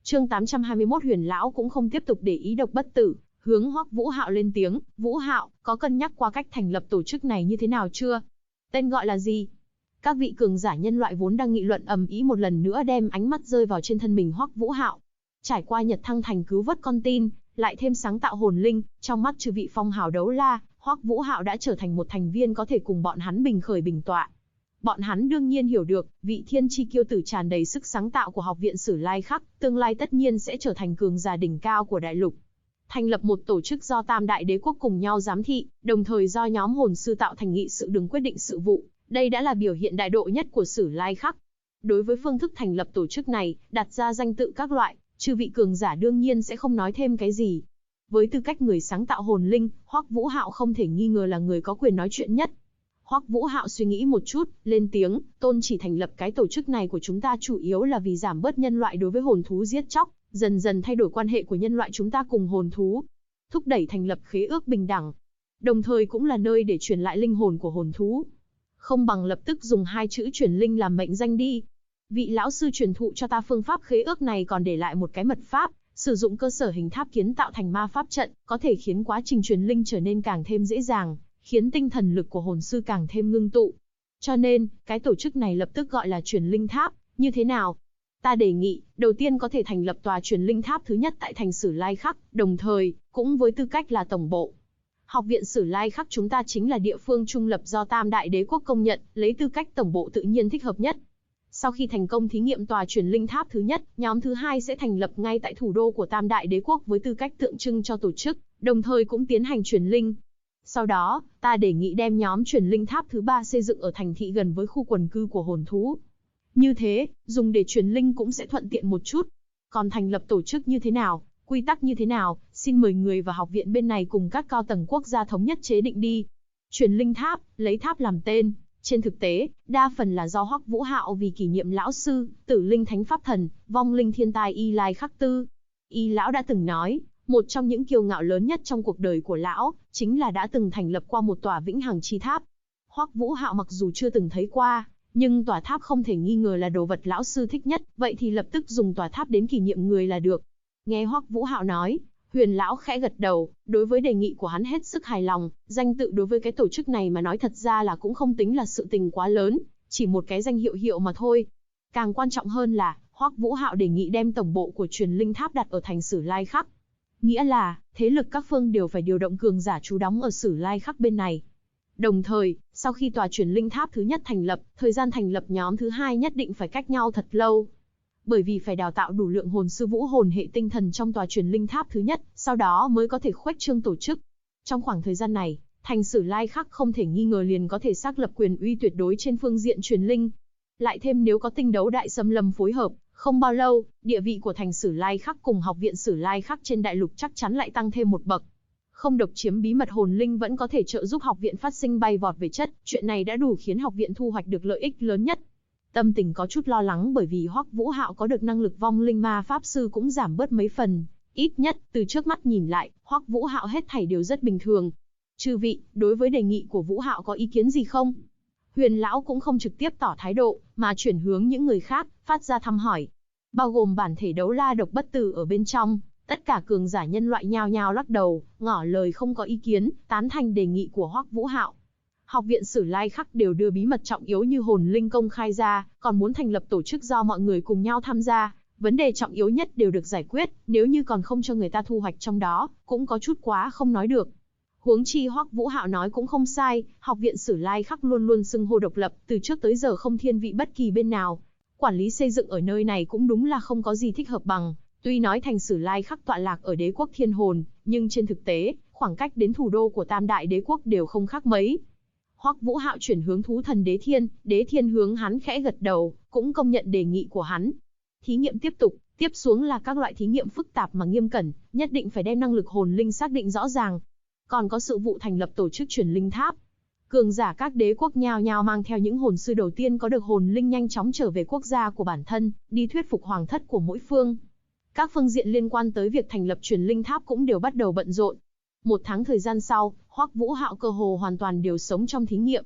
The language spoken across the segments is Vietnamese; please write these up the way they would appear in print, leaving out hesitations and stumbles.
Chương 821 Huyền lão cũng không tiếp tục để ý Độc Bất Tử, hướng Hoắc Vũ Hạo lên tiếng, "Vũ Hạo, có cân nhắc qua cách thành lập tổ chức này như thế nào chưa? Tên gọi là gì?" Các vị cường giả nhân loại vốn đang nghị luận ầm ĩ một lần nữa đem ánh mắt rơi vào trên thân mình Hoắc Vũ Hạo. Trải qua Nhật Thăng Thành cứu vớt con tin, lại thêm sáng tạo hồn linh, trong mắt chư vị phong hào đấu la, Hoắc Vũ Hạo đã trở thành một thành viên có thể cùng bọn hắn bình khởi bình tọa. Bọn hắn đương nhiên hiểu được, vị thiên chi kiêu tử tràn đầy sức sáng tạo của học viện Sử Lai Khắc, tương lai tất nhiên sẽ trở thành cường giả đỉnh cao của đại lục. Thành lập một tổ chức do Tam Đại Đế quốc cùng nhau giám thị, đồng thời do nhóm hồn sư tạo thành nghị sự đường quyết định sự vụ, đây đã là biểu hiện đại độ nhất của Sử Lai Khắc. Đối với phương thức thành lập tổ chức này, đặt ra danh tự các loại, chư vị cường giả đương nhiên sẽ không nói thêm cái gì. Với tư cách người sáng tạo hồn linh, Hoắc Vũ Hạo không thể nghi ngờ là người có quyền nói chuyện nhất. Hoắc Vũ Hạo suy nghĩ một chút, lên tiếng, tôn chỉ thành lập cái tổ chức này của chúng ta chủ yếu là vì giảm bớt nhân loại đối với hồn thú giết chóc, dần dần thay đổi quan hệ của nhân loại chúng ta cùng hồn thú, thúc đẩy thành lập khế ước bình đẳng, đồng thời cũng là nơi để truyền lại linh hồn của hồn thú. Không bằng lập tức dùng hai chữ truyền linh làm mệnh danh đi. Vị lão sư truyền thụ cho ta phương pháp khế ước này còn để lại một cái mật pháp, sử dụng cơ sở hình tháp kiến tạo thành ma pháp trận, có thể khiến quá trình truyền linh trở nên càng thêm dễ dàng, khiến tinh thần lực của hồn sư càng thêm ngưng tụ. Cho nên, cái tổ chức này lập tức gọi là truyền linh tháp, như thế nào? Ta đề nghị, đầu tiên có thể thành lập tòa truyền linh tháp thứ nhất tại thành Sử Lai Khắc, đồng thời, cũng với tư cách là tổng bộ. Học viện Sử Lai Khắc chúng ta chính là địa phương trung lập do Tam Đại Đế quốc công nhận, lấy tư cách tổng bộ tự nhiên thích hợp nhất. Sau khi thành công thí nghiệm tòa truyền linh tháp thứ nhất, nhóm thứ hai sẽ thành lập ngay tại thủ đô của Tam Đại Đế quốc với tư cách tượng trưng cho tổ chức, đồng thời cũng tiến hành truyền linh. Sau đó, ta đề nghị đem nhóm truyền linh tháp thứ ba xây dựng ở thành thị gần với khu quần cư của hồn thú. Như thế, dùng để truyền linh cũng sẽ thuận tiện một chút. Còn thành lập tổ chức như thế nào, quy tắc như thế nào, xin mời người và học viện bên này cùng các cao tầng quốc gia thống nhất chế định đi. Truyền linh tháp, lấy tháp làm tên. Trên thực tế, đa phần là do Hoắc Vũ Hạo vì kỷ niệm lão sư, Tử Linh Thánh Pháp Thần, vong linh thiên tai Y Lai Khắc Tư. Y lão đã từng nói, một trong những kiêu ngạo lớn nhất trong cuộc đời của lão, chính là đã từng thành lập qua một tòa vĩnh hằng chi tháp. Hoắc Vũ Hạo mặc dù chưa từng thấy qua, nhưng tòa tháp không thể nghi ngờ là đồ vật lão sư thích nhất, vậy thì lập tức dùng tòa tháp đến kỷ niệm người là được. Nghe Hoắc Vũ Hạo nói, Huyền lão khẽ gật đầu, đối với đề nghị của hắn hết sức hài lòng, danh tự đối với cái tổ chức này mà nói thật ra là cũng không tính là sự tình quá lớn, chỉ một cái danh hiệu mà thôi. Càng quan trọng hơn là, Hoắc Vũ Hạo đề nghị đem tổng bộ của truyền linh tháp đặt ở thành Sử Lai Khắc. Nghĩa là, thế lực các phương đều phải điều động cường giả trú đóng ở Sử Lai Khắc bên này. Đồng thời, sau khi tòa truyền linh tháp thứ nhất thành lập, thời gian thành lập nhóm thứ hai nhất định phải cách nhau thật lâu. Bởi vì phải đào tạo đủ lượng hồn sư vũ hồn hệ tinh thần trong tòa truyền linh tháp thứ nhất, sau đó mới có thể khuếch trương tổ chức. Trong khoảng thời gian này, thành Sử Lai Khắc không thể nghi ngờ liền có thể xác lập quyền uy tuyệt đối trên phương diện truyền linh. Lại thêm nếu có tinh đấu đại xâm lâm phối hợp, không bao lâu, địa vị của thành Sử Lai Khắc cùng học viện Sử Lai Khắc trên đại lục chắc chắn lại tăng thêm một bậc. Không độc chiếm bí mật hồn linh vẫn có thể trợ giúp học viện phát sinh bay vọt về chất, chuyện này đã đủ khiến học viện thu hoạch được lợi ích lớn nhất. Tâm tình có chút lo lắng bởi vì Hoắc Vũ Hạo có được năng lực vong linh ma pháp sư cũng giảm bớt mấy phần, ít nhất từ trước mắt nhìn lại, Hoắc Vũ Hạo hết thảy đều rất bình thường. Chư vị, đối với đề nghị của Vũ Hạo có ý kiến gì không? Huyền lão cũng không trực tiếp tỏ thái độ, mà chuyển hướng những người khác, phát ra thăm hỏi, bao gồm bản thể đấu la Độc Bất Tử ở bên trong. Tất cả cường giả nhân loại nhao nhao lắc đầu, ngỏ lời không có ý kiến, tán thành đề nghị của Hoắc Vũ Hạo. Học viện Sử Lai Khắc đều đưa bí mật trọng yếu như hồn linh công khai ra, còn muốn thành lập tổ chức do mọi người cùng nhau tham gia, vấn đề trọng yếu nhất đều được giải quyết, nếu như còn không cho người ta thu hoạch trong đó, cũng có chút quá không nói được. Huống chi Hoắc Vũ Hạo nói cũng không sai, học viện Sử Lai Khắc luôn luôn xưng hô độc lập, từ trước tới giờ không thiên vị bất kỳ bên nào. Quản lý xây dựng ở nơi này cũng đúng là không có gì thích hợp bằng. Tuy nói thành Sử Lai Khắc tọa lạc ở đế quốc Thiên Hồn, nhưng trên thực tế, khoảng cách đến thủ đô của Tam Đại Đế quốc đều không khác mấy. Hoắc Vũ Hạo chuyển hướng thú thần Đế Thiên hướng hắn khẽ gật đầu, cũng công nhận đề nghị của hắn. Thí nghiệm tiếp tục, tiếp xuống là các loại thí nghiệm phức tạp mà nghiêm cẩn, nhất định phải đem năng lực hồn linh xác định rõ ràng. Còn có sự vụ thành lập tổ chức truyền linh tháp. Cường giả các đế quốc nhao nhao mang theo những hồn sư đầu tiên có được hồn linh nhanh chóng trở về quốc gia của bản thân, đi thuyết phục hoàng thất của mỗi phương. Các phương diện liên quan tới việc thành lập truyền linh tháp cũng đều bắt đầu bận rộn. Một tháng thời gian sau, Hoắc Vũ Hạo cơ hồ hoàn toàn đều sống trong thí nghiệm.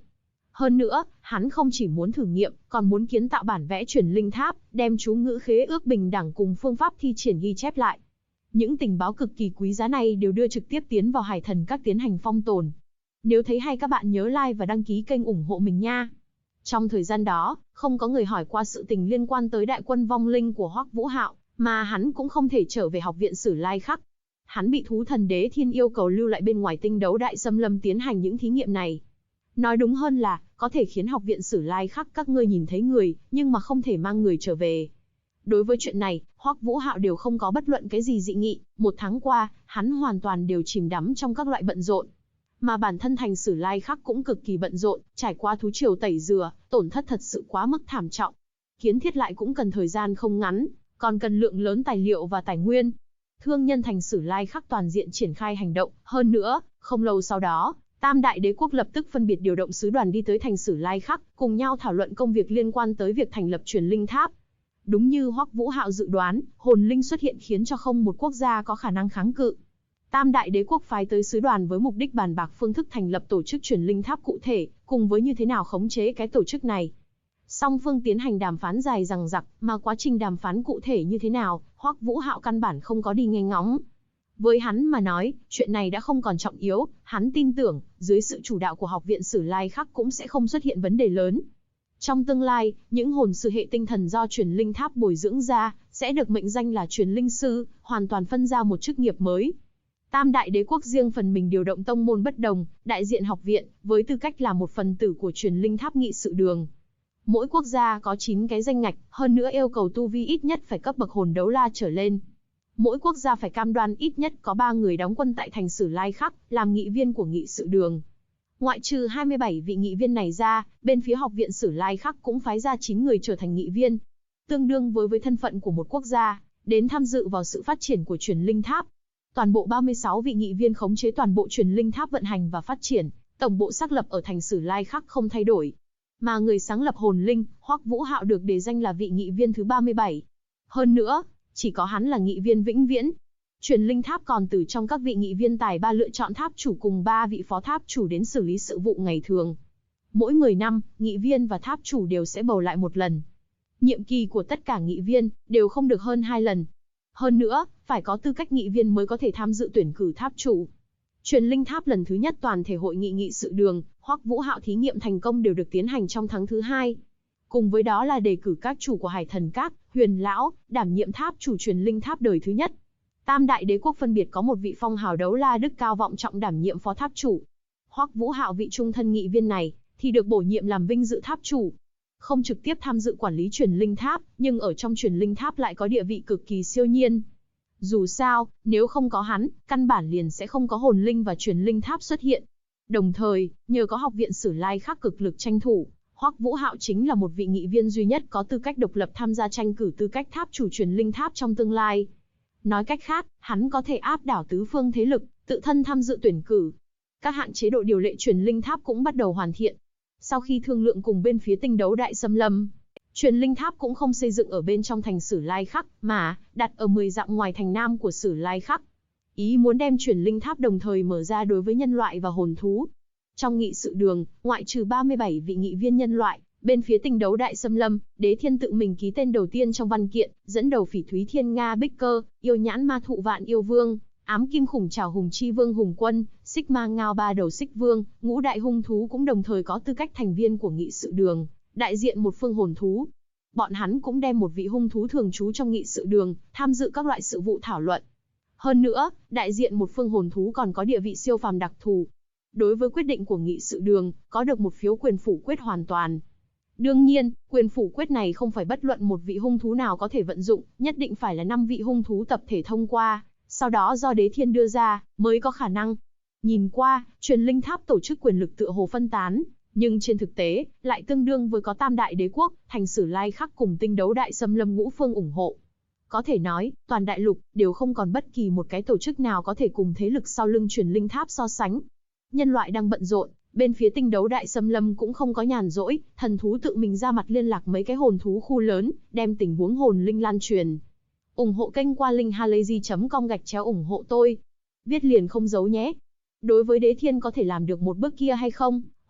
Hơn nữa, hắn không chỉ muốn thử nghiệm, còn muốn kiến tạo bản vẽ truyền linh tháp, đem chú ngữ khế ước bình đẳng cùng phương pháp thi triển ghi chép lại. Những tình báo cực kỳ quý giá này đều đưa trực tiếp tiến vào Hải Thần Các tiến hành phong tồn. Nếu thấy hay các bạn nhớ like và đăng ký kênh ủng hộ mình nha. Trong thời gian đó, không có người hỏi qua sự tình liên quan tới đại quân vong linh của Hoắc Vũ Hạo, mà hắn cũng không thể trở về học viện Sử Lai Khắc. Hắn bị thú thần đế thiên yêu cầu lưu lại bên ngoài tinh đấu đại xâm lâm tiến hành những thí nghiệm này. Nói đúng hơn là, có thể khiến học viện Sử Lai Khắc các ngươi nhìn thấy người, nhưng mà không thể mang người trở về. Đối với chuyện này, Hoắc Vũ Hạo đều không có bất luận cái gì dị nghị, 1 tháng qua, hắn hoàn toàn đều chìm đắm trong các loại bận rộn. Mà bản thân thành Sử Lai Khắc cũng cực kỳ bận rộn, trải qua thú triều tẩy rửa, tổn thất thật sự quá mức thảm trọng. Kiến thiết lại cũng cần thời gian không ngắn, còn cần lượng lớn tài liệu và tài nguyên. Thương nhân thành Sử Lai Khắc toàn diện triển khai hành động, hơn nữa, không lâu sau đó, Tam Đại Đế Quốc lập tức phân biệt điều động sứ đoàn đi tới thành Sử Lai Khắc, cùng nhau thảo luận công việc liên quan tới việc thành lập truyền linh tháp. Đúng như Hoắc Vũ Hạo dự đoán, hồn linh xuất hiện khiến cho không một quốc gia có khả năng kháng cự. Tam Đại Đế Quốc phái tới sứ đoàn với mục đích bàn bạc phương thức thành lập tổ chức truyền linh tháp cụ thể, cùng với như thế nào khống chế cái tổ chức này. Song phương tiến hành đàm phán dài dằng dặc, mà quá trình đàm phán cụ thể như thế nào, Hoắc Vũ Hạo căn bản không có đi nghe ngóng. Với hắn mà nói, chuyện này đã không còn trọng yếu, hắn tin tưởng, dưới sự chủ đạo của học viện Sử Lai Khắc cũng sẽ không xuất hiện vấn đề lớn. Trong tương lai, những hồn sư hệ tinh thần do truyền linh tháp bồi dưỡng ra, sẽ được mệnh danh là truyền linh sư, hoàn toàn phân ra một chức nghiệp mới. Tam Đại Đế Quốc riêng phần mình điều động tông môn bất đồng, đại diện học viện, với tư cách là một phần tử của truyền linh tháp nghị sự đường. Mỗi quốc gia có 9 cái danh ngạch, hơn nữa yêu cầu tu vi ít nhất phải cấp bậc hồn đấu la trở lên. Mỗi quốc gia phải cam đoan ít nhất có 3 người đóng quân tại thành Sử Lai Khắc, làm nghị viên của nghị sự đường. Ngoại trừ 27 vị nghị viên này ra, bên phía học viện Sử Lai Khắc cũng phái ra 9 người trở thành nghị viên. Tương đương với thân phận của một quốc gia, đến tham dự vào sự phát triển của truyền linh tháp. Toàn bộ 36 vị nghị viên khống chế toàn bộ truyền linh tháp vận hành và phát triển, tổng bộ xác lập ở thành Sử Lai Khắc không thay đổi. Mà người sáng lập hồn linh, Hoắc Vũ Hạo được đề danh là vị nghị viên thứ 37. Hơn nữa, chỉ có hắn là nghị viên vĩnh viễn. Truyền linh tháp còn từ trong các vị nghị viên tài ba lựa chọn tháp chủ cùng 3 vị phó tháp chủ đến xử lý sự vụ ngày thường. Mỗi 10 năm, nghị viên và tháp chủ đều sẽ bầu lại một lần. Nhiệm kỳ của tất cả nghị viên đều không được hơn 2 lần. Hơn nữa, phải có tư cách nghị viên mới có thể tham dự tuyển cử tháp chủ. Truyền linh tháp lần thứ nhất toàn thể hội nghị nghị sự đường, Hoắc Vũ Hạo thí nghiệm thành công đều được tiến hành trong tháng thứ 2. Cùng với đó là đề cử các chủ của Hải Thần Các, Huyền Lão, đảm nhiệm tháp chủ truyền linh tháp đời thứ nhất. Tam Đại Đế Quốc phân biệt có một vị phong hào đấu la đức cao vọng trọng đảm nhiệm phó tháp chủ. Hoắc Vũ Hạo vị trung thân nghị viên này, thì được bổ nhiệm làm vinh dự tháp chủ. Không trực tiếp tham dự quản lý truyền linh tháp, nhưng ở trong truyền linh tháp lại có địa vị cực kỳ siêu nhiên. Dù sao, nếu không có hắn, căn bản liền sẽ không có hồn linh và truyền linh tháp xuất hiện. Đồng thời, nhờ có học viện Sử Lai Khắc cực lực tranh thủ, Hoắc Vũ Hạo chính là một vị nghị viên duy nhất có tư cách độc lập tham gia tranh cử tư cách tháp chủ truyền linh tháp trong tương lai. Nói cách khác, hắn có thể áp đảo tứ phương thế lực, tự thân tham dự tuyển cử. Các hạng chế độ điều lệ truyền linh tháp cũng bắt đầu hoàn thiện. Sau khi thương lượng cùng bên phía tinh đấu đại xâm lâm, truyền linh tháp cũng không xây dựng ở bên trong thành Sử Lai Khắc, mà đặt ở 10 dặm ngoài thành nam của Sử Lai Khắc. Ý muốn đem truyền linh tháp đồng thời mở ra đối với nhân loại và hồn thú. Trong nghị sự đường, ngoại trừ 37 vị nghị viên nhân loại, bên phía tinh đấu đại xâm lâm, Đế Thiên tự mình ký tên đầu tiên trong văn kiện, dẫn đầu Phỉ Thúy Thiên Nga Bích Cơ, Yêu Nhãn Ma Thụ Vạn Yêu Vương, Ám Kim Khủng Trảo Hùng Chi Vương Hùng Quân, Xích Ma Ngao Ba Đầu Xích Vương, ngũ đại hung thú cũng đồng thời có tư cách thành viên của nghị sự đường, đại diện một phương hồn thú. Bọn hắn cũng đem một vị hung thú thường trú trong nghị sự đường, tham dự các loại sự vụ thảo luận. Hơn nữa, đại diện một phương hồn thú còn có địa vị siêu phàm đặc thù. Đối với quyết định của nghị sự đường, có được một phiếu quyền phủ quyết hoàn toàn. Đương nhiên, quyền phủ quyết này không phải bất luận một vị hung thú nào có thể vận dụng, nhất định phải là 5 vị hung thú tập thể thông qua, sau đó do Đế Thiên đưa ra, mới có khả năng. Nhìn qua, truyền linh tháp tổ chức quyền lực tựa hồ phân tán, nhưng trên thực tế, lại tương đương với có Tam Đại Đế Quốc, thành Sử Lai Khắc cùng tinh đấu đại xâm lâm ngũ phương ủng hộ. Có thể nói, toàn đại lục, đều không còn bất kỳ một cái tổ chức nào có thể cùng thế lực sau lưng truyền linh tháp so sánh. Nhân loại đang bận rộn, bên phía tinh đấu đại xâm lâm cũng không có nhàn rỗi, thần thú tự mình ra mặt liên lạc mấy cái hồn thú khu lớn, đem tình huống hồn linh lan truyền. Ủng hộ kênh qua linkhalazy.com/ủng hộ tôi. Viết liền không giấu nhé. Đối với Đế Thiên có thể làm được một bước kia hay không,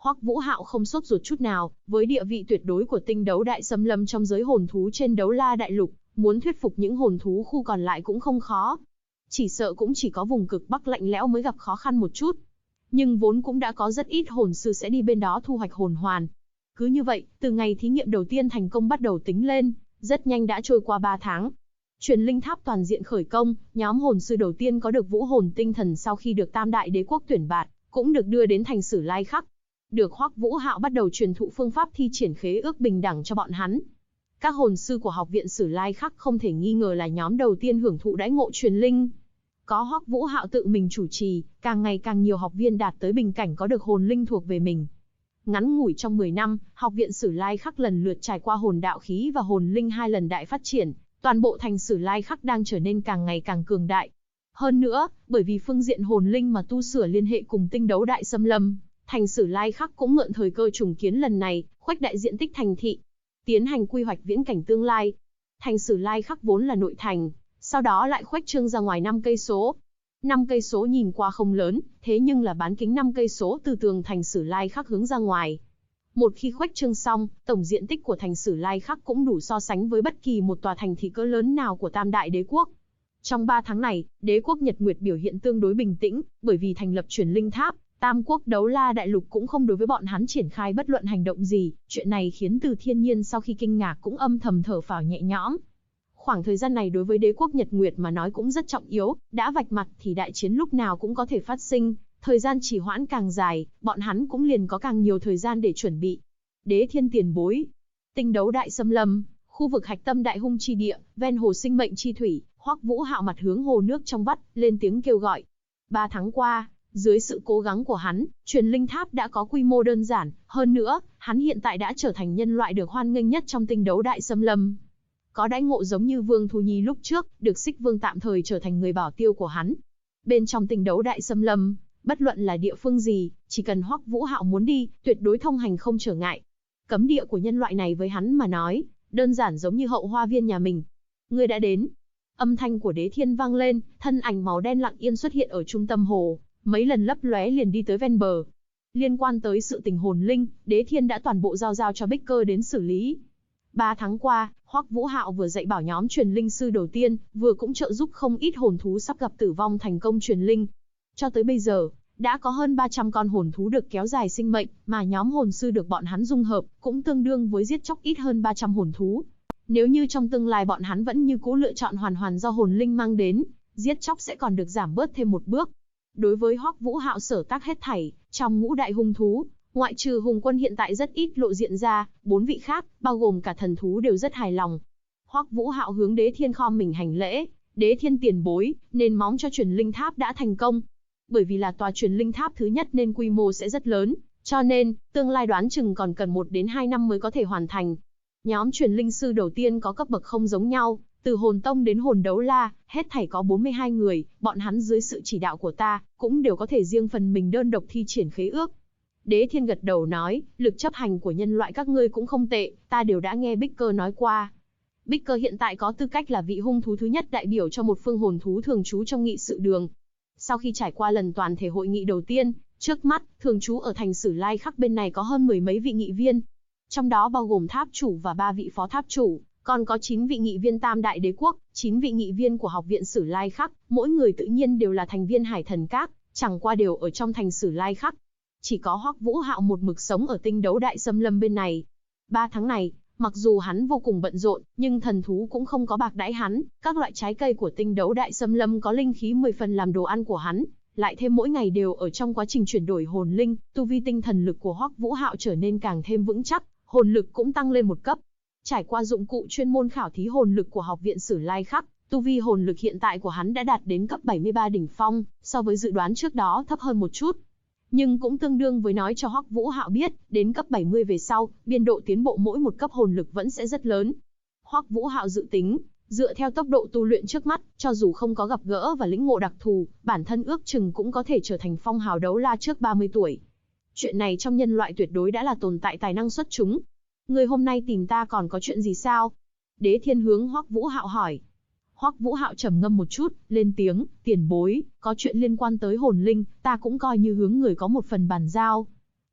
Hoắc Vũ Hạo không sốt ruột chút nào, với địa vị tuyệt đối của tinh đấu đại xâm lâm trong giới hồn thú trên Đấu La Đại Lục, muốn thuyết phục những hồn thú khu còn lại cũng không khó. Chỉ sợ cũng chỉ có vùng cực Bắc lạnh lẽo mới gặp khó khăn một chút. Nhưng vốn cũng đã có rất ít hồn sư sẽ đi bên đó thu hoạch hồn hoàn. Cứ như vậy, từ ngày thí nghiệm đầu tiên thành công bắt đầu tính lên, rất nhanh đã trôi qua 3 tháng. Truyền linh tháp toàn diện khởi công, nhóm hồn sư đầu tiên có được vũ hồn tinh thần sau khi được Tam Đại Đế quốc tuyển bạt, cũng được đưa đến thành Sử Lai Khắc. Được Hoắc Vũ Hạo bắt đầu truyền thụ phương pháp thi triển khế ước bình đẳng cho bọn hắn. Các hồn sư của học viện Sử Lai Khắc không thể nghi ngờ là nhóm đầu tiên hưởng thụ đãi ngộ truyền linh. Có Hoắc Vũ Hạo tự mình chủ trì, càng ngày càng nhiều học viên đạt tới bình cảnh có được hồn linh thuộc về mình. Ngắn ngủi trong 10 năm, học viện Sử Lai Khắc lần lượt trải qua hồn đạo khí và hồn linh 2 lần đại phát triển, toàn bộ thành Sử Lai Khắc đang trở nên càng ngày càng cường đại. Hơn nữa, bởi vì phương diện hồn linh mà tu sửa liên hệ cùng tinh đấu đại xâm lâm, thành Sử Lai Khắc cũng mượn thời cơ trùng kiến lần này, khuếch đại diện tích thành thị, tiến hành quy hoạch viễn cảnh tương lai. Thành Sử Lai Khắc vốn là nội thành, sau đó lại khuếch trương ra ngoài 5 cây số. 5 cây số nhìn qua không lớn, thế nhưng là bán kính 5 cây số từ tường thành Sử Lai Khắc hướng ra ngoài. Một khi khuếch trương xong, tổng diện tích của thành Sử Lai Khắc cũng đủ so sánh với bất kỳ một tòa thành thị cỡ lớn nào của Tam Đại Đế quốc. Trong 3 tháng này, Đế quốc Nhật Nguyệt biểu hiện tương đối bình tĩnh, bởi vì thành lập truyền linh tháp, Tam quốc Đấu La Đại Lục cũng không đối với bọn hắn triển khai bất luận hành động gì, chuyện này khiến Từ Thiên Nhiên sau khi kinh ngạc cũng âm thầm thở phào nhẹ nhõm. Khoảng thời gian này đối với Đế quốc Nhật Nguyệt mà nói cũng rất trọng yếu, đã vạch mặt thì đại chiến lúc nào cũng có thể phát sinh, thời gian trì hoãn càng dài, bọn hắn cũng liền có càng nhiều thời gian để chuẩn bị. Đế Thiên tiền bối, tinh đấu đại xâm lâm, khu vực hạch tâm đại hung chi địa, ven hồ sinh mệnh chi thủy, Hoắc Vũ Hạo mặt hướng hồ nước trong vắt, lên tiếng kêu gọi. 3 tháng qua, dưới sự cố gắng của hắn, truyền linh tháp đã có quy mô đơn giản, hơn nữa, hắn hiện tại đã trở thành nhân loại được hoan nghênh nhất trong tinh đấu đại xâm lâm. Có đãi ngộ giống như Vương Thu Nhi lúc trước, được Xích Vương tạm thời trở thành người bảo tiêu của hắn. Bên trong tinh đấu đại xâm lâm, bất luận là địa phương gì, chỉ cần Hoắc Vũ Hạo muốn đi, tuyệt đối thông hành không trở ngại. Cấm địa của nhân loại này với hắn mà nói, đơn giản giống như hậu hoa viên nhà mình. Ngươi đã đến. Âm thanh của Đế Thiên vang lên, thân ảnh màu đen lặng yên xuất hiện ở trung tâm hồ, mấy lần lấp lóe liền đi tới ven bờ. Liên quan tới sự tình hồn linh, Đế Thiên đã toàn bộ giao cho Bích Cơ đến xử lý. 3 tháng qua, Hoắc Vũ Hạo vừa dạy bảo nhóm truyền linh sư đầu tiên, vừa cũng trợ giúp không ít hồn thú sắp gặp tử vong thành công truyền linh. Cho tới bây giờ, đã có hơn 300 con hồn thú được kéo dài sinh mệnh, mà nhóm hồn sư được bọn hắn dung hợp, cũng tương đương với giết chóc ít hơn 300 hồn thú. Nếu như trong tương lai bọn hắn vẫn như cũ lựa chọn hoàn hoàn do hồn linh mang đến, giết chóc sẽ còn được giảm bớt thêm một bước. Đối với Hoắc Vũ Hạo sở tác hết thảy, trong ngũ đại hung thú, ngoại trừ Hùng Quân hiện tại rất ít lộ diện ra, 4 vị khác, bao gồm cả thần thú đều rất hài lòng. Hoắc Vũ Hạo hướng Đế Thiên khom mình hành lễ, Đế Thiên tiền bối, nền móng cho truyền linh tháp đã thành công. Bởi vì là tòa truyền linh tháp thứ nhất nên quy mô sẽ rất lớn, cho nên, tương lai đoán chừng còn cần 1 đến 2 năm mới có thể hoàn thành. Nhóm truyền linh sư đầu tiên có cấp bậc không giống nhau, từ hồn tông đến hồn đấu la, hết thảy có 42 người, bọn hắn dưới sự chỉ đạo của ta, cũng đều có thể riêng phần mình đơn độc thi triển khế ước. Đế Thiên gật đầu nói, lực chấp hành của nhân loại các ngươi cũng không tệ, ta đều đã nghe Bích Cơ nói qua. Bích Cơ hiện tại có tư cách là vị hung thú thứ nhất đại biểu cho một phương hồn thú thường trú trong nghị sự đường. Sau khi trải qua lần toàn thể hội nghị đầu tiên, trước mắt, thường trú ở thành Sử Lai Khắc bên này có hơn 10 mấy vị nghị viên. Trong đó bao gồm tháp chủ và 3 vị phó tháp chủ, còn có 9 vị nghị viên Tam Đại Đế quốc, 9 vị nghị viên của học viện Sử Lai Khắc, mỗi người tự nhiên đều là thành viên Hải Thần Các, chẳng qua đều ở trong thành Sử Lai Khắc. Chỉ có Hoắc Vũ Hạo một mực sống ở tinh đấu đại xâm lâm bên này. 3 tháng này, mặc dù hắn vô cùng bận rộn, nhưng thần thú cũng không có bạc đãi hắn, các loại trái cây của tinh đấu đại xâm lâm có linh khí 10 phần làm đồ ăn của hắn, lại thêm mỗi ngày đều ở trong quá trình chuyển đổi hồn linh, tu vi tinh thần lực của Hoắc Vũ Hạo trở nên càng thêm vững chắc, hồn lực cũng tăng lên một cấp. Trải qua dụng cụ chuyên môn khảo thí hồn lực của học viện Sử Lai Khắc, tu vi hồn lực hiện tại của hắn đã đạt đến cấp 73 đỉnh phong, so với dự đoán trước đó thấp hơn một chút. Nhưng cũng tương đương với nói cho Hoắc Vũ Hạo biết, đến cấp 70 về sau, biên độ tiến bộ mỗi một cấp hồn lực vẫn sẽ rất lớn. Hoắc Vũ Hạo dự tính, dựa theo tốc độ tu luyện trước mắt, cho dù không có gặp gỡ và lĩnh ngộ đặc thù, bản thân ước chừng cũng có thể trở thành phong hào đấu la trước 30 tuổi. Chuyện này trong nhân loại tuyệt đối đã là tồn tại tài năng xuất chúng. Người hôm nay tìm ta còn có chuyện gì sao? Đế Thiên hướng Hoắc Vũ Hạo hỏi. Hoắc Vũ Hạo trầm ngâm một chút, lên tiếng, tiền bối, có chuyện liên quan tới hồn linh, ta cũng coi như hướng người có một phần bàn giao.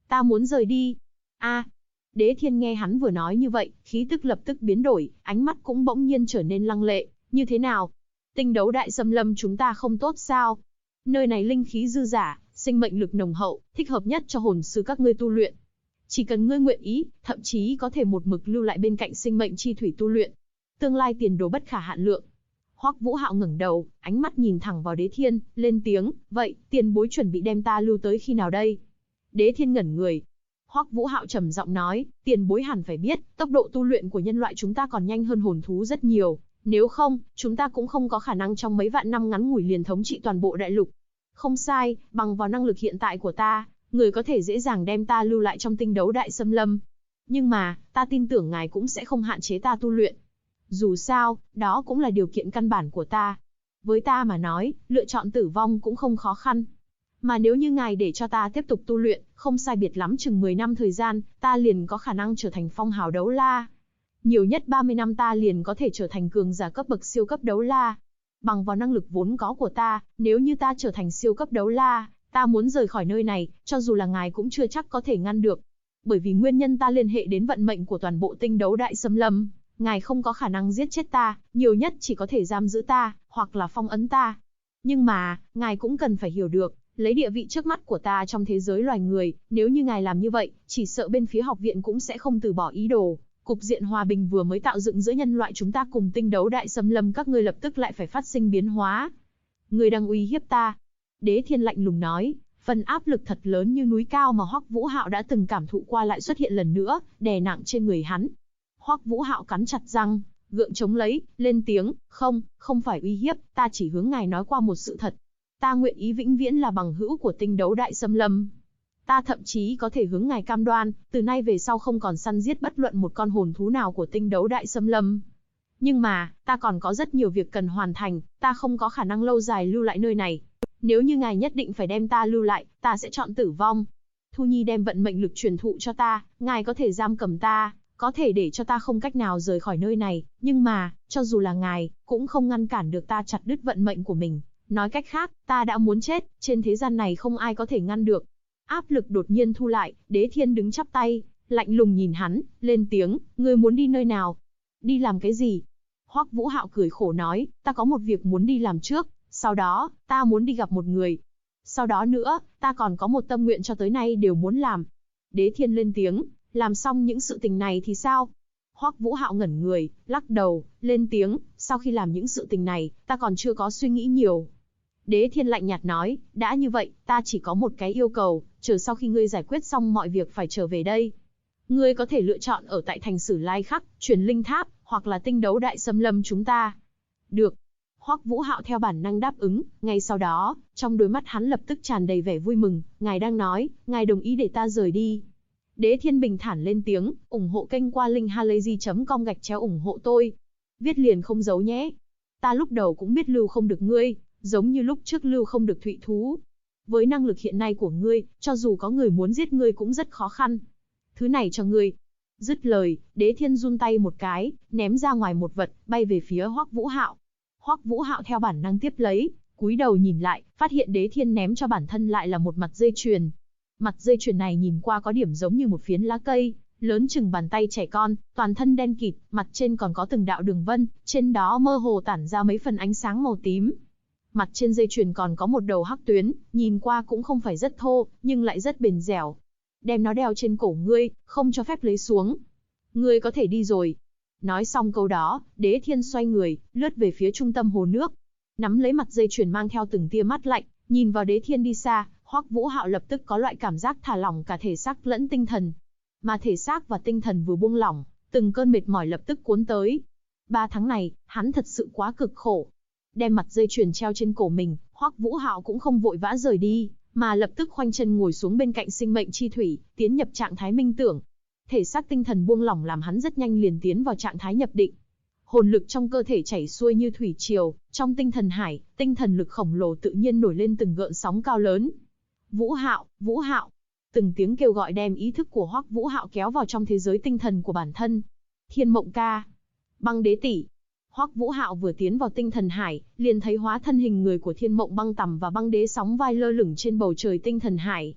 Ta muốn rời đi. A. Đế Thiên nghe hắn vừa nói như vậy, khí tức lập tức biến đổi, ánh mắt cũng bỗng nhiên trở nên lăng lệ. Như thế nào? Tinh đấu đại xâm lâm chúng ta không tốt sao? Nơi này linh khí dư dả, sinh mệnh lực nồng hậu, thích hợp nhất cho hồn sư các ngươi tu luyện. Chỉ cần ngươi nguyện ý, thậm chí có thể một mực lưu lại bên cạnh sinh mệnh chi thủy tu luyện. Tương lai tiền đồ bất khả hạn lượng. Hoắc Vũ Hạo ngẩng đầu, ánh mắt nhìn thẳng vào Đế Thiên, lên tiếng, vậy, tiền bối chuẩn bị đem ta lưu tới khi nào đây? Đế Thiên ngẩn người. Hoắc Vũ Hạo trầm giọng nói, tiền bối hẳn phải biết, tốc độ tu luyện của nhân loại chúng ta còn nhanh hơn hồn thú rất nhiều. Nếu không, chúng ta cũng không có khả năng trong mấy vạn năm ngắn ngủi liền thống trị toàn bộ đại lục. Không sai, bằng vào năng lực hiện tại của ta, người có thể dễ dàng đem ta lưu lại trong tinh đấu đại xâm lâm. Nhưng mà, ta tin tưởng ngài cũng sẽ không hạn chế ta tu luyện. Dù sao, đó cũng là điều kiện căn bản của ta. Với ta mà nói, lựa chọn tử vong cũng không khó khăn. Mà nếu như ngài để cho ta tiếp tục tu luyện, không sai biệt lắm chừng 10 năm thời gian, ta liền có khả năng trở thành phong hào đấu la. Nhiều nhất 30 năm ta liền có thể trở thành cường giả cấp bậc siêu cấp đấu la. Bằng vào năng lực vốn có của ta, nếu như ta trở thành siêu cấp đấu la, ta muốn rời khỏi nơi này, cho dù là ngài cũng chưa chắc có thể ngăn được. Bởi vì nguyên nhân ta liên hệ đến vận mệnh của toàn bộ tinh đấu đại xâm lâm, ngài không có khả năng giết chết ta, nhiều nhất chỉ có thể giam giữ ta, hoặc là phong ấn ta. Nhưng mà, ngài cũng cần phải hiểu được, lấy địa vị trước mắt của ta trong thế giới loài người, nếu như ngài làm như vậy, chỉ sợ bên phía học viện cũng sẽ không từ bỏ ý đồ. Cục diện hòa bình vừa mới tạo dựng giữa nhân loại chúng ta cùng tinh đấu đại xâm lâm các ngươi lập tức lại phải phát sinh biến hóa. Ngươi đang uy hiếp ta. Đế Thiên lạnh lùng nói, phần áp lực thật lớn như núi cao mà Hoắc Vũ Hạo đã từng cảm thụ qua lại xuất hiện lần nữa, đè nặng trên người hắn. Hoắc Vũ Hạo cắn chặt răng, gượng chống lấy, lên tiếng, không phải uy hiếp, ta chỉ hướng ngài nói qua một sự thật. Ta nguyện ý vĩnh viễn là bằng hữu của tinh đấu đại xâm lâm. Ta thậm chí có thể hướng ngài cam đoan, từ nay về sau không còn săn giết bất luận một con hồn thú nào của tinh đấu đại xâm lâm. Nhưng mà, ta còn có rất nhiều việc cần hoàn thành, ta không có khả năng lâu dài lưu lại nơi này. Nếu như ngài nhất định phải đem ta lưu lại, ta sẽ chọn tử vong. Thu Nhi đem vận mệnh lực truyền thụ cho ta, ngài có thể giam cầm ta, có thể để cho ta không cách nào rời khỏi nơi này, nhưng mà, cho dù là ngài, cũng không ngăn cản được ta chặt đứt vận mệnh của mình. Nói cách khác, ta đã muốn chết, trên thế gian này không ai có thể ngăn được. Áp lực đột nhiên thu lại, Đế Thiên đứng chắp tay, lạnh lùng nhìn hắn, lên tiếng, ngươi muốn đi nơi nào? Đi làm cái gì? Hoắc Vũ Hạo cười khổ nói, ta có một việc muốn đi làm trước, sau đó, ta muốn đi gặp một người. Sau đó nữa, ta còn có một tâm nguyện cho tới nay đều muốn làm. Đế Thiên lên tiếng, làm xong những sự tình này thì sao? Hoắc Vũ Hạo ngẩn người, lắc đầu, lên tiếng, sau khi làm những sự tình này, ta còn chưa có suy nghĩ nhiều. Đế Thiên lạnh nhạt nói, đã như vậy, ta chỉ có một cái yêu cầu, chờ sau khi ngươi giải quyết xong mọi việc phải trở về đây. Ngươi có thể lựa chọn ở tại thành Sử Lai Khắc, Truyền Linh Tháp, hoặc là tinh đấu đại xâm lâm chúng ta. Được. Hoắc Vũ Hạo theo bản năng đáp ứng, ngay sau đó, trong đôi mắt hắn lập tức tràn đầy vẻ vui mừng, ngài đang nói, ngài đồng ý để ta rời đi. Đế Thiên bình thản lên tiếng, ủng hộ kênh qua linkhalazy.com ủng hộ tôi. Viết liền không giấu nhé. Ta lúc đầu cũng biết lưu không được ngươi, giống như lúc trước lưu không được Thụy Thú. Với năng lực hiện nay của ngươi, cho dù có người muốn giết ngươi cũng rất khó khăn. Thứ này cho ngươi. Dứt lời, Đế Thiên run tay một cái, ném ra ngoài một vật, bay về phía Hoắc Vũ Hạo. Hoắc Vũ Hạo theo bản năng tiếp lấy, cúi đầu nhìn lại, phát hiện Đế Thiên ném cho bản thân lại là một mặt dây chuyền. Mặt dây chuyền này nhìn qua có điểm giống như một phiến lá cây, lớn chừng bàn tay trẻ con, toàn thân đen kịt, mặt trên còn có từng đạo đường vân, trên đó mơ hồ tản ra mấy phần ánh sáng màu tím. Mặt trên dây chuyền còn có một đầu hắc tuyến, nhìn qua cũng không phải rất thô, nhưng lại rất bền dẻo. Đem nó đeo trên cổ ngươi, không cho phép lấy xuống. Ngươi có thể đi rồi. Nói xong câu đó, Đế Thiên xoay người, lướt về phía trung tâm hồ nước. Nắm lấy mặt dây chuyền mang theo từng tia mắt lạnh, nhìn vào Đế Thiên đi xa, Hoắc Vũ Hạo lập tức có loại cảm giác thả lỏng cả thể xác lẫn tinh thần. Mà thể xác và tinh thần vừa buông lỏng, từng cơn mệt mỏi lập tức cuốn tới. 3 tháng này, hắn thật sự quá cực khổ. Đem mặt dây chuyền treo trên cổ mình, Hoắc Vũ Hạo cũng không vội vã rời đi, mà lập tức khoanh chân ngồi xuống bên cạnh sinh mệnh chi thủy, tiến nhập trạng thái minh tưởng. Thể xác tinh thần buông lỏng làm hắn rất nhanh liền tiến vào trạng thái nhập định. Hồn lực trong cơ thể chảy xuôi như thủy triều, trong tinh thần hải, tinh thần lực khổng lồ tự nhiên nổi lên từng gợn sóng cao lớn. Vũ Hạo, Vũ Hạo. Từng tiếng kêu gọi đem ý thức của Hoắc Vũ Hạo kéo vào trong thế giới tinh thần của bản thân. Thiên Mộng ca, Băng Đế tỷ. Hoắc Vũ Hạo vừa tiến vào tinh thần hải, liền thấy hóa thân hình người của Thiên Mộng Băng Tầm và Băng Đế sóng vai lơ lửng trên bầu trời tinh thần hải.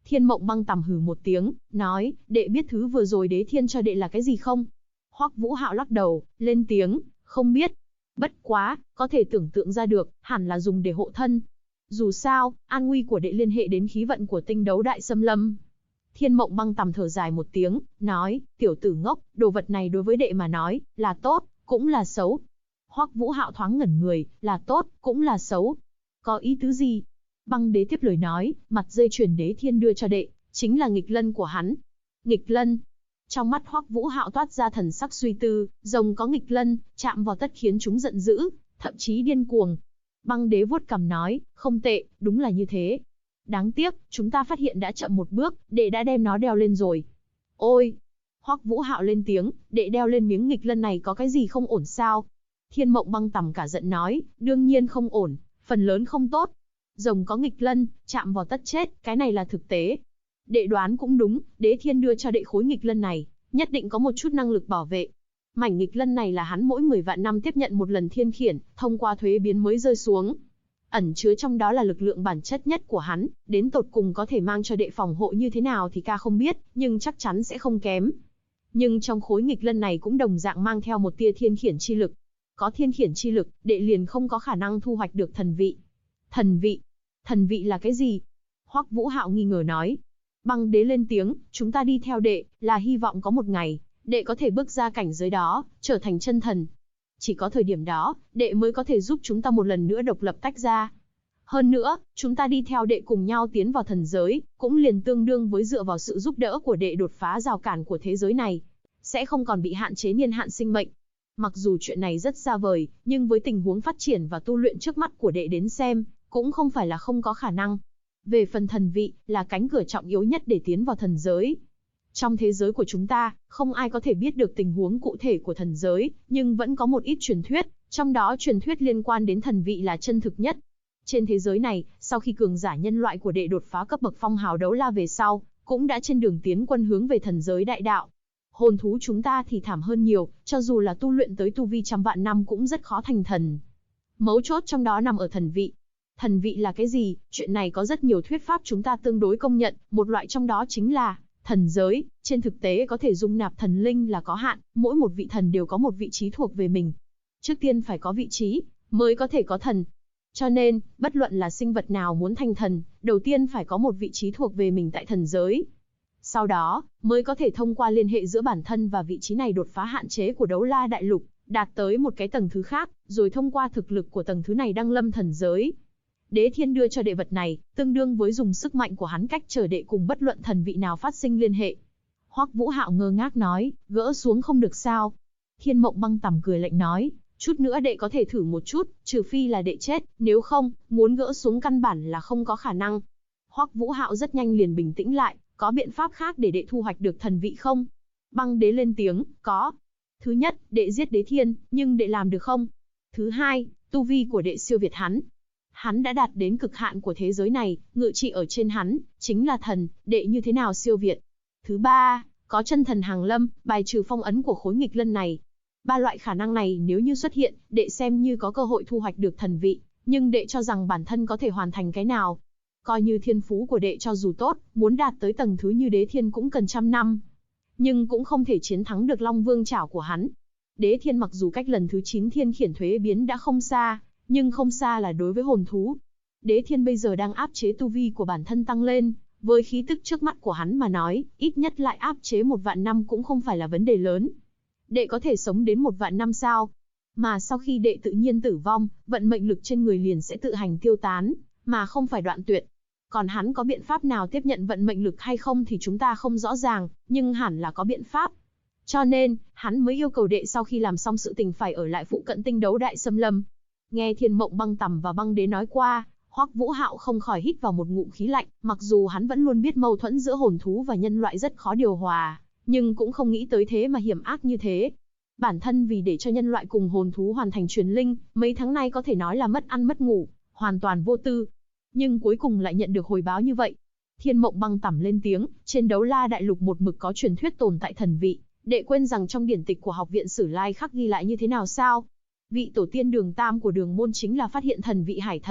Thiên Mộng Băng tằm hừ một tiếng, nói, đệ biết thứ vừa rồi Đế Thiên cho đệ là cái gì không? Hoắc Vũ Hạo lắc đầu, lên tiếng, không biết. Bất quá, có thể tưởng tượng ra được, hẳn là dùng để hộ thân. Dù sao, an nguy của đệ liên hệ đến khí vận của tinh đấu đại xâm lâm. Thiên Mộng Băng tằm thở dài một tiếng, nói, tiểu tử ngốc, đồ vật này đối với đệ mà nói, là tốt, cũng là xấu. Hoắc Vũ Hạo thoáng ngẩn người, là tốt, cũng là xấu. Có ý tứ gì? Băng Đế tiếp lời nói, mặt dây chuyền Đế Thiên đưa cho đệ, chính là nghịch lân của hắn. Nghịch lân? Trong mắt Hoắc Vũ Hạo toát ra thần sắc suy tư, rồng có nghịch lân, chạm vào tất khiến chúng giận dữ, thậm chí điên cuồng. Băng Đế vuốt cằm nói, không tệ, đúng là như thế. Đáng tiếc, chúng ta phát hiện đã chậm một bước, đệ đã đem nó đeo lên rồi. Ôi! Hoắc Vũ Hạo lên tiếng, đệ đeo lên miếng nghịch lân này có cái gì không ổn sao? Thiên Mộng Băng tằm cả giận nói, đương nhiên không ổn, phần lớn không tốt. Rồng có nghịch lân, chạm vào tất chết, cái này là thực tế. Đệ đoán cũng đúng, Đế Thiên đưa cho đệ khối nghịch lân này, nhất định có một chút năng lực bảo vệ. Mảnh nghịch lân này là hắn mỗi 10 vạn năm tiếp nhận một lần thiên khiển, thông qua thuế biến mới rơi xuống. Ẩn chứa trong đó là lực lượng bản chất nhất của hắn, đến tột cùng có thể mang cho đệ phòng hộ như thế nào thì ca không biết, nhưng chắc chắn sẽ không kém. Nhưng trong khối nghịch lân này cũng đồng dạng mang theo một tia thiên khiển chi lực. Có thiên khiển chi lực, đệ liền không có khả năng thu hoạch được thần vị. Thần vị? Thần vị là cái gì? Hoắc Vũ Hạo nghi ngờ nói. Băng Đế lên tiếng, chúng ta đi theo đệ, là hy vọng có một ngày, đệ có thể bước ra cảnh giới đó, trở thành chân thần. Chỉ có thời điểm đó, đệ mới có thể giúp chúng ta một lần nữa độc lập tách ra. Hơn nữa, chúng ta đi theo đệ cùng nhau tiến vào thần giới, cũng liền tương đương với dựa vào sự giúp đỡ của đệ đột phá rào cản của thế giới này. Sẽ không còn bị hạn chế niên hạn sinh mệnh. Mặc dù chuyện này rất xa vời, nhưng với tình huống phát triển và tu luyện trước mắt của đệ đến xem, cũng không phải là không có khả năng. Về phần thần vị, là cánh cửa trọng yếu nhất để tiến vào thần giới. Trong thế giới của chúng ta, không ai có thể biết được tình huống cụ thể của thần giới, nhưng vẫn có một ít truyền thuyết, trong đó truyền thuyết liên quan đến thần vị là chân thực nhất. Trên thế giới này, sau khi cường giả nhân loại của đệ đột phá cấp bậc phong hào đấu la về sau, cũng đã trên đường tiến quân hướng về thần giới đại đạo. Hồn thú chúng ta thì thảm hơn nhiều, cho dù là tu luyện tới tu vi trăm vạn năm cũng rất khó thành thần. Mấu chốt trong đó nằm ở thần vị. Thần vị là cái gì? Chuyện này có rất nhiều thuyết pháp chúng ta tương đối công nhận, một loại trong đó chính là thần giới. Trên thực tế có thể dung nạp thần linh là có hạn, mỗi một vị thần đều có một vị trí thuộc về mình. Trước tiên phải có vị trí, mới có thể có thần. Cho nên, bất luận là sinh vật nào muốn thành thần, đầu tiên phải có một vị trí thuộc về mình tại thần giới. Sau đó, mới có thể thông qua liên hệ giữa bản thân và vị trí này đột phá hạn chế của đấu la đại lục, đạt tới một cái tầng thứ khác, rồi thông qua thực lực của tầng thứ này đăng lâm thần giới. Đế Thiên đưa cho đệ vật này, tương đương với dùng sức mạnh của hắn cách trở đệ cùng bất luận thần vị nào phát sinh liên hệ. Hoắc Vũ Hạo ngơ ngác nói, gỡ xuống không được sao? Thiên Mộng Băng tằm cười lạnh nói, chút nữa đệ có thể thử một chút, trừ phi là đệ chết, nếu không, muốn gỡ xuống căn bản là không có khả năng. Hoắc Vũ Hạo rất nhanh liền bình tĩnh lại, có biện pháp khác để đệ thu hoạch được thần vị không? Băng Đế lên tiếng, có. Thứ nhất, đệ giết Đế Thiên, nhưng đệ làm được không? Thứ hai, tu vi của đệ siêu việt hắn. Hắn đã đạt đến cực hạn của thế giới này, ngự trị ở trên hắn, chính là thần, đệ như thế nào siêu việt? Thứ ba, có chân thần hàng lâm, bài trừ phong ấn của khối nghịch lân này. Ba loại khả năng này nếu như xuất hiện, đệ xem như có cơ hội thu hoạch được thần vị, nhưng đệ cho rằng bản thân có thể hoàn thành cái nào? Coi như thiên phú của đệ cho dù tốt, muốn đạt tới tầng thứ như Đế Thiên cũng cần trăm năm. Nhưng cũng không thể chiến thắng được Long Vương Chảo của hắn. Đế Thiên mặc dù cách lần thứ 9 thiên khiển thuế biến đã không xa, nhưng không xa là đối với hồn thú. Đế Thiên bây giờ đang áp chế tu vi của bản thân tăng lên, với khí tức trước mắt của hắn mà nói, ít nhất lại áp chế 1 vạn năm cũng không phải là vấn đề lớn. Đệ có thể sống đến 1 vạn năm sao? Mà sau khi đệ tự nhiên tử vong, vận mệnh lực trên người liền sẽ tự hành tiêu tán, mà không phải đoạn tuyệt. Còn hắn có biện pháp nào tiếp nhận vận mệnh lực hay không thì chúng ta không rõ ràng, nhưng hẳn là có biện pháp. Cho nên, hắn mới yêu cầu đệ sau khi làm xong sự tình phải ở lại phụ cận tinh đấu đại xâm lâm. Nghe Thiên Mộng Băng tằm và Băng Đế nói qua, Hoắc Vũ Hạo không khỏi hít vào một ngụm khí lạnh, mặc dù hắn vẫn luôn biết mâu thuẫn giữa hồn thú và nhân loại rất khó điều hòa, nhưng cũng không nghĩ tới thế mà hiểm ác như thế. Bản thân vì để cho nhân loại cùng hồn thú hoàn thành truyền linh, mấy tháng nay có thể nói là mất ăn mất ngủ, hoàn toàn vô tư. Nhưng cuối cùng lại nhận được hồi báo như vậy. Thiên Mộng Băng tằm lên tiếng, trên đấu la đại lục một mực có truyền thuyết tồn tại thần vị, đệ quên rằng trong điển tịch của học viện Sử Lai khắc ghi lại như thế nào sao? Vị tổ tiên Đường Tam của Đường môn chính là phát hiện thần vị hải thần,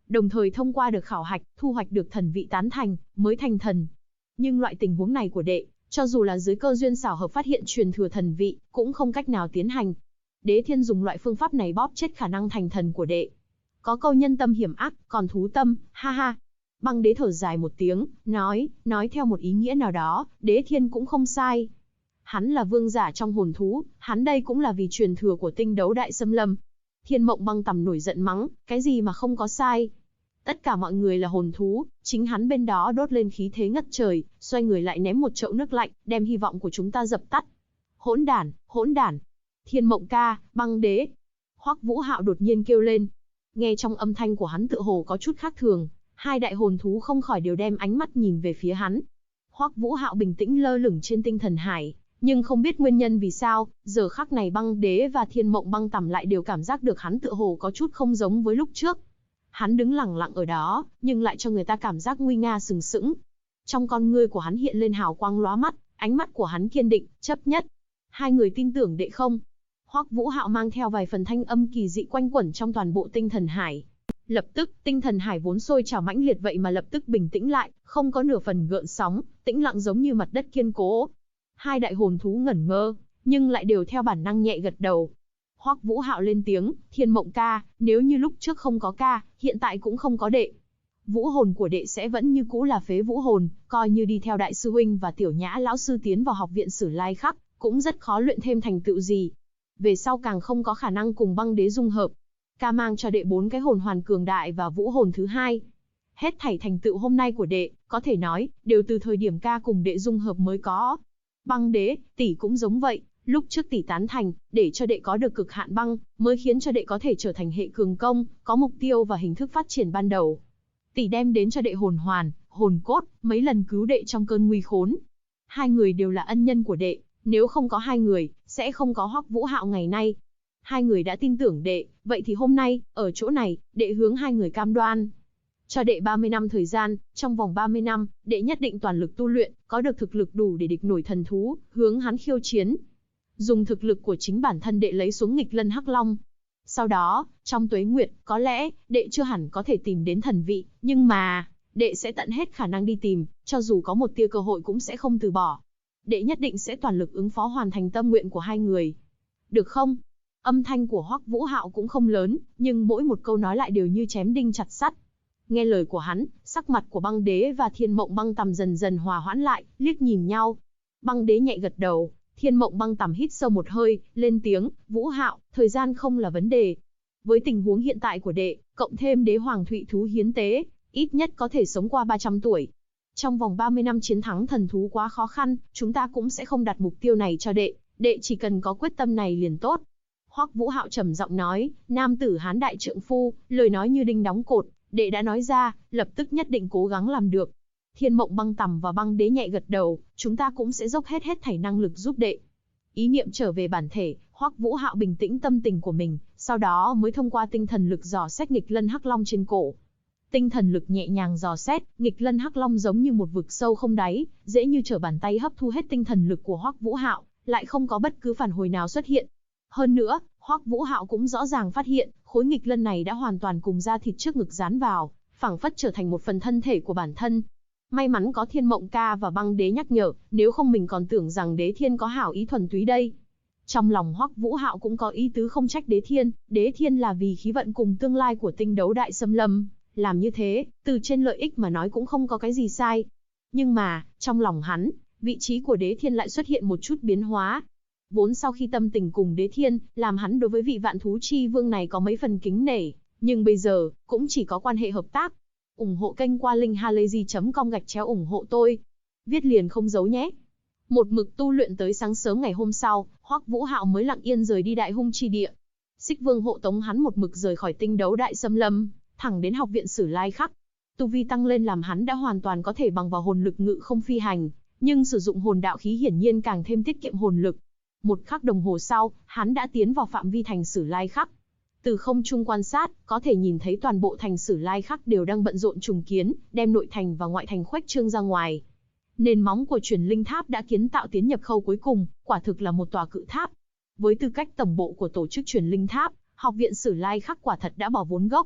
đồng thời thông qua được khảo hạch, thu hoạch được thần vị tán thành, mới thành thần. Nhưng loại tình huống này của đệ, cho dù là dưới cơ duyên xảo hợp phát hiện truyền thừa thần vị, cũng không cách nào tiến hành. Đế Thiên dùng loại phương pháp này bóp chết khả năng thành thần của đệ. Có câu nhân tâm hiểm ác, còn thú tâm, ha ha. Băng đế thở dài một tiếng, nói theo một ý nghĩa nào đó, Đế Thiên cũng không sai. Hắn là vương giả trong hồn thú, hắn đây cũng là vì truyền thừa của tinh đấu đại xâm lâm. Thiên Mộng Băng Tằm nổi giận mắng, cái gì mà không có sai. Tất cả mọi người là hồn thú, chính hắn bên đó đốt lên khí thế ngất trời, xoay người lại ném một chậu nước lạnh, đem hy vọng của chúng ta dập tắt. Hỗn đản, hỗn đản. Thiên Mộng ca, Băng đế. Hoắc Vũ Hạo đột nhiên kêu lên. Nghe trong âm thanh của hắn tựa hồ có chút khác thường, hai đại hồn thú không khỏi đều đem ánh mắt nhìn về phía hắn. Hoắc Vũ Hạo bình tĩnh lơ lửng trên tinh thần hải, nhưng không biết nguyên nhân vì sao, giờ khắc này Băng đế và Thiên Mộng Băng Tằm lại đều cảm giác được hắn tựa hồ có chút không giống với lúc trước. Hắn đứng lặng lặng ở đó, nhưng lại cho người ta cảm giác nguy nga sừng sững. Trong con ngươi của hắn hiện lên hào quang lóa mắt, ánh mắt của hắn kiên định, chấp nhất. Hai người tin tưởng đệ không? Hoắc Vũ Hạo mang theo vài phần thanh âm kỳ dị quanh quẩn trong toàn bộ tinh thần hải. Lập tức, tinh thần hải vốn sôi trào mãnh liệt vậy mà lập tức bình tĩnh lại, không có nửa phần gợn sóng, tĩnh lặng giống như mặt đất kiên cố. Hai đại hồn thú ngẩn ngơ, nhưng lại đều theo bản năng nhẹ gật đầu. Hoắc Vũ Hạo lên tiếng, Thiên Mộng ca, nếu như lúc trước không có ca, hiện tại cũng không có đệ. Vũ hồn của đệ sẽ vẫn như cũ là phế vũ hồn, coi như đi theo đại sư huynh và tiểu nhã lão sư tiến vào học viện Sử Lai Khắc, cũng rất khó luyện thêm thành tựu gì. Về sau càng không có khả năng cùng Băng đế dung hợp. Ca mang cho đệ 4 cái hồn hoàn cường đại và vũ hồn thứ hai. Hết thảy thành tựu hôm nay của đệ, có thể nói, đều từ thời điểm ca cùng đệ dung hợp mới có. Băng đế, tỷ cũng giống vậy, lúc trước tỷ tán thành, để cho đệ có được cực hạn băng, mới khiến cho đệ có thể trở thành hệ cường công, có mục tiêu và hình thức phát triển ban đầu. Tỷ đem đến cho đệ hồn hoàn, hồn cốt, mấy lần cứu đệ trong cơn nguy khốn. Hai người đều là ân nhân của đệ, nếu không có hai người, sẽ không có Hoắc Vũ Hạo ngày nay. Hai người đã tin tưởng đệ, vậy thì hôm nay, ở chỗ này, đệ hướng hai người cam đoan. Cho đệ 30 năm thời gian, trong vòng 30 năm, đệ nhất định toàn lực tu luyện, có được thực lực đủ để địch nổi thần thú, hướng hắn khiêu chiến. Dùng thực lực của chính bản thân đệ lấy xuống nghịch lân hắc long. Sau đó, trong tuế nguyệt, có lẽ, đệ chưa hẳn có thể tìm đến thần vị, nhưng mà, đệ sẽ tận hết khả năng đi tìm, cho dù có một tia cơ hội cũng sẽ không từ bỏ. Đệ nhất định sẽ toàn lực ứng phó hoàn thành tâm nguyện của hai người. Được không? Âm thanh của Hoắc Vũ Hạo cũng không lớn, nhưng mỗi một câu nói lại đều như chém đinh chặt sắt. Nghe lời của hắn, sắc mặt của Băng đế và Thiên Mộng Băng Tằm dần dần hòa hoãn lại, liếc nhìn nhau. Băng đế nhẹ gật đầu, Thiên Mộng Băng Tằm hít sâu một hơi, lên tiếng, Vũ Hạo, thời gian không là vấn đề. Với tình huống hiện tại của đệ, cộng thêm đế hoàng thụy thú hiến tế, ít nhất có thể sống qua 300 tuổi. Trong vòng 30 năm chiến thắng thần thú quá khó khăn, chúng ta cũng sẽ không đặt mục tiêu này cho đệ, đệ chỉ cần có quyết tâm này liền tốt. Hoắc Vũ Hạo trầm giọng nói, nam tử hán đại trượng phu, lời nói như đinh đóng cột, đệ đã nói ra, lập tức nhất định cố gắng làm được. Thiên Mộng Băng Tằm và Băng đế nhẹ gật đầu, chúng ta cũng sẽ dốc hết thảy năng lực giúp đệ. Ý niệm trở về bản thể, Hoắc Vũ Hạo bình tĩnh tâm tình của mình, sau đó mới thông qua tinh thần lực dò xét nghịch lân hắc long trên cổ. Tinh thần lực nhẹ nhàng dò xét, nghịch lân hắc long giống như một vực sâu không đáy, dễ như trở bàn tay hấp thu hết tinh thần lực của Hoắc Vũ Hạo, lại không có bất cứ phản hồi nào xuất hiện. Hơn nữa, Hoắc Vũ Hạo cũng rõ ràng phát hiện, khối nghịch lân này đã hoàn toàn cùng da thịt trước ngực dán vào, phảng phất trở thành một phần thân thể của bản thân. May mắn có Thiên Mộng ca và Băng đế nhắc nhở, nếu không mình còn tưởng rằng Đế Thiên có hảo ý thuần túy đây. Trong lòng Hoắc Vũ Hạo cũng có ý tứ không trách Đế Thiên là vì khí vận cùng tương lai của tinh đấu đại xâm lâm, làm như thế, từ trên lợi ích mà nói cũng không có cái gì sai. Nhưng mà, trong lòng hắn, vị trí của Đế Thiên lại xuất hiện một chút biến hóa. Vốn sau khi tâm tình cùng Đế Thiên, làm hắn đối với vị vạn thú chi vương này có mấy phần kính nể, nhưng bây giờ, cũng chỉ có quan hệ hợp tác. Ủng hộ kênh qua linkhalazy.com/ủng hộ tôi. Viết liền không giấu nhé. Một mực tu luyện tới sáng sớm ngày hôm sau, Hoắc Vũ Hạo mới lặng yên rời đi Đại Hung chi địa. Xích Vương hộ tống hắn một mực rời khỏi tinh đấu đại xâm lâm, thẳng đến học viện Sử Lai Khắc. Tu vi tăng lên làm hắn đã hoàn toàn có thể bằng vào hồn lực ngự không phi hành, nhưng sử dụng hồn đạo khí hiển nhiên càng thêm tiết kiệm hồn lực. Một khắc đồng hồ sau, hắn đã tiến vào phạm vi thành Sử Lai Khắc. Từ không trung quan sát, có thể nhìn thấy toàn bộ thành Sử Lai Khắc đều đang bận rộn trùng kiến, đem nội thành và ngoại thành khuếch trương ra ngoài. Nền móng của Truyền Linh Tháp đã kiến tạo tiến nhập khâu cuối cùng, quả thực là một tòa cự tháp. Với tư cách tổng bộ của tổ chức Truyền Linh Tháp, học viện Sử Lai Khắc quả thật đã bỏ vốn gốc.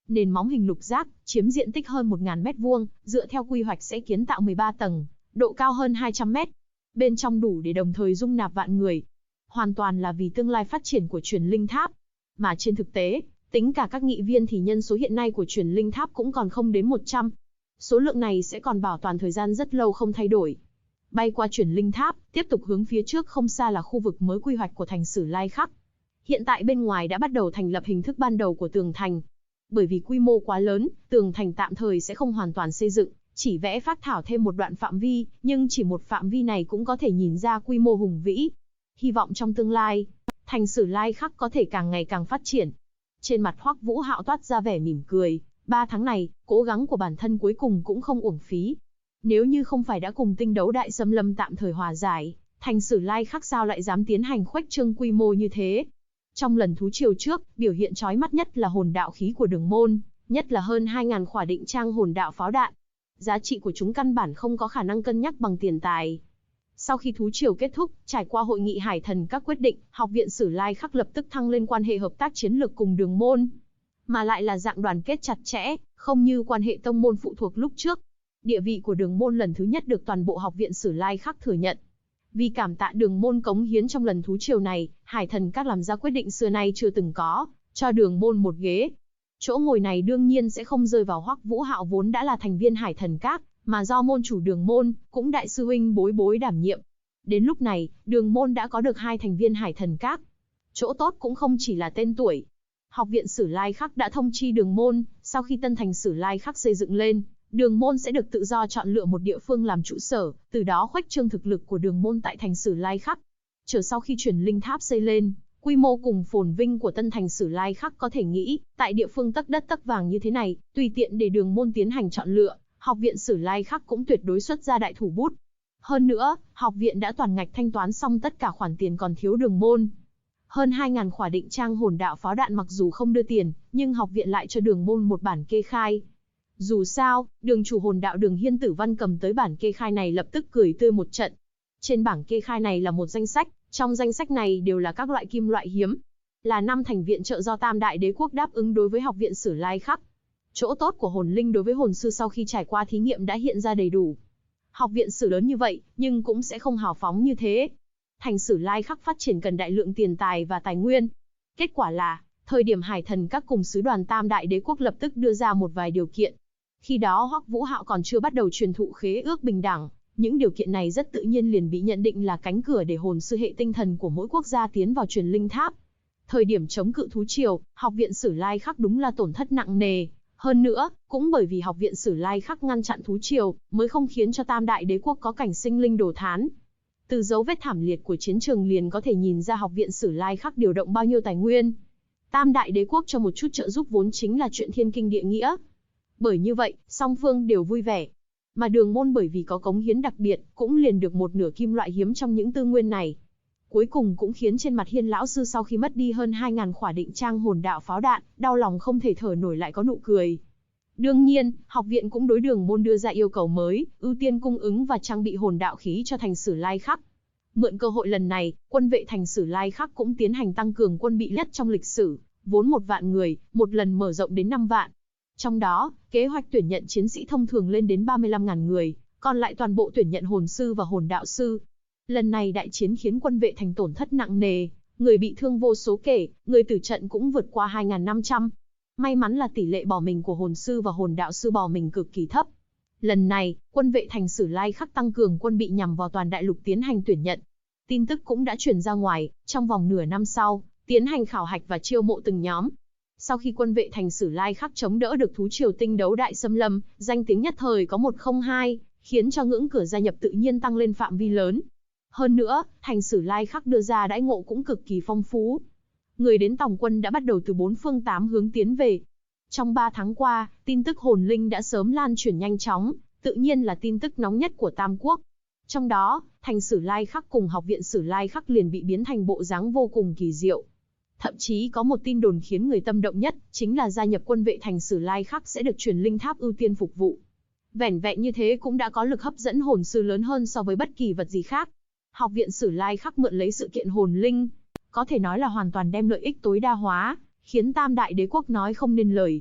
Nền móng hình lục giác, chiếm diện tích hơn 1.000 mét vuông, dựa theo quy hoạch sẽ kiến tạo 13 tầng, độ cao hơn 200 mét. Bên trong đủ để đồng thời dung nạp vạn người. Hoàn toàn là vì tương lai phát triển của Truyền Linh Tháp. Mà trên thực tế, tính cả các nghị viên thì nhân số hiện nay của Truyền Linh Tháp cũng còn không đến 100. Số lượng này sẽ còn bảo toàn thời gian rất lâu không thay đổi. Bay qua Truyền Linh Tháp, tiếp tục hướng phía trước không xa là khu vực mới quy hoạch của thành Sử Lai Khắc. Hiện tại bên ngoài đã bắt đầu thành lập hình thức ban đầu của tường thành. Bởi vì quy mô quá lớn, tường thành tạm thời sẽ không hoàn toàn xây dựng, chỉ vẽ phác thảo thêm một đoạn phạm vi, nhưng chỉ một phạm vi này cũng có thể nhìn ra quy mô hùng vĩ. Hy vọng trong tương lai, thành Sử Lai Khắc có thể càng ngày càng phát triển. Trên mặt Hoắc Vũ Hạo toát ra vẻ mỉm cười, 3 tháng này, cố gắng của bản thân cuối cùng cũng không uổng phí. Nếu như không phải đã cùng Tinh Đấu Đại Xâm Lâm tạm thời hòa giải, thành Sử Lai Khắc sao lại dám tiến hành khuếch trương quy mô như thế? Trong lần thú triều trước, biểu hiện chói mắt nhất là hồn đạo khí của Đường Môn, nhất là hơn 2.000 khỏa định trang hồn đạo pháo đạn. Giá trị của chúng căn bản không có khả năng cân nhắc bằng tiền tài. Sau khi thú triều kết thúc, trải qua hội nghị Hải Thần các quyết định, Học viện Sử Lai Khắc lập tức thăng lên quan hệ hợp tác chiến lược cùng Đường Môn, mà lại là dạng đoàn kết chặt chẽ, không như quan hệ tông môn phụ thuộc lúc trước. Địa vị của Đường Môn lần thứ nhất được toàn bộ Học viện Sử Lai Khắc thừa nhận. Vì cảm tạ Đường Môn cống hiến trong lần thú triều này, Hải Thần các làm ra quyết định xưa nay chưa từng có, cho Đường Môn một ghế. Chỗ ngồi này đương nhiên sẽ không rơi vào Hoắc Vũ Hạo vốn đã là thành viên Hải Thần các, mà do môn chủ Đường Môn, cũng đại sư huynh Bối Bối đảm nhiệm. Đến lúc này, Đường Môn đã có được 2 thành viên Hải Thần các. Chỗ tốt cũng không chỉ là tên tuổi. Học viện Sử Lai Khắc đã thông chi Đường Môn, sau khi tân thành Sử Lai Khắc xây dựng lên, Đường Môn sẽ được tự do chọn lựa một địa phương làm trụ sở, từ đó khuếch trương thực lực của Đường Môn tại thành Sử Lai Khắc. Chờ sau khi Truyền Linh Tháp xây lên, quy mô cùng phồn vinh của tân thành Sử Lai Khắc có thể nghĩ, tại địa phương tấc đất tấc vàng như thế này, tùy tiện để Đường Môn tiến hành chọn lựa, Học viện Sử Lai Khắc cũng tuyệt đối xuất ra đại thủ bút. Hơn nữa, học viện đã toàn ngạch thanh toán xong tất cả khoản tiền còn thiếu Đường Môn. Hơn 2.000 khỏa định trang hồn đạo pháo đạn mặc dù không đưa tiền, nhưng học viện lại cho Đường Môn một bản kê khai. Dù sao, đường chủ hồn đạo Đường Hiên Tử Văn cầm tới bản kê khai này lập tức cười tươi một trận. Trên bảng kê khai này là một danh sách, trong danh sách này đều là các loại kim loại hiếm. Là 5 thành viện trợ do Tam Đại Đế Quốc đáp ứng đối với Học viện Sử Lai Khắc. Chỗ tốt của hồn linh đối với hồn sư sau khi trải qua thí nghiệm đã hiện ra đầy đủ. Học viện Sử lớn như vậy, nhưng cũng sẽ không hào phóng như thế. Thành Sử Lai Khắc phát triển cần đại lượng tiền tài và tài nguyên. Kết quả là, thời điểm Hải Thần các cùng sứ đoàn Tam Đại Đế Quốc lập tức đưa ra một vài điều kiện. Khi đó Hoắc Vũ Hạo còn chưa bắt đầu truyền thụ khế ước bình đẳng, những điều kiện này rất tự nhiên liền bị nhận định là cánh cửa để hồn sư hệ tinh thần của mỗi quốc gia tiến vào Truyền Linh Tháp. Thời điểm chống cự thú triều, Học viện Sử Lai Khắc đúng là tổn thất nặng nề. Hơn nữa, cũng bởi vì Học viện Sử Lai Khắc ngăn chặn thú triều, mới không khiến cho Tam Đại Đế Quốc có cảnh sinh linh đồ thán. Từ dấu vết thảm liệt của chiến trường liền có thể nhìn ra Học viện Sử Lai Khắc điều động bao nhiêu tài nguyên. Tam Đại Đế Quốc cho một chút trợ giúp vốn chính là chuyện thiên kinh địa nghĩa. Bởi như vậy, song phương đều vui vẻ. Mà Đường Môn bởi vì có cống hiến đặc biệt, cũng liền được một nửa kim loại hiếm trong những tư nguyên này. Cuối cùng cũng khiến trên mặt Hiên lão sư sau khi mất đi hơn 2.000 khỏa định trang hồn đạo pháo đạn, đau lòng không thể thở nổi lại có nụ cười. Đương nhiên, học viện cũng đối Đường Môn đưa ra yêu cầu mới, ưu tiên cung ứng và trang bị hồn đạo khí cho thành Sử Lai Khắc. Mượn cơ hội lần này, quân vệ thành Sử Lai Khắc cũng tiến hành tăng cường quân bị nhất trong lịch sử, vốn 1 vạn người, một lần mở rộng đến 5 vạn. Trong đó, kế hoạch tuyển nhận chiến sĩ thông thường lên đến 35.000 người, còn lại toàn bộ tuyển nhận hồn sư và hồn đạo sư. Lần này đại chiến khiến quân vệ thành tổn thất nặng nề, người bị thương vô số kể, người tử trận cũng vượt qua 2.500. May mắn là tỷ lệ bỏ mình của hồn sư và hồn đạo sư bỏ mình cực kỳ thấp. Lần này, quân vệ thành Sử Lai Khắc tăng cường quân bị nhằm vào toàn đại lục tiến hành tuyển nhận. Tin tức cũng đã truyền ra ngoài, trong vòng nửa năm sau, tiến hành khảo hạch và chiêu mộ từng nhóm. Sau khi quân vệ thành Sử Lai Khắc chống đỡ được thú triều Tinh Đấu Đại Xâm Lâm, danh tiếng nhất thời có 102, khiến cho ngưỡng cửa gia nhập tự nhiên tăng lên phạm vi lớn. Hơn nữa, thành Sử Lai Khắc đưa ra đãi ngộ cũng cực kỳ phong phú. Người đến tòng quân đã bắt đầu từ 4 phương 8 hướng tiến về. Trong 3 tháng qua, tin tức hồn linh đã sớm lan truyền nhanh chóng, tự nhiên là tin tức nóng nhất của Tam Quốc. Trong đó, thành Sử Lai Khắc cùng Học viện Sử Lai Khắc liền bị biến thành bộ dáng vô cùng kỳ diệu. Thậm chí có một tin đồn khiến người tâm động nhất, chính là gia nhập quân vệ thành Sử Lai Khắc sẽ được Truyền Linh Tháp ưu tiên phục vụ. Vẻn vẹn như thế cũng đã có lực hấp dẫn hồn sư lớn hơn so với bất kỳ vật gì khác. Học viện Sử Lai Khắc mượn lấy sự kiện hồn linh, có thể nói là hoàn toàn đem lợi ích tối đa hóa, khiến Tam Đại Đế Quốc nói không nên lời.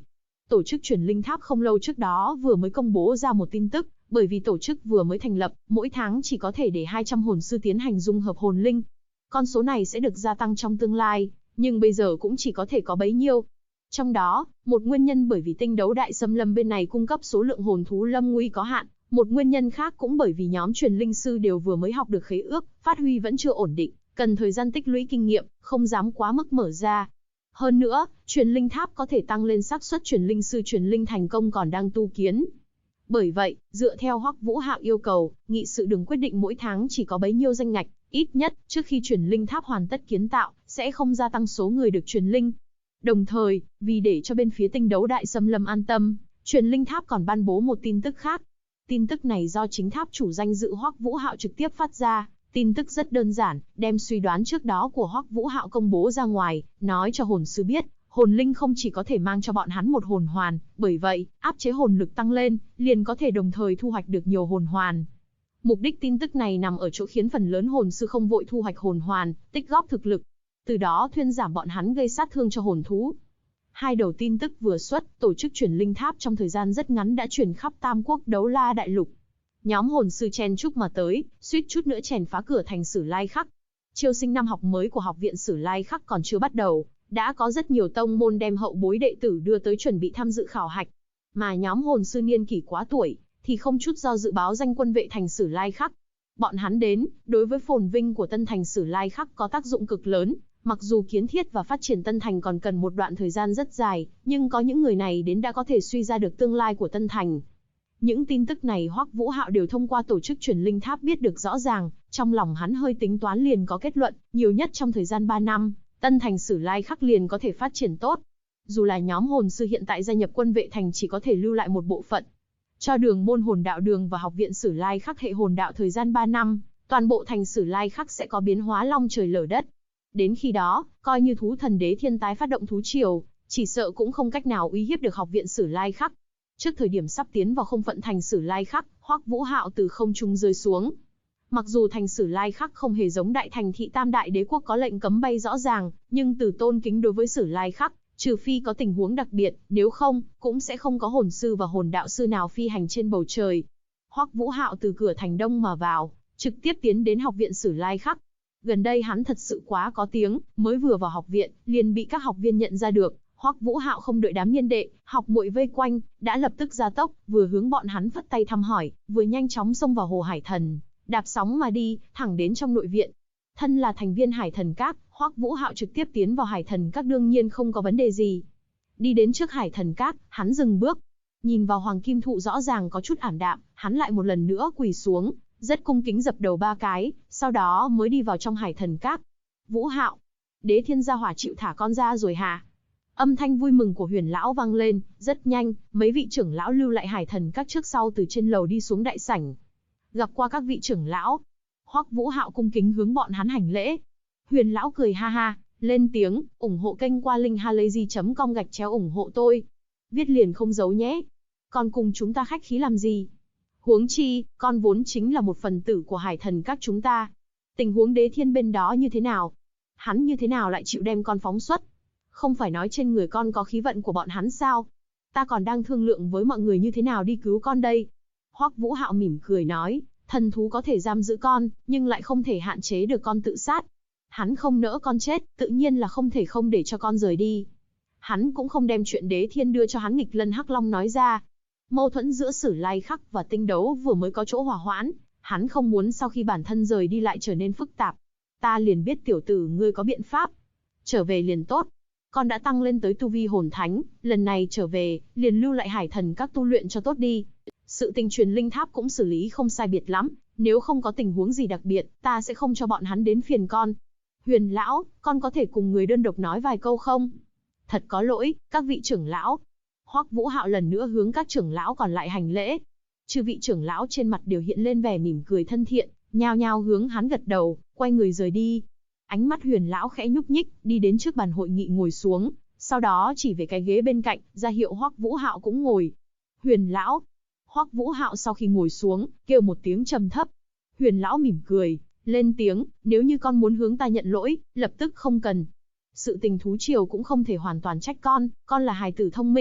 Tổ chức Truyền Linh Tháp không lâu trước đó vừa mới công bố ra một tin tức, bởi vì tổ chức vừa mới thành lập, mỗi tháng chỉ có thể để 200 hồn sư tiến hành dung hợp hồn linh. Con số này sẽ được gia tăng trong tương lai, nhưng bây giờ cũng chỉ có thể có bấy nhiêu. Trong đó, một nguyên nhân bởi vì tinh đấu đại xâm lâm bên này cung cấp số lượng hồn thú lâm nguy có hạn, một nguyên nhân khác cũng bởi vì nhóm truyền linh sư đều vừa mới học được khế ước, phát huy vẫn chưa ổn định, cần thời gian tích lũy kinh nghiệm, không dám quá mức mở ra. Hơn nữa, truyền linh tháp có thể tăng lên xác suất truyền linh sư truyền linh thành công còn đang tu kiến. Bởi vậy, dựa theo Hoắc Vũ Hạo yêu cầu, nghị sự đường quyết định mỗi tháng chỉ có bấy nhiêu danh ngạch, ít nhất, trước khi truyền linh tháp hoàn tất kiến tạo, sẽ không gia tăng số người được truyền linh. Đồng thời, vì để cho bên phía tinh đấu đại xâm lâm an tâm, truyền linh tháp còn ban bố một tin tức khác. Tin tức này do chính tháp chủ danh dự Hoắc Vũ Hạo trực tiếp phát ra. Tin tức rất đơn giản, đem suy đoán trước đó của Hoắc Vũ Hạo công bố ra ngoài, nói cho hồn sư biết, hồn linh không chỉ có thể mang cho bọn hắn một hồn hoàn, bởi vậy, áp chế hồn lực tăng lên, liền có thể đồng thời thu hoạch được nhiều hồn hoàn. Mục đích tin tức này nằm ở chỗ khiến phần lớn hồn sư không vội thu hoạch hồn hoàn, tích góp thực lực, từ đó thuyên giảm bọn hắn gây sát thương cho hồn thú. Hai đầu tin tức vừa xuất, tổ chức Truyền Linh Tháp trong thời gian rất ngắn đã truyền khắp Tam Quốc Đấu La Đại Lục. Nhóm hồn sư chen chúc mà tới, suýt chút nữa chèn phá cửa thành Sử Lai Khắc. Chiêu sinh năm học mới của học viện Sử Lai Khắc còn chưa bắt đầu, đã có rất nhiều tông môn đem hậu bối đệ tử đưa tới chuẩn bị tham dự khảo hạch. Mà nhóm hồn sư niên kỷ quá tuổi, thì không chút do dự báo danh quân vệ thành Sử Lai Khắc. Bọn hắn đến, đối với phồn vinh của tân thành Sử Lai Khắc có tác dụng cực lớn. Mặc dù kiến thiết và phát triển Tân Thành còn cần một đoạn thời gian rất dài, nhưng có những người này đến đã có thể suy ra được tương lai của Tân Thành. Những tin tức này Hoắc Vũ Hạo đều thông qua tổ chức Truyền Linh Tháp biết được rõ ràng, trong lòng hắn hơi tính toán liền có kết luận, nhiều nhất trong thời gian 3 năm, Tân Thành Sử Lai Khắc liền có thể phát triển tốt. Dù là nhóm hồn sư hiện tại gia nhập quân vệ thành chỉ có thể lưu lại một bộ phận. Cho đường môn hồn đạo đường và học viện Sử Lai Khắc hệ hồn đạo thời gian 3 năm, toàn bộ thành Sử Lai Khắc sẽ có biến hóa long trời lở đất. Đến khi đó, coi như thú thần đế thiên tái phát động thú triều, chỉ sợ cũng không cách nào uy hiếp được học viện Sử Lai Khắc. Trước thời điểm sắp tiến vào không phận thành Sử Lai Khắc, Hoắc Vũ Hạo từ không trung rơi xuống. Mặc dù thành Sử Lai Khắc không hề giống đại thành thị Tam Đại Đế quốc có lệnh cấm bay rõ ràng, nhưng từ tôn kính đối với Sử Lai Khắc, trừ phi có tình huống đặc biệt, nếu không, cũng sẽ không có hồn sư và hồn đạo sư nào phi hành trên bầu trời. Hoắc Vũ Hạo từ cửa thành đông mà vào, trực tiếp tiến đến học viện Sử Lai Khắc. Gần đây hắn thật sự quá có tiếng, mới vừa vào học viện, liền bị các học viên nhận ra được. Hoắc Vũ Hạo không đợi đám niên đệ, học muội vây quanh, đã lập tức ra tốc, vừa hướng bọn hắn phất tay thăm hỏi, vừa nhanh chóng xông vào Hồ Hải Thần, đạp sóng mà đi, thẳng đến trong nội viện. Thân là thành viên Hải Thần Các, Hoắc Vũ Hạo trực tiếp tiến vào Hải Thần Các đương nhiên không có vấn đề gì. Đi đến trước Hải Thần Các, hắn dừng bước, nhìn vào Hoàng Kim Thụ rõ ràng có chút ảm đạm, hắn lại một lần nữa quỳ xuống, rất cung kính dập đầu 3 cái, sau đó mới đi vào trong Hải Thần Các. Vũ Hạo, Đế Thiên gia hỏa chịu thả con ra rồi hả? Âm thanh vui mừng của Huyền lão vang lên, rất nhanh, mấy vị trưởng lão lưu lại Hải Thần Các trước sau từ trên lầu đi xuống đại sảnh. Gặp qua các vị trưởng lão, Hoắc Vũ Hạo cung kính hướng bọn hắn hành lễ. Huyền lão cười ha ha, lên tiếng, ủng hộ kênh qua linkhalazy.com ủng hộ tôi. Viết liền không giấu nhé. Còn cùng chúng ta khách khí làm gì? Huống chi, con vốn chính là một phần tử của Hải Thần Các chúng ta. Tình huống Đế Thiên bên đó như thế nào? Hắn như thế nào lại chịu đem con phóng xuất? Không phải nói trên người con có khí vận của bọn hắn sao? Ta còn đang thương lượng với mọi người như thế nào đi cứu con đây. Hoắc Vũ Hạo mỉm cười nói, thần thú có thể giam giữ con, nhưng lại không thể hạn chế được con tự sát. Hắn không nỡ con chết, tự nhiên là không thể không để cho con rời đi. Hắn cũng không đem chuyện Đế Thiên đưa cho hắn nghịch lân hắc long nói ra. Mâu thuẫn giữa Sử Lai Khắc và tinh đấu vừa mới có chỗ hòa hoãn, hắn không muốn sau khi bản thân rời đi lại trở nên phức tạp. Ta liền biết tiểu tử ngươi có biện pháp. Trở về liền tốt. Con đã tăng lên tới tu vi hồn thánh, lần này trở về, liền lưu lại Hải Thần Các tu luyện cho tốt đi. Sự tình Truyền Linh Tháp cũng xử lý không sai biệt lắm, nếu không có tình huống gì đặc biệt, ta sẽ không cho bọn hắn đến phiền con. Huyền lão, con có thể cùng người đơn độc nói vài câu không? Thật có lỗi, các vị trưởng lão. Hoắc Vũ Hạo lần nữa hướng các trưởng lão còn lại hành lễ. Chư vị trưởng lão trên mặt đều hiện lên vẻ mỉm cười thân thiện, nhao nhao hướng hắn gật đầu, quay người rời đi. Ánh mắt Huyền lão khẽ nhúc nhích, đi đến trước bàn hội nghị ngồi xuống, sau đó chỉ về cái ghế bên cạnh, ra hiệu Hoắc Vũ Hạo cũng ngồi. Huyền lão. Hoắc Vũ Hạo sau khi ngồi xuống, kêu một tiếng trầm thấp. Huyền lão mỉm cười, lên tiếng, nếu như con muốn hướng ta nhận lỗi, lập tức không cần. Sự tình thú triều cũng không thể hoàn toàn trách con là hài tử thông minh,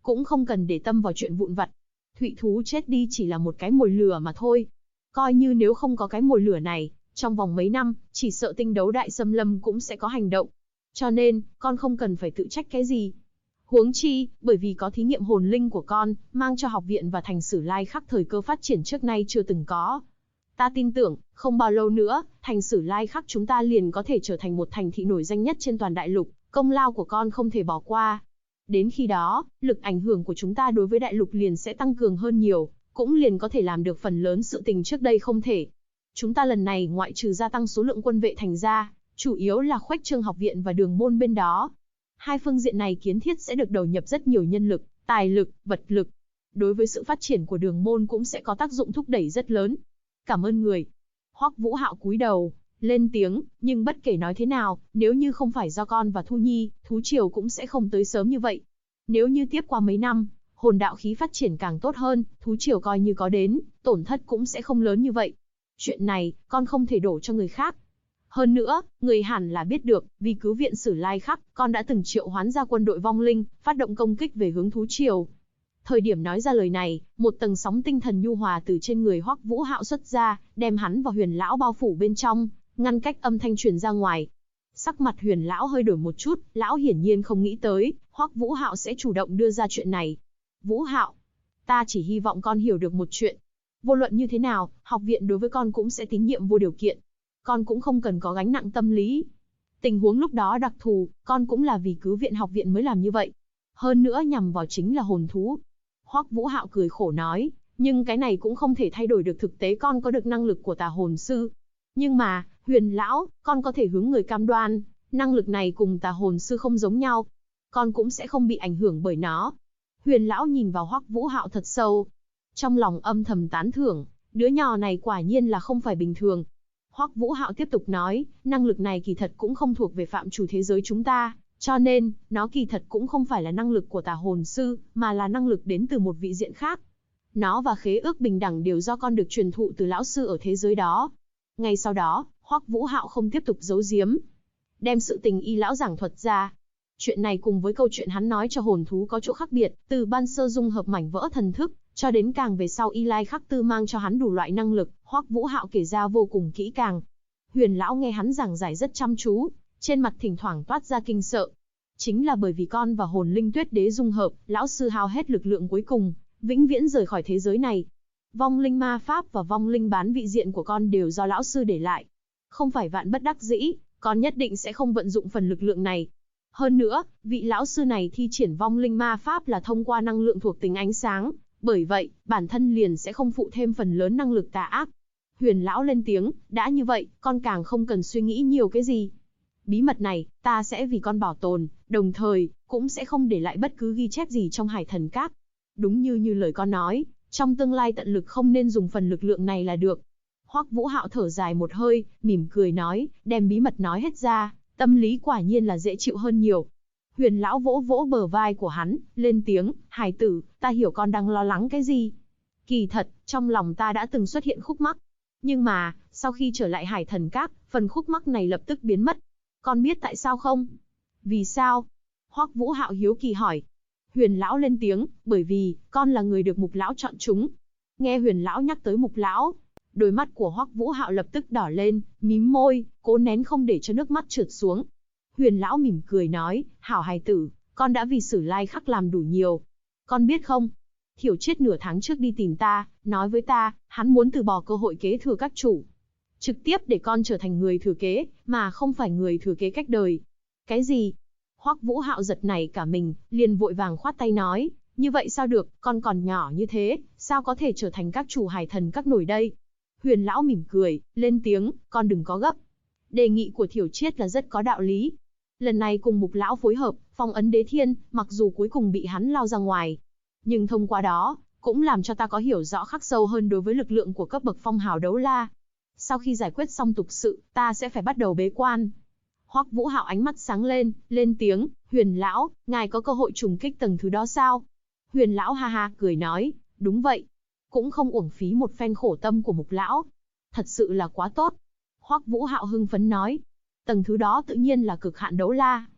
cũng không cần để tâm vào chuyện vụn vặt. Thụy thú chết đi chỉ là một cái mồi lửa mà thôi. Coi như nếu không có cái mồi lửa này, trong vòng mấy năm, chỉ sợ tinh đấu đại xâm lâm cũng sẽ có hành động. Cho nên, con không cần phải tự trách cái gì. Huống chi, bởi vì có thí nghiệm hồn linh của con, mang cho học viện và thành Sử Lai Khắc thời cơ phát triển trước nay chưa từng có. Ta tin tưởng, không bao lâu nữa, thành Sử Lai Khắc chúng ta liền có thể trở thành một thành thị nổi danh nhất trên toàn đại lục, công lao của con không thể bỏ qua. Đến khi đó, lực ảnh hưởng của chúng ta đối với đại lục liền sẽ tăng cường hơn nhiều, cũng liền có thể làm được phần lớn sự tình trước đây không thể. Chúng ta lần này ngoại trừ gia tăng số lượng quân vệ thành ra, chủ yếu là khuếch trương học viện và đường môn bên đó. Hai phương diện này kiến thiết sẽ được đầu nhập rất nhiều nhân lực, tài lực, vật lực. Đối với sự phát triển của đường môn cũng sẽ có tác dụng thúc đẩy rất lớn. Cảm ơn người. Hoắc Vũ Hạo cúi đầu, lên tiếng, nhưng bất kể nói thế nào, nếu như không phải do con và Thu Nhi, thú triều cũng sẽ không tới sớm như vậy. Nếu như tiếp qua mấy năm, hồn đạo khí phát triển càng tốt hơn, thú triều coi như có đến, tổn thất cũng sẽ không lớn như vậy. Chuyện này, con không thể đổ cho người khác. Hơn nữa, người hẳn là biết được, vì cứu viện Sử Lai Khắc, con đã từng triệu hoán ra quân đội vong linh, phát động công kích về hướng thú triều. Thời điểm nói ra lời này, một tầng sóng tinh thần nhu hòa từ trên người Hoắc Vũ Hạo xuất ra, đem hắn và Huyền lão bao phủ bên trong, ngăn cách âm thanh truyền ra ngoài. Sắc mặt Huyền lão hơi đổi một chút, lão hiển nhiên không nghĩ tới, Hoắc Vũ Hạo sẽ chủ động đưa ra chuyện này. Vũ Hạo, ta chỉ hy vọng con hiểu được một chuyện. Vô luận như thế nào, học viện đối với con cũng sẽ tín nhiệm vô điều kiện. Con cũng không cần có gánh nặng tâm lý. Tình huống lúc đó đặc thù, con cũng là vì cứu viện học viện mới làm như vậy. Hơn nữa nhằm vào chính là hồn thú. Hoắc Vũ Hạo cười khổ nói, nhưng cái này cũng không thể thay đổi được thực tế con có được năng lực của tà hồn sư. Nhưng mà, Huyền lão, con có thể hướng người cam đoan, năng lực này cùng tà hồn sư không giống nhau. Con cũng sẽ không bị ảnh hưởng bởi nó. Huyền lão nhìn vào Hoắc Vũ Hạo thật sâu. Trong lòng âm thầm tán thưởng, đứa nhỏ này quả nhiên là không phải bình thường. Hoắc Vũ Hạo tiếp tục nói, năng lực này kỳ thật cũng không thuộc về phạm trù thế giới chúng ta, cho nên, nó kỳ thật cũng không phải là năng lực của tà hồn sư, mà là năng lực đến từ một vị diện khác. Nó và khế ước bình đẳng đều do con được truyền thụ từ lão sư ở thế giới đó. Ngay sau đó, Hoắc Vũ Hạo không tiếp tục giấu giếm, đem sự tình y lão giảng thuật ra. Chuyện này cùng với câu chuyện hắn nói cho hồn thú có chỗ khác biệt, từ ban sơ dung hợp mảnh vỡ thần thức, cho đến càng về sau Y Lai Khắc Tư mang cho hắn đủ loại năng lực, Hoắc Vũ Hạo kể ra vô cùng kỹ càng. Huyền lão nghe hắn giảng giải rất chăm chú, trên mặt thỉnh thoảng toát ra kinh sợ. Chính là bởi vì con và hồn linh tuyết đế dung hợp, lão sư hao hết lực lượng cuối cùng, vĩnh viễn rời khỏi thế giới này. Vong linh ma pháp và vong linh bán vị diện của con đều do lão sư để lại. Không phải vạn bất đắc dĩ, con nhất định sẽ không vận dụng phần lực lượng này. Hơn nữa, vị lão sư này thi triển vong linh ma pháp là thông qua năng lượng thuộc tính ánh sáng, bởi vậy, bản thân liền sẽ không phụ thêm phần lớn năng lực tà ác. Huyền lão lên tiếng, đã như vậy, con càng không cần suy nghĩ nhiều cái gì. Bí mật này, ta sẽ vì con bảo tồn, đồng thời, cũng sẽ không để lại bất cứ ghi chép gì trong Hải Thần Các. Đúng như lời con nói, trong tương lai tận lực không nên dùng phần lực lượng này là được. Hoắc Vũ Hạo thở dài một hơi, mỉm cười nói, đem bí mật nói hết ra, tâm lý quả nhiên là dễ chịu hơn nhiều. Huyền lão vỗ vỗ bờ vai của hắn, lên tiếng, hài tử, ta hiểu con đang lo lắng cái gì. Kỳ thật, trong lòng ta đã từng xuất hiện khúc mắc. Nhưng mà, sau khi trở lại Hải Thần Các, phần khúc mắc này lập tức biến mất. Con biết tại sao không? Vì sao? Hoắc Vũ Hạo hiếu kỳ hỏi. Huyền lão lên tiếng, bởi vì, con là người được Mục lão chọn chúng. Nghe Huyền lão nhắc tới Mục lão, đôi mắt của Hoắc Vũ Hạo lập tức đỏ lên, mím môi, cố nén không để cho nước mắt trượt xuống. Huyền lão mỉm cười nói, hảo hài tử, con đã vì Sử Lai Khắc làm đủ nhiều. Con biết không? Thiểu Chiết nửa tháng trước đi tìm ta, nói với ta, hắn muốn từ bỏ cơ hội kế thừa các chủ. Trực tiếp để con trở thành người thừa kế, mà không phải người thừa kế cách đời. Cái gì? Hoắc Vũ Hạo giật nảy cả mình, liền vội vàng khoát tay nói, như vậy sao được, con còn nhỏ như thế, sao có thể trở thành các chủ Hải Thần Các nổi đây? Huyền lão mỉm cười, lên tiếng, con đừng có gấp. Đề nghị của Thiểu Chiết là rất có đạo lý. Lần này cùng Mục lão phối hợp, phong ấn Đế Thiên, mặc dù cuối cùng bị hắn lao ra ngoài, nhưng thông qua đó, cũng làm cho ta có hiểu rõ khắc sâu hơn đối với lực lượng của cấp bậc phong hào đấu la. Sau khi giải quyết xong tục sự, ta sẽ phải bắt đầu bế quan. Hoắc Vũ Hạo ánh mắt sáng lên, lên tiếng, Huyền lão, ngài có cơ hội trùng kích tầng thứ đó sao? Huyền lão ha ha cười nói, đúng vậy. Cũng không uổng phí một phen khổ tâm của Mục lão. Thật sự là quá tốt. Hoắc Vũ Hạo hưng phấn nói, tầng thứ đó tự nhiên là cực hạn đấu la.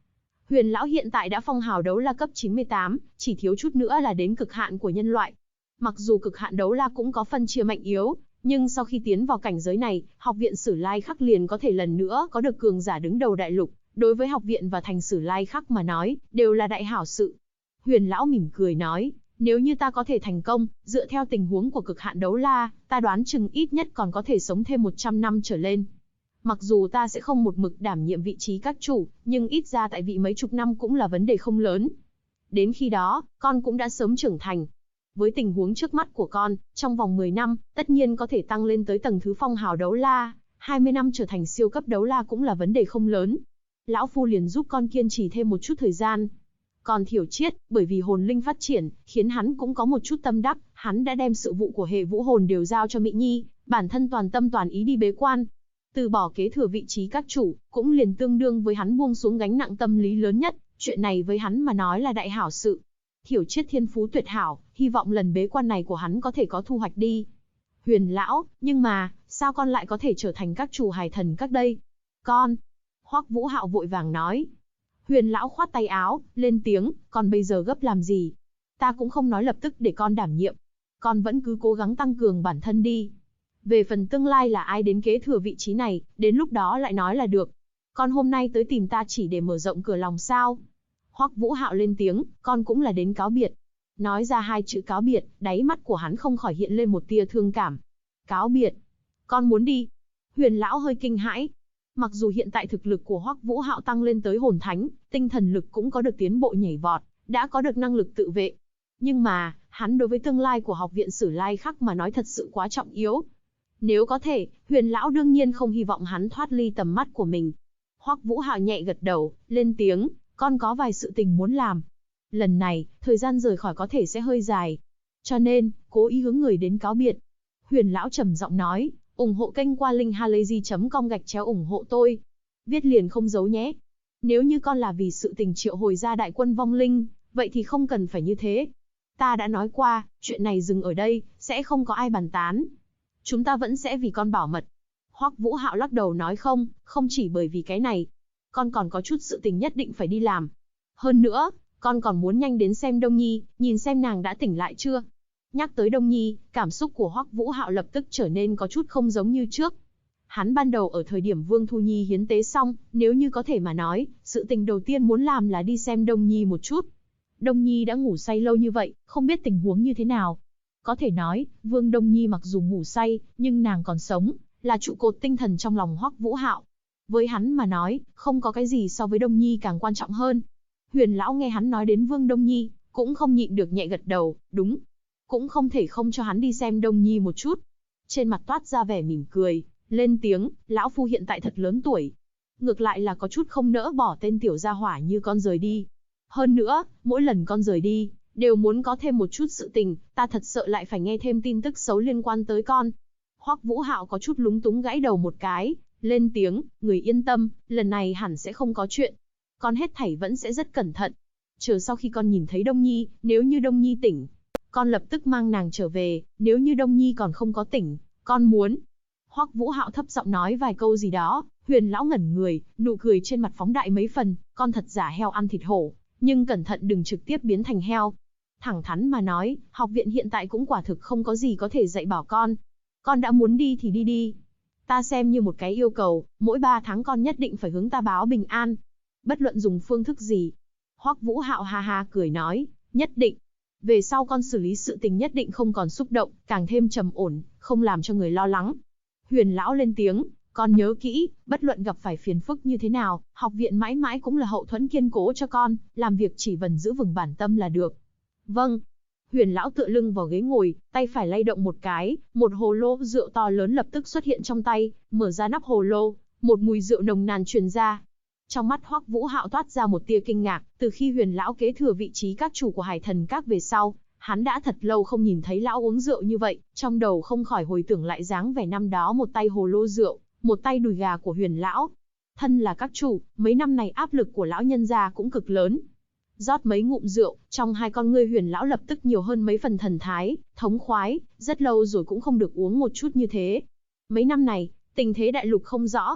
Huyền lão hiện tại đã phong hào đấu la cấp 98, chỉ thiếu chút nữa là đến cực hạn của nhân loại. Mặc dù cực hạn đấu la cũng có phân chia mạnh yếu, nhưng sau khi tiến vào cảnh giới này, học viện Sử Lai Khắc liền có thể lần nữa có được cường giả đứng đầu đại lục. Đối với học viện và thành Sử Lai Khắc mà nói, đều là đại hảo sự. Huyền lão mỉm cười nói, nếu như ta có thể thành công, dựa theo tình huống của cực hạn đấu la, ta đoán chừng ít nhất còn có thể sống thêm 100 năm trở lên. Mặc dù ta sẽ không một mực đảm nhiệm vị trí các chủ, nhưng ít ra tại vị mấy chục năm cũng là vấn đề không lớn. Đến khi đó, con cũng đã sớm trưởng thành. Với tình huống trước mắt của con, trong vòng 10 năm, tất nhiên có thể tăng lên tới tầng thứ phong hào đấu la, 20 năm trở thành siêu cấp đấu la cũng là vấn đề không lớn. Lão Phu liền giúp con kiên trì thêm một chút thời gian. Còn Thiểu Chiết, bởi vì hồn linh phát triển, khiến hắn cũng có một chút tâm đắc, hắn đã đem sự vụ của hệ vũ hồn đều giao cho Mỹ Nhi, bản thân toàn tâm toàn ý đi bế quan. Từ bỏ kế thừa vị trí các chủ, cũng liền tương đương với hắn buông xuống gánh nặng tâm lý lớn nhất, chuyện này với hắn mà nói là đại hảo sự. Thiểu Chiết thiên phú tuyệt hảo, hy vọng lần bế quan này của hắn có thể có thu hoạch đi. Huyền lão, nhưng mà, sao con lại có thể trở thành các chủ Hải Thần Các đây? Con! Hoắc Vũ Hạo vội vàng nói. Huyền lão khoát tay áo, lên tiếng, con bây giờ gấp làm gì? Ta cũng không nói lập tức để con đảm nhiệm. Con vẫn cứ cố gắng tăng cường bản thân đi. Về phần tương lai là ai đến kế thừa vị trí này, đến lúc đó lại nói là được. Con hôm nay tới tìm ta chỉ để mở rộng cửa lòng sao? Hoắc Vũ Hạo lên tiếng, con cũng là đến cáo biệt. Nói ra hai chữ cáo biệt, đáy mắt của hắn không khỏi hiện lên một tia thương cảm. Cáo biệt? Con muốn đi? Huyền lão hơi kinh hãi. Mặc dù hiện tại thực lực của Hoắc Vũ Hạo tăng lên tới hồn thánh, tinh thần lực cũng có được tiến bộ nhảy vọt, đã có được năng lực tự vệ. Nhưng mà, hắn đối với tương lai của học viện Sử Lai Khắc mà nói thật sự quá trọng yếu. Nếu có thể, Huyền lão đương nhiên không hy vọng hắn thoát ly tầm mắt của mình. Hoắc Vũ Hạo nhẹ gật đầu, lên tiếng, con có vài sự tình muốn làm. Lần này, thời gian rời khỏi có thể sẽ hơi dài. Cho nên, cố ý hướng người đến cáo biệt. Huyền lão trầm giọng nói, ủng hộ kênh qua link halayzi.com/ủng hộ tôi. Viết liền không giấu nhé. Nếu như con là vì sự tình triệu hồi ra đại quân vong linh, vậy thì không cần phải như thế. Ta đã nói qua, chuyện này dừng ở đây, sẽ không có ai bàn tán. Chúng ta vẫn sẽ vì con bảo mật. Hoắc Vũ Hạo lắc đầu nói không chỉ bởi vì cái này. Con còn có chút sự tình nhất định phải đi làm. Hơn nữa, con còn muốn nhanh đến xem Đông Nhi, nhìn xem nàng đã tỉnh lại chưa. Nhắc tới Đông Nhi, cảm xúc của Hoắc Vũ Hạo lập tức trở nên có chút không giống như trước. Hắn ban đầu ở thời điểm Vương Thu Nhi hiến tế xong, nếu như có thể mà nói, sự tình đầu tiên muốn làm là đi xem Đông Nhi một chút. Đông Nhi đã ngủ say lâu như vậy, không biết tình huống như thế nào. Có thể nói, Vương Đông Nhi mặc dù ngủ say, nhưng nàng còn sống, là trụ cột tinh thần trong lòng Hoắc Vũ Hạo. Với hắn mà nói, không có cái gì so với Đông Nhi càng quan trọng hơn. Huyền lão nghe hắn nói đến Vương Đông Nhi, cũng không nhịn được nhẹ gật đầu, đúng. Cũng không thể không cho hắn đi xem Đông Nhi một chút. Trên mặt toát ra vẻ mỉm cười, lên tiếng, lão phu hiện tại thật lớn tuổi. Ngược lại là có chút không nỡ bỏ tên tiểu gia hỏa như con rời đi. Hơn nữa, mỗi lần con rời đi, đều muốn có thêm một chút sự tình, ta thật sợ lại phải nghe thêm tin tức xấu liên quan tới con. Hoắc Vũ Hạo có chút lúng túng gãi đầu một cái, lên tiếng, người yên tâm, lần này hẳn sẽ không có chuyện. Con hết thảy vẫn sẽ rất cẩn thận. Chờ sau khi con nhìn thấy Đông Nhi, nếu như Đông Nhi tỉnh, con lập tức mang nàng trở về, nếu như Đông Nhi còn không có tỉnh, con muốn. Hoắc Vũ Hạo thấp giọng nói vài câu gì đó, Huyền lão ngẩn người, nụ cười trên mặt phóng đại mấy phần, con thật giả heo ăn thịt hổ, nhưng cẩn thận đừng trực tiếp biến thành heo. Thẳng thắn mà nói, học viện hiện tại cũng quả thực không có gì có thể dạy bảo con. Con đã muốn đi thì đi đi. Ta xem như một cái yêu cầu, mỗi 3 tháng con nhất định phải hướng ta báo bình an. Bất luận dùng phương thức gì. Hoắc Vũ Hạo ha ha cười nói, nhất định. Về sau con xử lý sự tình nhất định không còn xúc động, càng thêm trầm ổn, không làm cho người lo lắng. Huyền lão lên tiếng, con nhớ kỹ, bất luận gặp phải phiền phức như thế nào, học viện mãi mãi cũng là hậu thuẫn kiên cố cho con, làm việc chỉ cần giữ vững bản tâm là được. Vâng. Huyền lão tựa lưng vào ghế ngồi, tay phải lay động một cái, một hồ lô rượu to lớn lập tức xuất hiện trong tay, mở ra nắp hồ lô, một mùi rượu nồng nàn truyền ra. Trong mắt Hoắc Vũ Hạo toát ra một tia kinh ngạc, từ khi Huyền lão kế thừa vị trí các chủ của Hải Thần Các về sau, hắn đã thật lâu không nhìn thấy lão uống rượu như vậy, trong đầu không khỏi hồi tưởng lại dáng vẻ năm đó một tay hồ lô rượu, một tay đùi gà của Huyền lão. Thân là các chủ, mấy năm này áp lực của lão nhân gia cũng cực lớn. Rót mấy ngụm rượu, trong hai con ngươi Huyền lão lập tức nhiều hơn mấy phần thần thái, thống khoái, rất lâu rồi cũng không được uống một chút như thế. Mấy năm này, tình thế đại lục không rõ.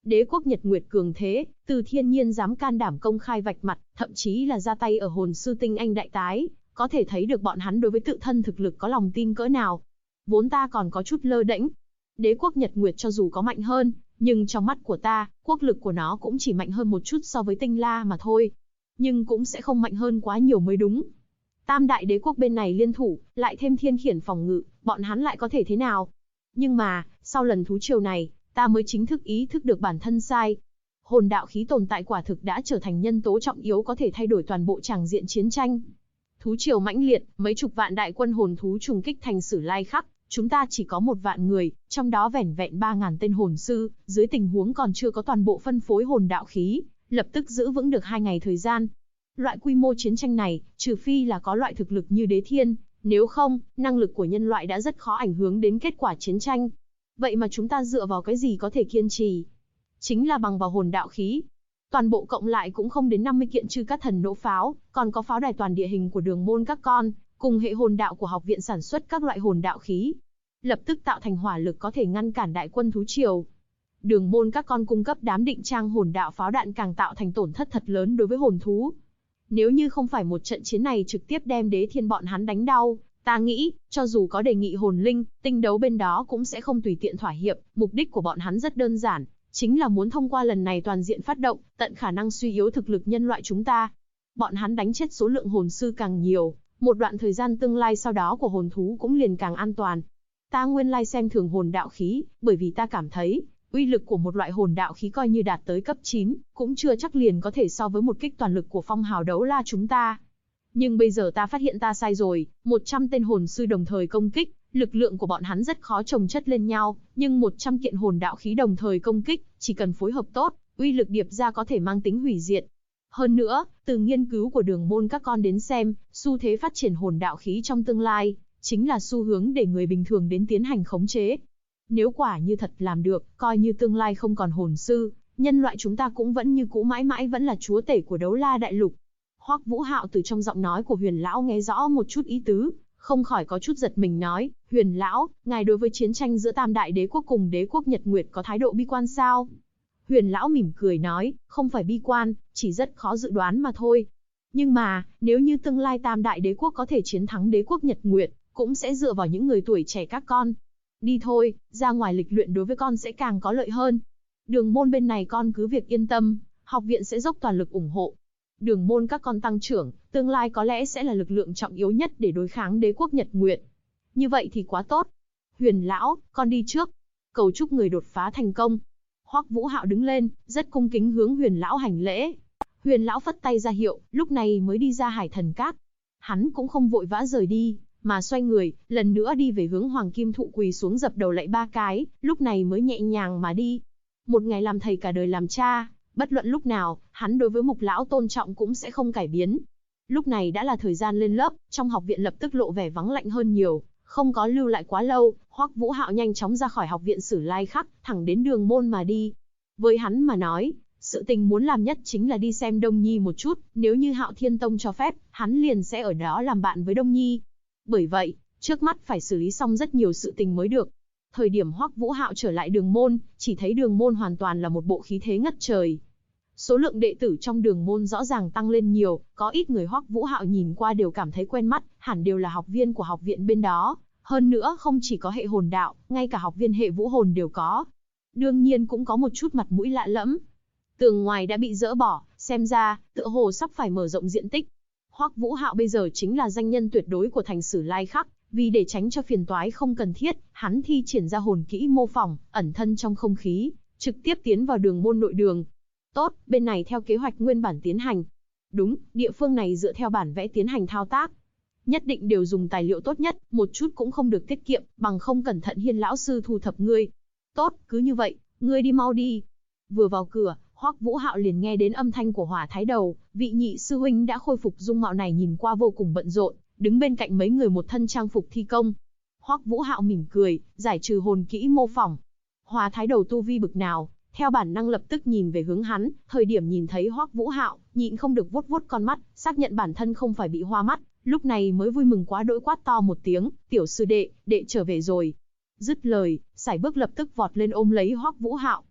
Đế quốc Nhật Nguyệt cường thế, Từ Thiên Nhiên dám can đảm công khai vạch mặt, thậm chí là ra tay ở hồn sư tinh anh đại tái, có thể thấy được bọn hắn đối với tự thân thực lực có lòng tin cỡ nào. Vốn ta còn có chút lơ đễnh. Đế quốc Nhật Nguyệt cho dù có mạnh hơn, nhưng trong mắt của ta, quốc lực của nó cũng chỉ mạnh hơn một chút so với Tinh La mà thôi. Nhưng cũng sẽ không mạnh hơn quá nhiều mới đúng. Tam đại đế quốc bên này liên thủ, lại thêm thiên khiển phòng ngự, bọn hắn lại có thể thế nào? Nhưng mà, sau lần thú triều này, ta mới chính thức ý thức được bản thân sai. Hồn đạo khí tồn tại quả thực đã trở thành nhân tố trọng yếu có thể thay đổi toàn bộ tràng diện chiến tranh. Thú triều mãnh liệt, mấy chục vạn đại quân hồn thú trùng kích thành Sử Lai Khắc, chúng ta chỉ có 1 vạn người, trong đó vẻn vẹn 3.000 tên hồn sư, dưới tình huống còn chưa có toàn bộ phân phối hồn đạo khí, lập tức giữ vững được 2 ngày thời gian. Loại quy mô chiến tranh này, trừ phi là có loại thực lực như Đế Thiên, nếu không, năng lực của nhân loại đã rất khó ảnh hưởng đến kết quả chiến tranh. Vậy mà chúng ta dựa vào cái gì có thể kiên trì? Chính là bằng vào hồn đạo khí. Toàn bộ cộng lại cũng không đến 50 kiện Chư Cát Thần nỗ pháo, còn có pháo đài toàn địa hình của Đường Môn các con, cùng hệ hồn đạo của học viện sản xuất các loại hồn đạo khí. Lập tức tạo thành hỏa lực có thể ngăn cản đại quân thú triều. Đường Môn các con cung cấp đám định trang hồn đạo pháo đạn càng tạo thành tổn thất thật lớn đối với hồn thú. Nếu như không phải một trận chiến này trực tiếp đem Đế Thiên bọn hắn đánh đau, ta nghĩ, cho dù có đề nghị hồn linh, tinh đấu bên đó cũng sẽ không tùy tiện thỏa hiệp, mục đích của bọn hắn rất đơn giản, chính là muốn thông qua lần này toàn diện phát động, tận khả năng suy yếu thực lực nhân loại chúng ta. Bọn hắn đánh chết số lượng hồn sư càng nhiều, một đoạn thời gian tương lai sau đó của hồn thú cũng liền càng an toàn. Ta nguyên lai xem thường hồn đạo khí, bởi vì ta cảm thấy, uy lực của một loại hồn đạo khí coi như đạt tới cấp 9, cũng chưa chắc liền có thể so với một kích toàn lực của phong hào đấu la chúng ta. Nhưng bây giờ ta phát hiện ta sai rồi, 100 tên hồn sư đồng thời công kích, lực lượng của bọn hắn rất khó chồng chất lên nhau, nhưng 100 kiện hồn đạo khí đồng thời công kích, chỉ cần phối hợp tốt, uy lực điệp ra có thể mang tính hủy diệt. Hơn nữa, từ nghiên cứu của Đường Môn các con đến xem, xu thế phát triển hồn đạo khí trong tương lai, chính là xu hướng để người bình thường đến tiến hành khống chế. Nếu quả như thật làm được, coi như tương lai không còn hồn sư, nhân loại chúng ta cũng vẫn như cũ mãi mãi vẫn là chúa tể của Đấu La Đại Lục. Hoắc Vũ Hạo từ trong giọng nói của Huyền lão nghe rõ một chút ý tứ, không khỏi có chút giật mình nói, Huyền lão, ngài đối với chiến tranh giữa Tam Đại Đế Quốc cùng Đế Quốc Nhật Nguyệt có thái độ bi quan sao? Huyền lão mỉm cười nói, không phải bi quan, chỉ rất khó dự đoán mà thôi. Nhưng mà, nếu như tương lai Tam Đại Đế Quốc có thể chiến thắng Đế Quốc Nhật Nguyệt, cũng sẽ dựa vào những người tuổi trẻ các con. Đi thôi, ra ngoài lịch luyện đối với con sẽ càng có lợi hơn. Đường Môn bên này con cứ việc yên tâm, học viện sẽ dốc toàn lực ủng hộ. Đường Môn các con tăng trưởng, tương lai có lẽ sẽ là lực lượng trọng yếu nhất để đối kháng Đế Quốc Nhật Nguyệt. Như vậy thì quá tốt. Huyền lão, con đi trước. Cầu chúc người đột phá thành công. Hoắc Vũ Hạo đứng lên, rất cung kính hướng Huyền lão hành lễ. Huyền lão phất tay ra hiệu, lúc này mới đi ra Hải Thần Các. Hắn cũng không vội vã rời đi, mà xoay người, lần nữa đi về hướng Hoàng Kim Thụ quỳ xuống dập đầu lạy 3 cái, lúc này mới nhẹ nhàng mà đi. Một ngày làm thầy cả đời làm cha, bất luận lúc nào, hắn đối với Mục lão tôn trọng cũng sẽ không cải biến. Lúc này đã là thời gian lên lớp, trong học viện lập tức lộ vẻ vắng lạnh hơn nhiều, không có lưu lại quá lâu, Hoắc Vũ Hạo nhanh chóng ra khỏi học viện Sử Lai Khắc, thẳng đến Đường Môn mà đi. Với hắn mà nói, sự tình muốn làm nhất chính là đi xem Đông Nhi một chút, nếu như Hạo Thiên Tông cho phép, hắn liền sẽ ở đó làm bạn với Đông Nhi. Bởi vậy, trước mắt phải xử lý xong rất nhiều sự tình mới được. Thời điểm Hoắc Vũ Hạo trở lại Đường Môn, chỉ thấy Đường Môn hoàn toàn là một bộ khí thế ngất trời. Số lượng đệ tử trong Đường Môn rõ ràng tăng lên nhiều, có ít người Hoắc Vũ Hạo nhìn qua đều cảm thấy quen mắt, hẳn đều là học viên của học viện bên đó. Hơn nữa không chỉ có hệ hồn đạo, ngay cả học viên hệ vũ hồn đều có. Đương nhiên cũng có một chút mặt mũi lạ lẫm. Tường ngoài đã bị dỡ bỏ, xem ra, tựa hồ sắp phải mở rộng diện tích. Hoắc Vũ Hạo bây giờ chính là danh nhân tuyệt đối của thành Sử Lai Khắc, vì để tránh cho phiền toái không cần thiết, hắn thi triển ra hồn kỹ mô phỏng, ẩn thân trong không khí, trực tiếp tiến vào Đường Môn nội đường. Tốt, bên này theo kế hoạch nguyên bản tiến hành. Đúng, địa phương này dựa theo bản vẽ tiến hành thao tác. Nhất định đều dùng tài liệu tốt nhất, một chút cũng không được tiết kiệm, bằng không cẩn thận Hiên lão sư thu thập ngươi. Tốt, cứ như vậy, ngươi đi mau đi. Vừa vào cửa, Hoắc Vũ Hạo liền nghe đến âm thanh của Hỏa Thái Đầu, vị nhị sư huynh đã khôi phục dung mạo này nhìn qua vô cùng bận rộn, đứng bên cạnh mấy người một thân trang phục thi công. Hoắc Vũ Hạo mỉm cười, giải trừ hồn kỹ mô phỏng. Hỏa Thái Đầu tu vi bực nào, theo bản năng lập tức nhìn về hướng hắn, thời điểm nhìn thấy Hoắc Vũ Hạo, nhịn không được vuốt vuốt con mắt, xác nhận bản thân không phải bị hoa mắt, lúc này mới vui mừng quá đỗi quát to một tiếng, "Tiểu sư đệ, đệ trở về rồi." Dứt lời, sải bước lập tức vọt lên ôm lấy Hoắc Vũ Hạo.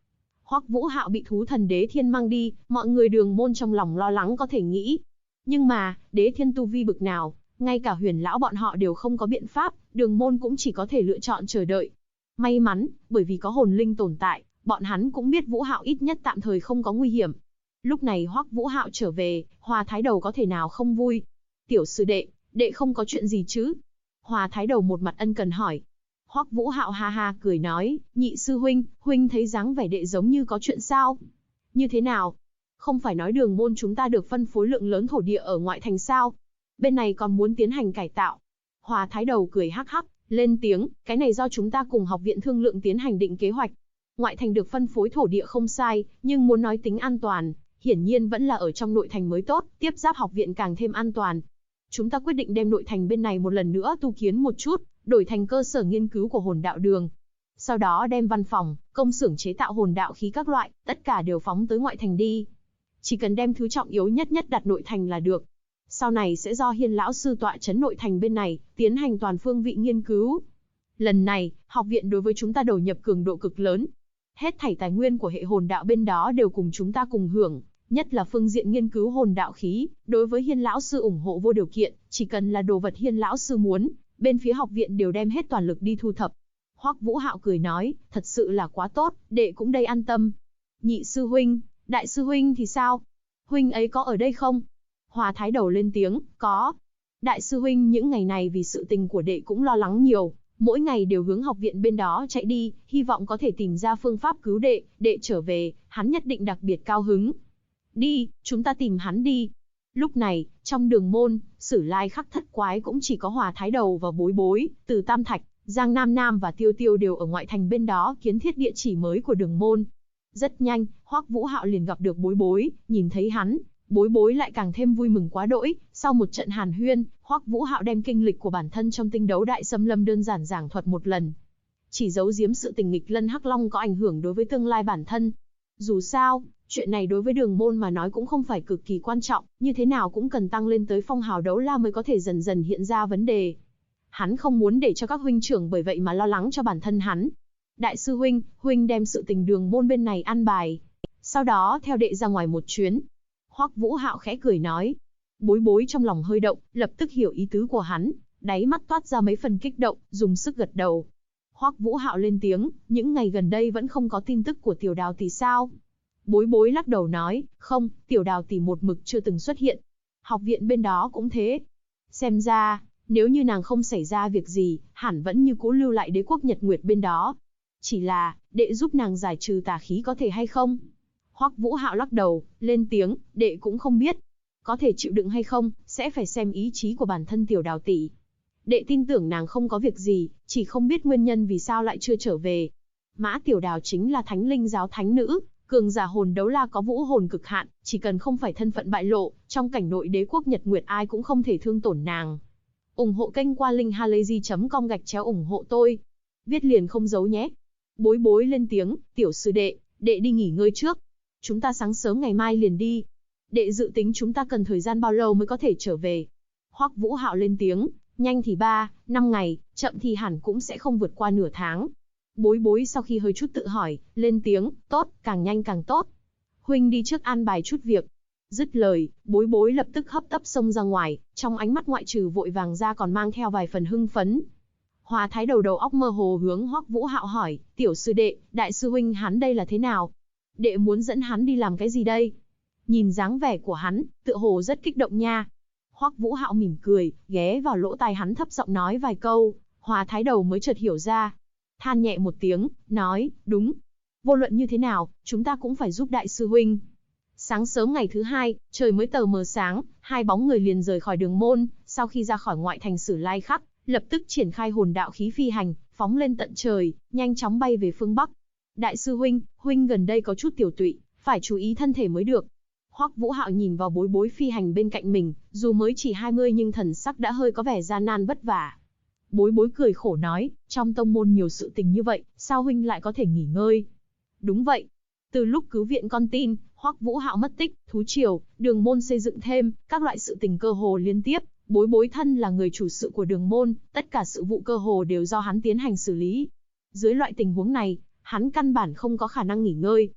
Hoắc Vũ Hạo bị thú thần Đế Thiên mang đi, mọi người Đường môn trong lòng lo lắng có thể nghĩ. Nhưng mà, Đế Thiên tu vi bực nào, ngay cả Huyền lão bọn họ đều không có biện pháp, Đường môn cũng chỉ có thể lựa chọn chờ đợi. May mắn, bởi vì có hồn linh tồn tại, bọn hắn cũng biết Vũ Hạo ít nhất tạm thời không có nguy hiểm. Lúc này Hoắc Vũ Hạo trở về, Hòa Thái Đầu có thể nào không vui? Tiểu sư đệ, đệ không có chuyện gì chứ? Hòa Thái Đầu một mặt ân cần hỏi. Hoắc Vũ Hạo ha ha cười nói, nhị sư huynh, huynh thấy dáng vẻ đệ giống như có chuyện sao? Như thế nào? Không phải nói Đường môn chúng ta được phân phối lượng lớn thổ địa ở ngoại thành sao? Bên này còn muốn tiến hành cải tạo. Hòa Thái Đầu cười hắc hắc, lên tiếng, cái này do chúng ta cùng học viện thương lượng tiến hành định kế hoạch. Ngoại thành được phân phối thổ địa không sai, nhưng muốn nói tính an toàn, hiển nhiên vẫn là ở trong nội thành mới tốt, tiếp giáp học viện càng thêm an toàn. Chúng ta quyết định đem nội thành bên này một lần nữa tu kiến một chút, đổi thành cơ sở nghiên cứu của hồn đạo đường. Sau đó đem văn phòng, công xưởng chế tạo hồn đạo khí các loại, tất cả đều phóng tới ngoại thành đi. Chỉ cần đem thứ trọng yếu nhất đặt nội thành là được. Sau này sẽ do Hiên lão sư tọa trấn nội thành bên này, tiến hành toàn phương vị nghiên cứu. Lần này, học viện đối với chúng ta đầu nhập cường độ cực lớn. Hết thảy tài nguyên của hệ hồn đạo bên đó đều cùng chúng ta cùng hưởng, nhất là phương diện nghiên cứu hồn đạo khí, đối với Hiên lão sư ủng hộ vô điều kiện, chỉ cần là đồ vật Hiên lão sư muốn, bên phía học viện đều đem hết toàn lực đi thu thập. Hoắc Vũ Hạo cười nói, thật sự là quá tốt, đệ cũng đây an tâm. Nhị sư huynh, đại sư huynh thì sao? Huynh ấy có ở đây không? Hòa Thái Đầu lên tiếng, có. Đại sư huynh những ngày này vì sự tình của đệ cũng lo lắng nhiều, mỗi ngày đều hướng học viện bên đó chạy đi, hy vọng có thể tìm ra phương pháp cứu đệ, đệ trở về, hắn nhất định đặc biệt cao hứng. Đi, chúng ta tìm hắn đi. Lúc này, trong Đường môn, Sử Lai Khắc Thất Quái cũng chỉ có Hòa Thái Đầu và Bối Bối, Từ Tam Thạch, Giang Nam Nam và Tiêu Tiêu đều ở ngoại thành bên đó kiến thiết địa chỉ mới của Đường môn. Rất nhanh, Hoắc Vũ Hạo liền gặp được Bối Bối, nhìn thấy hắn, Bối Bối lại càng thêm vui mừng quá đỗi. Sau một trận hàn huyên, Hoắc Vũ Hạo đem kinh lịch của bản thân trong Tinh Đấu Đại Xâm Lâm đơn giản giảng thuật một lần. Chỉ giấu giếm sự tình nghịch lân Hắc Long có ảnh hưởng đối với tương lai bản thân. Dù sao, chuyện này đối với Đường môn mà nói cũng không phải cực kỳ quan trọng, như thế nào cũng cần tăng lên tới phong hào đấu la mới có thể dần dần hiện ra vấn đề. Hắn không muốn để cho các huynh trưởng bởi vậy mà lo lắng cho bản thân hắn. Đại sư huynh, huynh đem sự tình Đường môn bên này an bài, sau đó theo đệ ra ngoài một chuyến. Hoắc Vũ Hạo khẽ cười nói. Bối Bối trong lòng hơi động, lập tức hiểu ý tứ của hắn, đáy mắt toát ra mấy phần kích động, dùng sức gật đầu. Hoắc Vũ Hạo lên tiếng, những ngày gần đây vẫn không có tin tức của Tiểu Đào tỷ sao? Bối Bối lắc đầu nói, không, Tiểu Đào tỷ một mực chưa từng xuất hiện. Học viện bên đó cũng thế. Xem ra, nếu như nàng không xảy ra việc gì, hẳn vẫn như cũ lưu lại Đế quốc Nhật Nguyệt bên đó. Chỉ là, đệ giúp nàng giải trừ tà khí có thể hay không? Hoắc Vũ Hạo lắc đầu, lên tiếng, đệ cũng không biết. Có thể chịu đựng hay không, sẽ phải xem ý chí của bản thân Tiểu Đào tỷ. Đệ tin tưởng nàng không có việc gì, chỉ không biết nguyên nhân vì sao lại chưa trở về. Mã Tiểu Đào chính là Thánh Linh giáo thánh nữ, cường giả hồn đấu la có vũ hồn cực hạn, chỉ cần không phải thân phận bại lộ, trong cảnh nội Đế quốc Nhật Nguyệt ai cũng không thể thương tổn nàng. Ủng hộ kênh qua linkhalazy.com/ủng hộ tôi. Viết liền không giấu nhé. Bối Bối lên tiếng, tiểu sư đệ, đệ đi nghỉ ngơi trước. Chúng ta sáng sớm ngày mai liền đi. Đệ dự tính chúng ta cần thời gian bao lâu mới có thể trở về? Hoắc Vũ Hạo lên tiếng, nhanh thì 3-5 ngày, chậm thì hẳn cũng sẽ không vượt qua nửa tháng. Bối Bối sau khi hơi chút tự hỏi, lên tiếng, tốt, càng nhanh càng tốt. Huynh đi trước an bài chút việc. Dứt lời, Bối Bối lập tức hấp tấp xông ra ngoài, trong ánh mắt ngoại trừ vội vàng ra còn mang theo vài phần hưng phấn. Hòa Thái Đầu đầu óc mơ hồ hướng Hoắc Vũ Hạo hỏi, tiểu sư đệ, đại sư huynh hắn đây là thế nào? Đệ muốn dẫn hắn đi làm cái gì đây? Nhìn dáng vẻ của hắn, tựa hồ rất kích động nha. Hoắc Vũ Hạo mỉm cười, ghé vào lỗ tai hắn thấp giọng nói vài câu, Hòa Thái Đầu mới chợt hiểu ra. Than nhẹ một tiếng, nói, đúng. Vô luận như thế nào, chúng ta cũng phải giúp đại sư huynh. Sáng sớm ngày thứ hai, trời mới tờ mờ sáng, hai bóng người liền rời khỏi Đường môn, sau khi ra khỏi ngoại thành Sử Lai Khắc, lập tức triển khai hồn đạo khí phi hành, phóng lên tận trời, nhanh chóng bay về phương Bắc. Đại sư huynh, huynh gần đây có chút tiểu tụy, phải chú ý thân thể mới được. Hoắc Vũ Hạo nhìn vào Bối Bối phi hành bên cạnh mình, dù mới chỉ 20 nhưng thần sắc đã hơi có vẻ gian nan vất vả. Bối Bối cười khổ nói, trong tông môn nhiều sự tình như vậy, sao huynh lại có thể nghỉ ngơi? Đúng vậy. Từ lúc cứu viện con tin, Hoắc Vũ Hạo mất tích, thú triều, Đường môn xây dựng thêm, các loại sự tình cơ hồ liên tiếp. Bối Bối thân là người chủ sự của Đường môn, tất cả sự vụ cơ hồ đều do hắn tiến hành xử lý. Dưới loại tình huống này, hắn căn bản không có khả năng nghỉ ngơi.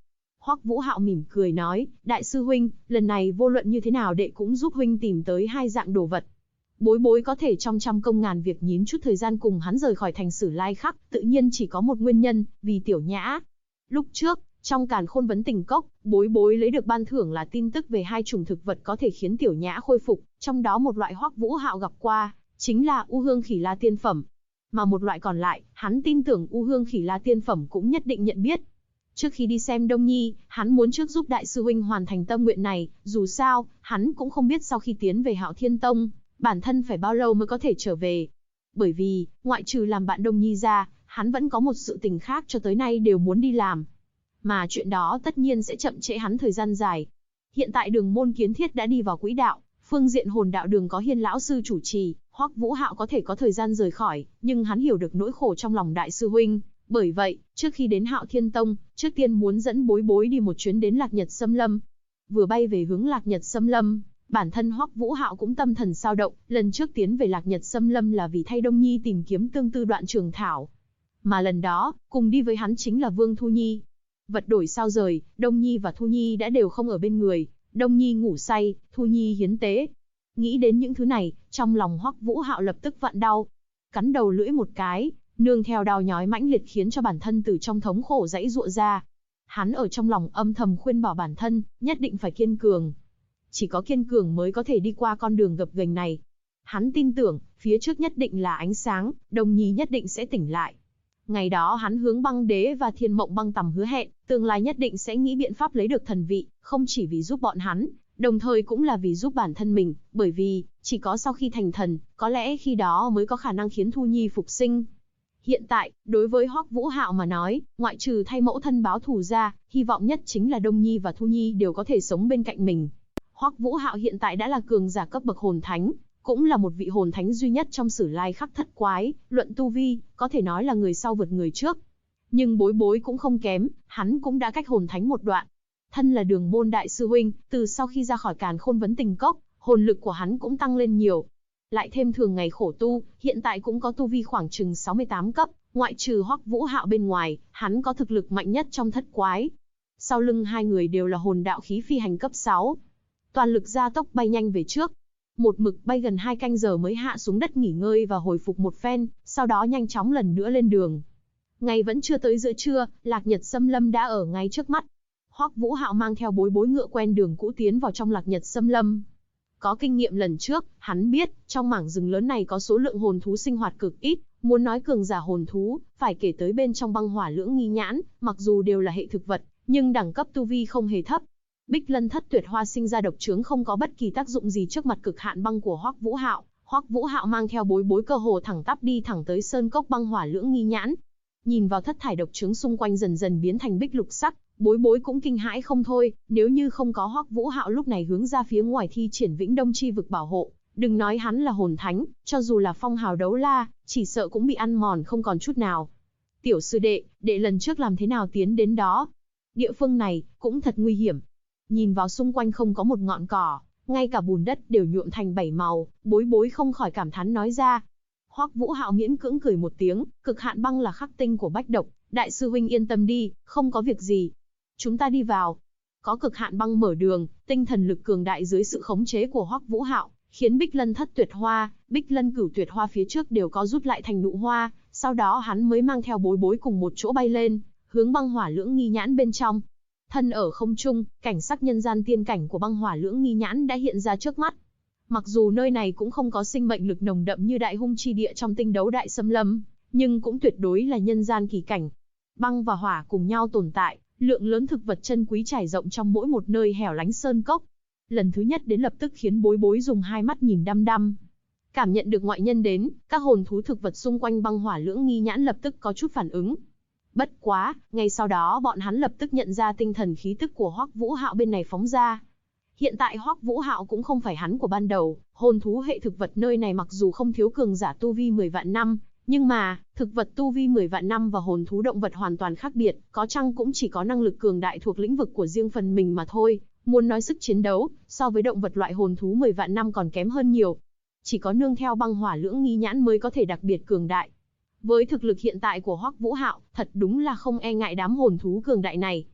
Hoắc Vũ Hạo mỉm cười nói, đại sư huynh, lần này vô luận như thế nào đệ cũng giúp huynh tìm tới hai dạng đồ vật. Bối bối có thể trong trăm công ngàn việc nhín chút thời gian cùng hắn rời khỏi thành Sử Lai Khắc, tự nhiên chỉ có một nguyên nhân, vì Tiểu Nhã. Lúc trước, trong Càn Khôn Vấn Tình Cốc, bối bối lấy được ban thưởng là tin tức về hai chủng thực vật có thể khiến Tiểu Nhã khôi phục, trong đó một loại Hoắc Vũ Hạo gặp qua, chính là U Hương Khỉ La Tiên Phẩm. Mà một loại còn lại, hắn tin tưởng U Hương Khỉ La Tiên Phẩm cũng nhất định nhận biết. Trước khi đi xem Đông Nhi, hắn muốn trước giúp đại sư huynh hoàn thành tâm nguyện này, dù sao, hắn cũng không biết sau khi tiến về Hạo Thiên Tông, bản thân phải bao lâu mới có thể trở về. Bởi vì, ngoại trừ làm bạn Đông Nhi ra, hắn vẫn có một sự tình khác cho tới nay đều muốn đi làm. Mà chuyện đó tất nhiên sẽ chậm trễ hắn thời gian dài. Hiện tại đường môn kiến thiết đã đi vào quỹ đạo, phương diện hồn đạo đường có Hiên lão sư chủ trì, Hoắc Vũ Hạo có thể có thời gian rời khỏi, nhưng hắn hiểu được nỗi khổ trong lòng đại sư huynh. Bởi vậy, trước khi đến Hạo Thiên Tông, trước tiên muốn dẫn bối bối đi một chuyến đến Lạc Nhật Xâm Lâm. Vừa bay về hướng Lạc Nhật Xâm Lâm, bản thân Hoắc Vũ Hạo cũng tâm thần sao động, lần trước tiến về Lạc Nhật Xâm Lâm là vì thay Đông Nhi tìm kiếm tương tư đoạn trường thảo. Mà lần đó, cùng đi với hắn chính là Vương Thu Nhi. Vật đổi sao rời, Đông Nhi và Thu Nhi đã đều không ở bên người, Đông Nhi ngủ say, Thu Nhi hiến tế. Nghĩ đến những thứ này, trong lòng Hoắc Vũ Hạo lập tức vặn đau. Cắn đầu lưỡi một cái, nương theo đau nhói mãnh liệt khiến cho bản thân từ trong thống khổ dãy giụa ra. Hắn ở trong lòng âm thầm khuyên bảo bản thân, nhất định phải kiên cường. Chỉ có kiên cường mới có thể đi qua con đường gập ghềnh này. Hắn tin tưởng, phía trước nhất định là ánh sáng, Đông Nhi nhất định sẽ tỉnh lại. Ngày đó hắn hướng Băng Đế và Thiên Mộng Băng Tầm hứa hẹn, tương lai nhất định sẽ nghĩ biện pháp lấy được thần vị, không chỉ vì giúp bọn hắn, đồng thời cũng là vì giúp bản thân mình, bởi vì, chỉ có sau khi thành thần, có lẽ khi đó mới có khả năng khiến Thu Nhi phục sinh. Hiện tại, đối với Hoắc Vũ Hạo mà nói, ngoại trừ thay mẫu thân báo thù ra, hy vọng nhất chính là Đông Nhi và Thu Nhi đều có thể sống bên cạnh mình. Hoắc Vũ Hạo hiện tại đã là cường giả cấp bậc hồn thánh, cũng là một vị hồn thánh duy nhất trong Sử Lai Khắc thất quái, luận tu vi, có thể nói là người sau vượt người trước. Nhưng bối bối cũng không kém, hắn cũng đã cách hồn thánh một đoạn. Thân là đường môn đại sư huynh, từ sau khi ra khỏi Càn Khôn Vấn Tình Cốc, hồn lực của hắn cũng tăng lên nhiều. Lại thêm thường ngày khổ tu, hiện tại cũng có tu vi khoảng chừng 68 cấp, ngoại trừ Hoắc Vũ Hạo bên ngoài, hắn có thực lực mạnh nhất trong thất quái. Sau lưng hai người đều là hồn đạo khí phi hành cấp 6. Toàn lực gia tốc bay nhanh về trước. Một mực bay gần 2 canh giờ mới hạ xuống đất nghỉ ngơi và hồi phục một phen, sau đó nhanh chóng lần nữa lên đường. Ngày vẫn chưa tới giữa trưa, Lạc Nhật Xâm Lâm đã ở ngay trước mắt. Hoắc Vũ Hạo mang theo bối bối ngựa quen đường cũ tiến vào trong Lạc Nhật Xâm Lâm. Có kinh nghiệm lần trước, hắn biết, trong mảng rừng lớn này có số lượng hồn thú sinh hoạt cực ít, muốn nói cường giả hồn thú, phải kể tới bên trong Băng Hỏa Lưỡng Nghi Nhãn, mặc dù đều là hệ thực vật, nhưng đẳng cấp tu vi không hề thấp. Bích Lân Thất Tuyệt Hoa sinh ra độc chướng không có bất kỳ tác dụng gì trước mặt cực hạn băng của Hoắc Vũ Hạo. Hoắc Vũ Hạo mang theo bối bối cơ hồ thẳng tắp đi thẳng tới sơn cốc Băng Hỏa Lưỡng Nghi Nhãn. Nhìn vào thất thải độc chướng xung quanh dần dần biến thành bích lục sắc, bối bối cũng kinh hãi không thôi, nếu như không có Hoắc Vũ Hạo lúc này hướng ra phía ngoài thi triển Vĩnh Đông chi vực bảo hộ, đừng nói hắn là hồn thánh, cho dù là phong hào đấu la, chỉ sợ cũng bị ăn mòn không còn chút nào. Tiểu sư đệ, đệ lần trước làm thế nào tiến đến đó? Địa phương này cũng thật nguy hiểm. Nhìn vào xung quanh không có một ngọn cỏ, ngay cả bùn đất đều nhuộm thành 7 màu, bối bối không khỏi cảm thán nói ra. Hoắc Vũ Hạo miễn cưỡng cười một tiếng, cực hạn băng là khắc tinh của bách độc, đại sư huynh yên tâm đi, không có việc gì. Chúng ta đi vào. Có cực hạn băng mở đường, tinh thần lực cường đại dưới sự khống chế của Hoắc Vũ Hạo, khiến Bích Lân Thất Tuyệt Hoa, Bích Lân Cửu Tuyệt Hoa phía trước đều có rút lại thành nụ hoa, sau đó hắn mới mang theo bối bối cùng một chỗ bay lên, hướng Băng Hỏa Lưỡng Nghi Nhãn bên trong. Thân ở không trung, cảnh sắc nhân gian tiên cảnh của Băng Hỏa Lưỡng Nghi Nhãn đã hiện ra trước mắt. Mặc dù nơi này cũng không có sinh mệnh lực nồng đậm như Đại Hung chi địa trong Tinh Đấu Đại Xâm Lâm, nhưng cũng tuyệt đối là nhân gian kỳ cảnh. Băng và hỏa cùng nhau tồn tại, lượng lớn thực vật chân quý trải rộng trong mỗi một nơi hẻo lánh sơn cốc. Lần thứ nhất đến lập tức khiến bối bối dùng hai mắt nhìn đăm đăm. Cảm nhận được ngoại nhân đến, các hồn thú thực vật xung quanh Băng Hỏa Lưỡng Nghi Nhãn lập tức có chút phản ứng. Bất quá, ngay sau đó bọn hắn lập tức nhận ra tinh thần khí tức của Hoắc Vũ Hạo bên này phóng ra. Hiện tại Hoắc Vũ Hạo cũng không phải hắn của ban đầu, hồn thú hệ thực vật nơi này mặc dù không thiếu cường giả tu vi 10 vạn năm, nhưng mà, thực vật tu vi 10 vạn năm và hồn thú động vật hoàn toàn khác biệt, có chăng cũng chỉ có năng lực cường đại thuộc lĩnh vực của riêng phần mình mà thôi, muốn nói sức chiến đấu, so với động vật loại hồn thú 10 vạn năm còn kém hơn nhiều. Chỉ có nương theo Băng Hỏa Lưỡng Nghi Nhãn mới có thể đặc biệt cường đại. Với thực lực hiện tại của Hoắc Vũ Hạo, thật đúng là không e ngại đám hồn thú cường đại này.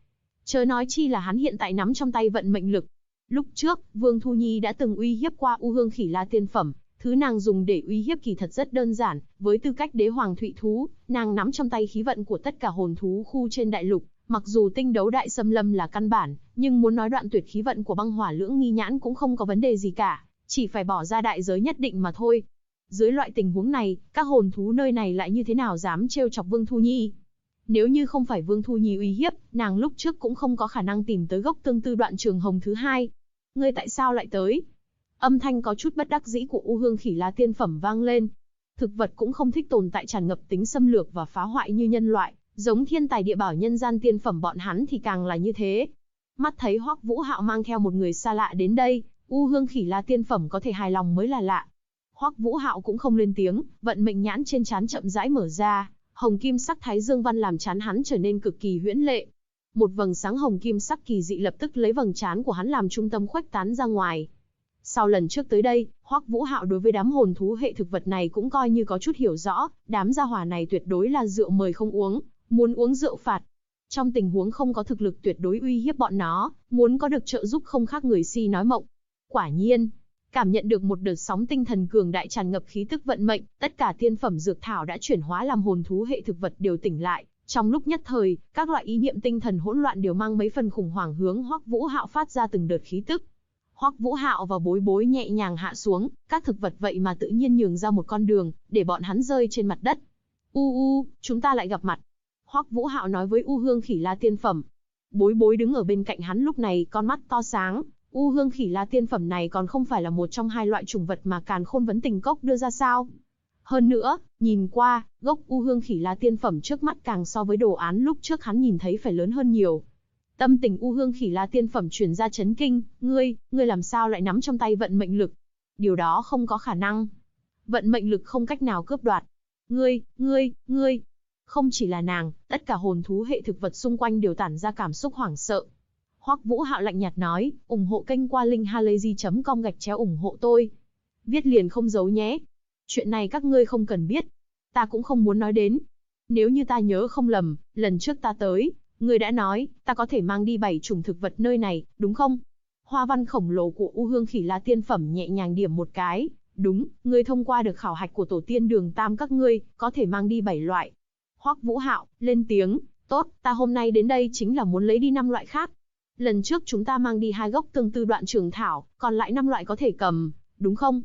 Chớ nói chi là hắn hiện tại nắm trong tay vận mệnh lực. Lúc trước, Vương Thu Nhi đã từng uy hiếp qua U Hương Khỉ La tiên phẩm, thứ nàng dùng để uy hiếp kỳ thật rất đơn giản, với tư cách đế hoàng thụy thú, nàng nắm trong tay khí vận của tất cả hồn thú khu trên đại lục, mặc dù tinh đấu đại xâm lâm là căn bản, nhưng muốn nói đoạn tuyệt khí vận của băng hỏa lưỡng nghi nhãn cũng không có vấn đề gì cả, chỉ phải bỏ ra đại giới nhất định mà thôi. Dưới loại tình huống này, các hồn thú nơi này lại như thế nào dám trêu chọc Vương Thu Nhi? Nếu như không phải Vương Thu Nhi uy hiếp, nàng lúc trước cũng không có khả năng tìm tới gốc tương tư đoạn trường hồng thứ hai. Ngươi tại sao lại tới? Âm thanh có chút bất đắc dĩ của U Hương Khỉ La tiên phẩm vang lên. Thực vật cũng không thích tồn tại tràn ngập tính xâm lược và phá hoại như nhân loại, giống thiên tài địa bảo nhân gian tiên phẩm bọn hắn thì càng là như thế. Mắt thấy Hoắc Vũ Hạo mang theo một người xa lạ đến đây, U Hương Khỉ La tiên phẩm có thể hài lòng mới là lạ. Hoắc Vũ Hạo cũng không lên tiếng, vận mệnh nhãn trên trán chậm rãi mở ra, hồng kim sắc thái dương văn làm trán hắn trở nên cực kỳ huyễn lệ. Một vầng sáng hồng kim sắc kỳ dị lập tức lấy vầng trán của hắn làm trung tâm khuếch tán ra ngoài. Sau lần trước tới đây, Hoắc Vũ Hạo đối với đám hồn thú hệ thực vật này cũng coi như có chút hiểu rõ, đám gia hỏa này tuyệt đối là rượu mời không uống, muốn uống rượu phạt. Trong tình huống không có thực lực tuyệt đối uy hiếp bọn nó, muốn có được trợ giúp không khác người si nói mộng. Quả nhiên, cảm nhận được một đợt sóng tinh thần cường đại tràn ngập khí tức vận mệnh, tất cả tiên phẩm dược thảo đã chuyển hóa làm hồn thú hệ thực vật đều tỉnh lại. Trong lúc nhất thời, các loại ý niệm tinh thần hỗn loạn đều mang mấy phần khủng hoảng hướng Hoắc Vũ Hạo phát ra từng đợt khí tức. Hoắc Vũ Hạo và Bối Bối nhẹ nhàng hạ xuống, các thực vật vậy mà tự nhiên nhường ra một con đường, để bọn hắn rơi trên mặt đất. Chúng ta lại gặp mặt. Hoắc Vũ Hạo nói với U Hương Khỉ La tiên phẩm. Bối Bối đứng ở bên cạnh hắn lúc này con mắt to sáng. U Hương Khỉ La tiên phẩm này còn không phải là một trong hai loại trùng vật mà Càn Khôn Vấn Tình Cốc đưa ra sao? Hơn nữa, nhìn qua, gốc U Hương Khỉ La tiên phẩm trước mắt càng so với đồ án lúc trước hắn nhìn thấy phải lớn hơn nhiều. Tâm tình U Hương Khỉ La tiên phẩm truyền ra chấn kinh, ngươi làm sao lại nắm trong tay vận mệnh lực? Điều đó không có khả năng. Vận mệnh lực không cách nào cướp đoạt. Ngươi. Không chỉ là nàng, tất cả hồn thú hệ thực vật xung quanh đều tản ra cảm xúc hoảng sợ. Hoắc Vũ Hạo lạnh nhạt nói, ủng hộ kênh qua linkhalazy.com/ủng hộ tôi. Viết liền không giấu nhé. Chuyện này các ngươi không cần biết. Ta cũng không muốn nói đến. Nếu như ta nhớ không lầm, lần trước ta tới, ngươi đã nói, ta có thể mang đi 7 chủng thực vật nơi này, đúng không? Hoa văn khổng lồ của U Hương Khỉ La tiên phẩm nhẹ nhàng điểm một cái. Đúng, ngươi thông qua được khảo hạch của tổ tiên Đường Tam các ngươi, có thể mang đi 7 loại. Hoắc Vũ Hạo lên tiếng, tốt, ta hôm nay đến đây chính là muốn lấy đi 5 loại khác. Lần trước chúng ta mang đi 2 gốc tương tư đoạn trường thảo, còn lại 5 loại có thể cầm, đúng không?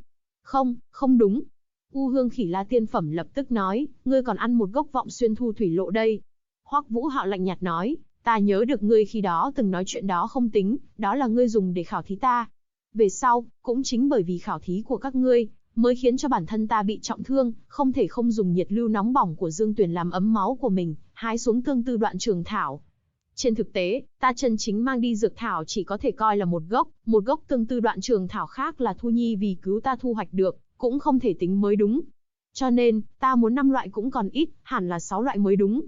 Không đúng. U Hương Khỉ La tiên phẩm lập tức nói, ngươi còn ăn một gốc vọng xuyên thu thủy lộ đây. Hoắc Vũ Hạo lạnh nhạt nói, ta nhớ được ngươi khi đó từng nói chuyện đó không tính, đó là ngươi dùng để khảo thí ta. Về sau, cũng chính bởi vì khảo thí của các ngươi, mới khiến cho bản thân ta bị trọng thương, không thể không dùng nhiệt lưu nóng bỏng của Dương Tuyền làm ấm máu của mình, hái xuống tương tư đoạn trường thảo. Trên thực tế, ta chân chính mang đi dược thảo chỉ có thể coi là một gốc tương tư đoạn trường thảo khác là Thu Nhi vì cứu ta thu hoạch được, cũng không thể tính mới đúng. Cho nên, ta muốn 5 loại cũng còn ít, hẳn là 6 loại mới đúng.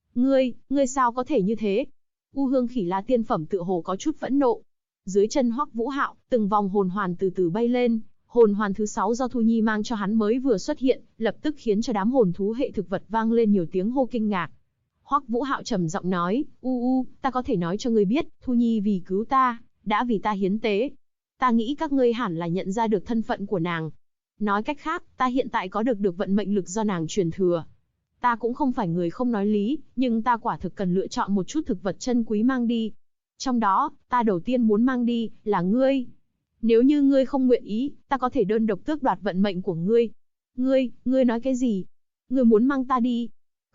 Ngươi sao có thể như thế? U Hương Khỉ La tiên phẩm tựa hồ có chút phẫn nộ. Dưới chân Hoắc Vũ Hạo, từng vòng hồn hoàn từ từ bay lên, hồn hoàn thứ 6 do Thu Nhi mang cho hắn mới vừa xuất hiện, lập tức khiến cho đám hồn thú hệ thực vật vang lên nhiều tiếng hô kinh ngạc. Hoắc Vũ Hạo trầm giọng nói, ta có thể nói cho ngươi biết, Thu Nhi vì cứu ta, đã vì ta hiến tế. Ta nghĩ các ngươi hẳn là nhận ra được thân phận của nàng. Nói cách khác, ta hiện tại có được vận mệnh lực do nàng truyền thừa. Ta cũng không phải người không nói lý, nhưng ta quả thực cần lựa chọn một chút thực vật chân quý mang đi. Trong đó, ta đầu tiên muốn mang đi, là ngươi. Nếu như ngươi không nguyện ý, ta có thể đơn độc tước đoạt vận mệnh của ngươi. Ngươi nói cái gì? Ngươi muốn mang ta đi?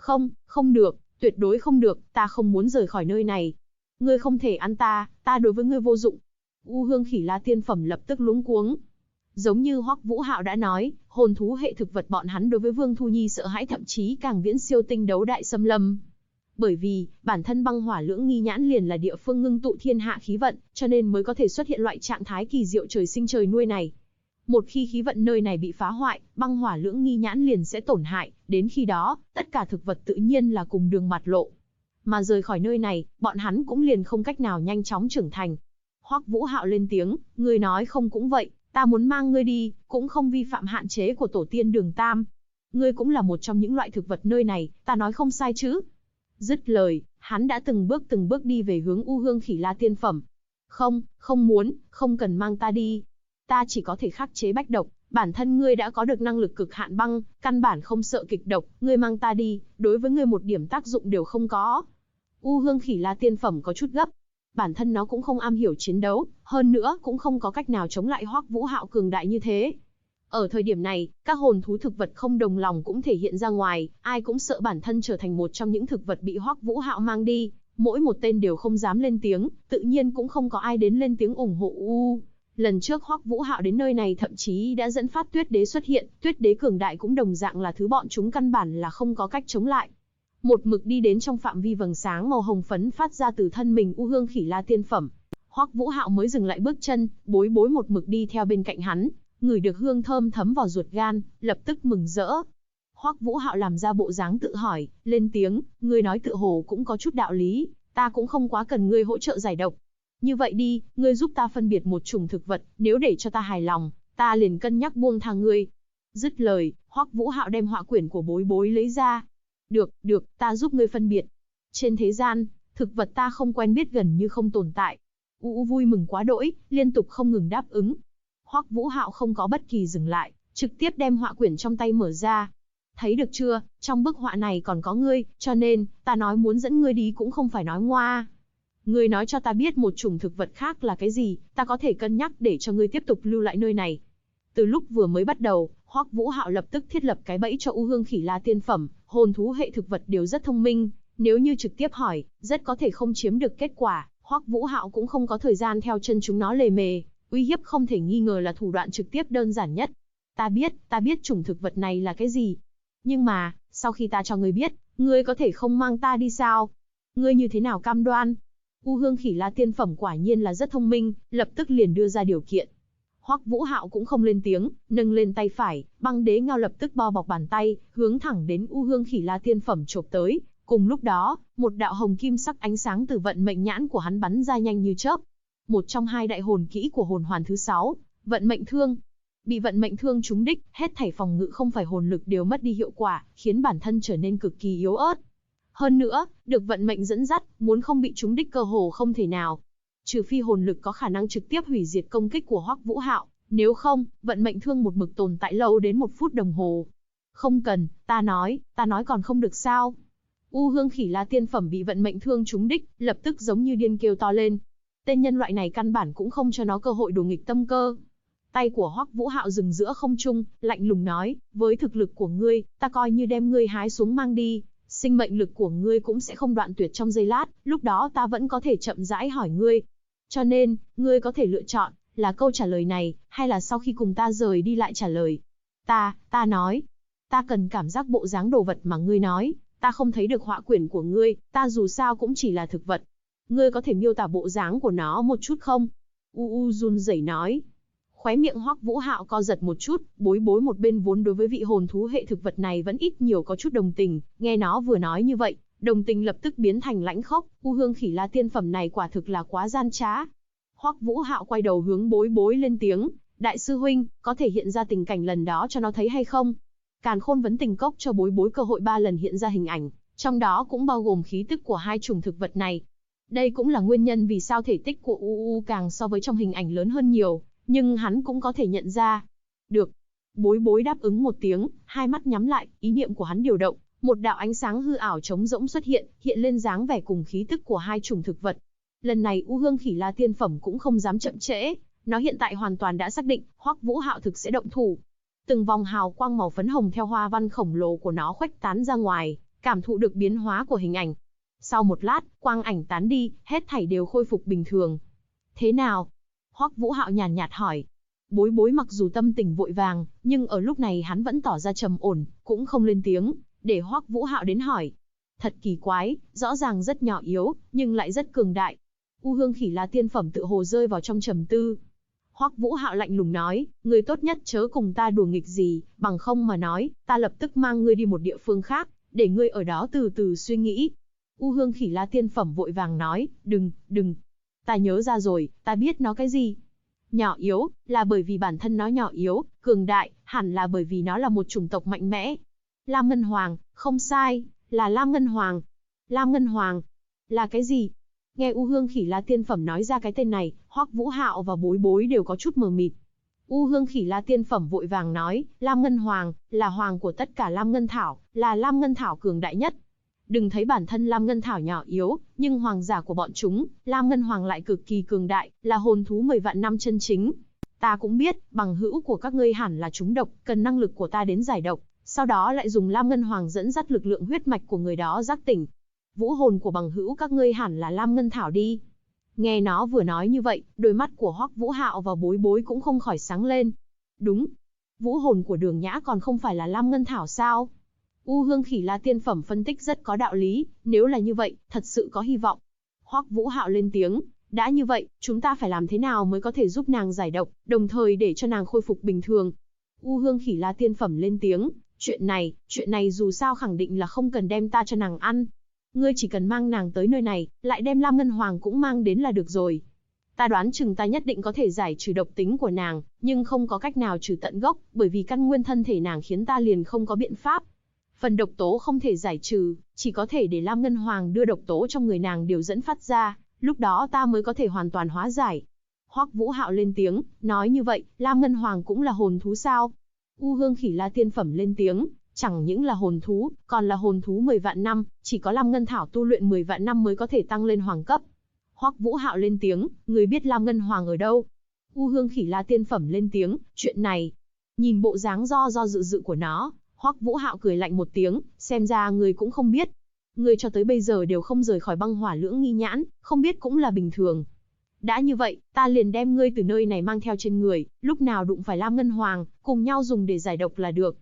Không được, tuyệt đối không được, ta không muốn rời khỏi nơi này. Ngươi không thể ăn ta đối với ngươi vô dụng. U Hương Khỉ La tiên phẩm lập tức luống cuống. Giống như Hoắc Vũ Hạo đã nói, hồn thú hệ thực vật bọn hắn đối với Vương Thu Nhi sợ hãi thậm chí càng viễn siêu tinh đấu đại xâm lâm. Bởi vì, bản thân băng hỏa lưỡng nghi nhãn liền là địa phương ngưng tụ thiên hạ khí vận, cho nên mới có thể xuất hiện loại trạng thái kỳ diệu trời sinh trời nuôi này. Một khi khí vận nơi này bị phá hoại, băng hỏa lưỡng nghi nhãn liền sẽ tổn hại, đến khi đó, tất cả thực vật tự nhiên là cùng đường mặt lộ. Mà rời khỏi nơi này, bọn hắn cũng liền không cách nào nhanh chóng trưởng thành. Hoắc Vũ Hạo lên tiếng, ngươi nói không cũng vậy, ta muốn mang ngươi đi, cũng không vi phạm hạn chế của tổ tiên Đường Tam. Ngươi cũng là một trong những loại thực vật nơi này, ta nói không sai chứ? Dứt lời, hắn đã từng bước đi về hướng U Hương Khỉ La tiên phẩm. Không, không muốn, không cần mang ta đi. Ta chỉ có thể khắc chế bách độc, bản thân ngươi đã có được năng lực cực hạn băng, căn bản không sợ kịch độc, ngươi mang ta đi, đối với ngươi một điểm tác dụng đều không có. U Hương Khỉ La tiên phẩm có chút gấp. Bản thân nó cũng không am hiểu chiến đấu, hơn nữa cũng không có cách nào chống lại Hoắc Vũ Hạo cường đại như thế. Ở thời điểm này, các hồn thú thực vật không đồng lòng cũng thể hiện ra ngoài, ai cũng sợ bản thân trở thành một trong những thực vật bị Hoắc Vũ Hạo mang đi, mỗi một tên đều không dám lên tiếng, tự nhiên cũng không có ai đến lên tiếng ủng hộ U. Lần trước Hoắc Vũ Hạo đến nơi này thậm chí đã dẫn phát Tuyết Đế xuất hiện, Tuyết Đế cường đại cũng đồng dạng là thứ bọn chúng căn bản là không có cách chống lại. Một mực đi đến trong phạm vi vầng sáng màu hồng phấn phát ra từ thân mình U Hương Khỉ La tiên phẩm, Hoắc Vũ Hạo mới dừng lại bước chân, Bối Bối một mực đi theo bên cạnh hắn, ngửi được hương thơm thấm vào ruột gan, lập tức mừng rỡ. Hoắc Vũ Hạo làm ra bộ dáng tự hỏi, lên tiếng, ngươi nói tự hồ cũng có chút đạo lý, ta cũng không quá cần ngươi hỗ trợ giải độc. Như vậy đi, ngươi giúp ta phân biệt một chủng thực vật, nếu để cho ta hài lòng, ta liền cân nhắc buông tha ngươi. Dứt lời, Hoắc Vũ Hạo đem họa quyển của Bối Bối lấy ra. Được, ta giúp ngươi phân biệt. Trên thế gian, thực vật ta không quen biết gần như không tồn tại. U vui mừng quá đỗi, liên tục không ngừng đáp ứng. Hoắc Vũ Hạo không có bất kỳ dừng lại, trực tiếp đem họa quyển trong tay mở ra. Thấy được chưa, trong bức họa này còn có ngươi, cho nên, ta nói muốn dẫn ngươi đi cũng không phải nói ngoa. Ngươi nói cho ta biết một chủng thực vật khác là cái gì, ta có thể cân nhắc để cho ngươi tiếp tục lưu lại nơi này. Từ lúc vừa mới bắt đầu, Hoắc Vũ Hạo lập tức thiết lập cái bẫy cho U Hương Khỉ La tiên phẩm, hồn thú hệ thực vật đều rất thông minh, nếu như trực tiếp hỏi, rất có thể không chiếm được kết quả, Hoắc Vũ Hạo cũng không có thời gian theo chân chúng nó lề mề, uy hiếp không thể nghi ngờ là thủ đoạn trực tiếp đơn giản nhất. Ta biết chủng thực vật này là cái gì. Nhưng mà, sau khi ta cho ngươi biết, ngươi có thể không mang ta đi sao? Ngươi như thế nào cam đoan? U Hương Khỉ La tiên phẩm quả nhiên là rất thông minh, lập tức liền đưa ra điều kiện. Hoắc Vũ Hạo cũng không lên tiếng, nâng lên tay phải, băng đế ngao lập tức bao bọc bàn tay, hướng thẳng đến U Hương Khỉ La tiên phẩm chộp tới. Cùng lúc đó, một đạo hồng kim sắc ánh sáng từ vận mệnh nhãn của hắn bắn ra nhanh như chớp. Một trong hai đại hồn kỹ của hồn hoàn thứ 6, vận mệnh thương. Bị vận mệnh thương trúng đích, hết thảy phòng ngự không phải hồn lực đều mất đi hiệu quả, khiến bản thân trở nên cực kỳ yếu ớt. Hơn nữa, được vận mệnh dẫn dắt, muốn không bị trúng đích cơ hồ không thể nào. Trừ phi hồn lực có khả năng trực tiếp hủy diệt công kích của Hoắc Vũ Hạo, nếu không, vận mệnh thương một mực tồn tại lâu đến 1 phút đồng hồ. Không cần, ta nói còn không được sao? U Hương Khỉ La tiên phẩm bị vận mệnh thương trúng đích, lập tức giống như điên kêu to lên. Tên nhân loại này căn bản cũng không cho nó cơ hội đùa nghịch tâm cơ. Tay của Hoắc Vũ Hạo dừng giữa không trung, lạnh lùng nói, với thực lực của ngươi, ta coi như đem ngươi hái xuống mang đi, sinh mệnh lực của ngươi cũng sẽ không đoạn tuyệt trong giây lát, lúc đó ta vẫn có thể chậm rãi hỏi ngươi. Cho nên, ngươi có thể lựa chọn, là câu trả lời này, hay là sau khi cùng ta rời đi lại trả lời. Ta nói, ta cần cảm giác bộ dáng đồ vật mà ngươi nói, ta không thấy được họa quyển của ngươi, ta dù sao cũng chỉ là thực vật. Ngươi có thể miêu tả bộ dáng của nó một chút không? U run rẩy nói. Khóe miệng Hoắc Vũ Hạo co giật một chút, Bối Bối một bên vốn đối với vị hồn thú hệ thực vật này vẫn ít nhiều có chút đồng tình, nghe nó vừa nói như vậy, đồng tình lập tức biến thành lãnh khốc, U Hương Khỉ La tiên phẩm này quả thực là quá gian trá. Hoắc Vũ Hạo quay đầu hướng Bối Bối lên tiếng, đại sư huynh, có thể hiện ra tình cảnh lần đó cho nó thấy hay không? Càn Khôn vấn tình cốc cho Bối Bối cơ hội 3 lần hiện ra hình ảnh, trong đó cũng bao gồm khí tức của hai chủng thực vật này. Đây cũng là nguyên nhân vì sao thể tích của UU càng so với trong hình ảnh lớn hơn nhiều, nhưng hắn cũng có thể nhận ra. Được. Bối Bối đáp ứng một tiếng, hai mắt nhắm lại, ý niệm của hắn điều động, một đạo ánh sáng hư ảo trống rỗng xuất hiện, hiện lên dáng vẻ cùng khí tức của hai chủng thực vật. Lần này U Hương Khỉ La tiên phẩm cũng không dám chậm trễ, nó hiện tại hoàn toàn đã xác định, Hoắc Vũ Hạo thực sẽ động thủ. Từng vòng hào quang màu phấn hồng theo hoa văn khổng lồ của nó khuếch tán ra ngoài, cảm thụ được biến hóa của hình ảnh. Sau một lát, quang ảnh tán đi, hết thảy đều khôi phục bình thường. Thế nào? Hoắc Vũ Hạo nhàn nhạt hỏi. Bối Bối mặc dù tâm tình vội vàng, nhưng ở lúc này hắn vẫn tỏ ra trầm ổn, cũng không lên tiếng, để Hoắc Vũ Hạo đến hỏi. Thật kỳ quái, rõ ràng rất nhỏ yếu, nhưng lại rất cường đại. U Hương Khỉ La tiên phẩm tự hồ rơi vào trong trầm tư. Hoắc Vũ Hạo lạnh lùng nói, người tốt nhất chớ cùng ta đùa nghịch gì, bằng không mà nói, ta lập tức mang ngươi đi một địa phương khác, để ngươi ở đó từ từ suy nghĩ. U Hương Khỉ La tiên phẩm vội vàng nói, đừng. Ta nhớ ra rồi, ta biết nó cái gì. Nhỏ yếu, là bởi vì bản thân nó nhỏ yếu, cường đại, hẳn là bởi vì nó là một chủng tộc mạnh mẽ. Lam Ngân Hoàng, không sai, là Lam Ngân Hoàng. Lam Ngân Hoàng. Là cái gì? Nghe U Hương Khỉ La Tiên Phẩm nói ra cái tên này, Hoắc Vũ Hạo và Bối Bối đều có chút mờ mịt. U Hương Khỉ La Tiên Phẩm vội vàng nói, Lam Ngân Hoàng, là hoàng của tất cả Lam Ngân Thảo, là Lam Ngân Thảo cường đại nhất. Đừng thấy bản thân Lam Ngân Thảo nhỏ yếu, nhưng hoàng giả của bọn chúng, Lam Ngân Hoàng lại cực kỳ cường đại, là hồn thú 10 vạn năm chân chính. Ta cũng biết, bằng hữu của các ngươi hẳn là trúng độc, cần năng lực của ta đến giải độc, sau đó lại dùng Lam Ngân Hoàng dẫn dắt lực lượng huyết mạch của người đó giác tỉnh. Vũ hồn của bằng hữu các ngươi hẳn là Lam Ngân Thảo đi. Nghe nó vừa nói như vậy, đôi mắt của Hoắc Vũ Hạo và Bối Bối cũng không khỏi sáng lên. Đúng, vũ hồn của Đường Nhã còn không phải là Lam Ngân Thảo sao? U Hương Khỉ La Tiên Phẩm phân tích rất có đạo lý, nếu là như vậy, thật sự có hy vọng. Hoắc Vũ Hạo lên tiếng, đã như vậy, chúng ta phải làm thế nào mới có thể giúp nàng giải độc, đồng thời để cho nàng khôi phục bình thường? U Hương Khỉ La Tiên Phẩm lên tiếng, chuyện này dù sao khẳng định là không cần đem ta cho nàng ăn. Ngươi chỉ cần mang nàng tới nơi này, lại đem Lam Ngân Hoàng cũng mang đến là được rồi. Ta đoán chừng ta nhất định có thể giải trừ độc tính của nàng, nhưng không có cách nào trừ tận gốc, bởi vì căn nguyên thân thể nàng khiến ta liền không có biện pháp. Phần độc tố không thể giải trừ, chỉ có thể để Lam Ngân Hoàng đưa độc tố trong người nàng điều dẫn phát ra, lúc đó ta mới có thể hoàn toàn hóa giải. Hoắc Vũ Hạo lên tiếng, nói như vậy, Lam Ngân Hoàng cũng là hồn thú sao? U Hương Khỉ La Tiên Phẩm lên tiếng, chẳng những là hồn thú, còn là hồn thú 10 vạn năm, chỉ có Lam Ngân Thảo tu luyện 10 vạn năm mới có thể tăng lên hoàng cấp. Hoắc Vũ Hạo lên tiếng, người biết Lam Ngân Hoàng ở đâu? U Hương Khỉ La Tiên Phẩm lên tiếng, chuyện này. Nhìn bộ dáng do dự của nó, Hoắc Vũ Hạo cười lạnh một tiếng, xem ra người cũng không biết. Người cho tới bây giờ đều không rời khỏi băng hỏa lưỡng nghi nhãn, không biết cũng là bình thường. Đã như vậy, ta liền đem ngươi từ nơi này mang theo trên người, lúc nào đụng phải Lam Ngân Hoàng, cùng nhau dùng để giải độc là được.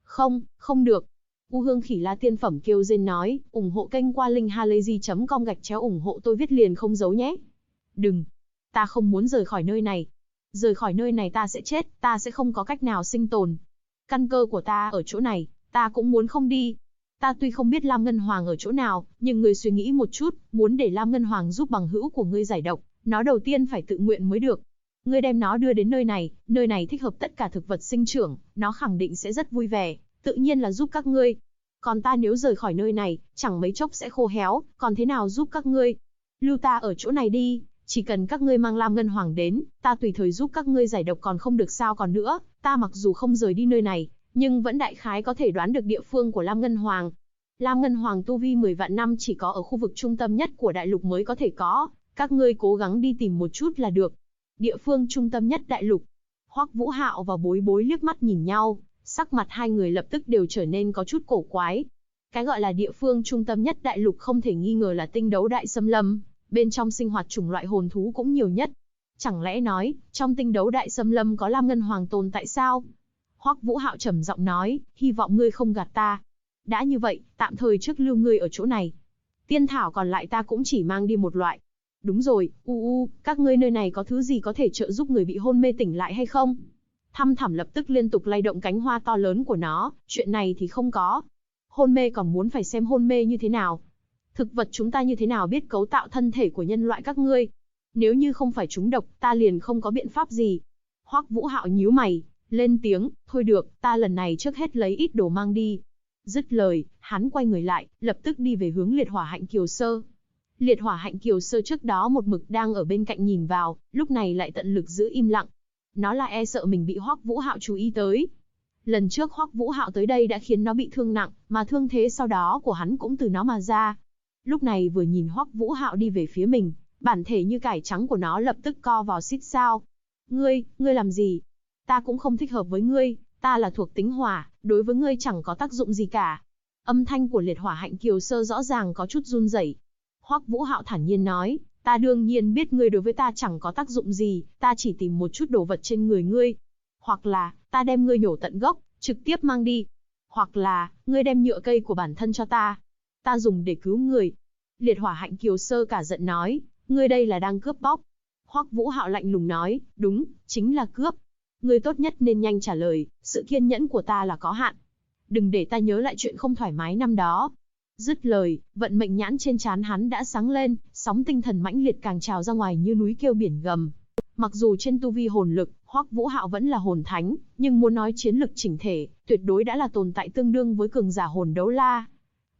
Không được. U Hương Khỉ La Tiên Phẩm kêu rên nói, ủng hộ kênh qua linkhalazy.com ủng hộ tôi viết liền không giấu nhé. Đừng. Ta không muốn rời khỏi nơi này. Rời khỏi nơi này ta sẽ chết, ta sẽ không có cách nào sinh tồn. Căn cơ của ta ở chỗ này, ta cũng muốn không đi. Ta tuy không biết Lam Ngân Hoàng ở chỗ nào, nhưng ngươi suy nghĩ một chút, muốn để Lam Ngân Hoàng giúp bằng hữu của ngươi giải độc, nó đầu tiên phải tự nguyện mới được. Ngươi đem nó đưa đến nơi này thích hợp tất cả thực vật sinh trưởng, nó khẳng định sẽ rất vui vẻ, tự nhiên là giúp các ngươi. Còn ta nếu rời khỏi nơi này, chẳng mấy chốc sẽ khô héo, còn thế nào giúp các ngươi? Lưu ta ở chỗ này đi, chỉ cần các ngươi mang Lam Ngân Hoàng đến, ta tùy thời giúp các ngươi giải độc còn không được sao còn nữa, ta mặc dù không rời đi nơi này, nhưng vẫn đại khái có thể đoán được địa phương của Lam Ngân Hoàng. Lam Ngân Hoàng tu vi 10 vạn năm chỉ có ở khu vực trung tâm nhất của đại lục mới có thể có, các ngươi cố gắng đi tìm một chút là được. Địa phương trung tâm nhất đại lục. Hoắc Vũ Hạo và Bối Bối liếc mắt nhìn nhau, sắc mặt hai người lập tức đều trở nên có chút cổ quái. Cái gọi là địa phương trung tâm nhất đại lục không thể nghi ngờ là tinh đấu đại xâm lâm, bên trong sinh hoạt chủng loại hồn thú cũng nhiều nhất. Chẳng lẽ nói, trong tinh đấu đại xâm lâm có Lam Ngân Hoàng tồn tại sao? Hoắc Vũ Hạo trầm giọng nói, hy vọng ngươi không gạt ta. Đã như vậy, tạm thời trước lưu ngươi ở chỗ này. Tiên thảo còn lại ta cũng chỉ mang đi một loại. Đúng rồi, các ngươi nơi này có thứ gì có thể trợ giúp người bị hôn mê tỉnh lại hay không? Thăm Thẳm lập tức liên tục lay động cánh hoa to lớn của nó, chuyện này thì không có. Hôn mê còn muốn phải xem hôn mê như thế nào. Thực vật chúng ta như thế nào biết cấu tạo thân thể của nhân loại các ngươi? Nếu như không phải chúng độc, ta liền không có biện pháp gì. Hoắc Vũ Hạo nhíu mày, lên tiếng, thôi được, ta lần này trước hết lấy ít đồ mang đi. Dứt lời, hắn quay người lại, lập tức đi về hướng Liệt Hỏa Hạnh Kiều Sơ. Liệt Hỏa Hạnh Kiều Sơ trước đó một mực đang ở bên cạnh nhìn vào, lúc này lại tận lực giữ im lặng. Nó là e sợ mình bị Hoắc Vũ Hạo chú ý tới. Lần trước Hoắc Vũ Hạo tới đây đã khiến nó bị thương nặng, mà thương thế sau đó của hắn cũng từ nó mà ra. Lúc này vừa nhìn Hoắc Vũ Hạo đi về phía mình, bản thể như cải trắng của nó lập tức co vào xít sao. Ngươi làm gì? Ta cũng không thích hợp với ngươi, ta là thuộc tính hỏa, đối với ngươi chẳng có tác dụng gì cả. Âm thanh của Liệt Hỏa Hạnh Kiều Sơ rõ ràng có chút run rẩy. Hoắc Vũ Hạo thản nhiên nói, ta đương nhiên biết ngươi đối với ta chẳng có tác dụng gì, ta chỉ tìm một chút đồ vật trên người ngươi. Hoặc là, ta đem ngươi nhổ tận gốc, trực tiếp mang đi. Hoặc là, ngươi đem nhựa cây của bản thân cho ta. Ta dùng để cứu người. Liệt Hỏa Hạnh Kiều Sơ cả giận nói, ngươi đây là đang cướp bóc. Hoắc Vũ Hạo lạnh lùng nói, đúng, chính là cướp. Ngươi tốt nhất nên nhanh trả lời, sự kiên nhẫn của ta là có hạn. Đừng để ta nhớ lại chuyện không thoải mái năm đó. Dứt lời, vận mệnh nhãn trên trán hắn đã sáng lên, sóng tinh thần mãnh liệt càng trào ra ngoài như núi kêu biển gầm. Mặc dù trên tu vi hồn lực, Hoắc Vũ Hạo vẫn là hồn thánh, nhưng muốn nói chiến lực chỉnh thể, tuyệt đối đã là tồn tại tương đương với cường giả hồn đấu la.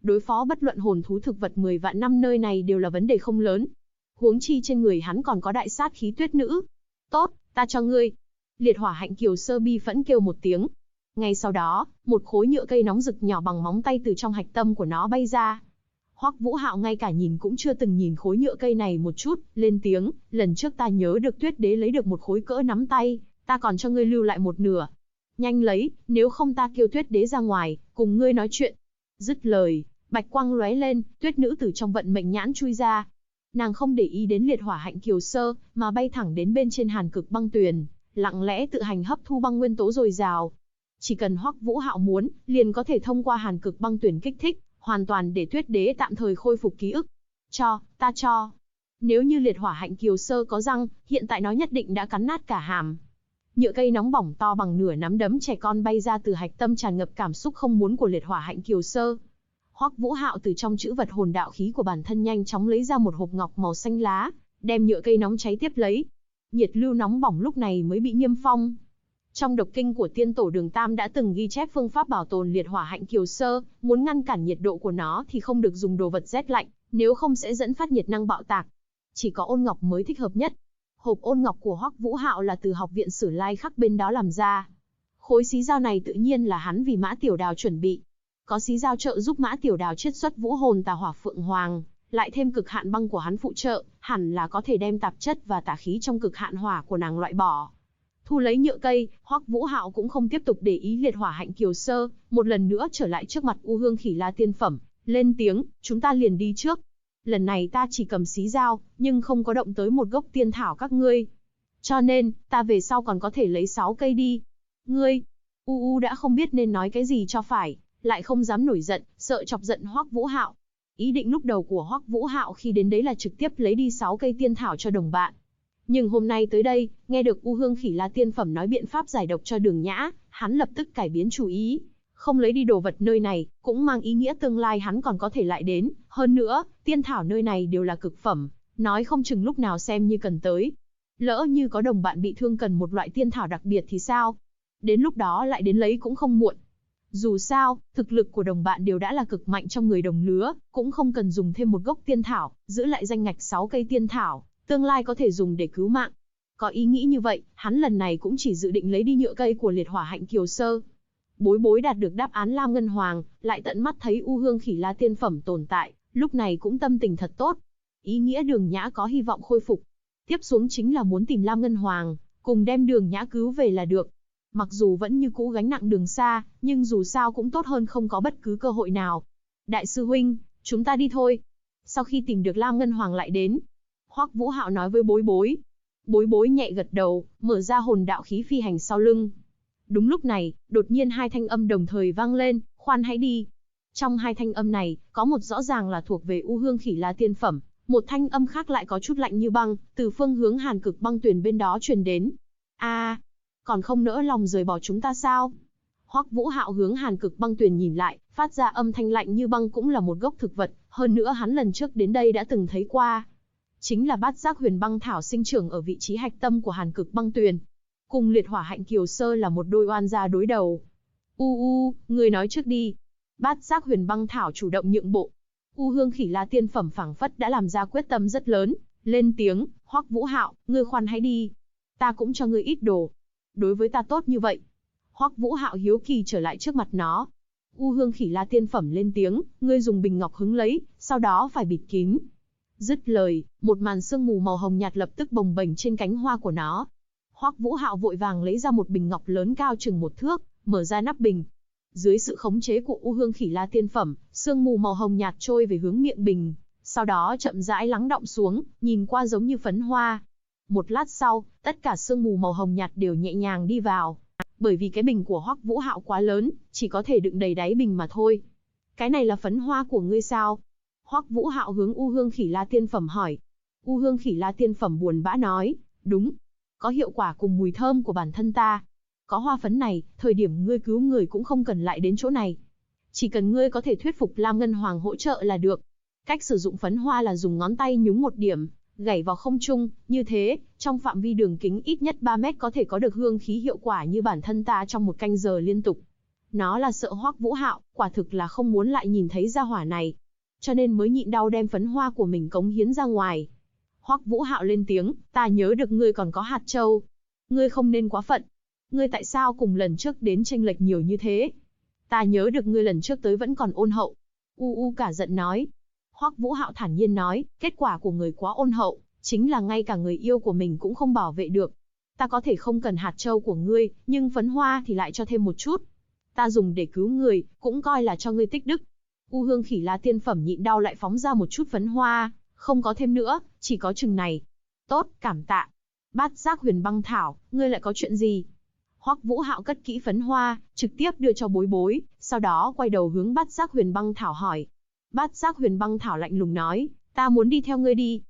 Đối phó bất luận hồn thú thực vật 10 vạn năm nơi này đều là vấn đề không lớn. Huống chi trên người hắn còn có đại sát khí tuyết nữ. Tốt, ta cho ngươi. Liệt hỏa hạnh kiều sơ bi phẫn kêu một tiếng. Ngay sau đó, một khối nhựa cây nóng rực nhỏ bằng móng tay từ trong hạch tâm của nó bay ra. Hoắc Vũ Hạo ngay cả nhìn cũng chưa từng nhìn khối nhựa cây này một chút, lên tiếng, lần trước ta nhớ được Tuyết Đế lấy được một khối cỡ nắm tay, ta còn cho ngươi lưu lại một nửa. Nhanh lấy, nếu không ta kêu Tuyết Đế ra ngoài, cùng ngươi nói chuyện. Dứt lời, bạch quang lóe lên, Tuyết Nữ từ trong vận mệnh nhãn chui ra. Nàng không để ý đến liệt hỏa hạnh kiều sơ, mà bay thẳng đến bên trên hàn cực băng tuyền, lặng lẽ tự hành hấp thu băng nguyên tố dồi dào. Chỉ cần Hoắc Vũ Hạo muốn, liền có thể thông qua hàn cực băng tuyền kích thích, hoàn toàn để Tuyết Đế tạm thời khôi phục ký ức. Ta cho. Nếu như liệt hỏa hạnh kiều sơ có răng, hiện tại nó nhất định đã cắn nát cả hàm. Nhựa cây nóng bỏng to bằng nửa nắm đấm trẻ con bay ra từ hạch tâm tràn ngập cảm xúc không muốn của liệt hỏa hạnh kiều sơ. Hoắc Vũ Hạo từ trong chữ vật hồn đạo khí của bản thân nhanh chóng lấy ra một hộp ngọc màu xanh lá, đem nhựa cây nóng cháy tiếp lấy. Nhiệt lưu nóng bỏng lúc này mới bị niêm phong. Trong độc kinh của tiên tổ Đường Tam đã từng ghi chép phương pháp bảo tồn liệt hỏa hạnh kiều sơ, muốn ngăn cản nhiệt độ của nó thì không được dùng đồ vật rét lạnh, nếu không sẽ dẫn phát nhiệt năng bạo tạc. Chỉ có ôn ngọc mới thích hợp nhất. Hộp ôn ngọc của Hoắc Vũ Hạo là từ học viện Sử Lai Khắc bên đó làm ra. Khối xí dao này tự nhiên là hắn vì Mã Tiểu Đào chuẩn bị. Có xí dao trợ giúp Mã Tiểu Đào chiết xuất vũ hồn tà hỏa phượng hoàng, lại thêm cực hạn băng của hắn phụ trợ, hẳn là có thể đem tạp chất và tà khí trong cực hạn hỏa của nàng loại bỏ. Thu lấy nhựa cây, Hoắc Vũ Hạo cũng không tiếp tục để ý liệt hỏa hạnh kiều sơ, một lần nữa trở lại trước mặt U Hương Khỉ La tiên phẩm, lên tiếng, chúng ta liền đi trước. Lần này ta chỉ cầm xí dao, nhưng không có động tới một gốc tiên thảo các ngươi. Cho nên, ta về sau còn có thể lấy 6 cây đi. Ngươi, đã không biết nên nói cái gì cho phải, lại không dám nổi giận, sợ chọc giận Hoắc Vũ Hạo. Ý định lúc đầu của Hoắc Vũ Hạo khi đến đấy là trực tiếp lấy đi 6 cây tiên thảo cho đồng bạn. Nhưng hôm nay tới đây, nghe được U Hương Khỉ La tiên phẩm nói biện pháp giải độc cho Đường Nhã, hắn lập tức cải biến chủ ý. Không lấy đi đồ vật nơi này, cũng mang ý nghĩa tương lai hắn còn có thể lại đến. Hơn nữa, tiên thảo nơi này đều là cực phẩm, nói không chừng lúc nào xem như cần tới. Lỡ như có đồng bạn bị thương cần một loại tiên thảo đặc biệt thì sao? Đến lúc đó lại đến lấy cũng không muộn. Dù sao, thực lực của đồng bạn đều đã là cực mạnh trong người đồng lứa, cũng không cần dùng thêm một gốc tiên thảo, giữ lại danh ngạch 6 cây tiên thảo, tương lai có thể dùng để cứu mạng. Có ý nghĩ như vậy, hắn lần này cũng chỉ dự định lấy đi nhựa cây của liệt hỏa hạnh kiều sơ. Bối bối đạt được đáp án Lam Ngân Hoàng, lại tận mắt thấy U Hương Khỉ La tiên phẩm tồn tại, lúc này cũng tâm tình thật tốt. Ý nghĩa Đường Nhã có hy vọng khôi phục. Tiếp xuống chính là muốn tìm Lam Ngân Hoàng, cùng đem Đường Nhã cứu về là được. Mặc dù vẫn như cũ gánh nặng đường xa, nhưng dù sao cũng tốt hơn không có bất cứ cơ hội nào. Đại sư huynh, chúng ta đi thôi. Sau khi tìm được Lam Ngân Hoàng lại đến, Hoắc Vũ Hạo nói với bối bối. Bối bối nhẹ gật đầu, mở ra hồn đạo khí phi hành sau lưng. Đúng lúc này, đột nhiên hai thanh âm đồng thời vang lên, khoan hãy đi. Trong hai thanh âm này, có một rõ ràng là thuộc về U Hương Khỉ La tiên phẩm, một thanh âm khác lại có chút lạnh như băng, từ phương hướng hàn cực băng tuyền bên đó truyền đến. Còn không nỡ lòng rời bỏ chúng ta sao? Hoắc Vũ Hạo hướng hàn cực băng tuyền nhìn lại, phát ra âm thanh lạnh như băng cũng là một gốc thực vật, hơn nữa hắn lần trước đến đây đã từng thấy qua. Chính là bát giác huyền băng thảo sinh trưởng ở vị trí hạch tâm của hàn cực băng tuyền. Cùng liệt hỏa hạnh kiều sơ là một đôi oan gia đối đầu. Người nói trước đi. Bát giác huyền băng thảo chủ động nhượng bộ. U Hương Khỉ La tiên phẩm phảng phất đã làm ra quyết tâm rất lớn, lên tiếng, Hoắc Vũ Hạo, ngươi khoan hãy đi. Ta cũng cho ngươi ít đồ. Đối với ta tốt như vậy. Hoắc Vũ Hạo hiếu kỳ trở lại trước mặt nó. U Hương Khỉ La tiên phẩm lên tiếng, ngươi dùng bình ngọc hứng lấy, sau đó phải bịt kín. Dứt lời, một màn sương mù màu hồng nhạt lập tức bồng bềnh trên cánh hoa của nó. Hoắc Vũ Hạo vội vàng lấy ra một bình ngọc lớn cao chừng 1 thước, mở ra nắp bình. Dưới sự khống chế của U Hương Khỉ La tiên phẩm, sương mù màu hồng nhạt trôi về hướng miệng bình, sau đó chậm rãi lắng đọng xuống, nhìn qua giống như phấn hoa. Một lát sau, tất cả sương mù màu hồng nhạt đều nhẹ nhàng đi vào. Bởi vì cái bình của Hoắc Vũ Hạo quá lớn, chỉ có thể đựng đầy đáy bình mà thôi. Cái này là phấn hoa của ngươi sao? Hoắc Vũ Hạo hướng U Hương Khỉ La tiên phẩm hỏi. U Hương Khỉ La tiên phẩm buồn bã nói, đúng. Có hiệu quả cùng mùi thơm của bản thân ta. Có hoa phấn này, thời điểm ngươi cứu người cũng không cần lại đến chỗ này. Chỉ cần ngươi có thể thuyết phục Lam Ngân Hoàng hỗ trợ là được. Cách sử dụng phấn hoa là dùng ngón tay nhúng một điểm, gảy vào không trung, như thế, trong phạm vi đường kính ít nhất 3 mét có thể có được hương khí hiệu quả như bản thân ta trong 1 canh giờ liên tục. Nó là sợ Hoắc Vũ Hạo, quả thực là không muốn lại nhìn thấy gia hỏa này, cho nên mới nhịn đau đem phấn hoa của mình cống hiến ra ngoài. Hoắc Vũ Hạo lên tiếng, ta nhớ được ngươi còn có hạt châu. Ngươi không nên quá phận. Ngươi tại sao cùng lần trước đến chênh lệch nhiều như thế? Ta nhớ được ngươi lần trước tới vẫn còn ôn hậu. Cả giận nói. Hoắc Vũ Hạo thản nhiên nói, kết quả của người quá ôn hậu, chính là ngay cả người yêu của mình cũng không bảo vệ được. Ta có thể không cần hạt châu của ngươi, nhưng phấn hoa thì lại cho thêm một chút. Ta dùng để cứu người, cũng coi là cho ngươi tích đức. U Hương Khỉ La tiên phẩm nhịn đau lại phóng ra một chút phấn hoa, không có thêm nữa, chỉ có chừng này. Tốt, cảm tạ. Bát Giác Huyền Băng Thảo, ngươi lại có chuyện gì? Hoắc Vũ Hạo cất kỹ phấn hoa, trực tiếp đưa cho Bối Bối, sau đó quay đầu hướng Bát Giác Huyền Băng Thảo hỏi. Bát Giác Huyền Băng Thảo lạnh lùng nói, ta muốn đi theo ngươi đi.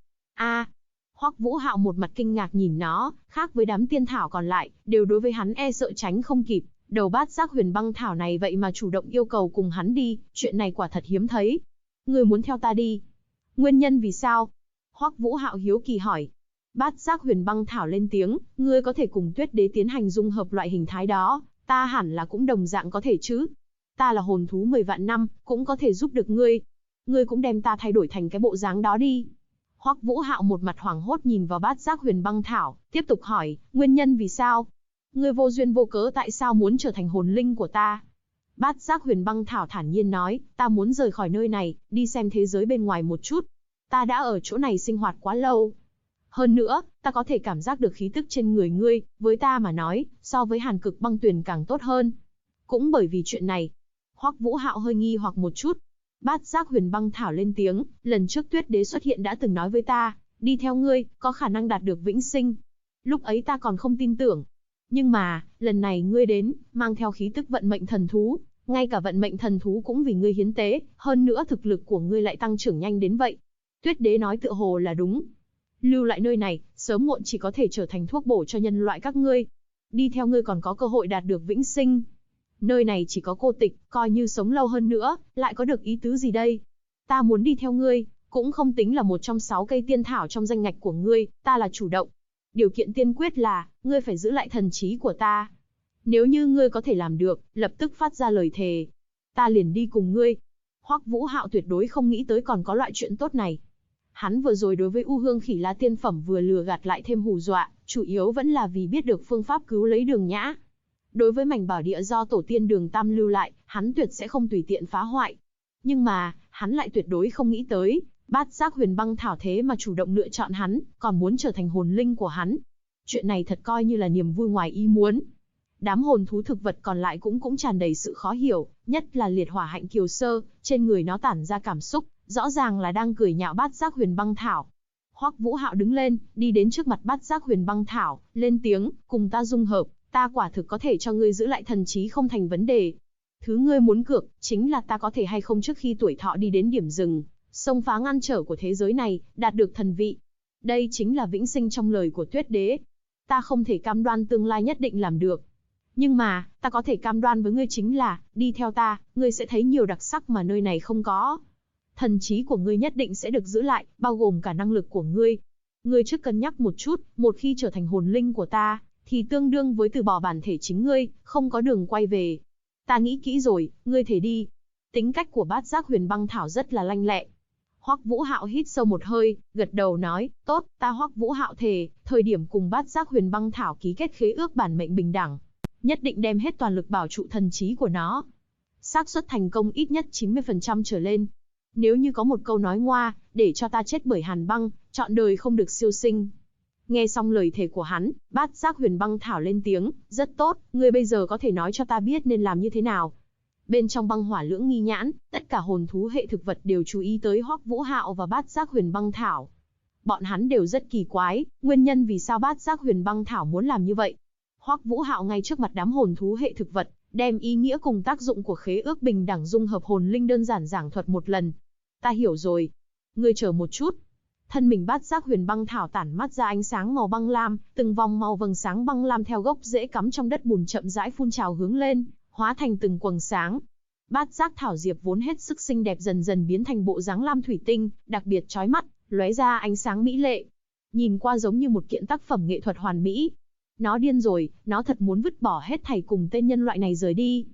Hoắc Vũ Hạo một mặt kinh ngạc nhìn nó, khác với đám tiên thảo còn lại, đều đối với hắn e sợ tránh không kịp. Đầu Bát Giác Huyền Băng Thảo này vậy mà chủ động yêu cầu cùng hắn đi, chuyện này quả thật hiếm thấy. Ngươi muốn theo ta đi? Nguyên nhân vì sao? Hoắc Vũ Hạo hiếu kỳ hỏi. Bát Giác Huyền Băng Thảo lên tiếng, ngươi có thể cùng Tuyết Đế tiến hành dung hợp loại hình thái đó, ta hẳn là cũng đồng dạng có thể chứ. Ta là hồn thú 10 vạn năm, cũng có thể giúp được ngươi. Ngươi cũng đem ta thay đổi thành cái bộ dáng đó đi. Hoắc Vũ Hạo một mặt hoảng hốt nhìn vào Bát Giác Huyền Băng Thảo, tiếp tục hỏi, nguyên nhân vì sao? Ngươi vô duyên vô cớ tại sao muốn trở thành hồn linh của ta? Bát Giác Huyền Băng Thảo thản nhiên nói, ta muốn rời khỏi nơi này, đi xem thế giới bên ngoài một chút. Ta đã ở chỗ này sinh hoạt quá lâu. Hơn nữa, ta có thể cảm giác được khí tức trên người ngươi, với ta mà nói, so với Hàn Cực Băng Tuyền càng tốt hơn. Cũng bởi vì chuyện này, Hoắc Vũ Hạo hơi nghi hoặc một chút. Bát Giác Huyền Băng Thảo lên tiếng, lần trước Tuyết Đế xuất hiện đã từng nói với ta, đi theo ngươi, có khả năng đạt được vĩnh sinh. Lúc ấy ta còn không tin tưởng. Nhưng mà, lần này ngươi đến, mang theo khí tức vận mệnh thần thú, ngay cả vận mệnh thần thú cũng vì ngươi hiến tế, hơn nữa thực lực của ngươi lại tăng trưởng nhanh đến vậy. Tuyết Đế nói tựa hồ là đúng. Lưu lại nơi này, sớm muộn chỉ có thể trở thành thuốc bổ cho nhân loại các ngươi. Đi theo ngươi còn có cơ hội đạt được vĩnh sinh. Nơi này chỉ có cô tịch, coi như sống lâu hơn nữa, lại có được ý tứ gì đây? Ta muốn đi theo ngươi, cũng không tính là một trong 6 cây tiên thảo trong danh ngạch của ngươi, ta là chủ động. Điều kiện tiên quyết là, ngươi phải giữ lại thần trí của ta. Nếu như ngươi có thể làm được, lập tức phát ra lời thề. Ta liền đi cùng ngươi. Hoắc Vũ Hạo tuyệt đối không nghĩ tới còn có loại chuyện tốt này. Hắn vừa rồi đối với U Hương Khỉ La tiên phẩm vừa lừa gạt lại thêm hù dọa, chủ yếu vẫn là vì biết được phương pháp cứu lấy Đường Nhã. Đối với mảnh bảo địa do tổ tiên Đường Tam lưu lại, hắn tuyệt sẽ không tùy tiện phá hoại. Nhưng mà, hắn lại tuyệt đối không nghĩ tới, Bát Giác Huyền Băng Thảo thế mà chủ động lựa chọn hắn, còn muốn trở thành hồn linh của hắn. Chuyện này thật coi như là niềm vui ngoài ý muốn. Đám hồn thú thực vật còn lại cũng tràn đầy sự khó hiểu, nhất là liệt hỏa hạnh kiều sơ, trên người nó tản ra cảm xúc, rõ ràng là đang cười nhạo Bát Giác Huyền Băng Thảo. Hoắc Vũ Hạo đứng lên, đi đến trước mặt Bát Giác Huyền Băng Thảo, lên tiếng, cùng ta dung hợp, ta quả thực có thể cho ngươi giữ lại thần trí không thành vấn đề. Thứ ngươi muốn cược, chính là ta có thể hay không trước khi tuổi thọ đi đến điểm dừng, xông phá ngăn trở của thế giới này, đạt được thần vị. Đây chính là vĩnh sinh trong lời của Tuyết Đế. Ta không thể cam đoan tương lai nhất định làm được. Nhưng mà, ta có thể cam đoan với ngươi chính là, đi theo ta, ngươi sẽ thấy nhiều đặc sắc mà nơi này không có. Thần trí của ngươi nhất định sẽ được giữ lại, bao gồm cả năng lực của ngươi. Ngươi trước cân nhắc một chút, một khi trở thành hồn linh của ta, thì tương đương với từ bỏ bản thể chính ngươi, không có đường quay về. Ta nghĩ kỹ rồi, ngươi thể đi. Tính cách của Bát Giác Huyền Băng Thảo rất là lanh lẹ. Hoắc Vũ Hạo hít sâu một hơi, gật đầu nói, tốt, ta Hoắc Vũ Hạo thề, thời điểm cùng Bát Giác Huyền Băng Thảo ký kết khế ước bản mệnh bình đẳng, nhất định đem hết toàn lực bảo trụ thần trí của nó. Xác suất thành công ít nhất 90% trở lên. Nếu như có một câu nói ngoa, để cho ta chết bởi hàn băng, trọn đời không được siêu sinh. Nghe xong lời thề của hắn, Bát Giác Huyền Băng Thảo lên tiếng, rất tốt, ngươi bây giờ có thể nói cho ta biết nên làm như thế nào. Bên trong băng hỏa lưỡng nghi nhãn, tất cả hồn thú hệ thực vật đều chú ý tới Hoắc Vũ Hạo và Bát Giác Huyền Băng Thảo. Bọn hắn đều rất kỳ quái, nguyên nhân vì sao Bát Giác Huyền Băng Thảo muốn làm như vậy. Hoắc Vũ Hạo ngay trước mặt đám hồn thú hệ thực vật, đem ý nghĩa cùng tác dụng của khế ước bình đẳng dung hợp hồn linh đơn giản giảng thuật một lần. Ta hiểu rồi. Ngươi chờ một chút. Thân mình Bát Giác Huyền Băng Thảo tản mắt ra ánh sáng màu băng lam, từng vòng màu vầng sáng băng lam theo gốc rễ cắm trong đất bùn chậm rãi phun trào hướng lên, hóa thành từng quầng sáng. Bát Giác Thảo Diệp vốn hết sức xinh đẹp dần dần biến thành bộ dáng lam thủy tinh, đặc biệt chói mắt, lóe ra ánh sáng mỹ lệ. Nhìn qua giống như một kiện tác phẩm nghệ thuật hoàn mỹ. Nó điên rồi, nó thật muốn vứt bỏ hết thảy cùng tên nhân loại này rời đi.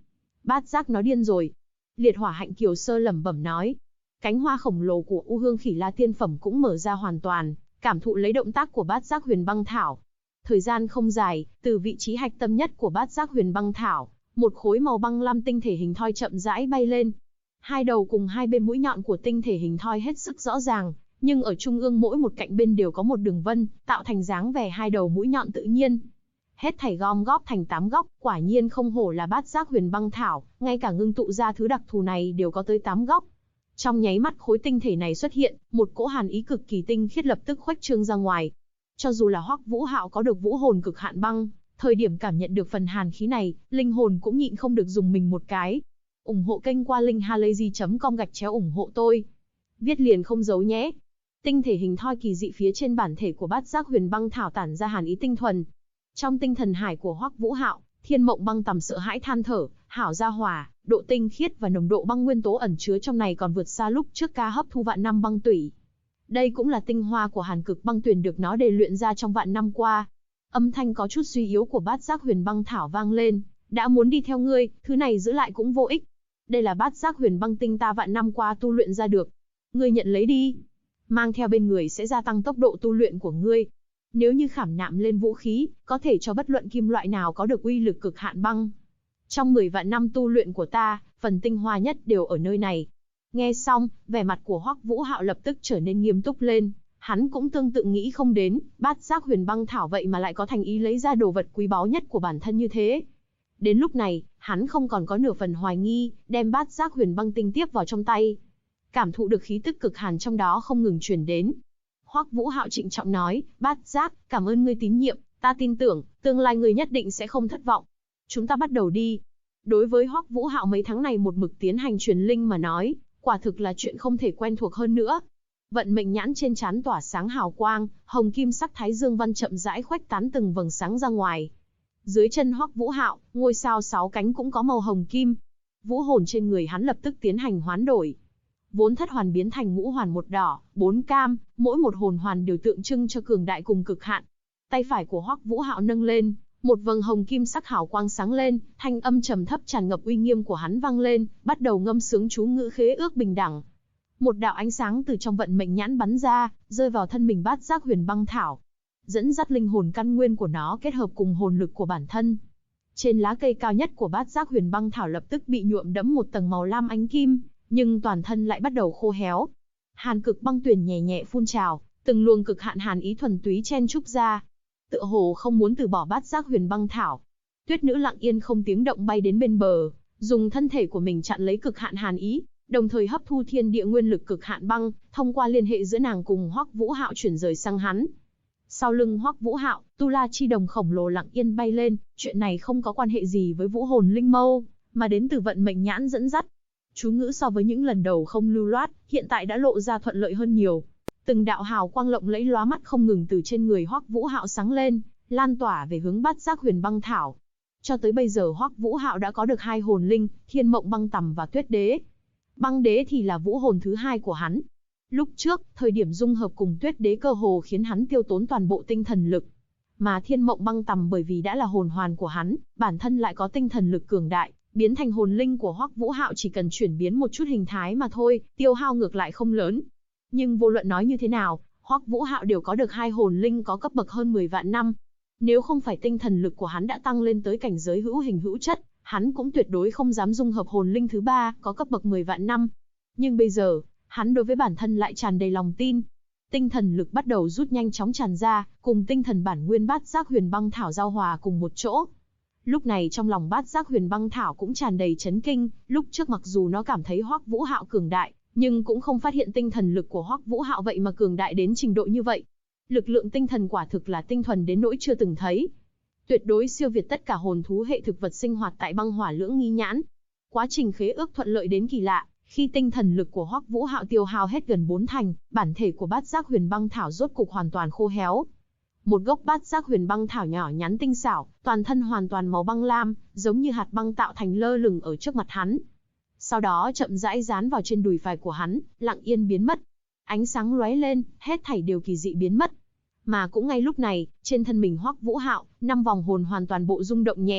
Bát giác nó điên rồi. Liệt hỏa hạnh kiều sơ lẩm bẩm nói. Cánh hoa khổng lồ của U Hương Khỉ La tiên phẩm cũng mở ra hoàn toàn, cảm thụ lấy động tác của bát giác huyền băng thảo. Thời gian không dài, từ vị trí hạch tâm nhất của bát giác huyền băng thảo, một khối màu băng lam tinh thể hình thoi chậm rãi bay lên. Hai đầu cùng hai bên mũi nhọn của tinh thể hình thoi hết sức rõ ràng, nhưng ở trung ương mỗi một cạnh bên đều có một đường vân, tạo thành dáng vẻ hai đầu mũi nhọn tự nhiên. Hết thảy gom góp thành 8 góc, quả nhiên không hổ là bát giác huyền băng thảo, ngay cả ngưng tụ ra thứ đặc thù này đều có tới 8 góc. Trong nháy mắt khối tinh thể này xuất hiện, một cỗ hàn ý cực kỳ tinh khiết lập tức khuếch trương ra ngoài. Cho dù là Hoắc Vũ Hạo có được vũ hồn cực hạn băng, thời điểm cảm nhận được phần hàn khí này, linh hồn cũng nhịn không được dùng mình một cái. Ủng hộ kênh qua linkhalazy.com/ủng hộ tôi. Viết liền không giấu nhé. Tinh thể hình thoi kỳ dị phía trên bản thể của bát giác huyền băng thảo tản ra hàn ý tinh thuần. Trong tinh thần hải của Hoắc Vũ Hạo, Thiên Mộng Băng tầm sợ hãi than thở, hảo gia hỏa, độ tinh khiết và nồng độ băng nguyên tố ẩn chứa trong này còn vượt xa lúc trước ca hấp thu vạn năm băng tủy. Đây cũng là tinh hoa của Hàn Cực Băng Tuyền được nó đề luyện ra trong vạn năm qua. Âm thanh có chút suy yếu của bát giác huyền băng thảo vang lên, đã muốn đi theo ngươi, thứ này giữ lại cũng vô ích. Đây là bát giác huyền băng tinh ta vạn năm qua tu luyện ra được. Ngươi nhận lấy đi. Mang theo bên người sẽ gia tăng tốc độ tu luyện của ngươi. Nếu như khảm nạm lên vũ khí, có thể cho bất luận kim loại nào có được uy lực cực hạn băng. Trong 10 vạn năm tu luyện của ta, phần tinh hoa nhất đều ở nơi này. Nghe xong, vẻ mặt của Hoắc Vũ Hạo lập tức trở nên nghiêm túc lên. Hắn cũng tương tự nghĩ không đến, bát giác huyền băng thảo vậy mà lại có thành ý lấy ra đồ vật quý báu nhất của bản thân như thế. Đến lúc này, hắn không còn có nửa phần hoài nghi, đem bát giác huyền băng tinh tiếp vào trong tay. Cảm thụ được khí tức cực hàn trong đó không ngừng truyền đến. Hoắc Vũ Hạo trịnh trọng nói, bát giác, cảm ơn ngươi tín nhiệm, ta tin tưởng, tương lai ngươi nhất định sẽ không thất vọng. Chúng ta bắt đầu đi. Đối với Hoắc Vũ Hạo mấy tháng này một mực tiến hành truyền linh mà nói, quả thực là chuyện không thể quen thuộc hơn nữa. Vận mệnh nhãn trên trán tỏa sáng hào quang, hồng kim sắc thái dương văn chậm rãi khuếch tán từng vầng sáng ra ngoài. Dưới chân Hoắc Vũ Hạo, ngôi sao 6 cánh cũng có màu hồng kim. Vũ hồn trên người hắn lập tức tiến hành hoán đổi. Vốn thất hoàn biến thành ngũ hoàn một đỏ, 4 cam, mỗi một hồn hoàn đều tượng trưng cho cường đại cùng cực hạn. Tay phải của Hoắc Vũ Hạo nâng lên, một vầng hồng kim sắc hào quang sáng lên, thanh âm trầm thấp tràn ngập uy nghiêm của hắn vang lên, bắt đầu ngâm sướng chú ngữ khế ước bình đẳng. Một đạo ánh sáng từ trong vận mệnh nhãn bắn ra, rơi vào thân mình bát giác huyền băng thảo, dẫn dắt linh hồn căn nguyên của nó kết hợp cùng hồn lực của bản thân. Trên lá cây cao nhất của bát giác huyền băng thảo lập tức bị nhuộm đẫm một tầng màu lam ánh kim, nhưng toàn thân lại bắt đầu khô héo. Hàn Cực Băng Tuyền nhẹ nhẹ phun trào, từng luồng cực hạn hàn ý thuần túy chen chúc ra, tựa hồ không muốn từ bỏ bát giác huyền băng thảo. Tuyết Nữ lặng yên không tiếng động bay đến bên bờ, dùng thân thể của mình chặn lấy cực hạn hàn ý, đồng thời hấp thu thiên địa nguyên lực cực hạn băng, thông qua liên hệ giữa nàng cùng Hoắc Vũ Hạo chuyển rời sang hắn. Sau lưng Hoắc Vũ Hạo, Tu La chi đồng khổng lồ lặng yên bay lên, chuyện này không có quan hệ gì với vũ hồn linh mâu, mà đến từ vận mệnh nhãn dẫn dắt. Chú ngữ so với những lần đầu không lưu loát, hiện tại đã lộ ra thuận lợi hơn nhiều. Từng đạo hào quang lộng lẫy lóa mắt không ngừng từ trên người Hoắc Vũ Hạo sáng lên, lan tỏa về hướng bát giác huyền băng thảo. Cho tới bây giờ Hoắc Vũ Hạo đã có được 2 hồn linh, Thiên Mộng Băng Tầm và Tuyết Đế. Băng Đế thì là vũ hồn thứ 2 của hắn. Lúc trước, thời điểm dung hợp cùng Tuyết Đế cơ hồ khiến hắn tiêu tốn toàn bộ tinh thần lực. Mà Thiên Mộng Băng Tầm bởi vì đã là hồn hoàn của hắn, bản thân lại có tinh thần lực cường đại, biến thành hồn linh của Hoắc Vũ Hạo chỉ cần chuyển biến một chút hình thái mà thôi, tiêu hao ngược lại không lớn. Nhưng vô luận nói như thế nào, Hoắc Vũ Hạo đều có được 2 hồn linh có cấp bậc hơn 10 vạn năm. Nếu không phải tinh thần lực của hắn đã tăng lên tới cảnh giới hữu hình hữu chất, hắn cũng tuyệt đối không dám dung hợp hồn linh thứ 3 có cấp bậc 10 vạn năm. Nhưng bây giờ, hắn đối với bản thân lại tràn đầy lòng tin. Tinh thần lực bắt đầu rút nhanh chóng tràn ra, cùng tinh thần bản nguyên bát giác huyền băng thảo giao hòa cùng một chỗ. Lúc này trong lòng bát giác huyền băng thảo cũng tràn đầy chấn kinh, lúc trước mặc dù nó cảm thấy Hoắc Vũ Hạo cường đại, nhưng cũng không phát hiện tinh thần lực của Hoắc Vũ Hạo vậy mà cường đại đến trình độ như vậy. Lực lượng tinh thần quả thực là tinh thuần đến nỗi chưa từng thấy. Tuyệt đối siêu việt tất cả hồn thú hệ thực vật sinh hoạt tại băng hỏa lưỡng nghi nhãn. Quá trình khế ước thuận lợi đến kỳ lạ, khi tinh thần lực của Hoắc Vũ Hạo tiêu hao hết gần 4 thành, bản thể của bát giác huyền băng thảo rốt cục hoàn toàn khô héo. Một gốc bát giác huyền băng thảo nhỏ nhắn tinh xảo, toàn thân hoàn toàn màu băng lam, giống như hạt băng tạo thành lơ lửng ở trước mặt hắn. Sau đó chậm rãi dán vào trên đùi phải của hắn, lặng yên biến mất. Ánh sáng lóe lên, hết thảy đều kỳ dị biến mất. Mà cũng ngay lúc này, trên thân mình Hoắc Vũ Hạo, 5 vòng hồn hoàn toàn bộ rung động nhẹ.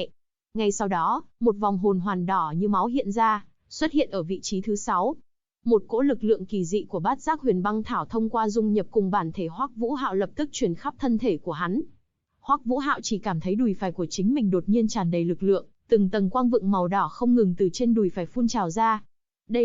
Ngay sau đó, một vòng hồn hoàn đỏ như máu hiện ra, xuất hiện ở vị trí thứ 6. Một cỗ lực lượng kỳ dị của bát giác huyền băng thảo thông qua dung nhập cùng bản thể Hoắc Vũ Hạo lập tức truyền khắp thân thể của hắn. Hoắc Vũ Hạo chỉ cảm thấy đùi phải của chính mình đột nhiên tràn đầy lực lượng, từng tầng quang vựng màu đỏ không ngừng từ trên đùi phải phun trào ra. Đây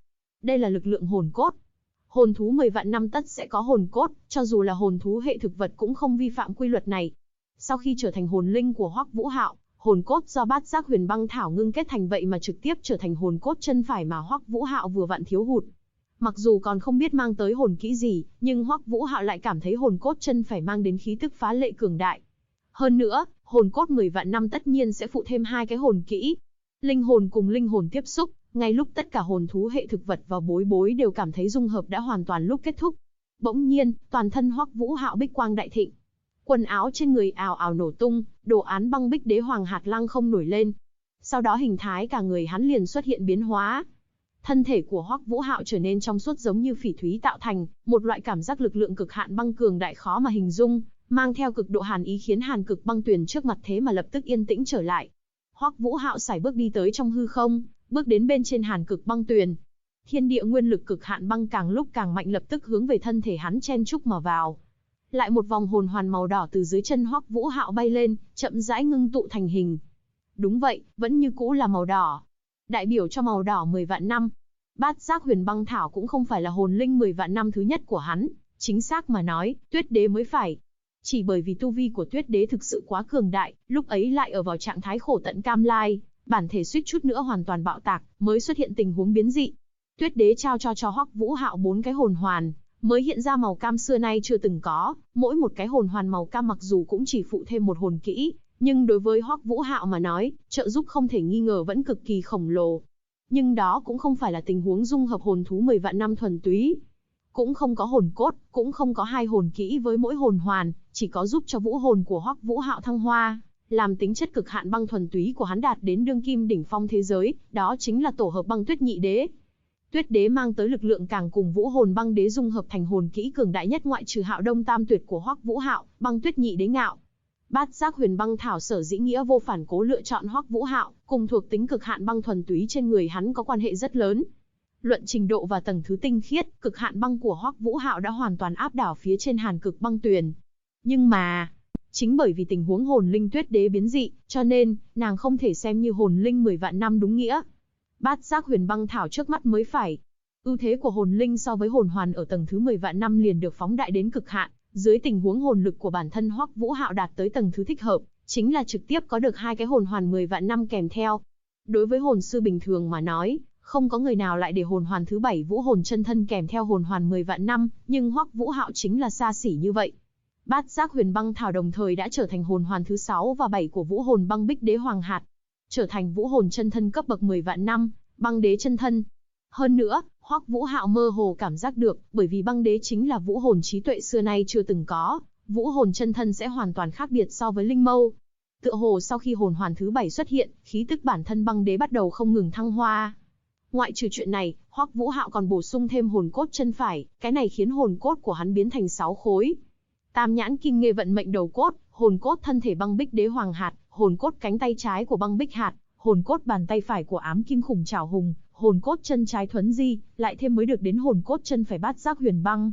là lực lượng hồn cốt. Hồn thú 10 vạn năm tất sẽ có hồn cốt, cho dù là hồn thú hệ thực vật cũng không vi phạm quy luật này. Sau khi trở thành hồn linh của Hoắc Vũ Hạo, hồn cốt do bát giác huyền băng thảo ngưng kết thành vậy mà trực tiếp trở thành hồn cốt chân phải mà Hoắc Vũ Hạo vừa vặn thiếu hụt. Mặc dù còn không biết mang tới hồn kỹ gì, nhưng Hoắc Vũ Hạo lại cảm thấy hồn cốt chân phải mang đến khí tức phá lệ cường đại. Hơn nữa, hồn cốt 10 vạn năm tất nhiên sẽ phụ thêm 2 cái hồn kỹ. Linh hồn cùng linh hồn tiếp xúc, ngay lúc tất cả hồn thú hệ thực vật và bối bối đều cảm thấy dung hợp đã hoàn toàn lúc kết thúc. Bỗng nhiên, toàn thân Hoắc Vũ Hạo bích quang đại thịnh. Quần áo trên người ào ào nổ tung, đồ án băng bích đế hoàng hạt lăng không nổi lên. Sau đó hình thái cả người hắn liền xuất hiện biến hóa. Thân thể của Hoắc Vũ Hạo trở nên trong suốt giống như phỉ thúy tạo thành, một loại cảm giác lực lượng cực hạn băng cường đại khó mà hình dung, mang theo cực độ hàn ý khiến hàn cực băng tuyền trước mặt thế mà lập tức yên tĩnh trở lại. Hoắc Vũ Hạo sải bước đi tới trong hư không, bước đến bên trên hàn cực băng tuyền. Thiên địa nguyên lực cực hạn băng càng lúc càng mạnh lập tức hướng về thân thể hắn chen chúc mà vào. Lại một vòng hồn hoàn màu đỏ từ dưới chân Hoắc Vũ Hạo bay lên, chậm rãi ngưng tụ thành hình. Đúng vậy, vẫn như cũ là màu đỏ. Đại biểu cho màu đỏ 10 vạn năm. Bát giác huyền băng thảo cũng không phải là hồn linh 10 vạn năm thứ nhất của hắn, chính xác mà nói, Tuyết Đế mới phải. Chỉ bởi vì tu vi của Tuyết Đế thực sự quá cường đại, lúc ấy lại ở vào trạng thái khổ tận cam lai, bản thể suýt chút nữa hoàn toàn bạo tạc, mới xuất hiện tình huống biến dị. Tuyết Đế trao cho Hoắc Vũ Hạo 4 cái hồn hoàn, mới hiện ra màu cam xưa nay chưa từng có, mỗi một cái hồn hoàn màu cam mặc dù cũng chỉ phụ thêm một hồn kỹ, nhưng đối với Hoắc Vũ Hạo mà nói, trợ giúp không thể nghi ngờ vẫn cực kỳ khổng lồ. Nhưng đó cũng không phải là tình huống dung hợp hồn thú 10 vạn năm thuần túy. Cũng không có hồn cốt, cũng không có 2 hồn kỹ với mỗi hồn hoàn, chỉ có giúp cho vũ hồn của Hoắc Vũ Hạo thăng hoa, làm tính chất cực hạn băng thuần túy của hắn đạt đến đương kim đỉnh phong thế giới, đó chính là tổ hợp băng tuyết nhị đế. Tuyết Đế mang tới lực lượng càng cùng vũ hồn băng đế dung hợp thành hồn kỹ cường đại nhất ngoại trừ Hạo Đông Tam Tuyệt của Hoắc Vũ Hạo, băng tuyết nhị đế ngạo. Bát giác huyền băng thảo sở dĩ nghĩa vô phản cố lựa chọn Hoắc Vũ Hạo, cùng thuộc tính cực hạn băng thuần túy trên người hắn có quan hệ rất lớn. Luận trình độ và tầng thứ tinh khiết, cực hạn băng của Hoắc Vũ Hạo đã hoàn toàn áp đảo phía trên hàn cực băng tuyền. Nhưng mà, chính bởi vì tình huống hồn linh Tuyết Đế biến dị, cho nên nàng không thể xem như hồn linh 10 vạn năm đúng nghĩa. Bát giác huyền băng thảo trước mắt mới phải. Ưu thế của hồn linh so với hồn hoàn ở tầng thứ 10 vạn năm liền được phóng đại đến cực hạn. Dưới tình huống hồn lực của bản thân Hoắc Vũ Hạo đạt tới tầng thứ thích hợp, chính là trực tiếp có được 2 cái hồn hoàn 10 vạn năm kèm theo. Đối với hồn sư bình thường mà nói, không có người nào lại để hồn hoàn thứ 7 vũ hồn chân thân kèm theo hồn hoàn 10 vạn năm, nhưng Hoắc Vũ Hạo chính là xa xỉ như vậy. Bát giác huyền băng thảo đồng thời đã trở thành hồn hoàn thứ 6 và 7 của vũ hồn băng bích đế hoàng hạt, trở thành vũ hồn chân thân cấp bậc 10 vạn năm, băng đế chân thân. Hơn nữa, Hoắc Vũ Hạo mơ hồ cảm giác được, bởi vì băng đế chính là vũ hồn trí tuệ xưa nay chưa từng có, vũ hồn chân thân sẽ hoàn toàn khác biệt so với linh mâu. Tựa hồ sau khi hồn hoàn thứ 7 xuất hiện, khí tức bản thân băng đế bắt đầu không ngừng thăng hoa. Ngoại trừ chuyện này, Hoắc Vũ Hạo còn bổ sung thêm hồn cốt chân phải, cái này khiến hồn cốt của hắn biến thành 6 khối. Tam nhãn kim nghê vận mệnh đầu cốt, hồn cốt thân thể băng bích đế hoàng hạt, hồn cốt cánh tay trái của băng bích hạt, hồn cốt bàn tay phải của ám kim khủng trảo hùng, hồn cốt chân trái thuấn di, lại thêm mới được đến hồn cốt chân phải bát giác huyền băng.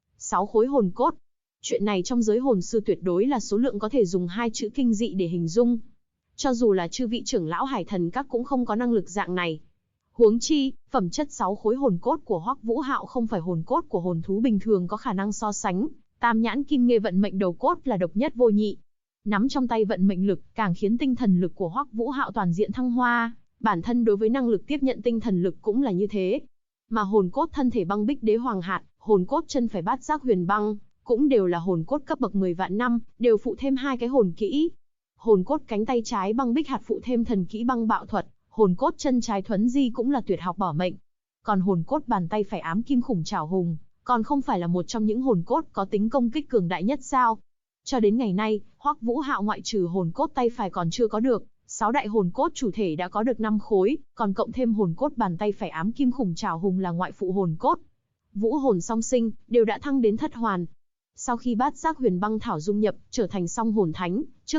6 khối hồn cốt. Chuyện này trong giới hồn sư tuyệt đối là số lượng có thể dùng 2 chữ kinh dị để hình dung. Cho dù là chư vị trưởng lão hải thần các cũng không có năng lực dạng này. Huống chi, phẩm chất 6 khối hồn cốt của Hoắc Vũ Hạo không phải hồn cốt của hồn thú bình thường có khả năng so sánh. Tam nhãn kim nghê vận mệnh đầu cốt là độc nhất vô nhị. Nắm trong tay vận mệnh lực, càng khiến tinh thần lực của Hoắc Vũ Hạo toàn diện thăng hoa, bản thân đối với năng lực tiếp nhận tinh thần lực cũng là như thế. Mà hồn cốt thân thể băng bích đế hoàng hạt, hồn cốt chân phải bát giác huyền băng, cũng đều là hồn cốt cấp bậc 10 vạn năm, đều phụ thêm 2 cái hồn kỹ. Hồn cốt cánh tay trái băng bích hạt phụ thêm thần kỹ băng bạo thuật, hồn cốt chân trái thuấn di cũng là tuyệt học bỏ mệnh. Còn hồn cốt bàn tay phải ám kim khủng trảo hùng, còn không phải là một trong những hồn cốt có tính công kích cường đại nhất sao? Cho đến ngày nay, Hoắc Vũ Hạo ngoại trừ hồn cốt tay phải còn chưa có được, 6 đại hồn cốt chủ thể đã có được 5 khối, còn cộng thêm hồn cốt bàn tay phải ám kim khủng trảo hùng là ngoại phụ hồn cốt. Vũ hồn song sinh, đều đã thăng đến thất hoàn. Sau khi bát giác huyền băng thảo dung nhập, trở thành song hồn thánh, trước mắt,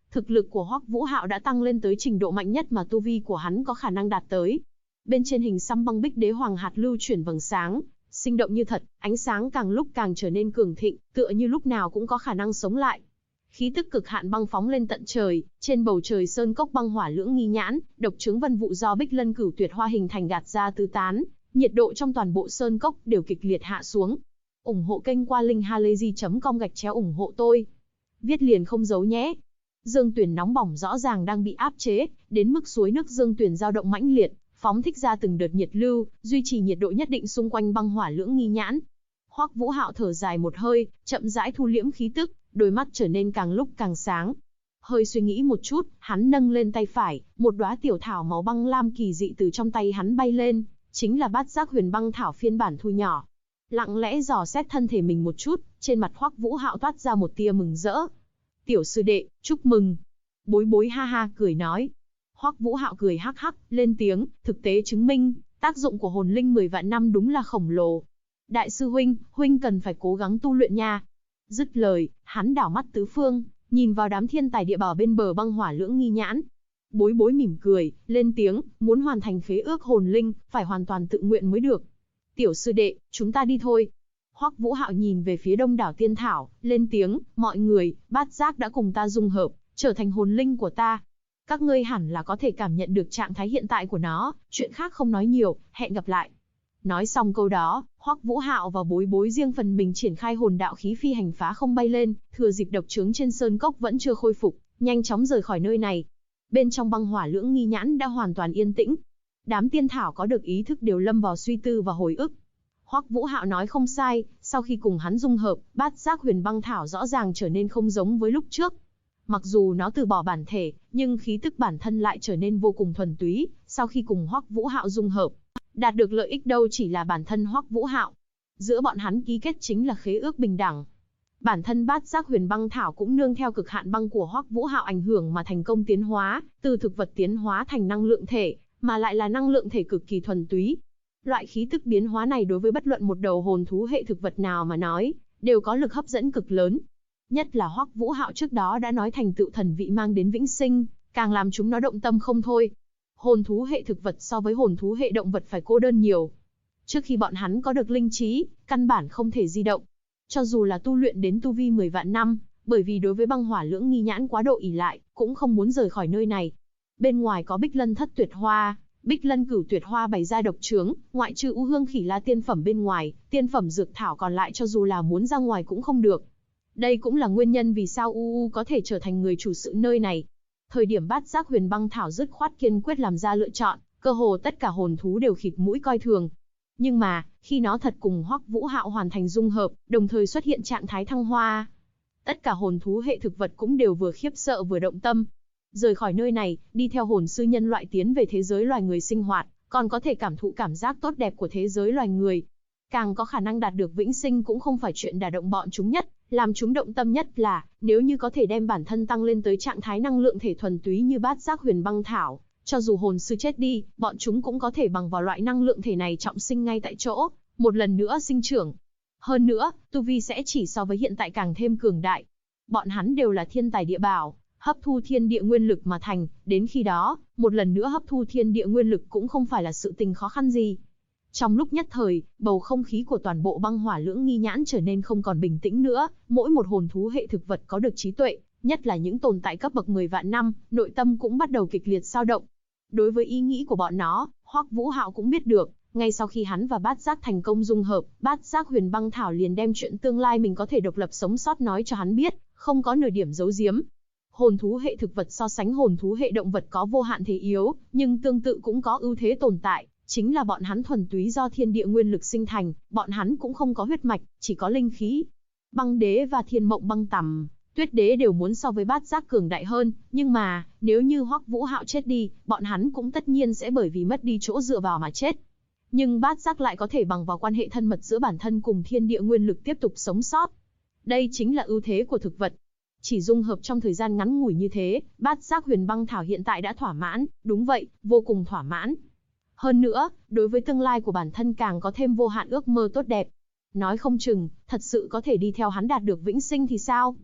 Thực lực của Hoắc Vũ Hạo đã tăng lên tới trình độ mạnh nhất mà tu vi của hắn có khả năng đạt tới. Bên trên hình xăm băng bích đế hoàng hạt lưu chuyển vầng sáng, sinh động như thật, ánh sáng càng lúc càng trở nên cường thịnh, tựa như lúc nào cũng có khả năng sống lại. Khí tức cực hạn băng phóng lên tận trời, trên bầu trời sơn cốc băng hỏa lưỡng nghi nhãn, độc chứng vân vụ do Bích Lân Cửu Tuyệt Hoa hình thành gạt ra tứ tán, nhiệt độ trong toàn bộ sơn cốc đều kịch liệt hạ xuống. Ủng hộ kênh qua linkhalazy.com ủng hộ tôi. Viết liền không giấu nhé. Dương tuyển nóng bỏng rõ ràng đang bị áp chế, đến mức suối nước dương tuyển dao động mãnh liệt, phóng thích ra từng đợt nhiệt lưu, duy trì nhiệt độ nhất định xung quanh băng hỏa lưỡng nghi nhãn. Hoắc Vũ Hạo thở dài một hơi, chậm rãi thu liễm khí tức, đôi mắt trở nên càng lúc càng sáng. Hơi suy nghĩ một chút, hắn nâng lên tay phải, một đóa tiểu thảo màu băng lam kỳ dị từ trong tay hắn bay lên, chính là Bát Giác Huyền Băng Thảo phiên bản thu nhỏ. Lặng lẽ dò xét thân thể mình một chút, trên mặt Hoắc Vũ Hạo toát ra một tia mừng rỡ. "Tiểu sư đệ, chúc mừng." Bối bối ha ha cười nói. Hoắc Vũ Hạo cười hắc hắc, lên tiếng, thực tế chứng minh, tác dụng của hồn linh 10 vạn năm đúng là khổng lồ. "Đại sư huynh, huynh cần phải cố gắng tu luyện nha." Dứt lời, hắn đảo mắt tứ phương, nhìn vào đám thiên tài địa bảo bên bờ băng hỏa lưỡng nghi nhãn. Bối bối mỉm cười, lên tiếng, muốn hoàn thành khế ước hồn linh, phải hoàn toàn tự nguyện mới được. "Tiểu sư đệ, chúng ta đi thôi." Hoắc Vũ Hạo nhìn về phía đông đảo tiên thảo, lên tiếng, "Mọi người, Bát Giác đã cùng ta dung hợp, trở thành hồn linh của ta. Các ngươi hẳn là có thể cảm nhận được trạng thái hiện tại của nó, chuyện khác không nói nhiều, hẹn gặp lại." Nói xong câu đó, Hoắc Vũ Hạo và bối bối riêng phần mình triển khai hồn đạo khí phi hành phá không bay lên, thừa dịp độc chứng trên sơn cốc vẫn chưa khôi phục, nhanh chóng rời khỏi nơi này. Bên trong băng hỏa lưỡng nghi nhãn đã hoàn toàn yên tĩnh. Đám tiên thảo có được ý thức đều lâm vào suy tư và hồi ức. Hoắc Vũ Hạo nói không sai, sau khi cùng hắn dung hợp, Bát Giác Huyền Băng Thảo rõ ràng trở nên không giống với lúc trước. Mặc dù nó từ bỏ bản thể, nhưng khí tức bản thân lại trở nên vô cùng thuần túy, sau khi cùng Hoắc Vũ Hạo dung hợp, đạt được lợi ích đâu chỉ là bản thân Hoắc Vũ Hạo. Giữa bọn hắn ký kết chính là khế ước bình đẳng. Bản thân Bát Giác Huyền Băng Thảo cũng nương theo cực hạn băng của Hoắc Vũ Hạo ảnh hưởng mà thành công tiến hóa, từ thực vật tiến hóa thành năng lượng thể, mà lại là năng lượng thể cực kỳ thuần túy. Loại khí tức biến hóa này đối với bất luận một đầu hồn thú hệ thực vật nào mà nói, đều có lực hấp dẫn cực lớn. Nhất là Hoắc Vũ Hạo trước đó đã nói thành tựu thần vị mang đến vĩnh sinh, càng làm chúng nó động tâm không thôi. Hồn thú hệ thực vật so với hồn thú hệ động vật phải cô đơn nhiều. Trước khi bọn hắn có được linh trí, căn bản không thể di động. Cho dù là tu luyện đến tu vi 10 vạn năm, bởi vì đối với băng hỏa lưỡng nghi nhãn quá độ ỷ lại, cũng không muốn rời khỏi nơi này. Bên ngoài có Bích Lân Thất Tuyệt Hoa, Bích Lân Cửu Tuyệt Hoa bày ra độc trướng, ngoại trừ U Hương Khỉ La tiên phẩm bên ngoài, tiên phẩm dược thảo còn lại cho dù là muốn ra ngoài cũng không được. Đây cũng là nguyên nhân vì sao UU có thể trở thành người chủ sự nơi này. Thời điểm Bát Giác Huyền Băng Thảo dứt khoát kiên quyết làm ra lựa chọn, cơ hồ tất cả hồn thú đều khịt mũi coi thường. Nhưng mà, khi nó thật cùng Hoắc Vũ Hạo hoàn thành dung hợp, đồng thời xuất hiện trạng thái thăng hoa, tất cả hồn thú hệ thực vật cũng đều vừa khiếp sợ vừa động tâm. Rời khỏi nơi này, đi theo hồn sư nhân loại tiến về thế giới loài người sinh hoạt, còn có thể cảm thụ cảm giác tốt đẹp của thế giới loài người. Càng có khả năng đạt được vĩnh sinh cũng không phải chuyện đả động bọn chúng nhất, làm chúng động tâm nhất là, nếu như có thể đem bản thân tăng lên tới trạng thái năng lượng thể thuần túy như Bát Giác Huyền Băng Thảo, cho dù hồn sư chết đi, bọn chúng cũng có thể bằng vào loại năng lượng thể này trọng sinh ngay tại chỗ, một lần nữa sinh trưởng. Hơn nữa, tu vi sẽ chỉ so với hiện tại càng thêm cường đại. Bọn hắn đều là thiên tài địa bảo, hấp thu thiên địa nguyên lực mà thành, đến khi đó, một lần nữa hấp thu thiên địa nguyên lực cũng không phải là sự tình khó khăn gì. Trong lúc nhất thời, bầu không khí của toàn bộ băng hỏa lưỡng nghi nhãn trở nên không còn bình tĩnh nữa, mỗi một hồn thú hệ thực vật có được trí tuệ, nhất là những tồn tại cấp bậc 10 vạn năm, nội tâm cũng bắt đầu kịch liệt dao động. Đối với ý nghĩ của bọn nó, Hoắc Vũ Hạo cũng biết được, ngay sau khi hắn và Bát Giác thành công dung hợp, Bát Giác Huyền Băng Thảo liền đem chuyện tương lai mình có thể độc lập sống sót nói cho hắn biết, không có nửa điểm giấu giếm. Hồn thú hệ thực vật so sánh hồn thú hệ động vật có vô hạn thế yếu, nhưng tương tự cũng có ưu thế tồn tại, chính là bọn hắn thuần túy do thiên địa nguyên lực sinh thành, bọn hắn cũng không có huyết mạch, chỉ có linh khí. Băng đế và Thiên Mộng Băng Tằm, Tuyết đế đều muốn so với Bát Giác cường đại hơn, nhưng mà, nếu như Hoắc Vũ Hạo chết đi, bọn hắn cũng tất nhiên sẽ bởi vì mất đi chỗ dựa vào mà chết. Nhưng Bát Giác lại có thể bằng vào quan hệ thân mật giữa bản thân cùng thiên địa nguyên lực tiếp tục sống sót. Đây chính là ưu thế của thực vật. Chỉ dung hợp trong thời gian ngắn ngủi như thế, Bát Giác Huyền Băng Thảo hiện tại đã thỏa mãn, đúng vậy, vô cùng thỏa mãn. Hơn nữa, đối với tương lai của bản thân càng có thêm vô hạn ước mơ tốt đẹp. Nói không chừng, thật sự có thể đi theo hắn đạt được vĩnh sinh thì sao?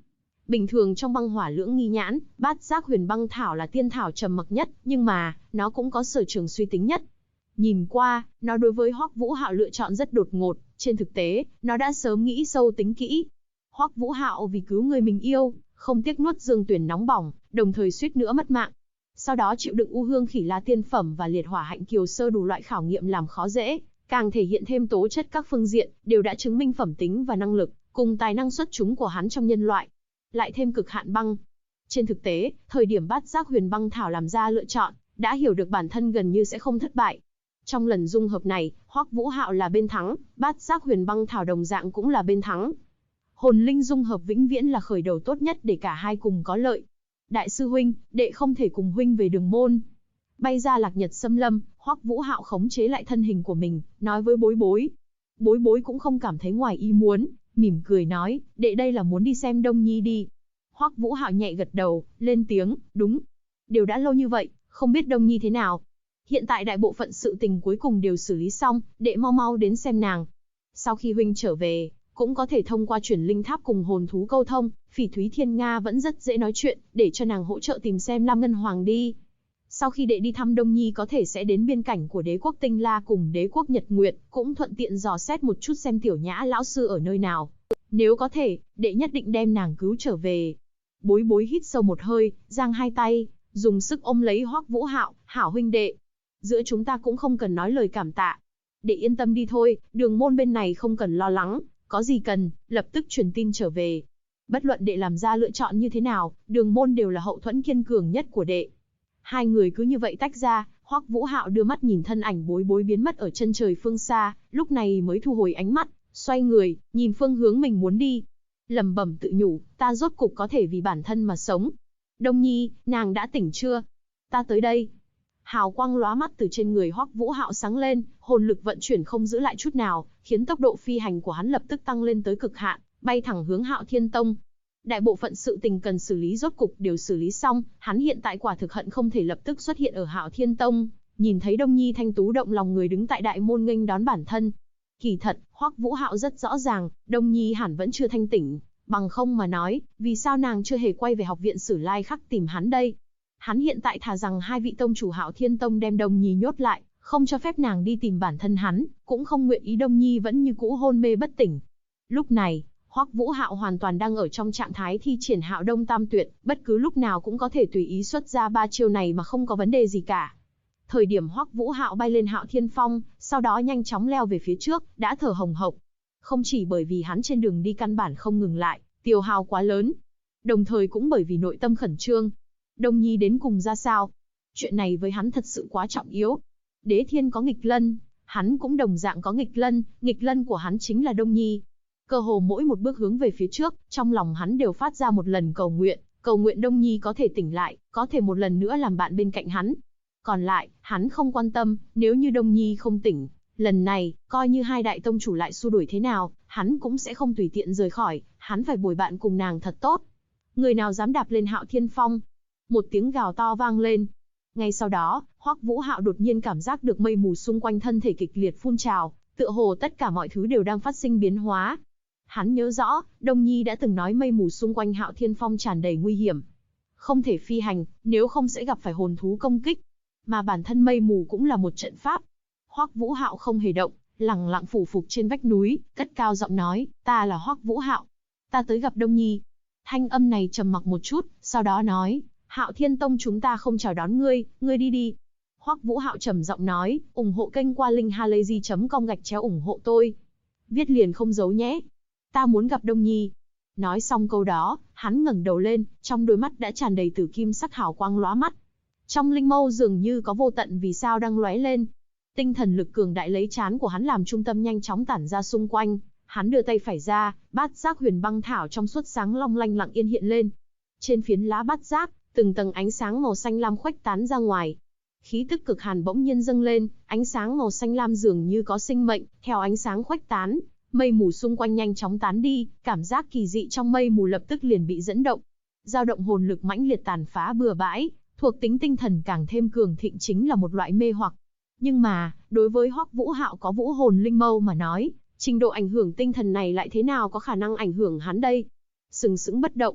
Bình thường trong băng hỏa lưỡng nghi nhãn, bát giác huyền băng thảo là tiên thảo trầm mặc nhất, nhưng mà, nó cũng có sở trường suy tính nhất. Nhìn qua, nó đối với Hoắc Vũ Hạo lựa chọn rất đột ngột, trên thực tế, nó đã sớm nghĩ sâu tính kỹ. Hoắc Vũ Hạo vì cứu người mình yêu, không tiếc nuốt dương tuyển nóng bỏng, đồng thời suýt nữa mất mạng. Sau đó chịu đựng u hương khỉ la tiên phẩm và liệt hỏa hạnh kiều sơ đủ loại khảo nghiệm làm khó dễ, càng thể hiện thêm tố chất các phương diện, đều đã chứng minh phẩm tính và năng lực, cùng tài năng xuất chúng của hắn trong nhân loại. Lại thêm cực hạn băng. Trên thực tế, thời điểm bát giác huyền băng thảo làm ra lựa chọn, đã hiểu được bản thân gần như sẽ không thất bại. Trong lần dung hợp này, Hoắc Vũ Hạo là bên thắng, bát giác huyền băng thảo đồng dạng cũng là bên thắng. Hồn linh dung hợp vĩnh viễn là khởi đầu tốt nhất để cả hai cùng có lợi. Đại sư huynh, đệ không thể cùng huynh về đường môn. Bay ra Lạc Nhật Xâm Lâm, Hoắc Vũ Hạo khống chế lại thân hình của mình, nói với Bối Bối. Bối Bối cũng không cảm thấy ngoài ý muốn, mỉm cười nói, đệ đây là muốn đi xem Đông Nhi đi. Hoắc Vũ Hạo nhẹ gật đầu, lên tiếng, đúng. Đều đã lâu như vậy, không biết Đông Nhi thế nào. Hiện tại đại bộ phận sự tình cuối cùng đều xử lý xong, đệ mau mau đến xem nàng. Sau khi huynh trở về, cũng có thể thông qua chuyển linh tháp cùng hồn thú câu thông, Phỉ Thúy Thiên Nga vẫn rất dễ nói chuyện, để cho nàng hỗ trợ tìm xem Lam Ngân Hoàng đi. Sau khi đệ đi thăm Đông Nhi có thể sẽ đến biên cảnh của đế quốc Tinh La cùng đế quốc Nhật Nguyệt, cũng thuận tiện dò xét một chút xem Tiểu Nhã lão sư ở nơi nào. Nếu có thể, đệ nhất định đem nàng cứu trở về. Bối Bối hít sâu một hơi, giang hai tay, dùng sức ôm lấy Hoắc Vũ Hạo, hảo huynh đệ. Giữa chúng ta cũng không cần nói lời cảm tạ. Đệ yên tâm đi thôi, đường môn bên này không cần lo lắng, có gì cần, lập tức truyền tin trở về. Bất luận đệ làm ra lựa chọn như thế nào, đường môn đều là hậu thuẫn kiên cường nhất của đệ. Hai người cứ như vậy tách ra, Hoắc Vũ Hạo đưa mắt nhìn thân ảnh Bối Bối biến mất ở chân trời phương xa, lúc này mới thu hồi ánh mắt, xoay người, nhìn phương hướng mình muốn đi. Lẩm bẩm tự nhủ, ta rốt cục có thể vì bản thân mà sống. Đông Nhi, nàng đã tỉnh chưa? Ta tới đây. Hào quang lóa mắt từ trên người Hoắc Vũ Hạo sáng lên, hồn lực vận chuyển không giữ lại chút nào, khiến tốc độ phi hành của hắn lập tức tăng lên tới cực hạn, bay thẳng hướng Hạo Thiên Tông. Đại bộ phận sự tình cần xử lý rốt cục đều xử lý xong, hắn hiện tại quả thực hận không thể lập tức xuất hiện ở Hạo Thiên Tông, nhìn thấy Đông Nhi thanh tú động lòng người đứng tại đại môn nghênh đón bản thân. Kỳ thật, Hoắc Vũ Hạo rất rõ ràng, Đông Nhi hẳn vẫn chưa thanh tỉnh, bằng không mà nói, vì sao nàng chưa hề quay về học viện Sử Lai Khắc tìm hắn đây? Hắn hiện tại thà rằng hai vị tông chủ Hạo Thiên Tông đem Đông Nhi nhốt lại, không cho phép nàng đi tìm bản thân hắn, cũng không nguyện ý Đông Nhi vẫn như cũ hôn mê bất tỉnh. Lúc này, Hoắc Vũ Hạo hoàn toàn đang ở trong trạng thái thi triển Hạo Đông Tam Tuyệt, bất cứ lúc nào cũng có thể tùy ý xuất ra ba chiêu này mà không có vấn đề gì cả. Thời điểm Hoắc Vũ Hạo bay lên Hạo Thiên Phong, sau đó nhanh chóng leo về phía trước, đã thở hồng hộc. Không chỉ bởi vì hắn trên đường đi căn bản không ngừng lại, tiêu hao quá lớn, đồng thời cũng bởi vì nội tâm khẩn trương. Đông Nhi đến cùng ra sao? Chuyện này với hắn thật sự quá trọng yếu. Đế Thiên có nghịch lân, hắn cũng đồng dạng có nghịch lân của hắn chính là Đông Nhi. Cơ hồ mỗi một bước hướng về phía trước, trong lòng hắn đều phát ra một lần cầu nguyện Đông Nhi có thể tỉnh lại, có thể một lần nữa làm bạn bên cạnh hắn. Còn lại, hắn không quan tâm, nếu như Đông Nhi không tỉnh, lần này, coi như hai đại tông chủ lại xua đuổi thế nào, hắn cũng sẽ không tùy tiện rời khỏi, hắn phải bồi bạn cùng nàng thật tốt. Người nào dám đạp lên Hạo Thiên Phong? Một tiếng gào to vang lên. Ngay sau đó, Hoắc Vũ Hạo đột nhiên cảm giác được mây mù xung quanh thân thể kịch liệt phun trào, tựa hồ tất cả mọi thứ đều đang phát sinh biến hóa. Hắn nhớ rõ, Đông Nhi đã từng nói mây mù xung quanh Hạo Thiên Phong tràn đầy nguy hiểm. Không thể phi hành, nếu không sẽ gặp phải hồn thú công kích. Mà bản thân mây mù cũng là một trận pháp. Hoắc Vũ Hạo không hề động, lẳng lặng phủ phục trên vách núi, cất cao giọng nói, ta là Hoắc Vũ Hạo. Ta tới gặp Đông Nhi. Thanh âm này trầm mặc một chút, sau đó nói, Hạo Thiên Tông chúng ta không chào đón ngươi, ngươi đi đi. Hoắc Vũ Hạo trầm giọng nói, ủng hộ kênh qua linkhalazy.com ủng hộ tôi. Viết liền không giấu nhé. Ta muốn gặp Đông Nhi. Nói xong câu đó, hắn ngẩng đầu lên, trong đôi mắt đã tràn đầy tử kim sắc hào quang lóa mắt. Trong linh mâu dường như có vô tận vì sao đang lóe lên. Tinh thần lực cường đại lấy trán của hắn làm trung tâm nhanh chóng tản ra xung quanh. Hắn đưa tay phải ra, bát giác huyền băng thảo trong suốt sáng long lanh lặng yên hiện lên. Trên phiến lá bát giác, từng tầng ánh sáng màu xanh lam khuếch tán ra ngoài. Khí tức cực hàn bỗng nhiên dâng lên, ánh sáng màu xanh lam dường như có sinh mệnh, theo ánh sáng khuếch tán, mây mù xung quanh nhanh chóng tán đi, cảm giác kỳ dị trong mây mù lập tức liền bị dẫn động. Dao động hồn lực mãnh liệt tàn phá bừa bãi, thuộc tính tinh thần càng thêm cường thịnh chính là một loại mê hoặc. Nhưng mà, đối với Hoắc Vũ Hạo có vũ hồn linh mâu mà nói, trình độ ảnh hưởng tinh thần này lại thế nào có khả năng ảnh hưởng hắn đây? Sừng sững bất động.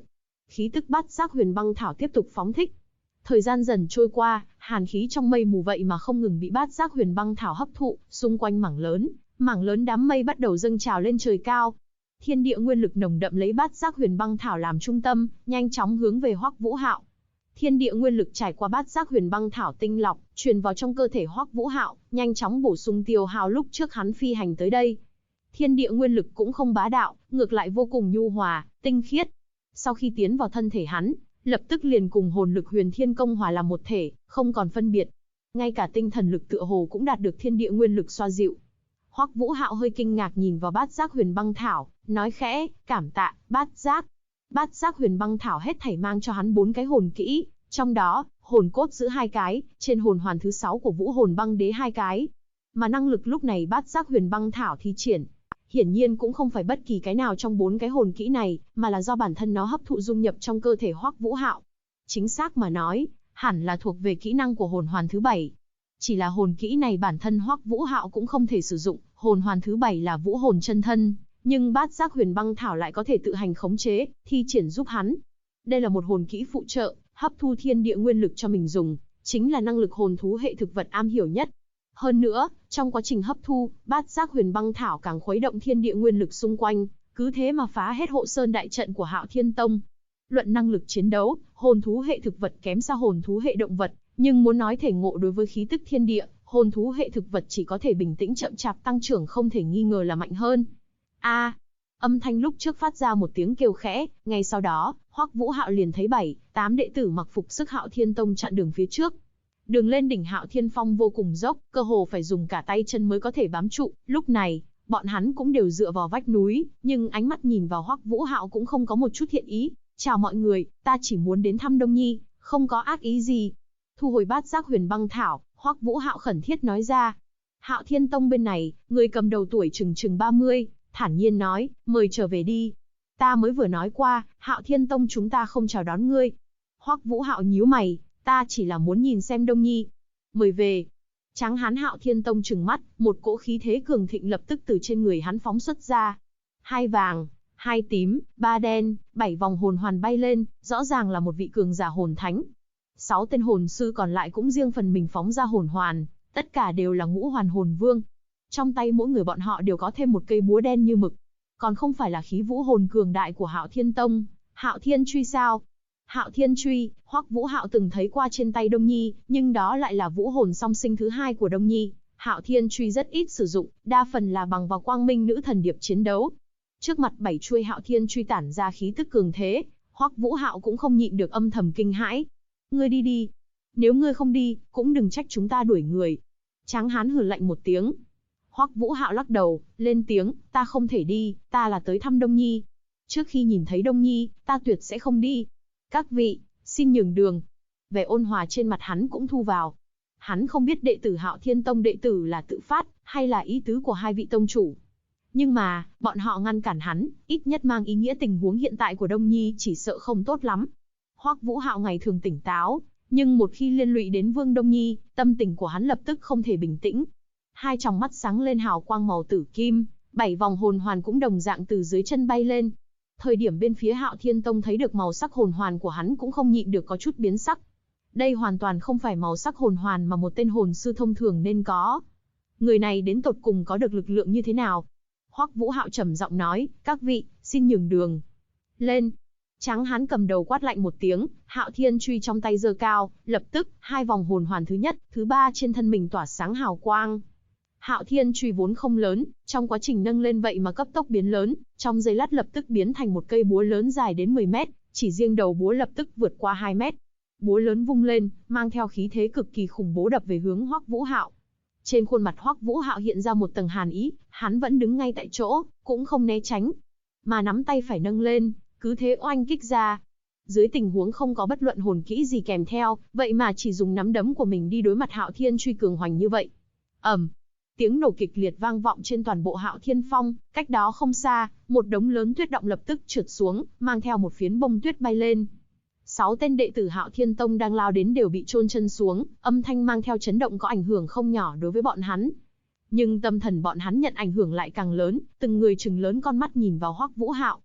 khí tức bát giác huyền băng thảo tiếp tục phóng thích. Thời gian dần trôi qua, hàn khí trong mây mù vậy mà không ngừng bị bát giác huyền băng thảo hấp thụ, xung quanh mảng lớn đám mây bắt đầu dâng trào lên trời cao. Thiên địa nguyên lực nồng đậm lấy bát giác huyền băng thảo làm trung tâm, nhanh chóng hướng về Hoắc Vũ Hạo. Thiên địa nguyên lực trải qua bát giác huyền băng thảo tinh lọc, truyền vào trong cơ thể Hoắc Vũ Hạo, nhanh chóng bổ sung tiêu hao lúc trước hắn phi hành tới đây. Thiên địa nguyên lực cũng không bá đạo, ngược lại vô cùng nhu hòa, tinh khiết. Sau khi tiến vào thân thể hắn, lập tức liền cùng hồn lực Huyền Thiên Công hòa làm một thể, không còn phân biệt. Ngay cả tinh thần lực tựa hồ cũng đạt được thiên địa nguyên lực xoa dịu. Hoắc Vũ Hạo hơi kinh ngạc nhìn vào bát giác huyền băng thảo, nói khẽ, cảm tạ, bát giác. Bát giác huyền băng thảo hết thảy mang cho hắn 4 cái hồn kỹ, trong đó, hồn cốt giữ 2 cái, trên hồn hoàn thứ 6 của Vũ Hồn Băng Đế 2 cái. Mà năng lực lúc này bát giác huyền băng thảo thi triển, hiển nhiên cũng không phải bất kỳ cái nào trong 4 cái hồn kỹ này, mà là do bản thân nó hấp thụ dung nhập trong cơ thể Hoắc Vũ Hạo. Chính xác mà nói, hẳn là thuộc về kỹ năng của hồn hoàn thứ 7. Chỉ là hồn kỹ này bản thân Hoắc Vũ Hạo cũng không thể sử dụng, hồn hoàn thứ 7 là Vũ Hồn Chân Thân, nhưng bát giác huyền băng thảo lại có thể tự hành khống chế, thi triển giúp hắn. Đây là một hồn kỹ phụ trợ, hấp thu thiên địa nguyên lực cho mình dùng, chính là năng lực hồn thú hệ thực vật am hiểu nhất. Hơn nữa, trong quá trình hấp thu, bát giác huyền băng thảo càng khuấy động thiên địa nguyên lực xung quanh, cứ thế mà phá hết hộ sơn đại trận của Hạo Thiên Tông. Luận năng lực chiến đấu, hồn thú hệ thực vật kém xa hồn thú hệ động vật, nhưng muốn nói thể ngộ đối với khí tức thiên địa, hồn thú hệ thực vật chỉ có thể bình tĩnh chậm chạp tăng trưởng, không thể nghi ngờ là mạnh hơn. Âm thanh lúc trước phát ra một tiếng kêu khẽ, ngay sau đó, Hoắc Vũ Hạo liền thấy 7-8 đệ tử mặc phục sức Hạo Thiên Tông chặn đường phía trước. Đường lên đỉnh Hạo Thiên Phong vô cùng dốc, cơ hồ phải dùng cả tay chân mới có thể bám trụ. Lúc này, bọn hắn cũng đều dựa vào vách núi, nhưng ánh mắt nhìn vào Hoắc Vũ Hạo cũng không có một chút thiện ý. Chào mọi người, ta chỉ muốn đến thăm Đông Nhi, không có ác ý gì. Thu hồi bát giác huyền băng thảo, Hoắc Vũ Hạo khẩn thiết nói ra. Hạo Thiên Tông bên này, người cầm đầu tuổi chừng 30, thản nhiên nói, mời trở về đi. Ta mới vừa nói qua, Hạo Thiên Tông chúng ta không chào đón ngươi. Hoắc Vũ Hạo nhíu mày, ta chỉ là muốn nhìn xem Đông Nhi. Mời về. Tráng hán Hạo Thiên Tông trừng mắt, một cỗ khí thế cường thịnh lập tức từ trên người hắn phóng xuất ra. 2 vàng, 2 tím, 3 đen, 7 vòng hồn hoàn bay lên, rõ ràng là một vị cường giả hồn thánh. 6 tên hồn sư còn lại cũng riêng phần mình phóng ra hồn hoàn, tất cả đều là ngũ hoàn hồn vương. Trong tay mỗi người bọn họ đều có thêm một cây búa đen như mực. Còn không phải là khí vũ hồn cường đại của Hạo Thiên Tông, Hạo Thiên Truy sao? Hạo Thiên Truy, Hoắc Vũ Hạo từng thấy qua trên tay Đông Nhi, nhưng đó lại là vũ hồn song sinh thứ 2 của Đông Nhi. Hạo Thiên Truy rất ít sử dụng, đa phần là bằng vào quang minh nữ thần điệp chiến đấu. Trước mặt 7 chuôi Hạo Thiên Truy tản ra khí tức cường thế, Hoắc Vũ Hạo cũng không nhịn được âm thầm kinh hãi. Ngươi đi đi. Nếu ngươi không đi, cũng đừng trách chúng ta đuổi người. Tráng hán hừ lạnh một tiếng. Hoắc Vũ Hạo lắc đầu, lên tiếng, ta không thể đi, ta là tới thăm Đông Nhi. Trước khi nhìn thấy Đông Nhi, ta tuyệt sẽ không đi. Các vị, xin nhường đường. Vẻ ôn hòa trên mặt hắn cũng thu vào. Hắn không biết đệ tử Hạo Thiên Tông đệ tử là tự phát, hay là ý tứ của 2 vị tông chủ. Nhưng mà, bọn họ ngăn cản hắn, ít nhất mang ý nghĩa tình huống hiện tại của Đông Nhi chỉ sợ không tốt lắm. Hoắc Vũ Hạo ngày thường tỉnh táo, nhưng một khi liên lụy đến Vương Đông Nhi, tâm tình của hắn lập tức không thể bình tĩnh. 2 tròng mắt sáng lên hào quang màu tử kim, 7 vòng hồn hoàn cũng đồng dạng từ dưới chân bay lên. Thời điểm bên phía Hạo Thiên Tông thấy được màu sắc hồn hoàn của hắn cũng không nhịn được có chút biến sắc. Đây hoàn toàn không phải màu sắc hồn hoàn mà một tên hồn sư thông thường nên có. Người này đến tột cùng có được lực lượng như thế nào? Hoắc Vũ Hạo trầm giọng nói, các vị, xin nhường đường. Lên. Tráng hán cầm đầu quát lạnh một tiếng, Hạo Thiên Truy trong tay giơ cao, lập tức, 2 vòng hồn hoàn thứ nhất, thứ 3 trên thân mình tỏa sáng hào quang. Hạo Thiên Truy vốn không lớn, trong quá trình nâng lên vậy mà cấp tốc biến lớn, trong giây lát lập tức biến thành một cây búa lớn dài đến 10 mét, chỉ riêng đầu búa lập tức vượt qua 2 mét. Búa lớn vung lên, mang theo khí thế cực kỳ khủng bố đập về hướng Hoắc Vũ Hạo. Trên khuôn mặt Hoắc Vũ Hạo hiện ra một tầng hàn ý, hắn vẫn đứng ngay tại chỗ, cũng không né tránh, mà nắm tay phải nâng lên, cứ thế oanh kích ra. Dưới tình huống không có bất luận hồn kỹ gì kèm theo, vậy mà chỉ dùng nắm đấm của mình đi đối mặt Hạo Thiên Truy cường hoành như vậy. Tiếng nổ kịch liệt vang vọng trên toàn bộ Hạo Thiên Phong, cách đó không xa, một đống lớn tuyết động lập tức trượt xuống, mang theo một phiến bông tuyết bay lên. 6 tên đệ tử Hạo Thiên Tông đang lao đến đều bị chôn chân xuống, âm thanh mang theo chấn động có ảnh hưởng không nhỏ đối với bọn hắn. Nhưng tâm thần bọn hắn nhận ảnh hưởng lại càng lớn, từng người trừng lớn con mắt nhìn vào Hoắc Vũ Hạo.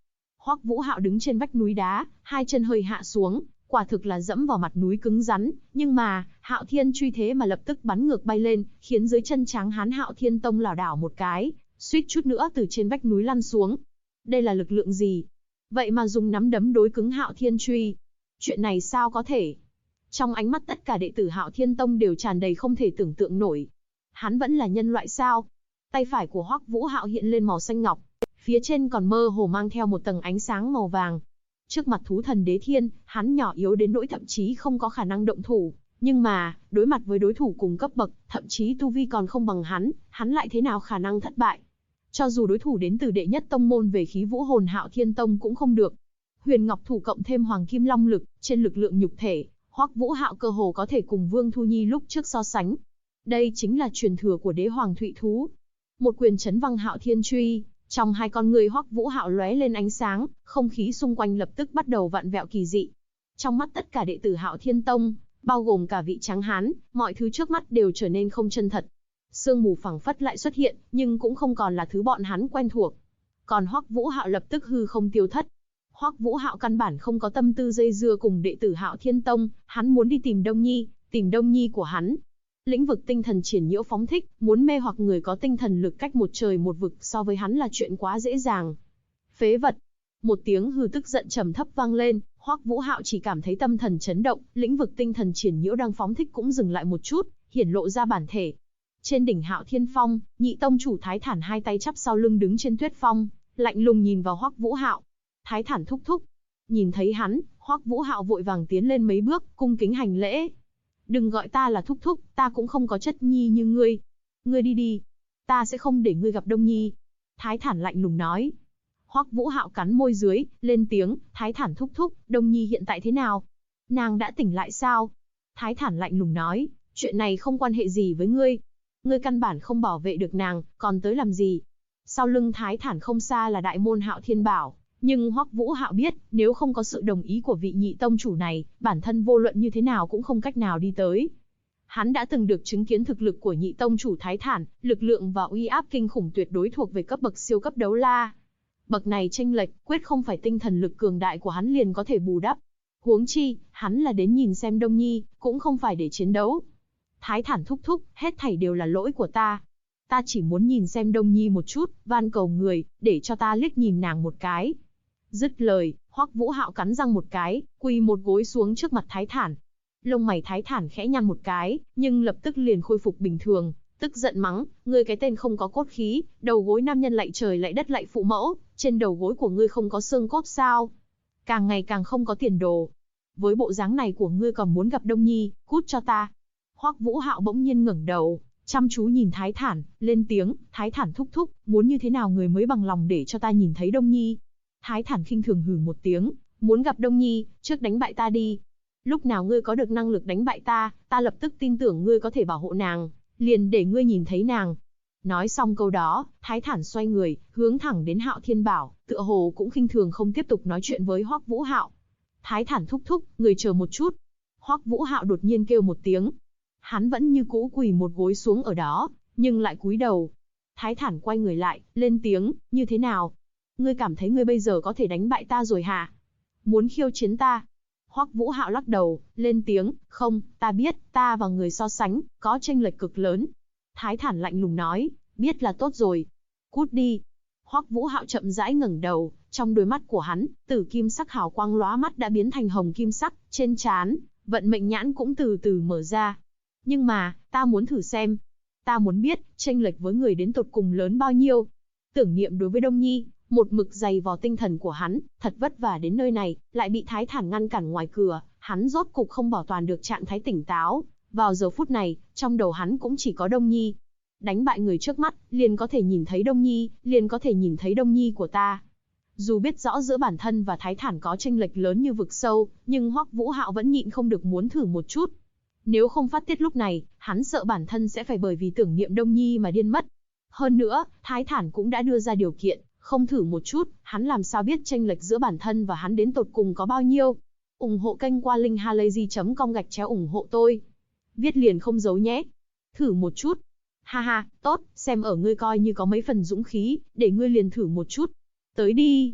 Hoắc Vũ Hạo đứng trên vách núi đá, hai chân hơi hạ xuống, quả thực là dẫm vào mặt núi cứng rắn, nhưng mà, Hạo Thiên truy thế mà lập tức bắn ngược bay lên, khiến dưới chân tráng hán Hạo Thiên Tông lảo đảo một cái, suýt chút nữa từ trên vách núi lăn xuống. Đây là lực lượng gì? Vậy mà dùng nắm đấm đối cứng Hạo Thiên truy. Chuyện này sao có thể? Trong ánh mắt tất cả đệ tử Hạo Thiên Tông đều tràn đầy không thể tưởng tượng nổi. Hắn vẫn là nhân loại sao? Tay phải của Hoắc Vũ Hạo hiện lên màu xanh ngọc, phía trên còn mơ hồ mang theo một tầng ánh sáng màu vàng. Trước mặt thú thần Đế Thiên, hắn nhỏ yếu đến nỗi thậm chí không có khả năng động thủ, nhưng mà, đối mặt với đối thủ cùng cấp bậc, thậm chí tu vi còn không bằng hắn lại thế nào khả năng thất bại? Cho dù đối thủ đến từ đệ nhất tông môn về khí vũ hồn Hạo Thiên Tông cũng không được. Huyền Ngọc thủ cộng thêm Hoàng Kim Long lực, trên lực lượng nhục thể, Hoắc Vũ Hạo cơ hồ có thể cùng Vương Thu Nhi lúc trước so sánh. Đây chính là truyền thừa của Đế Hoàng Thụy Thú. Một quyền chấn văng Hạo Thiên truy, trong hai con người Hoắc Vũ Hạo lóe lên ánh sáng, không khí xung quanh lập tức bắt đầu vặn vẹo kỳ dị. Trong mắt tất cả đệ tử Hạo Thiên Tông, bao gồm cả vị tráng hán, mọi thứ trước mắt đều trở nên không chân thật. Sương mù phẳng phất lại xuất hiện, nhưng cũng không còn là thứ bọn hắn quen thuộc. Còn Hoắc Vũ Hạo lập tức hư không tiêu thất. Hoắc Vũ Hạo căn bản không có tâm tư dây dưa cùng đệ tử Hạo Thiên Tông, hắn muốn đi tìm Đông Nhi của hắn. Lĩnh vực tinh thần triển nhiễu phóng thích, muốn mê hoặc người có tinh thần lực cách một trời một vực so với hắn là chuyện quá dễ dàng. Phế vật! Một tiếng hừ tức giận trầm thấp vang lên, Hoắc Vũ Hạo chỉ cảm thấy tâm thần chấn động, lĩnh vực tinh thần triển nhiễu đang phóng thích cũng dừng lại một chút, hiển lộ ra bản thể. Trên đỉnh Hạo Thiên Phong, Nhị tông chủ Thái Thản hai tay chắp sau lưng đứng trên tuyết phong, lạnh lùng nhìn vào Hoắc Vũ Hạo. Thái Thản thúc thúc. Nhìn thấy hắn, Hoắc Vũ Hạo vội vàng tiến lên mấy bước, cung kính hành lễ. Đừng gọi ta là thúc thúc, ta cũng không có chất nhi như ngươi. Ngươi đi đi, ta sẽ không để ngươi gặp Đông Nhi. Thái Thản lạnh lùng nói. Hoắc Vũ Hạo cắn môi dưới, lên tiếng, Thái Thản thúc thúc, Đông Nhi hiện tại thế nào? Nàng đã tỉnh lại sao? Thái Thản lạnh lùng nói, chuyện này không quan hệ gì với ngươi. Ngươi căn bản không bảo vệ được nàng, còn tới làm gì? Sau lưng Thái Thản không xa là đại môn Hạo Thiên Bảo, nhưng Hoắc Vũ Hạo biết, nếu không có sự đồng ý của vị nhị tông chủ này, bản thân vô luận như thế nào cũng không cách nào đi tới. Hắn đã từng được chứng kiến thực lực của nhị tông chủ Thái Thản, lực lượng và uy áp kinh khủng tuyệt đối thuộc về cấp bậc siêu cấp đấu la. Bậc này chênh lệch, quyết không phải tinh thần lực cường đại của hắn liền có thể bù đắp. Huống chi, hắn là đến nhìn xem Đông Nhi, cũng không phải để chiến đấu. Thái Thản thúc thúc, hết thảy đều là lỗi của ta. Ta chỉ muốn nhìn xem Đông Nhi một chút, van cầu người, để cho ta liếc nhìn nàng một cái. Dứt lời, Hoắc Vũ Hạo cắn răng một cái, quỳ một gối xuống trước mặt Thái Thản. Lông mày Thái Thản khẽ nhăn một cái, nhưng lập tức liền khôi phục bình thường, tức giận mắng, ngươi cái tên không có cốt khí, đầu gối nam nhân lạy trời lạy đất lạy phụ mẫu, trên đầu gối của ngươi không có xương cốt sao? Càng ngày càng không có tiền đồ. Với bộ dáng này của ngươi còn muốn gặp Đông Nhi, cút cho ta. Hoắc Vũ Hạo bỗng nhiên ngẩng đầu, chăm chú nhìn Thái Thản, lên tiếng, Thái Thản thúc thúc, muốn như thế nào người mới bằng lòng để cho ta nhìn thấy Đông Nhi? Thái Thản khinh thường hừ một tiếng, muốn gặp Đông Nhi, trước đánh bại ta đi. Lúc nào ngươi có được năng lực đánh bại ta, ta lập tức tin tưởng ngươi có thể bảo hộ nàng, liền để ngươi nhìn thấy nàng. Nói xong câu đó, Thái Thản xoay người, hướng thẳng đến Hạo Thiên Bảo, tựa hồ cũng khinh thường không tiếp tục nói chuyện với Hoắc Vũ Hạo. Thái Thản thúc thúc, người chờ một chút. Hoắc Vũ Hạo đột nhiên kêu một tiếng. Hắn vẫn như cũ quỳ một gối xuống ở đó, nhưng lại cúi đầu. Thái Thản quay người lại, lên tiếng, như thế nào? Ngươi cảm thấy ngươi bây giờ có thể đánh bại ta rồi hả? Muốn khiêu chiến ta? Hoắc Vũ Hạo lắc đầu, lên tiếng, không, ta biết, ta và người so sánh, có chênh lệch cực lớn. Thái Thản lạnh lùng nói, biết là tốt rồi. Cút đi. Hoắc Vũ Hạo chậm rãi ngẩng đầu, trong đôi mắt của hắn, tử kim sắc hào quang lóa mắt đã biến thành hồng kim sắc, trên trán, vận mệnh nhãn cũng từ từ mở ra. Nhưng mà, ta muốn thử xem. Ta muốn biết, chênh lệch với người đến tột cùng lớn bao nhiêu. Tưởng niệm đối với Đông Nhi, một mực dày vào tinh thần của hắn, thật vất vả đến nơi này, lại bị Thái Thản ngăn cản ngoài cửa, hắn rốt cục không bảo toàn được trạng thái tỉnh táo. Vào giờ phút này, trong đầu hắn cũng chỉ có Đông Nhi. Đánh bại người trước mắt, liền có thể nhìn thấy Đông Nhi, liền có thể nhìn thấy Đông Nhi của ta. Dù biết rõ giữa bản thân và Thái Thản có chênh lệch lớn như vực sâu, nhưng Hoắc Vũ Hạo vẫn nhịn không được muốn thử một chút. Nếu không phát tiết lúc này, hắn sợ bản thân sẽ phải bởi vì tưởng niệm Đông Nhi mà điên mất. Hơn nữa, Thái Thản cũng đã đưa ra điều kiện, không thử một chút, hắn làm sao biết chênh lệch giữa bản thân và hắn đến tột cùng có bao nhiêu. Ủng hộ kênh qua linkhalazy.com/ủng hộ tôi. Viết liền không giấu nhé. Thử một chút. Ha ha, tốt, xem ở ngươi coi như có mấy phần dũng khí, để ngươi liền thử một chút. Tới đi.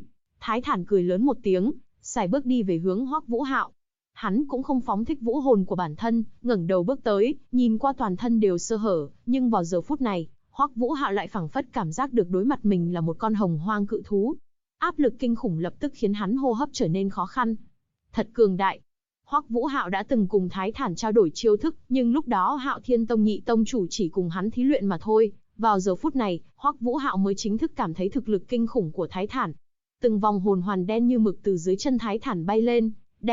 Thái Thản cười lớn một tiếng, sải bước đi về hướng Hoắc Vũ Hạo. Hắn cũng không phóng thích vũ hồn của bản thân, ngẩng đầu bước tới, nhìn qua toàn thân đều sơ hở, nhưng vào giờ phút này, Hoắc Vũ Hạo lại phảng phất cảm giác được đối mặt mình là một con hồng hoang cự thú. Áp lực kinh khủng lập tức khiến hắn hô hấp trở nên khó khăn. Thật cường đại. Hoắc Vũ Hạo đã từng cùng Thái Thản trao đổi chiêu thức, nhưng lúc đó Hạo Thiên Tông nhị tông chủ chỉ cùng hắn thí luyện mà thôi. Vào giờ phút này, Hoắc Vũ Hạo mới chính thức cảm thấy thực lực kinh khủng của Thái Thản. Từng vòng hồn hoàn đen như mực từ dưới chân Thái Thản bay lên,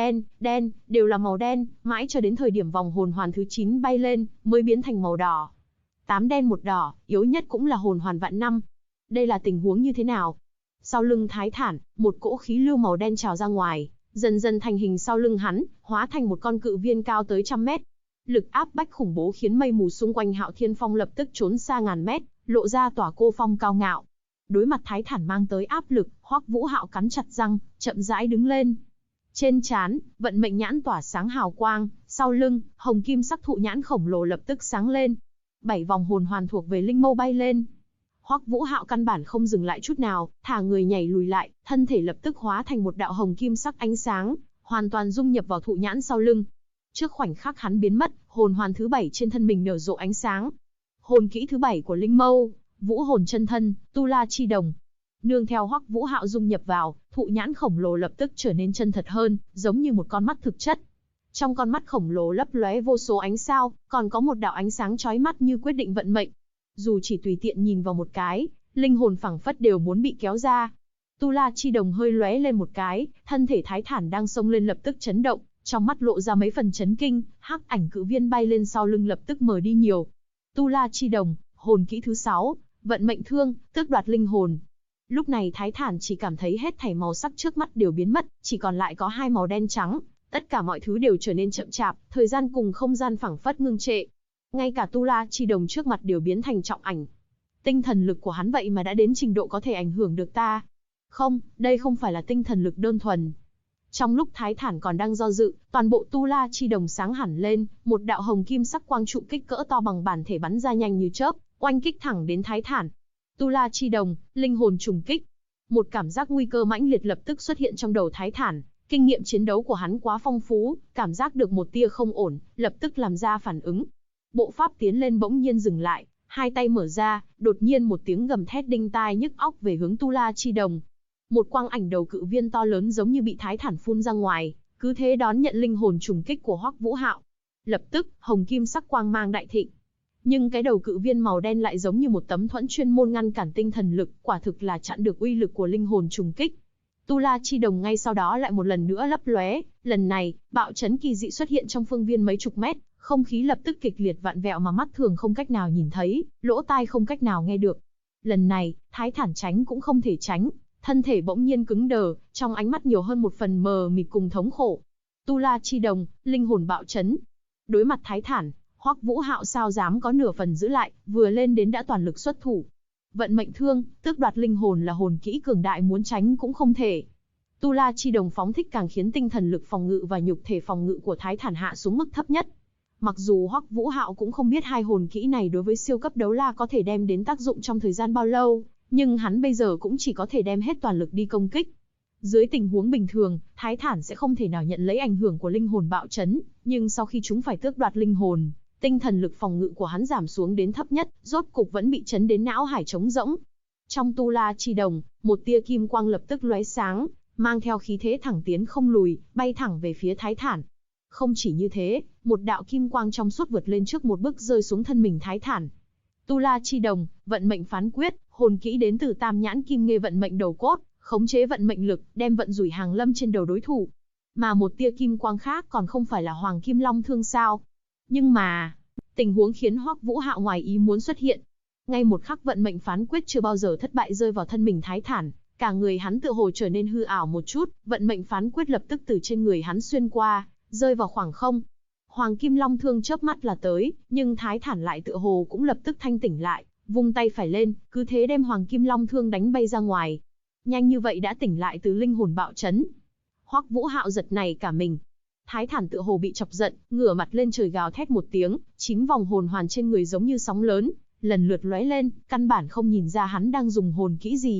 đen, đều là màu đen, mãi cho đến thời điểm vòng hồn hoàn thứ 9 bay lên, mới biến thành màu đỏ. 8 đen một đỏ, yếu nhất cũng là hồn hoàn vạn năm. Đây là tình huống như thế nào? Sau lưng Thái Thản, một cỗ khí lưu màu đen trào ra ngoài, dần dần thành hình sau lưng hắn, hóa thành một con cự viên cao tới 100 mét. Lực áp bách khủng bố khiến mây mù xung quanh Hạo Thiên Phong lập tức trốn xa ngàn mét, lộ ra tỏa cô phong cao ngạo. Đối mặt Thái Thản mang tới áp lực, Hoắc Vũ Hạo cắn chặt răng, chậm rãi đứng lên. Trên trán, vận mệnh nhãn tỏa sáng hào quang, sau lưng, hồng kim sắc thụ nhãn khổng lồ lập tức sáng lên. 7 vòng hồn hoàn thuộc về linh mâu bay lên. Hoắc Vũ Hạo căn bản không dừng lại chút nào, thả người nhảy lùi lại, thân thể lập tức hóa thành một đạo hồng kim sắc ánh sáng, hoàn toàn dung nhập vào thụ nhãn sau lưng. Trước khoảnh khắc hắn biến mất, hồn hoàn thứ 7 trên thân mình nở rộ ánh sáng. Hồn kỹ thứ 7 của linh mâu, Vũ hồn chân thân, Tu La chi đồng. Nương theo Hoắc Vũ Hạo dung nhập vào, thụ nhãn khổng lồ lập tức trở nên chân thật hơn, giống như một con mắt thực chất. Trong con mắt khổng lồ lấp lóe vô số ánh sao, còn có một đạo ánh sáng chói mắt như quyết định vận mệnh. Dù chỉ tùy tiện nhìn vào một cái, linh hồn phảng phất đều muốn bị kéo ra. Tu La chi đồng hơi lóe lên một cái, thân thể Thái Thản đang xông lên lập tức chấn động, trong mắt lộ ra mấy phần chấn kinh, hắc ảnh cự viên bay lên sau lưng lập tức mờ đi nhiều. Tu La chi đồng, hồn kỹ thứ 6, vận mệnh thương, tước đoạt linh hồn. Lúc này Thái Thản chỉ cảm thấy hết thảy màu sắc trước mắt đều biến mất, chỉ còn lại có 2 màu đen trắng. Tất cả mọi thứ đều trở nên chậm chạp, thời gian cùng không gian phảng phất ngưng trệ. Ngay cả Tu La chi đồng trước mặt đều biến thành trọng ảnh. Tinh thần lực của hắn vậy mà đã đến trình độ có thể ảnh hưởng được ta. Không, đây không phải là tinh thần lực đơn thuần. Trong lúc Thái Thản còn đang do dự, toàn bộ Tu La chi đồng sáng hẳn lên, một đạo hồng kim sắc quang trụ kích cỡ to bằng bản thể bắn ra nhanh như chớp, oanh kích thẳng đến Thái Thản. Tu La chi đồng, linh hồn trùng kích. Một cảm giác nguy cơ mãnh liệt lập tức xuất hiện trong đầu Thái Thản. Kinh nghiệm chiến đấu của hắn quá phong phú, cảm giác được một tia không ổn, lập tức làm ra phản ứng. Bộ pháp tiến lên bỗng nhiên dừng lại, hai tay mở ra, đột nhiên một tiếng gầm thét đinh tai nhức óc về hướng Tu La chi đồng. Một quang ảnh đầu cự viên to lớn giống như bị Thái Thản phun ra ngoài, cứ thế đón nhận linh hồn trùng kích của Hoắc Vũ Hạo. Lập tức, hồng kim sắc quang mang đại thịnh. Nhưng cái đầu cự viên màu đen lại giống như một tấm thuẫn chuyên môn ngăn cản tinh thần lực, quả thực là chặn được uy lực của linh hồn trùng kích. Tu La chi đồng ngay sau đó lại một lần nữa lấp lóe, lần này, bạo chấn kỳ dị xuất hiện trong phương viên mấy chục mét, không khí lập tức kịch liệt vặn vẹo mà mắt thường không cách nào nhìn thấy, lỗ tai không cách nào nghe được. Lần này, Thái Thản tránh cũng không thể tránh, thân thể bỗng nhiên cứng đờ, trong ánh mắt nhiều hơn một phần mờ mịt cùng thống khổ. Tu La chi đồng, linh hồn bạo chấn. Đối mặt Thái Thản, Hoắc Vũ Hạo sao dám có nửa phần giữ lại, vừa lên đến đã toàn lực xuất thủ. Vận mệnh thương, tước đoạt linh hồn là hồn kỹ cường đại muốn tránh cũng không thể. Tu La chi đồng phóng thích càng khiến tinh thần lực phòng ngự và nhục thể phòng ngự của Thái Thản hạ xuống mức thấp nhất. Mặc dù Hoắc Vũ Hạo cũng không biết hai hồn kỹ này đối với siêu cấp đấu la có thể đem đến tác dụng trong thời gian bao lâu, nhưng hắn bây giờ cũng chỉ có thể đem hết toàn lực đi công kích. Dưới tình huống bình thường, Thái Thản sẽ không thể nào nhận lấy ảnh hưởng của linh hồn bạo chấn, nhưng sau khi chúng phải tước đoạt linh hồn, tinh thần lực phòng ngự của hắn giảm xuống đến thấp nhất, rốt cục vẫn bị chấn đến não hải trống rỗng. Trong Tu La chi đồng, một tia kim quang lập tức lóe sáng, mang theo khí thế thẳng tiến không lùi, bay thẳng về phía Thái Thản. Không chỉ như thế, một đạo kim quang trong suốt vượt lên trước một bước rơi xuống thân mình Thái Thản. Tu La chi đồng, vận mệnh phán quyết, hồn kỹ đến từ Tam Nhãn Kim Nghê vận mệnh đầu cốt, khống chế vận mệnh lực, đem vận rủi hàng lâm trên đầu đối thủ. Mà một tia kim quang khác còn không phải là Hoàng Kim Long thương sao? Nhưng mà, tình huống khiến Hoắc Vũ Hạo ngoài ý muốn xuất hiện. Ngay một khắc vận mệnh phán quyết chưa bao giờ thất bại rơi vào thân mình Thái Thản, cả người hắn tựa hồ trở nên hư ảo một chút, vận mệnh phán quyết lập tức từ trên người hắn xuyên qua, rơi vào khoảng không. Hoàng Kim Long thương chớp mắt là tới, nhưng Thái Thản lại tựa hồ cũng lập tức thanh tỉnh lại, vung tay phải lên, cứ thế đem Hoàng Kim Long thương đánh bay ra ngoài. Nhanh như vậy đã tỉnh lại từ linh hồn bạo chấn. Hoắc Vũ Hạo giật nảy cả mình. Thái Thản tựa hồ bị chọc giận, ngửa mặt lên trời gào thét một tiếng, 9 vòng hồn hoàn trên người giống như sóng lớn, lần lượt lóe lên, căn bản không nhìn ra hắn đang dùng hồn kỹ gì.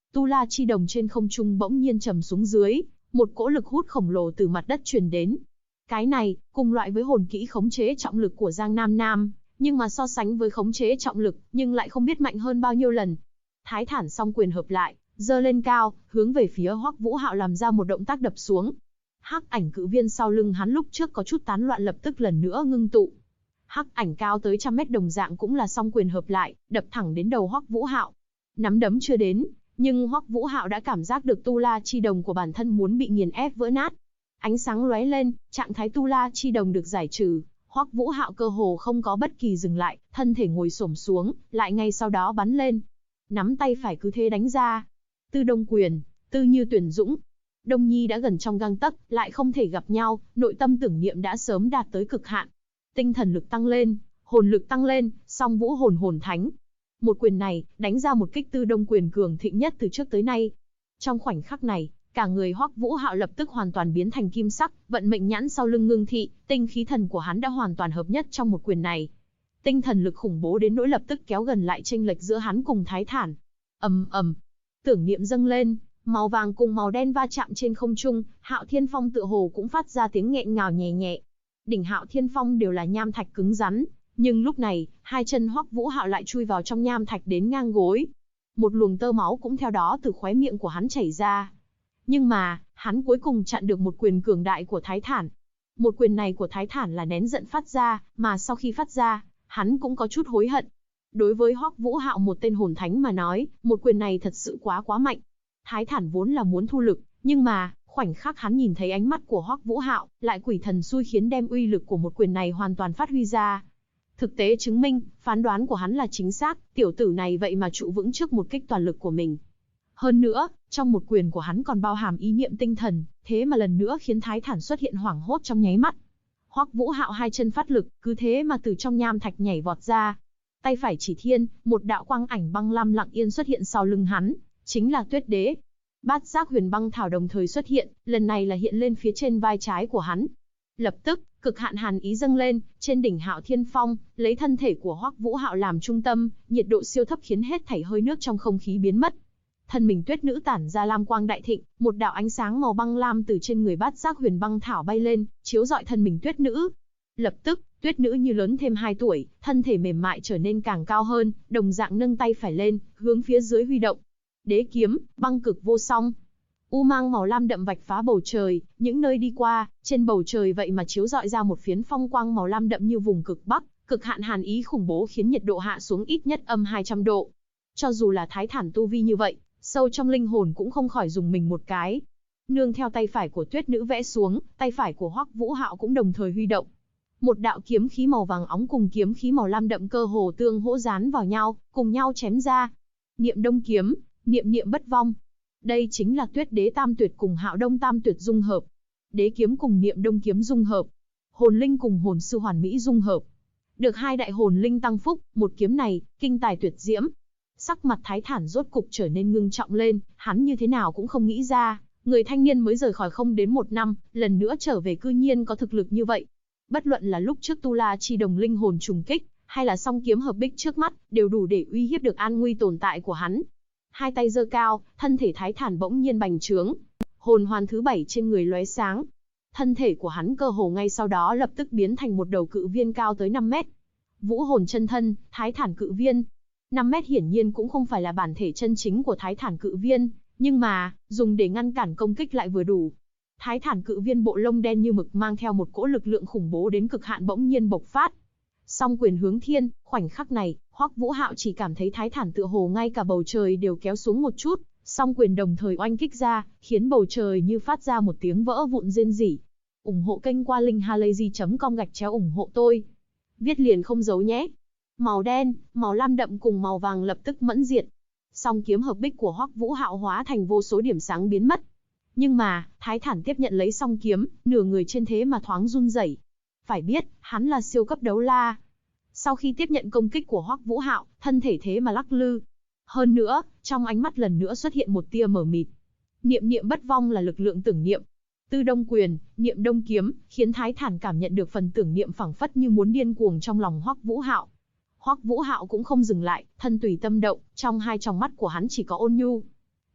Tu La Chi Đồng trên không trung bỗng nhiên trầm xuống dưới, một cỗ lực hút khổng lồ từ mặt đất truyền đến. Cái này, cùng loại với hồn kỹ khống chế trọng lực của Giang Nam Nam, nhưng mà so sánh với khống chế trọng lực, nhưng lại không biết mạnh hơn bao nhiêu lần. Thái Thản song quyền hợp lại, giơ lên cao, hướng về phía Hoắc Vũ Hạo làm ra một động tác đập xuống. Hắc ảnh cự viên sau lưng hắn lúc trước có chút tán loạn lập tức lần nữa ngưng tụ. Hắc ảnh cao tới 100 mét đồng dạng cũng là song quyền hợp lại, đập thẳng đến đầu Hoắc Vũ Hạo. Nắm đấm chưa đến, nhưng Hoắc Vũ Hạo đã cảm giác được Tu La Chi Đồng của bản thân muốn bị nghiền ép vỡ nát. Ánh sáng lóe lên, trạng thái Tu La Chi Đồng được giải trừ, Hoắc Vũ Hạo cơ hồ không có bất kỳ dừng lại, thân thể ngồi xổm xuống, lại ngay sau đó bắn lên. Nắm tay phải cứ thế đánh ra. Tư Đông quyền, tư như tuyển dũng. Đông Nhi đã gần trong gang tấc, lại không thể gặp nhau, nội tâm tưởng niệm đã sớm đạt tới cực hạn. Tinh thần lực tăng lên, hồn lực tăng lên, song vũ hồn hồn thánh. Một quyền này, đánh ra một kích Tư Đông quyền cường thịnh nhất từ trước tới nay. Trong khoảnh khắc này, cả người Hoắc Vũ Hạo lập tức hoàn toàn biến thành kim sắc, vận mệnh nhãn sau lưng ngưng thị, tinh khí thần của hắn đã hoàn toàn hợp nhất trong một quyền này. Tinh thần lực khủng bố đến nỗi lập tức kéo gần lại chênh lệch giữa hắn cùng Thái Thản. Ầm ầm, tưởng niệm dâng lên, màu vàng cùng màu đen va chạm trên không trung, Hạo Thiên Phong tựa hồ cũng phát ra tiếng nghẹn ngào nhẹ nhẹ. Đỉnh Hạo Thiên Phong đều là nham thạch cứng rắn, nhưng lúc này, hai chân Hoắc Vũ Hạo lại chui vào trong nham thạch đến ngang gối. Một luồng tơ máu cũng theo đó từ khóe miệng của hắn chảy ra. Nhưng mà, hắn cuối cùng chặn được một quyền cường đại của Thái Thản. Một quyền này của Thái Thản là nén giận phát ra, mà sau khi phát ra, hắn cũng có chút hối hận. Đối với Hoắc Vũ Hạo một tên hồn thánh mà nói, một quyền này thật sự quá mạnh. Thái Thản vốn là muốn thu lực, nhưng mà, khoảnh khắc hắn nhìn thấy ánh mắt của Hoắc Vũ Hạo, lại quỷ thần xui khiến đem uy lực của một quyền này hoàn toàn phát huy ra. Thực tế chứng minh, phán đoán của hắn là chính xác, tiểu tử này vậy mà trụ vững trước một kích toàn lực của mình. Hơn nữa, trong một quyền của hắn còn bao hàm ý niệm tinh thần, thế mà lần nữa khiến Thái Thản xuất hiện hoảng hốt trong nháy mắt. Hoắc Vũ Hạo hai chân phát lực, cứ thế mà từ trong nham thạch nhảy vọt ra. Tay phải chỉ thiên, một đạo quang ảnh băng lam lặng yên xuất hiện sau lưng hắn, chính là Tuyết Đế. Bát giác huyền băng thảo đồng thời xuất hiện, lần này là hiện lên phía trên vai trái của hắn. Lập tức, cực hạn hàn ý dâng lên, trên đỉnh Hạo Thiên Phong, lấy thân thể của Hoắc Vũ Hạo làm trung tâm, nhiệt độ siêu thấp khiến hết thảy hơi nước trong không khí biến mất. Thân mình Tuyết Nữ tản ra lam quang đại thịnh, một đạo ánh sáng màu băng lam từ trên người bát giác huyền băng thảo bay lên, chiếu rọi thân mình Tuyết Nữ. Lập tức, Tuyết Nữ như lớn thêm 2 tuổi, thân thể mềm mại trở nên càng cao hơn, đồng dạng nâng tay phải lên, hướng phía dưới huy động. Đế kiếm, băng cực vô song. U mang màu lam đậm vạch phá bầu trời, những nơi đi qua, trên bầu trời vậy mà chiếu rọi ra một phiến phong quang màu lam đậm như vùng cực bắc, cực hạn hàn ý khủng bố khiến nhiệt độ hạ xuống ít nhất âm 200 độ. Cho dù là Thái Thản tu vi như vậy, sâu trong linh hồn cũng không khỏi dùng mình một cái. Nương theo tay phải của Tuyết Nữ vẽ xuống, tay phải của Hoắc Vũ Hạo cũng đồng thời huy động. Một đạo kiếm khí màu vàng óng cùng kiếm khí màu lam đậm cơ hồ tương hỗ dán vào nhau, cùng nhau chém ra. Niệm Đông kiếm, niệm niệm bất vong. Đây chính là Tuyết Đế Tam Tuyệt cùng Hạo Đông Tam Tuyệt dung hợp. Đế kiếm cùng niệm Đông kiếm dung hợp. Hồn linh cùng hồn sư hoàn mỹ dung hợp. Được hai đại hồn linh tăng phúc, một kiếm này, kinh tài tuyệt diễm. Sắc mặt Thái Thản rốt cục trở nên ngưng trọng lên, hắn như thế nào cũng không nghĩ ra, người thanh niên mới rời khỏi không đến 1 năm, lần nữa trở về cư nhiên có thực lực như vậy. Bất luận là lúc trước Tu La Chi Đồng linh hồn trùng kích, hay là song kiếm hợp bích trước mắt, đều đủ để uy hiếp được an nguy tồn tại của hắn. Hai tay giơ cao, thân thể Thái Thản bỗng nhiên bành trướng, hồn hoàn thứ 7 trên người lóe sáng. Thân thể của hắn cơ hồ ngay sau đó lập tức biến thành một đầu cự viên cao tới 5 mét. Vũ hồn chân thân, Thái Thản cự viên. 5 mét hiển nhiên cũng không phải là bản thể chân chính của Thái Thản cự viên, nhưng mà, dùng để ngăn cản công kích lại vừa đủ. Thái Thản cự viên bộ lông đen như mực mang theo một cỗ lực lượng khủng bố đến cực hạn bỗng nhiên bộc phát. Song quyền hướng thiên, khoảnh khắc này, Hoắc Vũ Hạo chỉ cảm thấy Thái Thản tựa hồ ngay cả bầu trời đều kéo xuống một chút, song quyền đồng thời oanh kích ra, khiến bầu trời như phát ra một tiếng vỡ vụn rên rỉ. Ủng hộ kênh qua linkhalazy.com/ủng hộ tôi. Viết liền không giấu nhé. Màu đen, màu lam đậm cùng màu vàng lập tức mẫn diệt. Song kiếm hợp bích của Hoắc Vũ Hạo hóa thành vô số điểm sáng biến mất. Nhưng mà, Thái Thản tiếp nhận lấy song kiếm, nửa người trên thế mà thoáng run rẩy. Phải biết, hắn là siêu cấp đấu la. Sau khi tiếp nhận công kích của Hoắc Vũ Hạo, thân thể thế mà lắc lư. Hơn nữa, trong ánh mắt lần nữa xuất hiện một tia mờ mịt. Niệm niệm bất vong là lực lượng tưởng niệm. Tư Đông quyền, niệm Đông kiếm, khiến Thái Thản cảm nhận được phần tưởng niệm phảng phất như muốn điên cuồng trong lòng Hoắc Vũ Hạo. Hoắc Vũ Hạo cũng không dừng lại, thân tùy tâm động, trong hai tròng mắt của hắn chỉ có ôn nhu.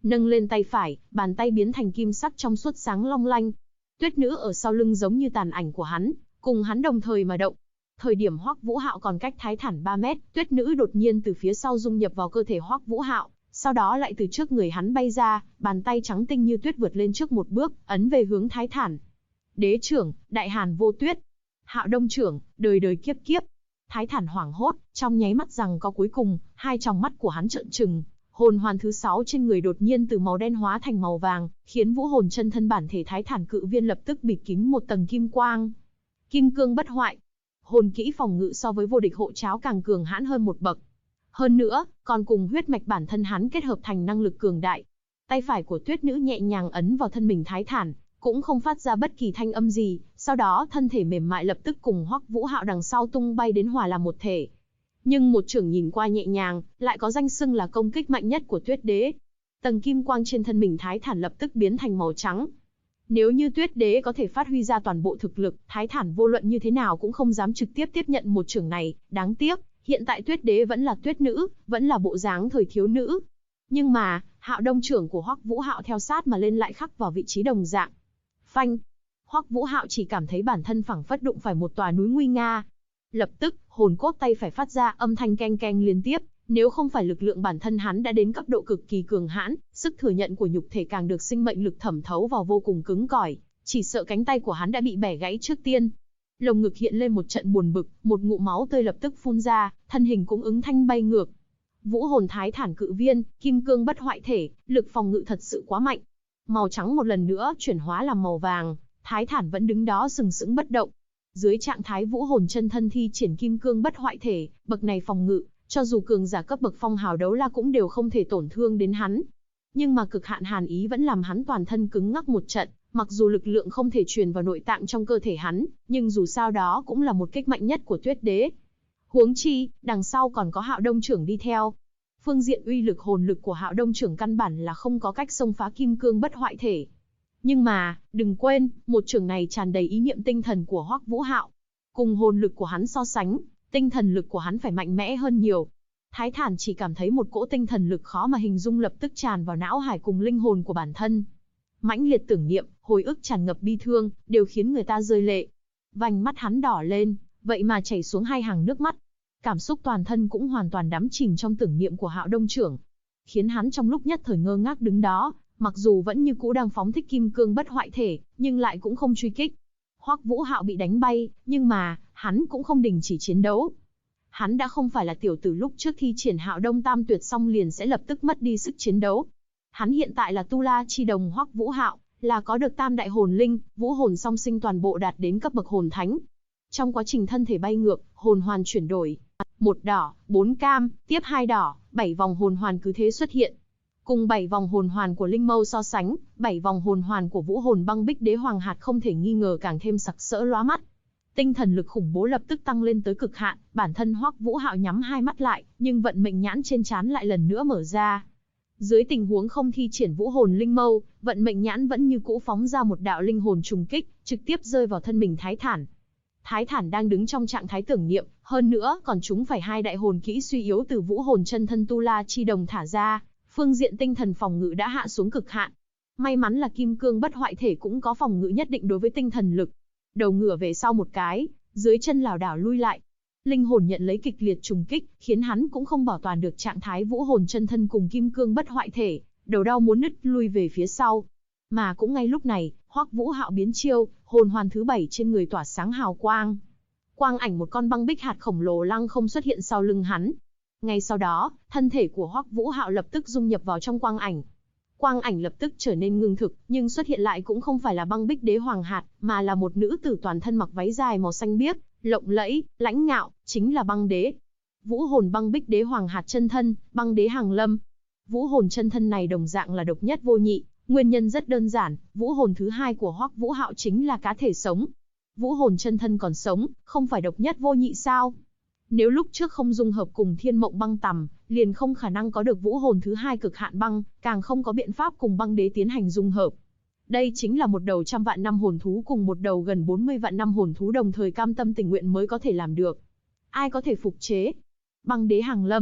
Nâng lên tay phải, bàn tay biến thành kim sắc trong suốt sáng long lanh. Tuyết nữ ở sau lưng giống như tàn ảnh của hắn, cùng hắn đồng thời mà động. Thời điểm Hoắc Vũ Hạo còn cách Thái Thản 3 mét, Tuyết nữ đột nhiên từ phía sau dung nhập vào cơ thể Hoắc Vũ Hạo, sau đó lại từ trước người hắn bay ra, bàn tay trắng tinh như tuyết vượt lên trước một bước, ấn về hướng Thái Thản. Đế trưởng, Đại Hàn vô tuyết. Hạo Đông trưởng, đời đời kiếp kiếp. Thái Thản hoảng hốt, trong nháy mắt rằng có cuối cùng, hai tròng mắt của hắn trợn trừng. Hồn hoàn thứ 6 trên người đột nhiên từ màu đen hóa thành màu vàng, khiến vũ hồn chân thân bản thể Thái Thản cự viên lập tức bịt kín một tầng kim quang. Kim cương bất hoại. Hồn kỹ phòng ngự so với vô địch hộ cháo càng cường hãn hơn một bậc. Hơn nữa, còn cùng huyết mạch bản thân hắn kết hợp thành năng lực cường đại. Tay phải của Tuyết nữ nhẹ nhàng ấn vào thân mình Thái Thản, cũng không phát ra bất kỳ thanh âm gì, sau đó thân thể mềm mại lập tức cùng Hoắc Vũ Hạo đằng sau tung bay đến hòa làm một thể. Nhưng một chưởng nhìn qua nhẹ nhàng, lại có danh xưng là công kích mạnh nhất của Tuyết đế. Tầng kim quang trên thân mình Thái Thản lập tức biến thành màu trắng. Nếu như Tuyết đế có thể phát huy ra toàn bộ thực lực, Thái Thản vô luận như thế nào cũng không dám trực tiếp tiếp nhận một chưởng này, đáng tiếc, hiện tại Tuyết đế vẫn là Tuyết nữ, vẫn là bộ dáng thời thiếu nữ. Nhưng mà, Hạo Đông trưởng của Hoắc Vũ Hạo theo sát mà lên lại khắc vào vị trí đồng dạng. Phanh! Hoắc Vũ Hạo chỉ cảm thấy bản thân phảng phất đụng phải một tòa núi nguy nga. Lập tức, hồn cốt tay phải phát ra âm thanh keng keng liên tiếp, nếu không phải lực lượng bản thân hắn đã đến cấp độ cực kỳ cường hãn, sức thừa nhận của nhục thể càng được sinh mệnh lực thẩm thấu vào vô cùng cứng cỏi, chỉ sợ cánh tay của hắn đã bị bẻ gãy trước tiên. Lồng ngực hiện lên một trận buồn bực, một ngụm máu tươi lập tức phun ra, thân hình cũng ứng thanh bay ngược. Vũ hồn Thái Thản cự viên, kim cương bất hoại thể, lực phòng ngự thật sự quá mạnh. Màu trắng một lần nữa chuyển hóa làm màu vàng, Thái Thản vẫn đứng đó sừng sững bất động. Dưới trạng thái vũ hồn chân thân thi triển kim cương bất hoại thể, bậc này phòng ngự, cho dù cường giả cấp bậc phong hào đấu la cũng đều không thể tổn thương đến hắn. Nhưng mà cực hạn hàn ý vẫn làm hắn toàn thân cứng ngắc một trận, mặc dù lực lượng không thể truyền vào nội tạng trong cơ thể hắn, nhưng dù sao đó cũng là một kích mạnh nhất của Tuyết đế. Huống chi, đằng sau còn có Hạo Đông trưởng đi theo. Phương diện uy lực hồn lực của Hạo Đông trưởng căn bản là không có cách xông phá kim cương bất hoại thể. Nhưng mà, đừng quên, một trưởng này tràn đầy ý niệm tinh thần của Hoắc Vũ Hạo. Cùng hồn lực của hắn so sánh, tinh thần lực của hắn phải mạnh mẽ hơn nhiều. Thái Thản chỉ cảm thấy một cỗ tinh thần lực khó mà hình dung lập tức tràn vào não hải cùng linh hồn của bản thân. Mãnh liệt tưởng niệm, hồi ức tràn ngập bi thương, đều khiến người ta rơi lệ. Vành mắt hắn đỏ lên, vậy mà chảy xuống hai hàng nước mắt. Cảm xúc toàn thân cũng hoàn toàn đắm chìm trong tưởng niệm của Hạo Đông trưởng, khiến hắn trong lúc nhất thời ngơ ngác đứng đó, mặc dù vẫn như cũ đang phóng thích kim cương bất hoại thể, nhưng lại cũng không truy kích. Hoắc Vũ Hạo bị đánh bay, nhưng mà, hắn cũng không đình chỉ chiến đấu. Hắn đã không phải là tiểu tử lúc trước thi triển Hạo Đông Tam Tuyệt xong liền sẽ lập tức mất đi sức chiến đấu. Hắn hiện tại là Tu La Chi Đồng Hoắc Vũ Hạo, là có được tam đại hồn linh, vũ hồn song sinh toàn bộ đạt đến cấp bậc hồn thánh. Trong quá trình thân thể bay ngược, hồn hoàn chuyển đổi, 1 đỏ, 4 cam, tiếp 2 đỏ, 7 vòng hồn hoàn cứ thế xuất hiện. Cùng 7 vòng hồn hoàn của Linh Mâu so sánh, 7 vòng hồn hoàn của Vũ Hồn Băng Bích Đế Hoàng Hạt không thể nghi ngờ càng thêm sặc sỡ lóa mắt. Tinh thần lực khủng bố lập tức tăng lên tới cực hạn, bản thân Hoắc Vũ Hạo nhắm hai mắt lại, nhưng vận mệnh nhãn trên trán lại lần nữa mở ra. Dưới tình huống không thi triển Vũ Hồn Linh Mâu, vận mệnh nhãn vẫn như cũ phóng ra một đạo linh hồn trùng kích, trực tiếp rơi vào thân mình Thái Thản. Thái Thản đang đứng trong trạng thái tưởng niệm, hơn nữa còn chúng phải hai đại hồn kỹ suy yếu từ Vũ Hồn chân thân Tu La Chi Đồng thả ra, phương diện tinh thần phòng ngự đã hạ xuống cực hạn. May mắn là kim cương bất hoại thể cũng có phòng ngự nhất định đối với tinh thần lực. Đầu ngửa về sau một cái, dưới chân lảo đảo lui lại. Linh hồn nhận lấy kịch liệt trùng kích, khiến hắn cũng không bảo toàn được trạng thái Vũ Hồn chân thân cùng kim cương bất hoại thể, đầu đau muốn nứt lui về phía sau. Mà cũng ngay lúc này, Hoắc Vũ Hạo biến chiêu, hồn hoàn thứ 7 trên người tỏa sáng hào quang. Quang ảnh một con băng bích hạt khổng lồ lăng không xuất hiện sau lưng hắn. Ngay sau đó, thân thể của Hoắc Vũ Hạo lập tức dung nhập vào trong quang ảnh. Quang ảnh lập tức trở nên ngưng thực, nhưng xuất hiện lại cũng không phải là băng bích đế hoàng hạt, mà là một nữ tử toàn thân mặc váy dài màu xanh biếc, lộng lẫy, lãnh ngạo, chính là băng đế. Vũ hồn băng bích đế hoàng hạt chân thân, băng đế hàng lâm. Vũ hồn chân thân này đồng dạng là độc nhất vô nhị, nguyên nhân rất đơn giản, vũ hồn thứ 2 của Hoắc Vũ Hạo chính là cá thể sống. Vũ hồn chân thân còn sống, không phải độc nhất vô nhị sao? Nếu lúc trước không dung hợp cùng Thiên Mộng Băng Tằm, liền không khả năng có được vũ hồn thứ 2 cực hạn băng, càng không có biện pháp cùng băng đế tiến hành dung hợp. Đây chính là một đầu 100 vạn năm hồn thú cùng một đầu gần 40 vạn năm hồn thú đồng thời cam tâm tình nguyện mới có thể làm được. Ai có thể phục chế? Băng đế hàng lâm,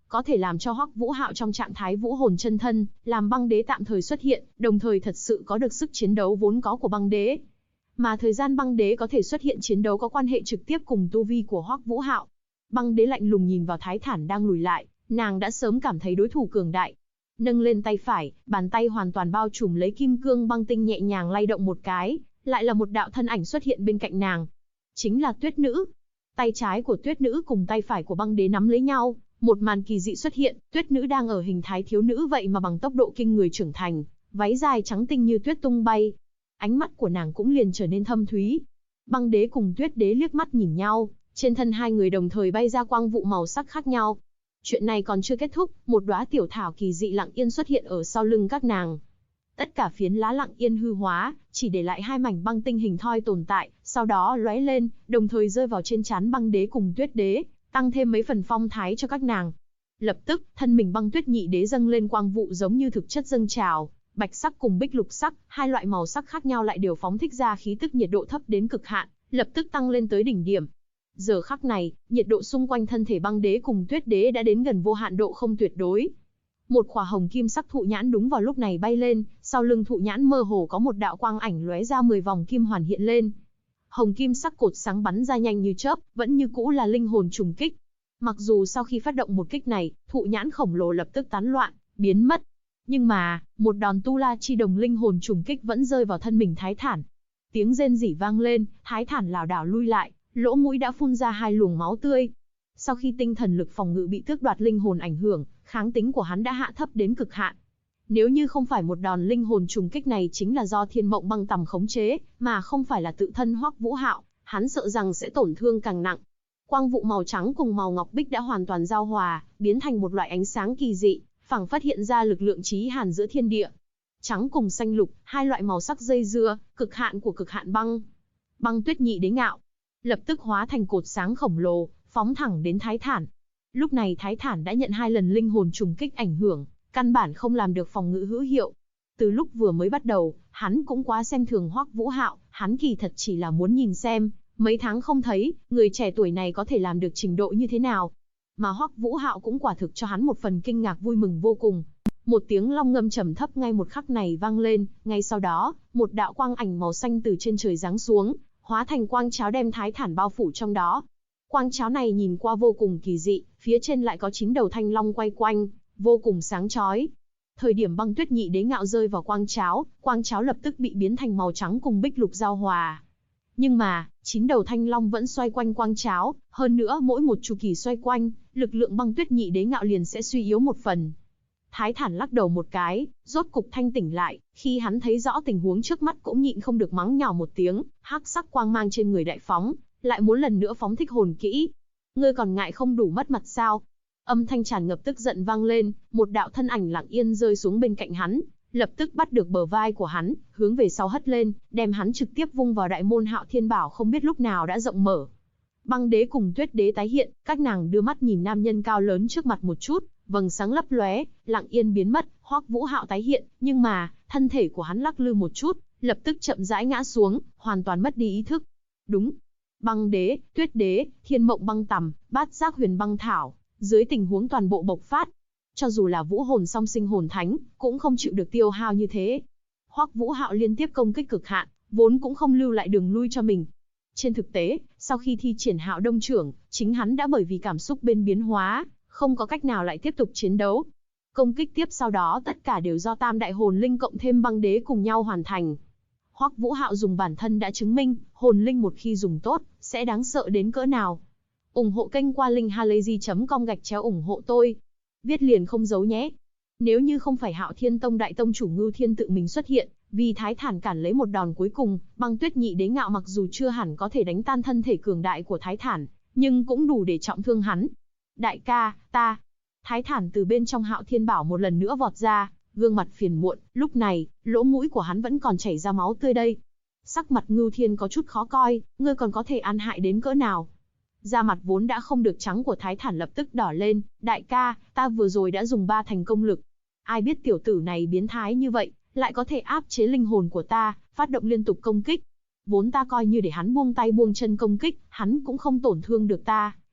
có thể làm cho Hoắc Vũ Hạo trong trạng thái vũ hồn chân thân, làm băng đế tạm thời xuất hiện, đồng thời thật sự có được sức chiến đấu vốn có của băng đế. Mà thời gian băng đế có thể xuất hiện chiến đấu có quan hệ trực tiếp cùng tu vi của Hoắc Vũ Hạo. Băng đế lạnh lùng nhìn vào Thái Thản đang lùi lại, nàng đã sớm cảm thấy đối thủ cường đại. Nâng lên tay phải, bàn tay hoàn toàn bao trùm lấy kim cương băng tinh nhẹ nhàng lay động một cái, lại là một đạo thân ảnh xuất hiện bên cạnh nàng. Chính là Tuyết Nữ. Tay trái của Tuyết Nữ cùng tay phải của băng đế nắm lấy nhau, một màn kỳ dị xuất hiện, Tuyết Nữ đang ở hình thái thiếu nữ vậy mà bằng tốc độ kinh người trưởng thành, váy dài trắng tinh như tuyết tung bay. Ánh mắt của nàng cũng liền trở nên thâm thúy. Băng đế cùng Tuyết đế liếc mắt nhìn nhau, trên thân hai người đồng thời bay ra quang vụ màu sắc khác nhau. Chuyện này còn chưa kết thúc, một đóa tiểu thảo kỳ dị lặng yên xuất hiện ở sau lưng các nàng. Tất cả phiến lá lặng yên hư hóa, chỉ để lại hai mảnh băng tinh hình thoi tồn tại, sau đó lóe lên, đồng thời rơi vào trên trán băng đế cùng Tuyết đế, tăng thêm mấy phần phong thái cho các nàng. Lập tức, thân mình băng tuyết nhị đế dâng lên quang vụ giống như thực chất dâng trào, bạch sắc cùng bích lục sắc, hai loại màu sắc khác nhau lại đều phóng thích ra khí tức nhiệt độ thấp đến cực hạn, lập tức tăng lên tới đỉnh điểm. Giờ khắc này, nhiệt độ xung quanh thân thể băng đế cùng Tuyết đế đã đến gần vô hạn độ không tuyệt đối. Một khỏa hồng kim sắc thụ nhãn đúng vào lúc này bay lên, sau lưng thụ nhãn mơ hồ có một đạo quang ảnh lóe ra 10 vòng kim hoàn hiện lên. Hồng kim sắc cột sáng bắn ra nhanh như chớp, vẫn như cũ là linh hồn trùng kích. Mặc dù sau khi phát động một kích này, thụ nhãn khổng lồ lập tức tán loạn, biến mất. Nhưng mà, một đòn tu la chi đồng linh hồn trùng kích vẫn rơi vào thân mình Thái Thản. Tiếng rên rỉ vang lên, Thái Thản lảo đảo lui lại, lỗ mũi đã phun ra hai luồng máu tươi. Sau khi tinh thần lực phòng ngự bị tước đoạt linh hồn ảnh hưởng, kháng tính của hắn đã hạ thấp đến cực hạn. Nếu như không phải một đòn linh hồn trùng kích này chính là do Thiên Mộng Băng Tầm khống chế, mà không phải là tự thân Hoắc Vũ Hạo, hắn sợ rằng sẽ tổn thương càng nặng. Quang vụ màu trắng cùng màu ngọc bích đã hoàn toàn giao hòa, biến thành một loại ánh sáng kỳ dị, phảng phất hiện ra lực lượng chí hàn giữa thiên địa. Trắng cùng xanh lục, hai loại màu sắc dây dưa, cực hạn của cực hạn băng. Băng tuyết nhị đế ngạo, lập tức hóa thành cột sáng khổng lồ, phóng thẳng đến Thái Thản. Lúc này Thái Thản đã nhận 2 lần linh hồn trùng kích ảnh hưởng, căn bản không làm được phòng ngự hữu hiệu. Từ lúc vừa mới bắt đầu, hắn cũng quá xem thường Hoắc Vũ Hạo, hắn kỳ thật chỉ là muốn nhìn xem, mấy tháng không thấy, người trẻ tuổi này có thể làm được trình độ như thế nào. Mà Hoắc Vũ Hạo cũng quả thực cho hắn một phần kinh ngạc vui mừng vô cùng. Một tiếng long ngâm trầm thấp ngay một khắc này vang lên, ngay sau đó, một đạo quang ảnh màu xanh từ trên trời giáng xuống, hóa thành quang cháo đem Thái Thản bao phủ trong đó. Quang cháo này nhìn qua vô cùng kỳ dị, phía trên lại có 9 đầu thanh long quay quanh, vô cùng sáng chói. Thời điểm băng tuyết nhị đế ngạo rơi vào quang cháo lập tức bị biến thành màu trắng cùng bích lục giao hòa. Nhưng mà, 9 đầu thanh long vẫn xoay quanh quang cháo, hơn nữa mỗi một chu kỳ xoay quanh, lực lượng băng tuyết nhị đế ngạo liền sẽ suy yếu một phần. Thái Thản lắc đầu một cái, rốt cục thanh tỉnh lại, khi hắn thấy rõ tình huống trước mắt cũng nhịn không được mắng nhỏ một tiếng, hắc sắc quang mang trên người đại phóng, lại muốn lần nữa phóng thích hồn kỹ. Ngươi còn ngại không đủ mất mặt sao? Âm thanh tràn ngập tức giận vang lên, một đạo thân ảnh lặng yên rơi xuống bên cạnh hắn, lập tức bắt được bờ vai của hắn, hướng về sau hất lên, đem hắn trực tiếp vung vào đại môn Hạo Thiên Bảo không biết lúc nào đã rộng mở. Băng đế cùng Tuyết đế tái hiện, các nàng đưa mắt nhìn nam nhân cao lớn trước mặt một chút, vầng sáng lấp lóe, lặng yên biến mất. Hoắc Vũ Hạo tái hiện, nhưng mà, thân thể của hắn lắc lư một chút, lập tức chậm rãi ngã xuống, hoàn toàn mất đi ý thức. Đúng, băng đế, Tuyết đế, Thiên Mộng Băng Tầm, Bát Giác Huyền Băng Thảo, dưới tình huống toàn bộ bộc phát, cho dù là vũ hồn song sinh hồn thánh, cũng không chịu được tiêu hao như thế. Hoắc Vũ Hạo liên tiếp công kích cực hạn, vốn cũng không lưu lại đường lui cho mình. Trên thực tế, sau khi thi triển Hạo Đông Trưởng, chính hắn đã bởi vì cảm xúc bên biến hóa, không có cách nào lại tiếp tục chiến đấu. Công kích tiếp sau đó tất cả đều do Tam Đại Hồn Linh cộng thêm băng đế cùng nhau hoàn thành. Hoắc Vũ Hạo dùng bản thân đã chứng minh, hồn linh một khi dùng tốt, sẽ đáng sợ đến cỡ nào. Ủng hộ kênh qua linkhalazy.com/ủng hộ tôi. Viết liền không giấu nhé. Nếu như không phải Hạo Thiên Tông đại tông chủ Ngưu Thiên tự mình xuất hiện, vì Thái Thản cản lấy một đòn cuối cùng, băng tuyết nhị đế ngạo mặc dù chưa hẳn có thể đánh tan thân thể cường đại của Thái Thản, nhưng cũng đủ để trọng thương hắn. Đại ca, ta. Thái Thản từ bên trong Hạo Thiên Bảo một lần nữa vọt ra, gương mặt phiền muộn, lúc này, lỗ mũi của hắn vẫn còn chảy ra máu tươi đây. Sắc mặt Ngưu Thiên có chút khó coi, ngươi còn có thể ăn hại đến cỡ nào? Da mặt vốn đã không được trắng của Thái Thản lập tức đỏ lên, đại ca, ta vừa rồi đã dùng 3 thành công lực. Ai biết tiểu tử này biến thái như vậy, lại có thể áp chế linh hồn của ta, phát động liên tục công kích. Vốn ta coi như để hắn buông tay buông chân công kích, hắn cũng không tổn thương được ta,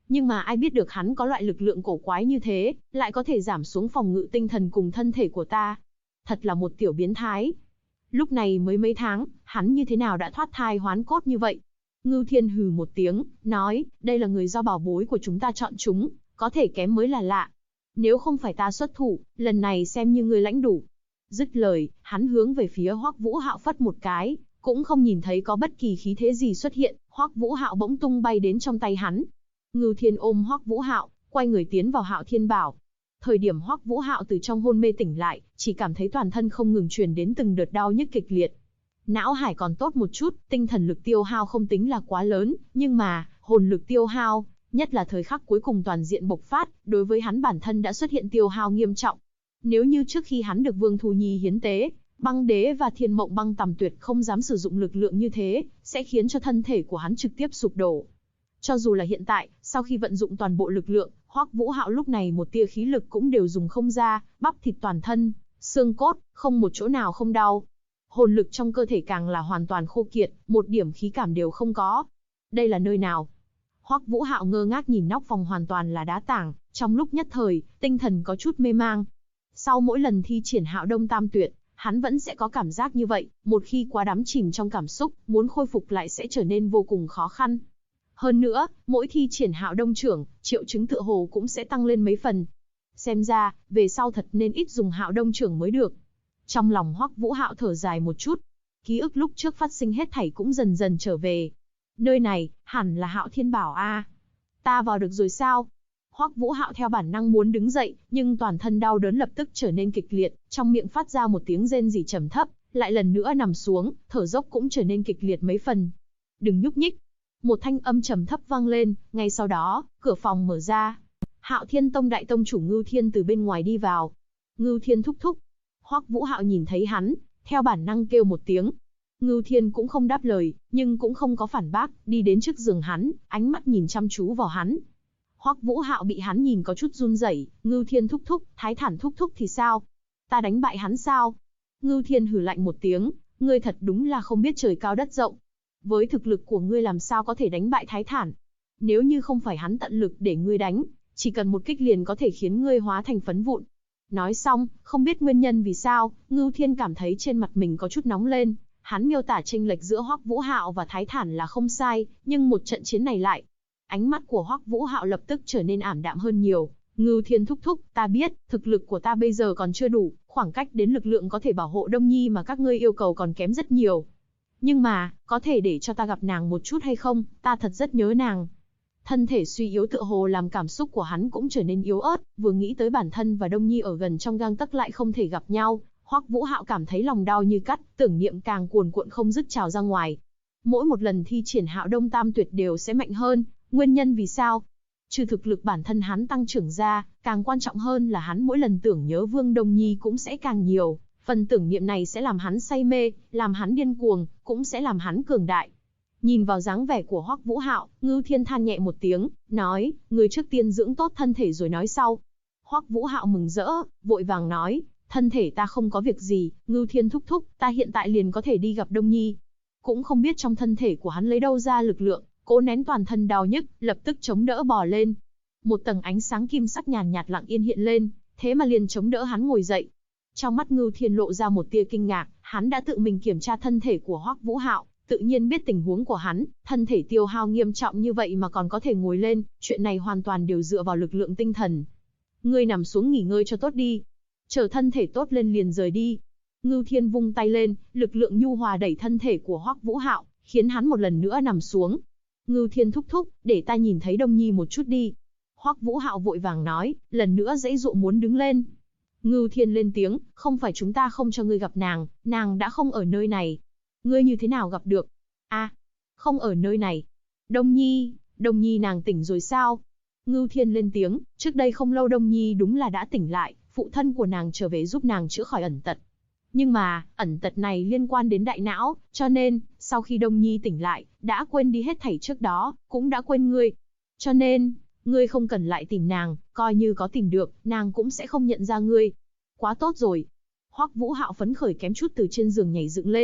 Nhưng mà ai biết được hắn có loại lực lượng cổ quái như thế, lại có thể giảm xuống phòng ngự tinh thần cùng thân thể của ta. Thật là một tiểu biến thái. Lúc này mới mấy tháng, hắn như thế nào đã thoát thai hoán cốt như vậy? Ngưu Thiên hừ một tiếng, nói, đây là người do bảo bối của chúng ta chọn chúng, có thể kém mới là lạ. Nếu không phải ta xuất thủ, lần này xem như ngươi lãnh đủ. Dứt lời, hắn hướng về phía Hoắc Vũ Hạo phất một cái, cũng không nhìn thấy có bất kỳ khí thế gì xuất hiện, Hoắc Vũ Hạo bỗng tung bay đến trong tay hắn. Ngưu Thiên ôm Hoắc Vũ Hạo, quay người tiến vào Hạo Thiên Bảo. Thời điểm Hoắc Vũ Hạo từ trong hôn mê tỉnh lại, chỉ cảm thấy toàn thân không ngừng truyền đến từng đợt đau nhức kịch liệt. Não hải còn tốt một chút, tinh thần lực tiêu hao không tính là quá lớn, nhưng mà, hồn lực tiêu hao, nhất là thời khắc cuối cùng toàn diện bộc phát, đối với hắn bản thân đã xuất hiện tiêu hao nghiêm trọng. Nếu như trước khi hắn được Vương Thu Nhi hiến tế, Băng Đế và Thiên Mộng Băng Tầm tuyệt không dám sử dụng lực lượng như thế, sẽ khiến cho thân thể của hắn trực tiếp sụp đổ. Cho dù là hiện tại, sau khi vận dụng toàn bộ lực lượng, Hoắc Vũ Hạo lúc này một tia khí lực cũng đều dùng không ra, bắp thịt toàn thân, xương cốt, không một chỗ nào không đau. Hồn lực trong cơ thể càng là hoàn toàn khô kiệt, một điểm khí cảm đều không có. Đây là nơi nào? Hoắc Vũ Hạo ngơ ngác nhìn nóc phòng hoàn toàn là đá tảng, trong lúc nhất thời, tinh thần có chút mê mang. Sau mỗi lần thi triển Hạo Đông Tam Tuyệt, hắn vẫn sẽ có cảm giác như vậy, một khi quá đắm chìm trong cảm xúc, muốn khôi phục lại sẽ trở nên vô cùng khó khăn. Hơn nữa, mỗi thi triển Hạo Đông Trưởng, triệu chứng tựa hồ cũng sẽ tăng lên mấy phần. Xem ra, về sau thật nên ít dùng Hạo Đông Trưởng mới được. Trong lòng Hoắc Vũ Hạo thở dài một chút, ký ức lúc trước phát sinh hết thảy cũng dần dần trở về. Nơi này, hẳn là Hạo Thiên Bảo a. Ta vào được rồi sao? Hoắc Vũ Hạo theo bản năng muốn đứng dậy, nhưng toàn thân đau đớn lập tức trở nên kịch liệt, trong miệng phát ra một tiếng rên rỉ trầm thấp, lại lần nữa nằm xuống, thở dốc cũng trở nên kịch liệt mấy phần. Đừng nhúc nhích. Một thanh âm trầm thấp vang lên, ngay sau đó, cửa phòng mở ra. Hạo Thiên Tông đại tông chủ Ngưu Thiên từ bên ngoài đi vào. Ngưu Thiên thúc thúc. Hoắc Vũ Hạo nhìn thấy hắn, theo bản năng kêu một tiếng. Ngưu Thiên cũng không đáp lời, nhưng cũng không có phản bác, đi đến trước giường hắn, ánh mắt nhìn chăm chú vào hắn. Hoắc Vũ Hạo bị hắn nhìn có chút run rẩy, Ngưu Thiên thúc thúc, Thái Thản thúc thúc thì sao? Ta đánh bại hắn sao? Ngưu Thiên hừ lạnh một tiếng, ngươi thật đúng là không biết trời cao đất rộng. Với thực lực của ngươi làm sao có thể đánh bại Thái Thản? Nếu như không phải hắn tận lực để ngươi đánh, chỉ cần một kích liền có thể khiến ngươi hóa thành phấn vụn. Nói xong, không biết nguyên nhân vì sao, Ngưu Thiên cảm thấy trên mặt mình có chút nóng lên. Hắn miêu tả chênh lệch giữa Hoắc Vũ Hạo và Thái Thản là không sai, nhưng một trận chiến này lại, ánh mắt của Hoắc Vũ Hạo lập tức trở nên ảm đạm hơn nhiều. Ngưu Thiên thúc thúc, ta biết, thực lực của ta bây giờ còn chưa đủ, khoảng cách đến lực lượng có thể bảo hộ Đông Nhi mà các ngươi yêu cầu còn kém rất nhiều. Nhưng mà, có thể để cho ta gặp nàng một chút hay không, ta thật rất nhớ nàng. Thân thể suy yếu tựa hồ làm cảm xúc của hắn cũng trở nên yếu ớt, vừa nghĩ tới bản thân và Đông Nhi ở gần trong gang tấc lại không thể gặp nhau, Hoắc Vũ Hạo cảm thấy lòng đau như cắt, tưởng niệm càng cuồn cuộn không dứt trào ra ngoài. Mỗi một lần thi triển Hạo Đông Tam Tuyệt đều sẽ mạnh hơn, nguyên nhân vì sao? Trừ thực lực bản thân hắn tăng trưởng ra, càng quan trọng hơn là hắn mỗi lần tưởng nhớ Vương Đông Nhi cũng sẽ càng nhiều, phần tưởng niệm này sẽ làm hắn say mê, làm hắn điên cuồng, cũng sẽ làm hắn cường đại. Nhìn vào dáng vẻ của Hoắc Vũ Hạo, Ngưu Thiên than nhẹ một tiếng, nói, người trước tiên dưỡng tốt thân thể rồi nói sau. Hoắc Vũ Hạo mừng rỡ, vội vàng nói, thân thể ta không có việc gì, Ngưu Thiên thúc thúc, ta hiện tại liền có thể đi gặp Đông Nhi. Cũng không biết trong thân thể của hắn lấy đâu ra lực lượng, cố nén toàn thân đau nhức, lập tức chống đỡ bò lên. Một tầng ánh sáng kim sắc nhàn nhạt lặng yên hiện lên, thế mà liền chống đỡ hắn ngồi dậy. Trong mắt Ngưu Thiên lộ ra một tia kinh ngạc, hắn đã tự mình kiểm tra thân thể của Hoắc Vũ Hạo, tự nhiên biết tình huống của hắn, thân thể tiêu hao nghiêm trọng như vậy mà còn có thể ngồi lên, chuyện này hoàn toàn đều dựa vào lực lượng tinh thần. Ngươi nằm xuống nghỉ ngơi cho tốt đi, chờ thân thể tốt lên liền rời đi. Ngưu Thiên vung tay lên, lực lượng nhu hòa đẩy thân thể của Hoắc Vũ Hạo, khiến hắn một lần nữa nằm xuống. Ngưu Thiên thúc thúc, để ta nhìn thấy Đông Nhi một chút đi. Hoắc Vũ Hạo vội vàng nói, lần nữa giãy giụa muốn đứng lên. Ngưu Thiên lên tiếng, không phải chúng ta không cho ngươi gặp nàng, nàng đã không ở nơi này. Ngươi như thế nào gặp được? À, không ở nơi này. Đông Nhi nàng tỉnh rồi sao? Ngưu Thiên lên tiếng, trước đây không lâu Đông Nhi đúng là đã tỉnh lại, phụ thân của nàng trở về giúp nàng chữa khỏi ẩn tật. Nhưng mà, ẩn tật này liên quan đến đại não, cho nên, sau khi Đông Nhi tỉnh lại, đã quên đi hết thảy trước đó, cũng đã quên ngươi. Cho nên, ngươi không cần lại tìm nàng, coi như có tìm được, nàng cũng sẽ không nhận ra ngươi. Quá tốt rồi. Hoắc Vũ Hạo phấn khởi kém chút từ trên giường nhảy dựng lên,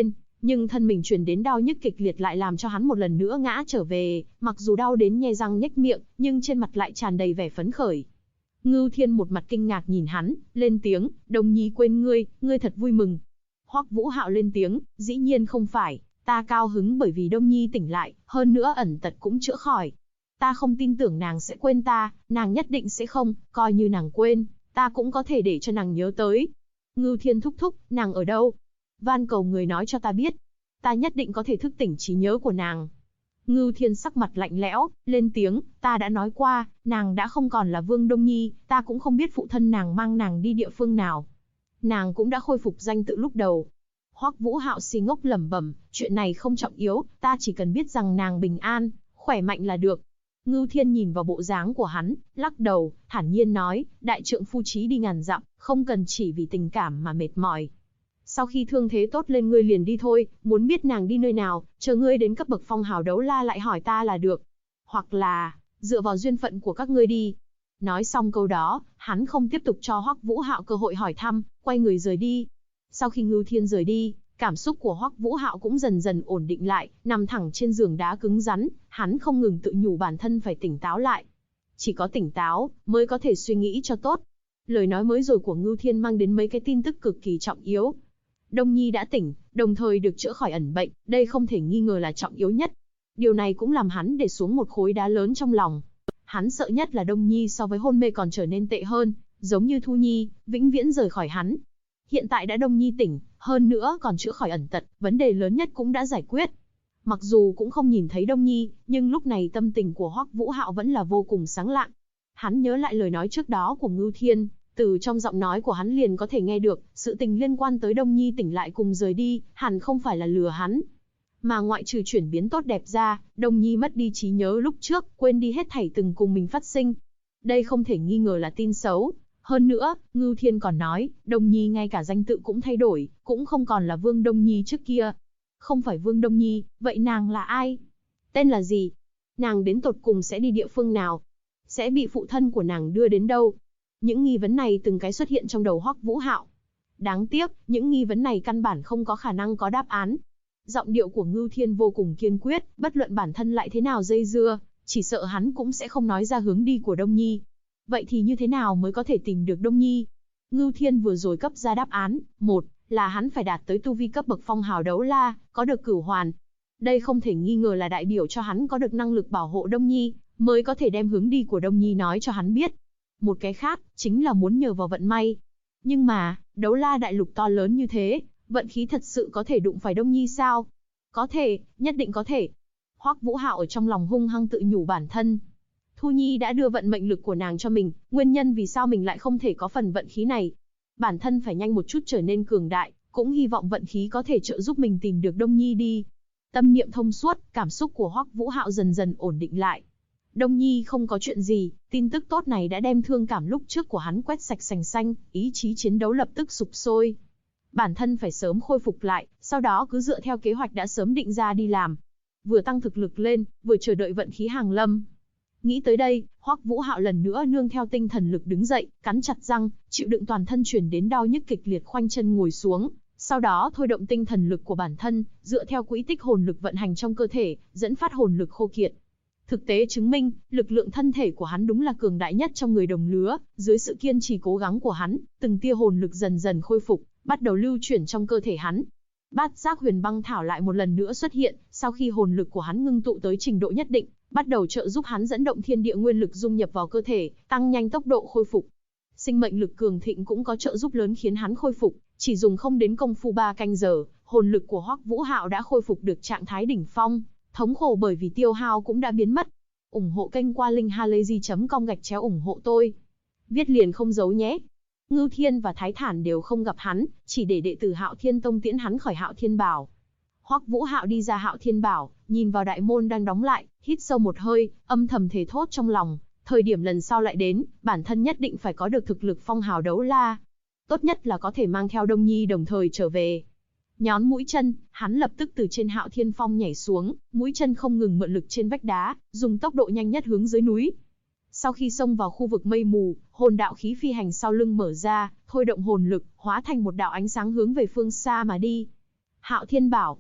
Nhưng thân mình truyền đến đau nhức kịch liệt lại làm cho hắn một lần nữa ngã trở về, mặc dù đau đến nhe răng nhếch miệng, nhưng trên mặt lại tràn đầy vẻ phấn khởi. Ngưu Thiên một mặt kinh ngạc nhìn hắn, lên tiếng, Đông Nhi quên ngươi, ngươi thật vui mừng. Hoắc Vũ Hạo lên tiếng, dĩ nhiên không phải, ta cao hứng bởi vì Đông Nhi tỉnh lại, hơn nữa ẩn tật cũng chữa khỏi. Ta không tin tưởng nàng sẽ quên ta, nàng nhất định sẽ không, coi như nàng quên, ta cũng có thể để cho nàng nhớ tới. Ngưu Thiên thúc thúc, nàng ở đâu? Van cầu người nói cho ta biết, ta nhất định có thể thức tỉnh trí nhớ của nàng. Ngưu Thiên sắc mặt lạnh lẽo, lên tiếng, ta đã nói qua, nàng đã không còn là Vương Đông Nhi, ta cũng không biết phụ thân nàng mang nàng đi địa phương nào. Nàng cũng đã khôi phục danh tự lúc đầu. Hoắc Vũ Hạo si ngốc lẩm bẩm, chuyện này không trọng yếu, ta chỉ cần biết rằng nàng bình an, khỏe mạnh là được. Ngưu Thiên nhìn vào bộ dáng của hắn, lắc đầu, thản nhiên nói, đại trượng phu chí đi ngàn dặm, không cần chỉ vì tình cảm mà mệt mỏi. Sau khi thương thế tốt lên ngươi liền đi thôi, muốn biết nàng đi nơi nào, chờ ngươi đến cấp bậc phong hào đấu la lại hỏi ta là được. Hoặc là, dựa vào duyên phận của các ngươi đi. Nói xong câu đó, hắn không tiếp tục cho Hoắc Vũ Hạo cơ hội hỏi thăm, quay người rời đi. Sau khi Ngưu Thiên rời đi, cảm xúc của Hoắc Vũ Hạo cũng dần dần ổn định lại, nằm thẳng trên giường đá cứng rắn, hắn không ngừng tự nhủ bản thân phải tỉnh táo lại. Chỉ có tỉnh táo, mới có thể suy nghĩ cho tốt. Lời nói mới rồi của Ngưu Thiên mang đến mấy cái tin tức cực kỳ trọng yếu. Đông Nhi đã tỉnh, đồng thời được chữa khỏi ẩn bệnh, đây không thể nghi ngờ là trọng yếu nhất. Điều này cũng làm hắn để xuống một khối đá lớn trong lòng. Hắn sợ nhất là Đông Nhi so với hôn mê còn trở nên tệ hơn, giống như Thu Nhi, vĩnh viễn rời khỏi hắn. Hiện tại đã Đông Nhi tỉnh, hơn nữa còn chữa khỏi ẩn tật, vấn đề lớn nhất cũng đã giải quyết. Mặc dù cũng không nhìn thấy Đông Nhi, nhưng lúc này tâm tình của Hoắc Vũ Hạo vẫn là vô cùng sáng lạng. Hắn nhớ lại lời nói trước đó của Ngưu Thiên, từ trong giọng nói của hắn liền có thể nghe được, sự tình liên quan tới Đông Nhi tỉnh lại cùng rời đi, hẳn không phải là lừa hắn. Mà ngoại trừ chuyển biến tốt đẹp ra, Đông Nhi mất đi trí nhớ lúc trước, quên đi hết thảy từng cùng mình phát sinh. Đây không thể nghi ngờ là tin xấu. Hơn nữa, Ngưu Thiên còn nói, Đông Nhi ngay cả danh tự cũng thay đổi, cũng không còn là Vương Đông Nhi trước kia. Không phải Vương Đông Nhi, vậy nàng là ai? Tên là gì? Nàng đến tột cùng sẽ đi địa phương nào? Sẽ bị phụ thân của nàng đưa đến đâu? Những nghi vấn này từng cái xuất hiện trong đầu Hoắc Vũ Hạo. Đáng tiếc, những nghi vấn này căn bản không có khả năng có đáp án. Giọng điệu của Ngưu Thiên vô cùng kiên quyết, bất luận bản thân lại thế nào dây dưa, chỉ sợ hắn cũng sẽ không nói ra hướng đi của Đông Nhi. Vậy thì như thế nào mới có thể tìm được Đông Nhi? Ngưu Thiên vừa rồi cấp ra đáp án, một là hắn phải đạt tới tu vi cấp bậc phong hào đấu la, có được cửu hoàn. Đây không thể nghi ngờ là đại biểu cho hắn có được năng lực bảo hộ Đông Nhi, mới có thể đem hướng đi của Đông Nhi nói cho hắn biết. Một cái khác, chính là muốn nhờ vào vận may. Nhưng mà, đấu la đại lục to lớn như thế, vận khí thật sự có thể đụng phải Đông Nhi sao? Có thể, nhất định có thể. Hoắc Vũ Hạo ở trong lòng hung hăng tự nhủ bản thân. Thu Nhi đã đưa vận mệnh lực của nàng cho mình, nguyên nhân vì sao mình lại không thể có phần vận khí này. Bản thân phải nhanh một chút trở nên cường đại, cũng hy vọng vận khí có thể trợ giúp mình tìm được Đông Nhi đi. Tâm niệm thông suốt, cảm xúc của Hoắc Vũ Hạo dần dần ổn định lại. Đông Nhi không có chuyện gì, tin tức tốt này đã đem thương cảm lúc trước của hắn quét sạch sành xanh, ý chí chiến đấu lập tức sục sôi. Bản thân phải sớm khôi phục lại, sau đó cứ dựa theo kế hoạch đã sớm định ra đi làm. Vừa tăng thực lực lên, vừa chờ đợi vận khí hàng lâm. Nghĩ tới đây, Hoắc Vũ Hạo lần nữa nương theo tinh thần lực đứng dậy, cắn chặt răng, chịu đựng toàn thân truyền đến đau nhức kịch liệt khoanh chân ngồi xuống, sau đó thôi động tinh thần lực của bản thân, dựa theo quỹ tích hồn lực vận hành trong cơ thể, dẫn phát hồn lực khô kiệt. Thực tế chứng minh, lực lượng thân thể của hắn đúng là cường đại nhất trong người đồng lứa, dưới sự kiên trì cố gắng của hắn, từng tia hồn lực dần dần khôi phục, bắt đầu lưu chuyển trong cơ thể hắn. Bát giác huyền băng thảo lại một lần nữa xuất hiện, sau khi hồn lực của hắn ngưng tụ tới trình độ nhất định, bắt đầu trợ giúp hắn dẫn động thiên địa nguyên lực dung nhập vào cơ thể, tăng nhanh tốc độ khôi phục. Sinh mệnh lực cường thịnh cũng có trợ giúp lớn khiến hắn khôi phục, chỉ dùng không đến công phu 3 canh giờ, hồn lực của Hoắc Vũ Hạo đã khôi phục được trạng thái đỉnh phong, thống khổ bởi vì tiêu hao cũng đã biến mất. Ủng hộ kênh qua linkhalazy.com/ủng hộ tôi. Viết liền không giấu nhé. Ngưu Thiên và Thái Thản đều không gặp hắn, chỉ để đệ tử Hạo Thiên Tông tiễn hắn khỏi Hạo Thiên Bảo. Hoắc Vũ Hạo đi ra Hạo Thiên Bảo, nhìn vào đại môn đang đóng lại, hít sâu một hơi, âm thầm thề thốt trong lòng, thời điểm lần sau lại đến, bản thân nhất định phải có được thực lực phong hào đấu la. Tốt nhất là có thể mang theo Đông Nhi đồng thời trở về. Nhón mũi chân, hắn lập tức từ trên Hạo Thiên Phong nhảy xuống, mũi chân không ngừng mượn lực trên vách đá, dùng tốc độ nhanh nhất hướng dưới núi. Sau khi xông vào khu vực mây mù, hồn đạo khí phi hành sau lưng mở ra, thôi động hồn lực, hóa thành một đạo ánh sáng hướng về phương xa mà đi. Hạo Thiên Bảo,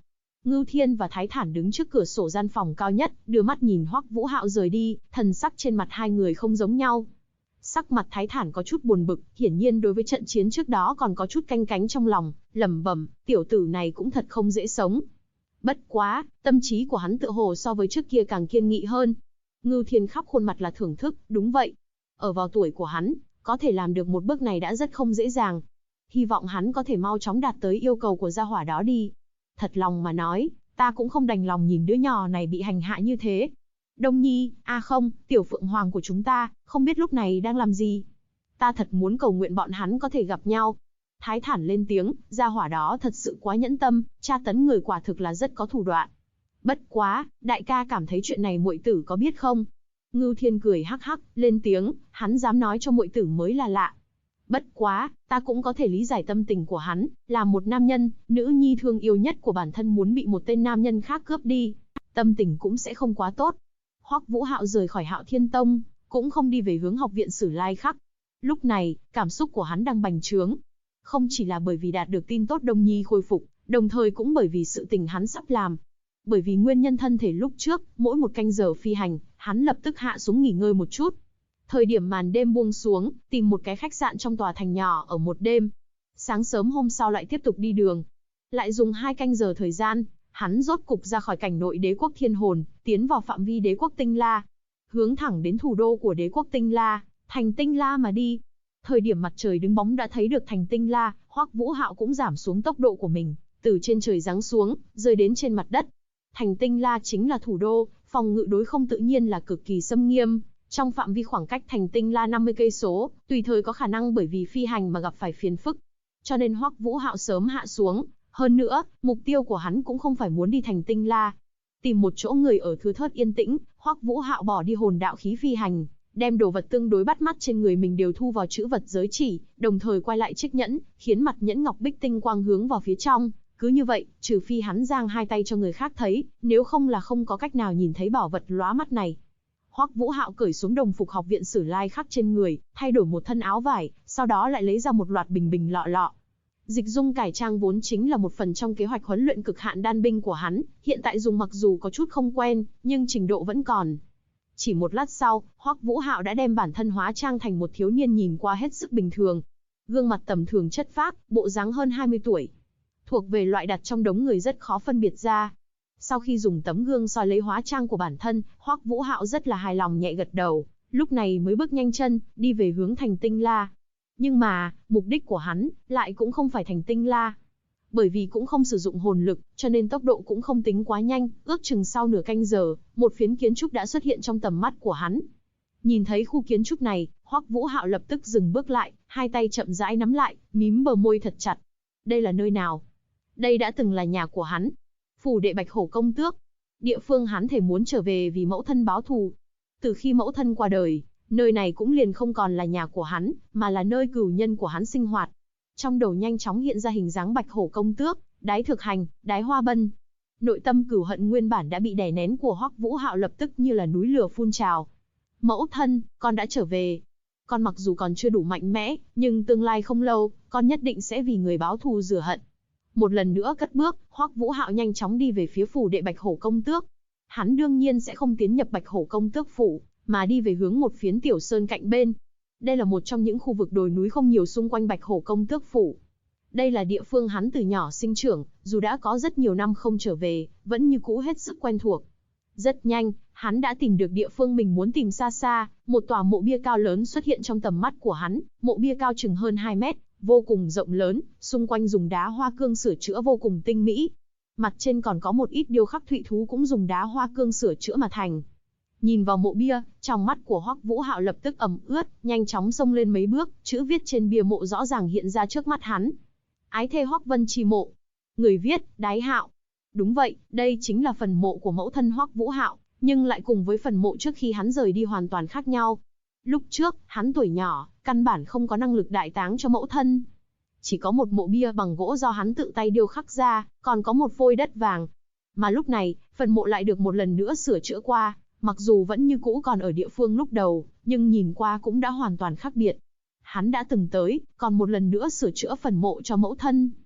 Ngưu Thiên và Thái Thản đứng trước cửa sổ gian phòng cao nhất, đưa mắt nhìn Hoắc Vũ Hạo rời đi, thần sắc trên mặt hai người không giống nhau. Sắc mặt Thái Thản có chút buồn bực, hiển nhiên đối với trận chiến trước đó còn có chút canh cánh trong lòng, lẩm bẩm, tiểu tử này cũng thật không dễ sống. Bất quá, tâm trí của hắn tựa hồ so với trước kia càng kiên nghị hơn. Ngưu Thiên khắp khuôn mặt là thưởng thức, đúng vậy. Ở vào tuổi của hắn, có thể làm được một bước này đã rất không dễ dàng. Hy vọng hắn có thể mau chóng đạt tới yêu cầu của gia hỏa đó đi. Thật lòng mà nói, ta cũng không đành lòng nhìn đứa nhỏ này bị hành hạ như thế. Đông Nhi, không, tiểu phượng hoàng của chúng ta, không biết lúc này đang làm gì. Ta thật muốn cầu nguyện bọn hắn có thể gặp nhau. Thái Thản lên tiếng, gia hỏa đó thật sự quá nhẫn tâm, tra tấn người quả thực là rất có thủ đoạn. Bất quá, đại ca cảm thấy chuyện này muội tử có biết không? Ngưu Thiên cười hắc hắc, lên tiếng, hắn dám nói cho muội tử mới là lạ. Bất quá, ta cũng có thể lý giải tâm tình của hắn, là một nam nhân, nữ nhi thương yêu nhất của bản thân muốn bị một tên nam nhân khác cướp đi. Tâm tình cũng sẽ không quá tốt. Hoắc Vũ Hạo rời khỏi Hạo Thiên Tông, cũng không đi về hướng học viện Sử Lai Khắc. Lúc này, cảm xúc của hắn đang bành trướng. Không chỉ là bởi vì đạt được tin tốt Đông Nhi khôi phục, đồng thời cũng bởi vì sự tình hắn sắp làm. Bởi vì nguyên nhân thân thể lúc trước, mỗi một canh giờ phi hành, hắn lập tức hạ xuống nghỉ ngơi một chút. Thời điểm màn đêm buông xuống, tìm một cái khách sạn trong tòa thành nhỏ ở một đêm. Sáng sớm hôm sau lại tiếp tục đi đường. Lại dùng 2 canh giờ thời gian, hắn rốt cục ra khỏi cảnh nội đế quốc Thiên Hồn, tiến vào phạm vi đế quốc Tinh La. Hướng thẳng đến thủ đô của đế quốc Tinh La, thành Tinh La mà đi. Thời điểm mặt trời đứng bóng đã thấy được thành Tinh La, Hoắc Vũ Hạo cũng giảm xuống tốc độ của mình, từ trên trời giáng xuống, rơi đến trên mặt đất. Thành Tinh La chính là thủ đô, phòng ngự đối không tự nhiên là cực kỳ xâm nghiêm. Trong phạm vi khoảng cách thành Tinh La 50 cây số, tùy thời có khả năng bởi vì phi hành mà gặp phải phiền phức. Cho nên Hoắc Vũ Hạo sớm hạ xuống, hơn nữa, mục tiêu của hắn cũng không phải muốn đi thành Tinh La. Tìm một chỗ người ở thưa thớt yên tĩnh, Hoắc Vũ Hạo bỏ đi hồn đạo khí phi hành, đem đồ vật tương đối bắt mắt trên người mình đều thu vào chữ vật giới chỉ, đồng thời quay lại chiếc nhẫn, khiến mặt nhẫn ngọc bích tinh quang hướng vào phía trong. Cứ như vậy, trừ phi hắn giang hai tay cho người khác thấy, nếu không là không có cách nào nhìn thấy bảo vật lóa mắt này. Hoắc Vũ Hạo cởi xuống đồng phục học viện Sử Lai Khắc trên người, thay đổi một thân áo vải, sau đó lại lấy ra một loạt bình bình lọ lọ. Dịch dung cải trang vốn chính là một phần trong kế hoạch huấn luyện cực hạn đan binh của hắn, hiện tại dùng mặc dù có chút không quen, nhưng trình độ vẫn còn. Chỉ một lát sau, Hoắc Vũ Hạo đã đem bản thân hóa trang thành một thiếu niên nhìn qua hết sức bình thường. Gương mặt tầm thường chất phác, bộ dáng hơn 20 tuổi. Thuộc về loại đặt trong đống người rất khó phân biệt ra. Sau khi dùng tấm gương soi lấy hóa trang của bản thân, Hoắc Vũ Hạo rất là hài lòng nhẹ gật đầu, lúc này mới bước nhanh chân, đi về hướng thành Tinh La. Nhưng mà, mục đích của hắn, lại cũng không phải thành Tinh La. Bởi vì cũng không sử dụng hồn lực, cho nên tốc độ cũng không tính quá nhanh, ước chừng sau nửa canh giờ, một phiến kiến trúc đã xuất hiện trong tầm mắt của hắn. Nhìn thấy khu kiến trúc này, Hoắc Vũ Hạo lập tức dừng bước lại, hai tay chậm rãi nắm lại, mím bờ môi thật chặt. Đây là nơi nào? Đây đã từng là nhà của hắn. Phủ đệ Bạch Hổ công tước. Địa phương hắn thể muốn trở về vì mẫu thân báo thù. Từ khi mẫu thân qua đời, nơi này cũng liền không còn là nhà của hắn, mà là nơi cửu nhân của hắn sinh hoạt. Trong đầu nhanh chóng hiện ra hình dáng Bạch Hổ công tước, Đái Thực Hành, Đái Hoa Bân. Nội tâm cửu hận nguyên bản đã bị đè nén của Hoắc Vũ Hạo lập tức như là núi lửa phun trào. Mẫu thân, con đã trở về. Con mặc dù còn chưa đủ mạnh mẽ, nhưng tương lai không lâu, con nhất định sẽ vì người báo thù rửa hận. Một lần nữa cất bước, Hoắc Vũ Hạo nhanh chóng đi về phía phủ đệ Bạch Hổ công tước. Hắn đương nhiên sẽ không tiến nhập Bạch Hổ công tước phủ, mà đi về hướng một phiến tiểu sơn cạnh bên. Đây là một trong những khu vực đồi núi không nhiều xung quanh Bạch Hổ công tước phủ. Đây là địa phương hắn từ nhỏ sinh trưởng, dù đã có rất nhiều năm không trở về, vẫn như cũ hết sức quen thuộc. Rất nhanh, hắn đã tìm được địa phương mình muốn tìm xa xa, một tòa mộ bia cao lớn xuất hiện trong tầm mắt của hắn, mộ bia cao chừng hơn 2 mét, vô cùng rộng lớn, xung quanh dùng đá hoa cương sửa chữa vô cùng tinh mỹ. Mặt trên còn có một ít điêu khắc thụy thú cũng dùng đá hoa cương sửa chữa mà thành. Nhìn vào mộ bia, trong mắt của Hoắc Vũ Hạo lập tức ẩm ướt, nhanh chóng xông lên mấy bước, chữ viết trên bia mộ rõ ràng hiện ra trước mắt hắn. Ái thê Hoắc Vân Chi mộ. Người viết, Đái Hạo. Đúng vậy, đây chính là phần mộ của mẫu thân Hoắc Vũ Hạo, nhưng lại cùng với phần mộ trước khi hắn rời đi hoàn toàn khác nhau. Lúc trước, hắn tuổi nhỏ, căn bản không có năng lực đại táng cho mẫu thân. Chỉ có một mộ bia bằng gỗ do hắn tự tay điêu khắc ra, còn có một phôi đất vàng. Mà lúc này, phần mộ lại được một lần nữa sửa chữa qua, mặc dù vẫn như cũ còn ở địa phương lúc đầu, nhưng nhìn qua cũng đã hoàn toàn khác biệt. Hắn đã từng tới, còn một lần nữa sửa chữa phần mộ cho mẫu thân.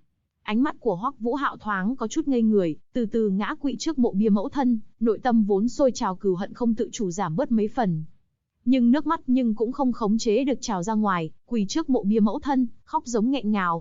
Ánh mắt của Hoắc Vũ Hạo thoáng có chút ngây người, từ từ ngã quỵ trước mộ bia mẫu thân, nội tâm vốn sôi trào cừu hận không tự chủ giảm bớt mấy phần. Nhưng nước mắt cũng không khống chế được trào ra ngoài, quỳ trước mộ bia mẫu thân, khóc giống nghẹn ngào.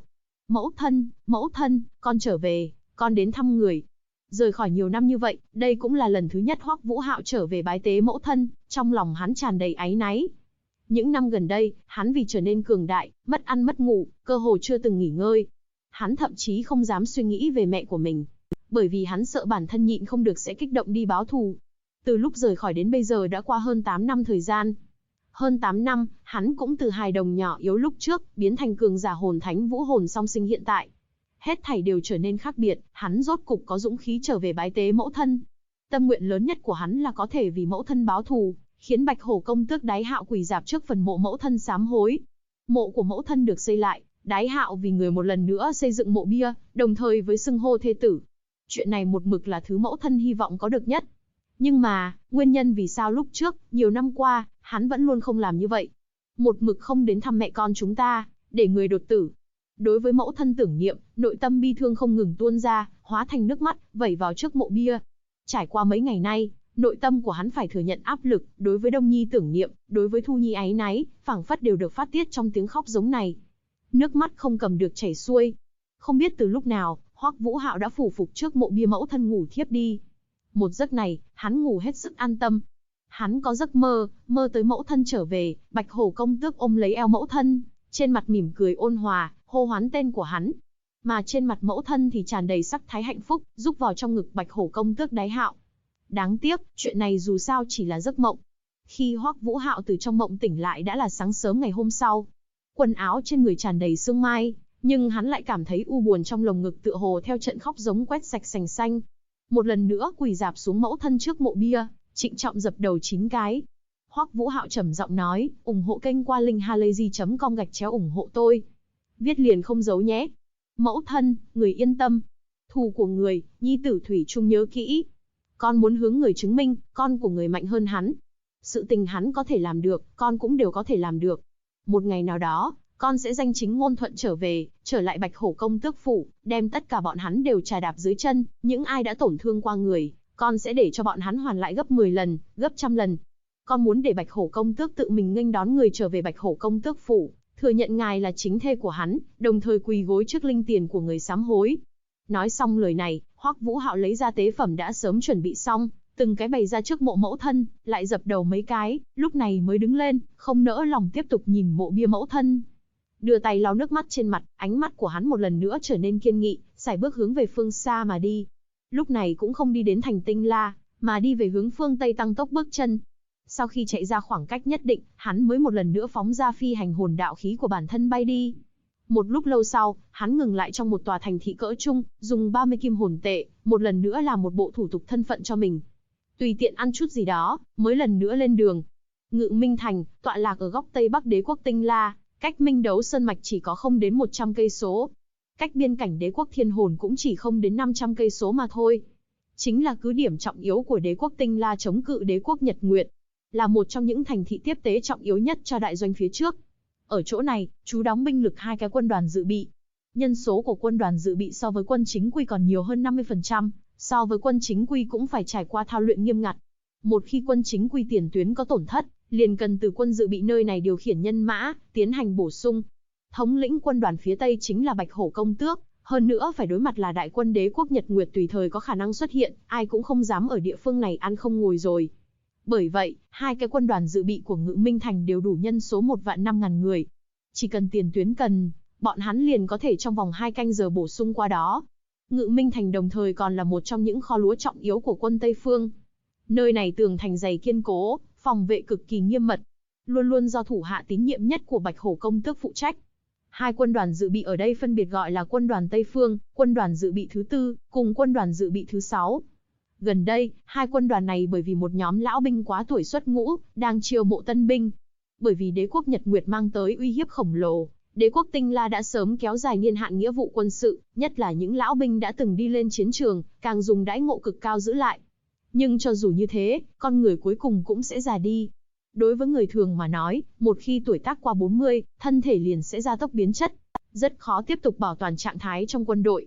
Mẫu thân, con trở về, con đến thăm người. Rời khỏi nhiều năm như vậy, đây cũng là lần thứ nhất Hoắc Vũ Hạo trở về bái tế mẫu thân, trong lòng hắn tràn đầy áy náy. Những năm gần đây, hắn vì trở nên cường đại, mất ăn mất ngủ, cơ hồ chưa từng nghỉ ngơi. Hắn thậm chí không dám suy nghĩ về mẹ của mình, bởi vì hắn sợ bản thân nhịn không được sẽ kích động đi báo thù. Từ lúc rời khỏi đến bây giờ đã qua hơn 8 năm thời gian. Hơn 8 năm, hắn cũng từ hài đồng nhỏ yếu lúc trước, biến thành cường giả hồn thánh vũ hồn song sinh hiện tại. Hết thảy đều trở nên khác biệt, hắn rốt cục có dũng khí trở về bái tế mẫu thân. Tâm nguyện lớn nhất của hắn là có thể vì mẫu thân báo thù, khiến Bạch Hổ công tước Đái Hạo quỳ rạp trước phần mộ mẫu thân sám hối. Mộ của mẫu thân được xây lại, Đái Hạo vì người một lần nữa xây dựng mộ bia, đồng thời với xưng hô thê tử. Chuyện này một mực là thứ mẫu thân hy vọng có được nhất. Nhưng mà, nguyên nhân vì sao lúc trước, nhiều năm qua, hắn vẫn luôn không làm như vậy. Một mực không đến thăm mẹ con chúng ta, để người đột tử. Đối với mẫu thân tưởng niệm, nội tâm bi thương không ngừng tuôn ra, hóa thành nước mắt, vẩy vào trước mộ bia. Trải qua mấy ngày nay, nội tâm của hắn phải thừa nhận áp lực, đối với Đông Nhi tưởng niệm, đối với Thu Nhi áy náy, phảng phất đều được phát tiết trong tiếng khóc giống này. Nước mắt không cầm được chảy xuôi. Không biết từ lúc nào, Hoắc Vũ Hạo đã phủ phục trước mộ bia mẫu thân ngủ thiếp đi. Một giấc này, hắn ngủ hết sức an tâm. Hắn có giấc mơ, mơ tới mẫu thân trở về, Bạch Hổ công tước ôm lấy eo mẫu thân, trên mặt mỉm cười ôn hòa, hô hoán tên của hắn. Mà trên mặt mẫu thân thì tràn đầy sắc thái hạnh phúc, rúc vào trong ngực Bạch Hổ công tước Đái Hạo. Đáng tiếc, chuyện này dù sao chỉ là giấc mộng. Khi Hoắc Vũ Hạo từ trong mộng tỉnh lại đã là sáng sớm ngày hôm sau. Quần áo trên người tràn đầy sương mai, nhưng hắn lại cảm thấy u buồn trong lồng ngực tựa hồ theo trận khóc giống quét sạch sành xanh. Một lần nữa quỳ rạp xuống mẫu thân trước mộ bia, trịnh trọng dập đầu 9 cái. Hoắc Vũ Hạo trầm giọng nói, ủng hộ kênh qua link halayzi.com/ủng hộ tôi. Viết liền không giấu nhé. Mẫu thân, người yên tâm. Thù của người, nhi tử thủy chung nhớ kỹ. Con muốn hướng người chứng minh, con của người mạnh hơn hắn. Sự tình hắn có thể làm được, con cũng đều có thể làm được. Một ngày nào đó, con sẽ danh chính ngôn thuận trở về, trở lại Bạch Hổ công tước phủ, đem tất cả bọn hắn đều trà đạp dưới chân, những ai đã tổn thương qua người, con sẽ để cho bọn hắn hoàn lại gấp 10 lần, gấp trăm lần. Con muốn để Bạch Hổ công tước tự mình nghênh đón người trở về Bạch Hổ công tước phủ, thừa nhận ngài là chính thê của hắn, đồng thời quỳ gối trước linh tiền của người sám hối. Nói xong lời này, Hoắc Vũ Hạo lấy ra tế phẩm đã sớm chuẩn bị xong, từng cái bày ra trước mộ mẫu thân, lại dập đầu mấy cái, lúc này mới đứng lên, không nỡ lòng tiếp tục nhìn mộ bia mẫu thân. Đưa tay lau nước mắt trên mặt, ánh mắt của hắn một lần nữa trở nên kiên nghị, sải bước hướng về phương xa mà đi. Lúc này cũng không đi đến thành Tinh La, mà đi về hướng phương Tây tăng tốc bước chân. Sau khi chạy ra khoảng cách nhất định, hắn mới một lần nữa phóng ra phi hành hồn đạo khí của bản thân bay đi. Một lúc lâu sau, hắn ngừng lại trong một tòa thành thị cỡ trung, dùng 30 kim hồn tệ, một lần nữa làm một bộ thủ tục thân phận cho mình. Tùy tiện ăn chút gì đó, mới lần nữa lên đường. Ngự Minh Thành, tọa lạc ở góc Tây Bắc đế quốc Tinh La, cách Minh Đấu Sơn Mạch chỉ có không đến 100 cây số. Cách biên cảnh đế quốc Thiên Hồn cũng chỉ không đến 500 cây số mà thôi. Chính là cứ điểm trọng yếu của đế quốc Tinh La chống cự đế quốc Nhật Nguyệt. Là một trong những thành thị tiếp tế trọng yếu nhất cho đại doanh phía trước. Ở chỗ này, trú đóng binh lực 2 cái quân đoàn dự bị. Nhân số của quân đoàn dự bị so với quân chính quy còn nhiều hơn 50%, so với quân chính quy cũng phải trải qua thao luyện nghiêm ngặt. Một khi quân chính quy tiền tuyến có tổn thất, liền cần từ quân dự bị nơi này điều khiển nhân mã, tiến hành bổ sung. Thống lĩnh quân đoàn phía Tây chính là Bạch Hổ công tước, hơn nữa phải đối mặt là đại quân đế quốc Nhật Nguyệt tùy thời có khả năng xuất hiện, ai cũng không dám ở địa phương này ăn không ngồi rồi. Bởi vậy, hai cái quân đoàn dự bị của Ngự Minh Thành đều đủ nhân số 1.500.000 người. Chỉ cần tiền tuyến cần, bọn hắn liền có thể trong vòng 2 canh giờ bổ sung qua đó. Ngự Minh Thành đồng thời còn là một trong những kho lúa trọng yếu của quân Tây Phương. Nơi này tường thành dày kiên cố, phòng vệ cực kỳ nghiêm mật, luôn luôn do thủ hạ tín nhiệm nhất của Bạch Hổ công tước phụ trách. Hai quân đoàn dự bị ở đây phân biệt gọi là quân đoàn Tây Phương, quân đoàn dự bị thứ 4, cùng quân đoàn dự bị thứ 6. Gần đây, hai quân đoàn này bởi vì một nhóm lão binh quá tuổi xuất ngũ, đang chiêu mộ tân binh. Bởi vì đế quốc Nhật Nguyệt mang tới uy hiếp khổng lồ, đế quốc Tinh La đã sớm kéo dài niên hạn nghĩa vụ quân sự, nhất là những lão binh đã từng đi lên chiến trường, càng dùng đãi ngộ cực cao giữ lại. Nhưng cho dù như thế, con người cuối cùng cũng sẽ già đi. Đối với người thường mà nói, một khi tuổi tác qua 40, thân thể liền sẽ gia tốc biến chất, rất khó tiếp tục bảo toàn trạng thái trong quân đội.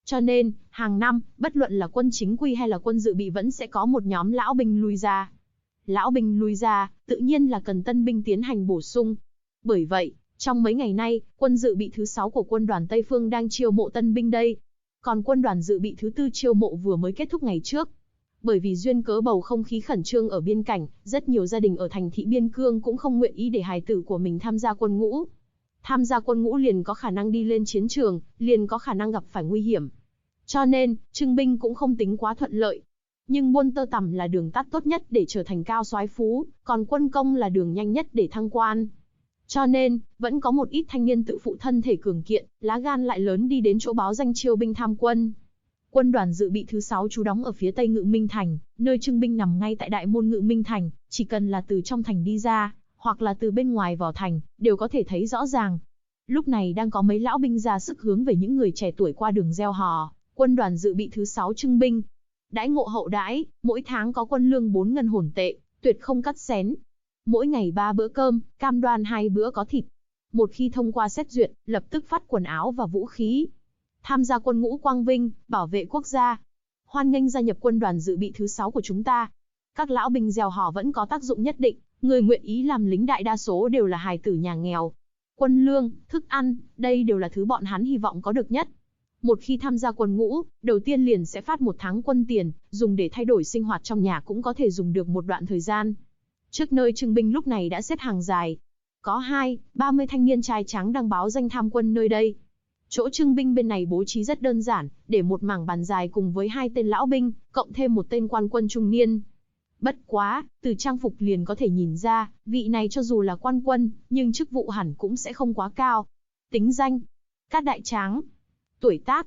Cho nên, hàng năm, bất luận là quân chính quy hay là quân dự bị vẫn sẽ có một nhóm lão binh lui ra. Lão binh lui ra, tự nhiên là cần tân binh tiến hành bổ sung. Bởi vậy, trong mấy ngày nay, quân dự bị thứ 6 của quân đoàn Tây Phương đang chiêu mộ tân binh đây. Còn quân đoàn dự bị thứ 4 chiêu mộ vừa mới kết thúc ngày trước. Bởi vì duyên cớ bầu không khí khẩn trương ở biên cảnh, rất nhiều gia đình ở thành thị biên cương cũng không nguyện ý để hài tử của mình tham gia quân ngũ. Tham gia quân ngũ liền có khả năng đi lên chiến trường, liền có khả năng gặp phải nguy hiểm. Cho nên, trưng binh cũng không tính quá thuận lợi. Nhưng buôn tơ tằm là đường tắt tốt nhất để trở thành cao soái phú, còn quân công là đường nhanh nhất để thăng quan. Cho nên, vẫn có một ít thanh niên tự phụ thân thể cường kiện, lá gan lại lớn đi đến chỗ báo danh chiêu binh tham quân. Quân đoàn dự bị thứ 6 trú đóng ở phía tây Ngự Minh Thành, nơi trưng binh nằm ngay tại đại môn Ngự Minh Thành, chỉ cần là từ trong thành đi ra, hoặc là từ bên ngoài vào thành, đều có thể thấy rõ ràng. Lúc này đang có mấy lão binh ra sức hướng về những người trẻ tuổi qua đường reo hò, quân đoàn dự bị thứ 6 trưng binh. Đãi ngộ hậu đãi, mỗi tháng có quân lương 4 ngân hồn tệ, tuyệt không cắt xén. Mỗi ngày 3 bữa cơm, cam đoan 2 bữa có thịt. Một khi thông qua xét duyệt, lập tức phát quần áo và vũ khí. Tham gia quân ngũ quang vinh, bảo vệ quốc gia. Hoan nghênh gia nhập quân đoàn dự bị thứ 6 của chúng ta. Các lão binh reo hò vẫn có tác dụng nhất định, người nguyện ý làm lính đại đa số đều là hài tử nhà nghèo. Quân lương, thức ăn, đây đều là thứ bọn hắn hy vọng có được nhất. Một khi tham gia quân ngũ, đầu tiên liền sẽ phát 1 tháng quân tiền, dùng để thay đổi sinh hoạt trong nhà cũng có thể dùng được một đoạn thời gian. Trước nơi trưng binh lúc này đã xếp hàng dài. Có 30 thanh niên trai trắng đang báo danh tham quân nơi đây. Chỗ trưng binh bên này bố trí rất đơn giản, để một mảng bàn dài cùng với 2 tên lão binh, cộng thêm một tên quan quân trung niên. Bất quá, từ trang phục liền có thể nhìn ra, vị này cho dù là quan quân, nhưng chức vụ hẳn cũng sẽ không quá cao. Tính danh: Cát Đại Tráng. Tuổi tác: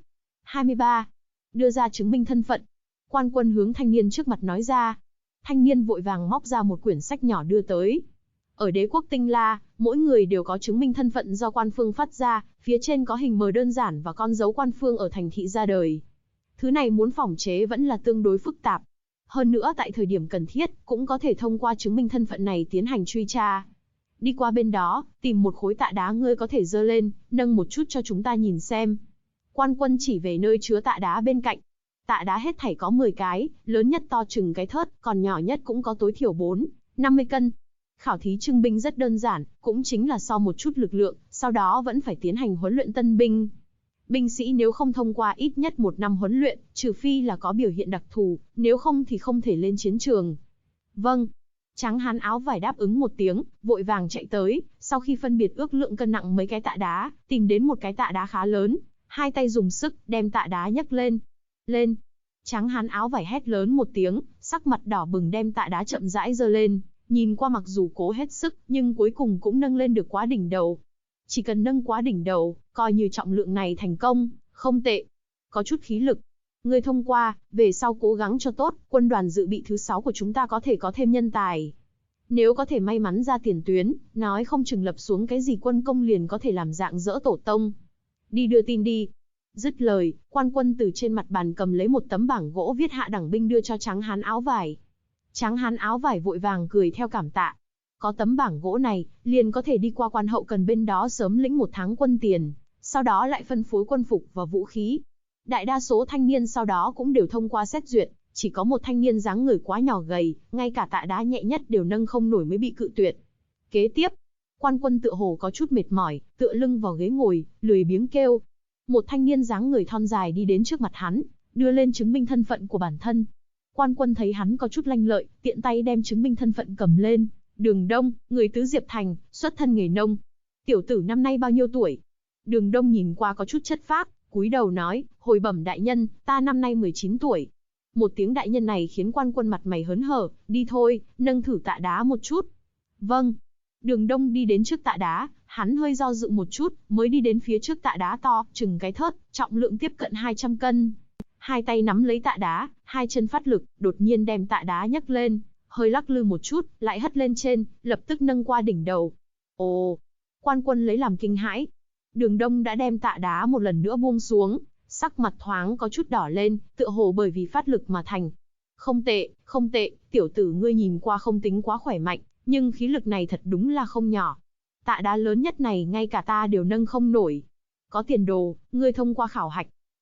23. Đưa ra chứng minh thân phận. Quan quân hướng thanh niên trước mặt nói ra. Thanh niên vội vàng móc ra một quyển sách nhỏ đưa tới. Ở đế quốc Tinh La, mỗi người đều có chứng minh thân phận do quan phương phát ra, phía trên có hình mờ đơn giản và con dấu quan phương ở thành thị ra đời. Thứ này muốn phỏng chế vẫn là tương đối phức tạp. Hơn nữa tại thời điểm cần thiết, cũng có thể thông qua chứng minh thân phận này tiến hành truy tra. Đi qua bên đó, tìm một khối tạ đá ngươi có thể giơ lên, nâng một chút cho chúng ta nhìn xem. Quan quân chỉ về nơi chứa tạ đá bên cạnh. Tạ đá hết thảy có 10 cái, lớn nhất to chừng cái thớt, còn nhỏ nhất cũng có tối thiểu 50 cân. Khảo thí trưng binh rất đơn giản, cũng chính là so một chút lực lượng, sau đó vẫn phải tiến hành huấn luyện tân binh. Binh sĩ nếu không thông qua ít nhất 1 năm huấn luyện, trừ phi là có biểu hiện đặc thù, nếu không thì không thể lên chiến trường. Vâng. Tráng hán áo vải đáp ứng một tiếng, vội vàng chạy tới, sau khi phân biệt ước lượng cân nặng mấy cái tạ đá, tìm đến một cái tạ đá khá lớn, 2 tay dùng sức, đem tạ đá nhấc lên. Lên. Tráng hán áo vải hét lớn một tiếng, sắc mặt đỏ bừng đem tạ đá chậm rãi giơ lên, nhìn qua mặc dù cố hết sức, nhưng cuối cùng cũng nâng lên được quá đỉnh đầu. Chỉ cần nâng quá đỉnh đầu, coi như trọng lượng này thành công, không tệ. Có chút khí lực. Ngươi thông qua, về sau cố gắng cho tốt, quân đoàn dự bị thứ 6 của chúng ta có thể có thêm nhân tài. Nếu có thể may mắn ra tiền tuyến, nói không chừng lập xuống cái gì quân công liền có thể làm dạng dỡ tổ tông. Đi đưa tin đi. Dứt lời, quan quân từ trên mặt bàn cầm lấy một tấm bảng gỗ viết hạ đẳng binh đưa cho tráng hán áo vải. Tráng hán áo vải vội vàng cười theo cảm tạ. Có tấm bảng gỗ này, liền có thể đi qua quan hậu cần bên đó sớm lĩnh 1 tháng quân tiền, sau đó lại phân phối quân phục và vũ khí. Đại đa số thanh niên sau đó cũng đều thông qua xét duyệt, chỉ có một thanh niên dáng người quá nhỏ gầy, ngay cả tạ đá nhẹ nhất đều nâng không nổi mới bị cự tuyệt. Kế tiếp, quan quân tựa hồ có chút mệt mỏi, tựa lưng vào ghế ngồi, lười biếng kêu. Một thanh niên dáng người thon dài đi đến trước mặt hắn, đưa lên chứng minh thân phận của bản thân. Quan quân thấy hắn có chút lanh lợi, tiện tay đem chứng minh thân phận cầm lên. Đường Đông, người tứ Diệp Thành, xuất thân nghề nông. Tiểu tử năm nay bao nhiêu tuổi? Đường Đông nhìn qua có chút chất phác, cúi đầu nói, hồi bẩm đại nhân, ta năm nay 19 tuổi. Một tiếng đại nhân này khiến quan quân mặt mày hớn hở, đi thôi, nâng thử tạ đá một chút. Vâng. Đường Đông đi đến trước tạ đá, hắn hơi do dự một chút, mới đi đến phía trước tạ đá to, chừng cái thớt, trọng lượng tiếp cận 200 cân. 2 tay nắm lấy tạ đá, 2 chân phát lực, đột nhiên đem tạ đá nhấc lên, hơi lắc lư một chút, lại hất lên trên, lập tức nâng qua đỉnh đầu. Ồ! Quan quân lấy làm kinh hãi. Đường Đông đã đem tạ đá một lần nữa buông xuống, sắc mặt thoáng có chút đỏ lên, tựa hồ bởi vì phát lực mà thành. Không tệ, không tệ, tiểu tử ngươi nhìn qua không tính quá khỏe mạnh, nhưng khí lực này thật đúng là không nhỏ. Tạ đá lớn nhất này ngay cả ta đều nâng không nổi. Có tiền đồ, ngươi thông qua khảo hạch.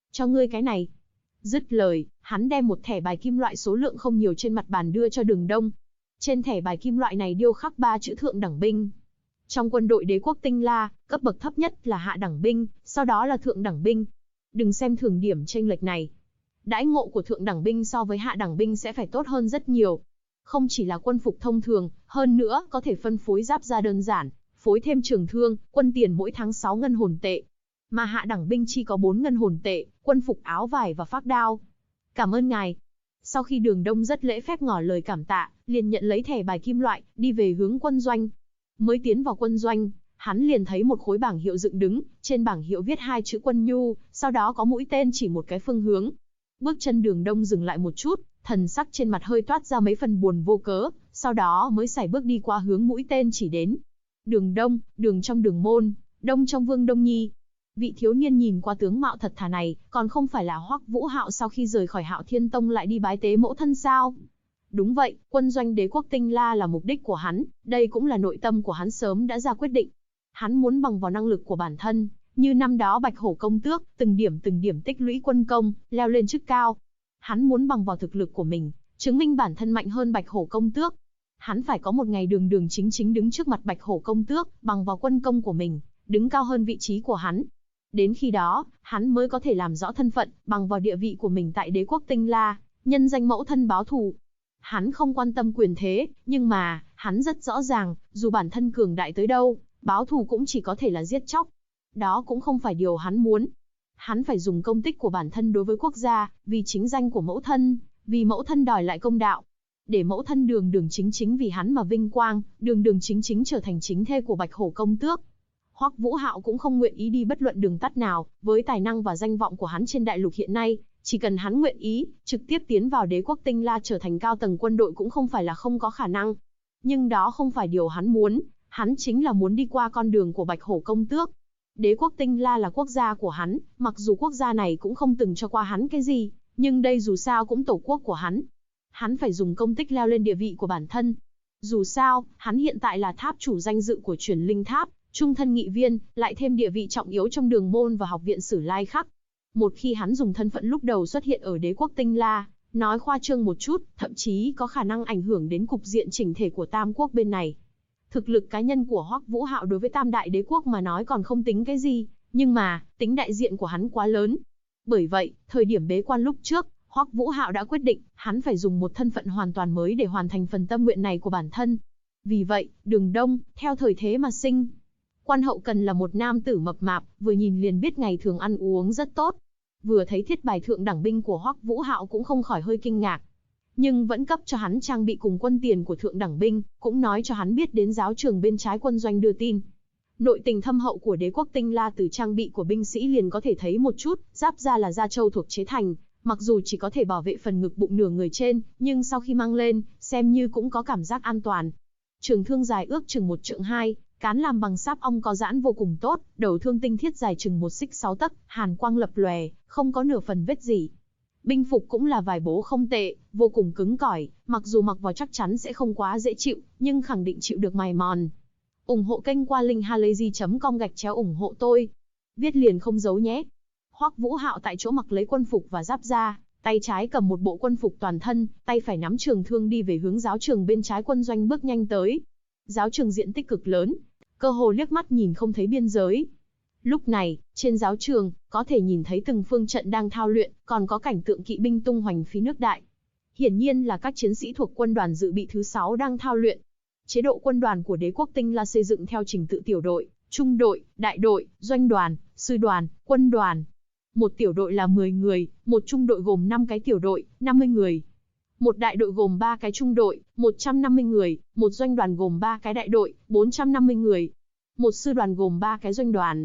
Cho ngươi cái này. Dứt lời, hắn đem một thẻ bài kim loại số lượng không nhiều trên mặt bàn đưa cho Đường Đông. Trên thẻ bài kim loại này điêu khắc 3 chữ thượng đẳng binh. Trong quân đội đế quốc Tinh La, cấp bậc thấp nhất là hạ đẳng binh, sau đó là thượng đẳng binh. Đừng xem thường điểm chênh lệch này. Đãi ngộ của thượng đẳng binh so với hạ đẳng binh sẽ phải tốt hơn rất nhiều. Không chỉ là quân phục thông thường, hơn nữa có thể phân phối giáp da đơn giản, phối thêm trường thương, quân tiền mỗi tháng 6 ngân hồn tệ. Mà hạ đẳng binh chỉ có 4 ngân hồn tệ, quân phục áo vải và phác đao. Cảm ơn ngài. Sau khi Đường Đông rất lễ phép ngỏ lời cảm tạ, liền nhận lấy thẻ bài kim loại, đi về hướng quân doanh. Mới tiến vào quân doanh, hắn liền thấy một khối bảng hiệu dựng đứng, trên bảng hiệu viết 2 chữ Quân Nhu, sau đó có mũi tên chỉ một cái phương hướng. Bước chân Đường Đông dừng lại một chút, thần sắc trên mặt hơi toát ra mấy phần buồn vô cớ, sau đó mới sải bước đi qua hướng mũi tên chỉ đến. Đường Đông, đường trong đường môn, đông trong Vương Đông Nhi. Vị thiếu niên nhìn qua tướng mạo thật thà này, còn không phải là Hoắc Vũ Hạo sau khi rời khỏi Hạo Thiên Tông lại đi bái tế mẫu thân sao? Đúng vậy, quân doanh đế quốc Tinh La là mục đích của hắn, đây cũng là nội tâm của hắn sớm đã ra quyết định. Hắn muốn bằng vào năng lực của bản thân, như năm đó Bạch Hổ công tước, từng điểm tích lũy quân công, leo lên chức cao. Hắn muốn bằng vào thực lực của mình, chứng minh bản thân mạnh hơn Bạch Hổ công tước. Hắn phải có một ngày đường đường chính chính đứng trước mặt Bạch Hổ công tước, bằng vào quân công của mình, đứng cao hơn vị trí của hắn. Đến khi đó, hắn mới có thể làm rõ thân phận, bằng vào địa vị của mình tại đế quốc Tinh La, nhân danh mẫu thân báo thù. Hắn không quan tâm quyền thế, nhưng mà, hắn rất rõ ràng, dù bản thân cường đại tới đâu, báo thù cũng chỉ có thể là giết chóc. Đó cũng không phải điều hắn muốn. Hắn phải dùng công tích của bản thân đối với quốc gia, vì chính danh của mẫu thân, vì mẫu thân đòi lại công đạo. Để mẫu thân đường đường chính chính vì hắn mà vinh quang, đường đường chính chính trở thành chính thê của Bạch Hổ công tước. Hoắc Vũ Hạo cũng không nguyện ý đi bất luận đường tắt nào, với tài năng và danh vọng của hắn trên đại lục hiện nay, chỉ cần hắn nguyện ý, trực tiếp tiến vào đế quốc Tinh La trở thành cao tầng quân đội cũng không phải là không có khả năng. Nhưng đó không phải điều hắn muốn, hắn chính là muốn đi qua con đường của Bạch Hổ công tước. Đế quốc Tinh La là quốc gia của hắn, mặc dù quốc gia này cũng không từng cho qua hắn cái gì, nhưng đây dù sao cũng tổ quốc của hắn. Hắn phải dùng công tích leo lên địa vị của bản thân. Dù sao, hắn hiện tại là tháp chủ danh dự của Truyền Linh Tháp, trung thân nghị viên, lại thêm địa vị trọng yếu trong đường môn và học viện Sử Lai Khắc. Một khi hắn dùng thân phận lúc đầu xuất hiện ở đế quốc Tinh La, nói khoa trương một chút, thậm chí có khả năng ảnh hưởng đến cục diện chỉnh thể của Tam Quốc bên này. Thực lực cá nhân của Hoắc Vũ Hạo đối với Tam Đại Đế quốc mà nói còn không tính cái gì, nhưng mà, tính đại diện của hắn quá lớn. Bởi vậy, thời điểm bế quan lúc trước, Hoắc Vũ Hạo đã quyết định, hắn phải dùng một thân phận hoàn toàn mới để hoàn thành phần tâm nguyện này của bản thân. Vì vậy, Đường Đông, theo thời thế mà sinh. Quan hậu cần là một nam tử mập mạp, vừa nhìn liền biết ngày thường ăn uống rất tốt. Vừa thấy thiết bài thượng đẳng binh của Hoắc Vũ Hạo cũng không khỏi hơi kinh ngạc. Nhưng vẫn cấp cho hắn trang bị cùng quân tiền của thượng đẳng binh, cũng nói cho hắn biết đến giáo trường bên trái quân doanh đưa tin. Nội tình thâm hậu của đế quốc Tinh La từ trang bị của binh sĩ liền có thể thấy một chút, giáp da là da trâu thuộc chế thành, mặc dù chỉ có thể bảo vệ phần ngực bụng nửa người trên, nhưng sau khi mang lên, xem như cũng có cảm giác an toàn. Trường thương dài ước chừng 1 trượng 2, cán làm bằng sáp ong có giãn vô cùng tốt, đầu thương tinh thiết dài chừng 1 xích 6 tấc, hàn quang lập lòe, không có nửa phần vết gì. Binh phục cũng là vải bố không tệ, vô cùng cứng cỏi, mặc dù mặc vào chắc chắn sẽ không quá dễ chịu, nhưng khẳng định chịu được mài mòn. Ủng hộ kênh qua linkhalazy.com/ủng hộ tôi. Viết liền không giấu nhé. Hoắc Vũ Hạo tại chỗ mặc lấy quân phục và giáp da, tay trái cầm một bộ quân phục toàn thân, tay phải nắm trường thương đi về hướng giáo trường bên trái quân doanh bước nhanh tới. Giáo trường diện tích cực lớn, cơ hồ liếc mắt nhìn không thấy biên giới. Lúc này, trên giáo trường, có thể nhìn thấy từng phương trận đang thao luyện, còn có cảnh tượng kỵ binh tung hoành phí nước đại. Hiển nhiên là các chiến sĩ thuộc quân đoàn dự bị thứ 6 đang thao luyện. Chế độ quân đoàn của đế quốc Tinh La xây dựng theo trình tự tiểu đội, trung đội, đại đội, doanh đoàn, sư đoàn, quân đoàn. Một tiểu đội là 10 người, một trung đội gồm 5 cái tiểu đội, 50 người. Một đại đội gồm 3 cái trung đội, 150 người, một doanh đoàn gồm 3 cái đại đội, 450 người. Một sư đoàn gồm 3 cái doanh đoàn,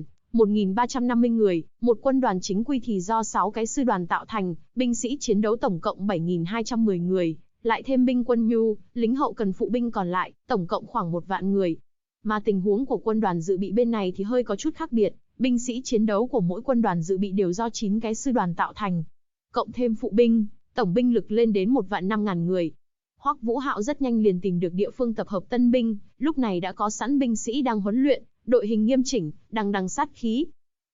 1.350 người, một quân đoàn chính quy thì do 6 cái sư đoàn tạo thành, binh sĩ chiến đấu tổng cộng 7.210 người, lại thêm binh quân nhu, lính hậu cần phụ binh còn lại, tổng cộng khoảng 1 vạn người. Mà tình huống của quân đoàn dự bị bên này thì hơi có chút khác biệt, binh sĩ chiến đấu của mỗi quân đoàn dự bị đều do 9 cái sư đoàn tạo thành. Cộng thêm phụ binh, tổng binh lực lên đến 1.500.000 người. Hoắc Vũ Hạo rất nhanh liền tìm được địa phương tập hợp tân binh, lúc này đã có sẵn binh sĩ đang huấn luyện, đội hình nghiêm chỉnh, đằng đằng sát khí.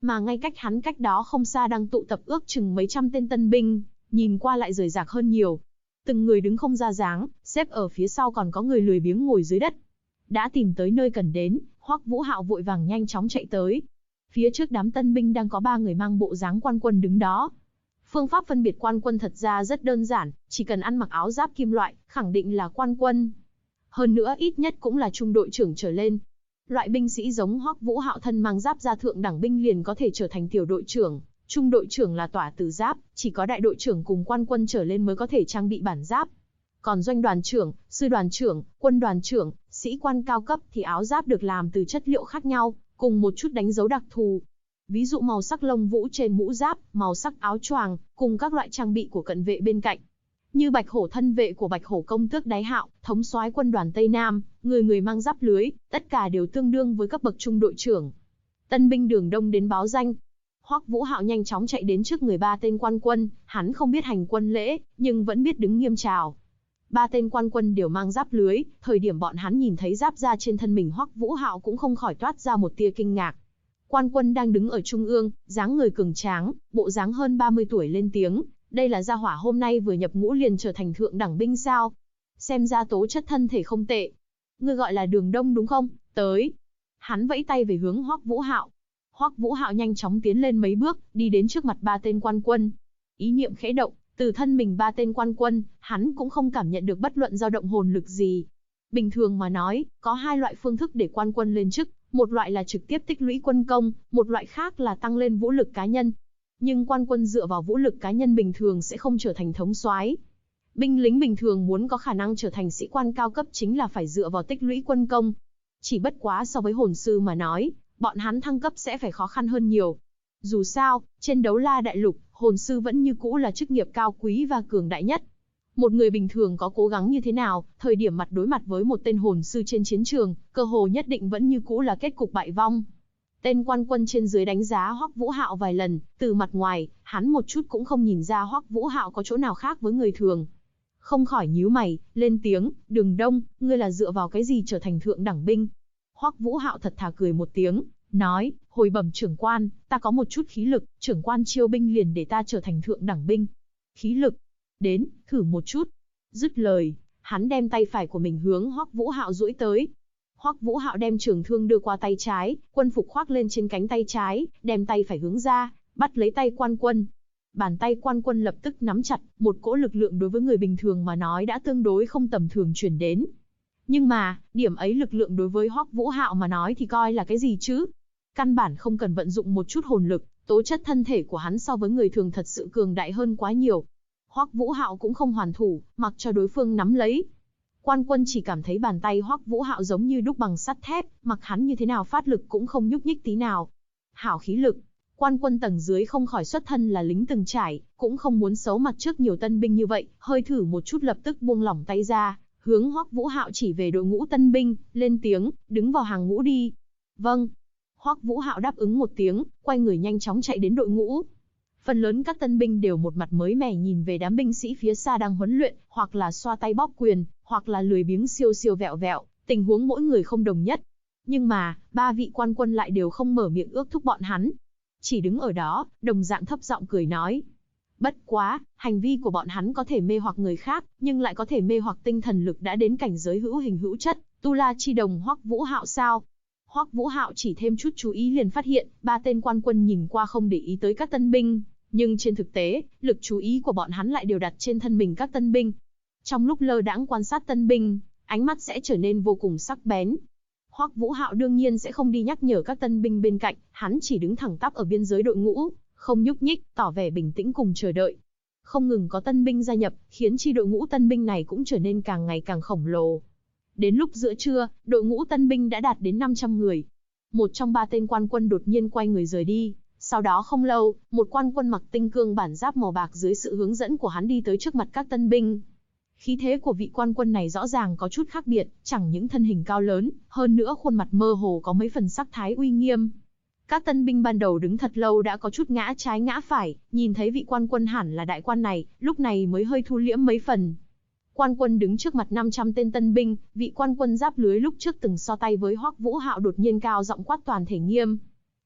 Mà ngay cách hắn cách đó không xa đang tụ tập ước chừng mấy trăm tên tân binh, nhìn qua lại rời rạc hơn nhiều. Từng người đứng không ra dáng, xếp ở phía sau còn có người lười biếng ngồi dưới đất. Đã tìm tới nơi cần đến, Hoắc Vũ Hạo vội vàng nhanh chóng chạy tới. Phía trước đám tân binh đang có 3 người mang bộ dáng quan quân đứng đó. Phương pháp phân biệt quan quân thật ra rất đơn giản, chỉ cần ăn mặc áo giáp kim loại, khẳng định là quan quân. Hơn nữa ít nhất cũng là trung đội trưởng trở lên. Loại binh sĩ giống Hoắc Vũ Hạo thân mang giáp ra thượng đẳng binh liền có thể trở thành tiểu đội trưởng, trung đội trưởng là tỏa tử giáp, chỉ có đại đội trưởng cùng quan quân trở lên mới có thể trang bị bản giáp. Còn doanh đoàn trưởng, sư đoàn trưởng, quân đoàn trưởng, sĩ quan cao cấp thì áo giáp được làm từ chất liệu khác nhau, cùng một chút đánh dấu đặc thù. Ví dụ màu sắc lông vũ trên mũ giáp, màu sắc áo choàng, cùng các loại trang bị của cận vệ bên cạnh. Như Bạch Hổ thân vệ của Bạch Hổ công tước Đái Hạo, thống soái quân đoàn Tây Nam, người người mang giáp lưới, tất cả đều tương đương với cấp bậc trung đội trưởng. Tân binh Đường Đông đến báo danh. Hoắc Vũ Hạo nhanh chóng chạy đến trước người 3 tên quan quân, hắn không biết hành quân lễ, nhưng vẫn biết đứng nghiêm chào. 3 tên quan quân đều mang giáp lưới, thời điểm bọn hắn nhìn thấy giáp da trên thân mình Hoắc Vũ Hạo cũng không khỏi toát ra một tia kinh ngạc. Quan quân đang đứng ở trung ương, dáng người cường tráng, bộ dáng hơn 30 tuổi lên tiếng, đây là gia hỏa hôm nay vừa nhập ngũ liền trở thành thượng đẳng binh sao? Xem ra tố chất thân thể không tệ. Ngươi gọi là Đường Đông đúng không? Tới. Hắn vẫy tay về hướng Hoắc Vũ Hạo. Hoắc Vũ Hạo nhanh chóng tiến lên mấy bước, đi đến trước mặt 3 tên quan quân. Ý niệm khẽ động, từ thân mình 3 tên quan quân, hắn cũng không cảm nhận được bất luận dao động hồn lực gì. Bình thường mà nói, có 2 loại phương thức để quan quân lên chức, một loại là trực tiếp tích lũy quân công, một loại khác là tăng lên vũ lực cá nhân. Nhưng quan quân dựa vào vũ lực cá nhân bình thường sẽ không trở thành thống soái. Binh lính bình thường muốn có khả năng trở thành sĩ quan cao cấp chính là phải dựa vào tích lũy quân công. Chỉ bất quá so với hồn sư mà nói, bọn hắn thăng cấp sẽ phải khó khăn hơn nhiều. Dù sao, trên Đấu La Đại Lục, hồn sư vẫn như cũ là chức nghiệp cao quý và cường đại nhất. Một người bình thường có cố gắng như thế nào, thời điểm mặt đối mặt với một tên hồn sư trên chiến trường, cơ hồ nhất định vẫn như cũ là kết cục bại vong. Tên quan quân trên dưới đánh giá Hoắc Vũ Hạo vài lần, từ mặt ngoài, hắn một chút cũng không nhìn ra Hoắc Vũ Hạo có chỗ nào khác với người thường. Không khỏi nhíu mày, lên tiếng, Đường Đông, ngươi là dựa vào cái gì trở thành thượng đẳng binh? Hoắc Vũ Hạo thật thà cười một tiếng, nói, hồi bẩm trưởng quan, ta có một chút khí lực, trưởng quan chiêu binh liền để ta trở thành thượng đẳng binh. Khí lực? Đến, thử một chút. Dứt lời, hắn đem tay phải của mình hướng Hoắc Vũ Hạo duỗi tới. Hoắc Vũ Hạo đem trường thương đưa qua tay trái, quân phục khoác lên trên cánh tay trái, đem tay phải hướng ra, bắt lấy tay quan quân. Bàn tay quan quân lập tức nắm chặt, một cỗ lực lượng đối với người bình thường mà nói đã tương đối không tầm thường truyền đến. Nhưng mà, điểm ấy lực lượng đối với Hoắc Vũ Hạo mà nói thì coi là cái gì chứ? Căn bản không cần vận dụng một chút hồn lực, tố chất thân thể của hắn so với người thường thật sự cường đại hơn quá nhiều. Hoắc Vũ Hạo cũng không hoàn thủ, mặc cho đối phương nắm lấy. Quan quân chỉ cảm thấy bàn tay Hoắc Vũ Hạo giống như đúc bằng sắt thép, mặc hắn như thế nào phát lực cũng không nhúc nhích tí nào. Hảo khí lực. Quan quân tầng dưới không khỏi xuất thân là lính từng trải, cũng không muốn xấu mặt trước nhiều tân binh như vậy, hơi thử một chút lập tức buông lỏng tay ra, hướng Hoắc Vũ Hạo chỉ về đội ngũ tân binh, lên tiếng, đứng vào hàng ngũ đi. Vâng. Hoắc Vũ Hạo đáp ứng một tiếng, quay người nhanh chóng chạy đến đội ngũ. Phần lớn các tân binh đều một mặt mới mẻ nhìn về đám binh sĩ phía xa đang huấn luyện, hoặc là xoa tay bóp quyền, hoặc là lười biếng siêu siêu vẹo vẹo, tình huống mỗi người không đồng nhất. Nhưng mà, 3 vị quan quân lại đều không mở miệng ước thúc bọn hắn. Chỉ đứng ở đó, đồng dạng thấp giọng cười nói. Bất quá, hành vi của bọn hắn có thể mê hoặc người khác, nhưng lại có thể mê hoặc tinh thần lực đã đến cảnh giới hữu hình hữu chất, Tu La Chi Đồng Hoắc Vũ Hạo sao? Hoắc Vũ Hạo chỉ thêm chút chú ý liền phát hiện, 3 tên quan quân nhìn qua không để ý tới các tân binh, nhưng trên thực tế, lực chú ý của bọn hắn lại đều đặt trên thân mình các tân binh. Trong lúc lơ đãng quan sát tân binh, ánh mắt sẽ trở nên vô cùng sắc bén. Hoắc Vũ Hạo đương nhiên sẽ không đi nhắc nhở các tân binh bên cạnh, hắn chỉ đứng thẳng tắp ở biên giới đội ngũ, không nhúc nhích, tỏ vẻ bình tĩnh cùng chờ đợi. Không ngừng có tân binh gia nhập, khiến chi đội ngũ tân binh này cũng trở nên càng ngày càng khổng lồ. Đến lúc giữa trưa, đội ngũ tân binh đã đạt đến 500 người. Một trong 3 tên quan quân đột nhiên quay người rời đi. Sau đó không lâu, một quan quân mặc tinh cương bản giáp màu bạc dưới sự hướng dẫn của hắn đi tới trước mặt các tân binh. Khí thế của vị quan quân này rõ ràng có chút khác biệt, chẳng những thân hình cao lớn, hơn nữa khuôn mặt mơ hồ có mấy phần sắc thái uy nghiêm. Các tân binh ban đầu đứng thật lâu đã có chút ngã trái ngã phải, nhìn thấy vị quan quân hẳn là đại quan này, lúc này mới hơi thu liễm mấy phần. Quan quân đứng trước mặt 500 tên tân binh, vị quan quân giáp lưới lúc trước từng so tay với Hoắc Vũ Hạo đột nhiên cao giọng quát toàn thể nghiêm.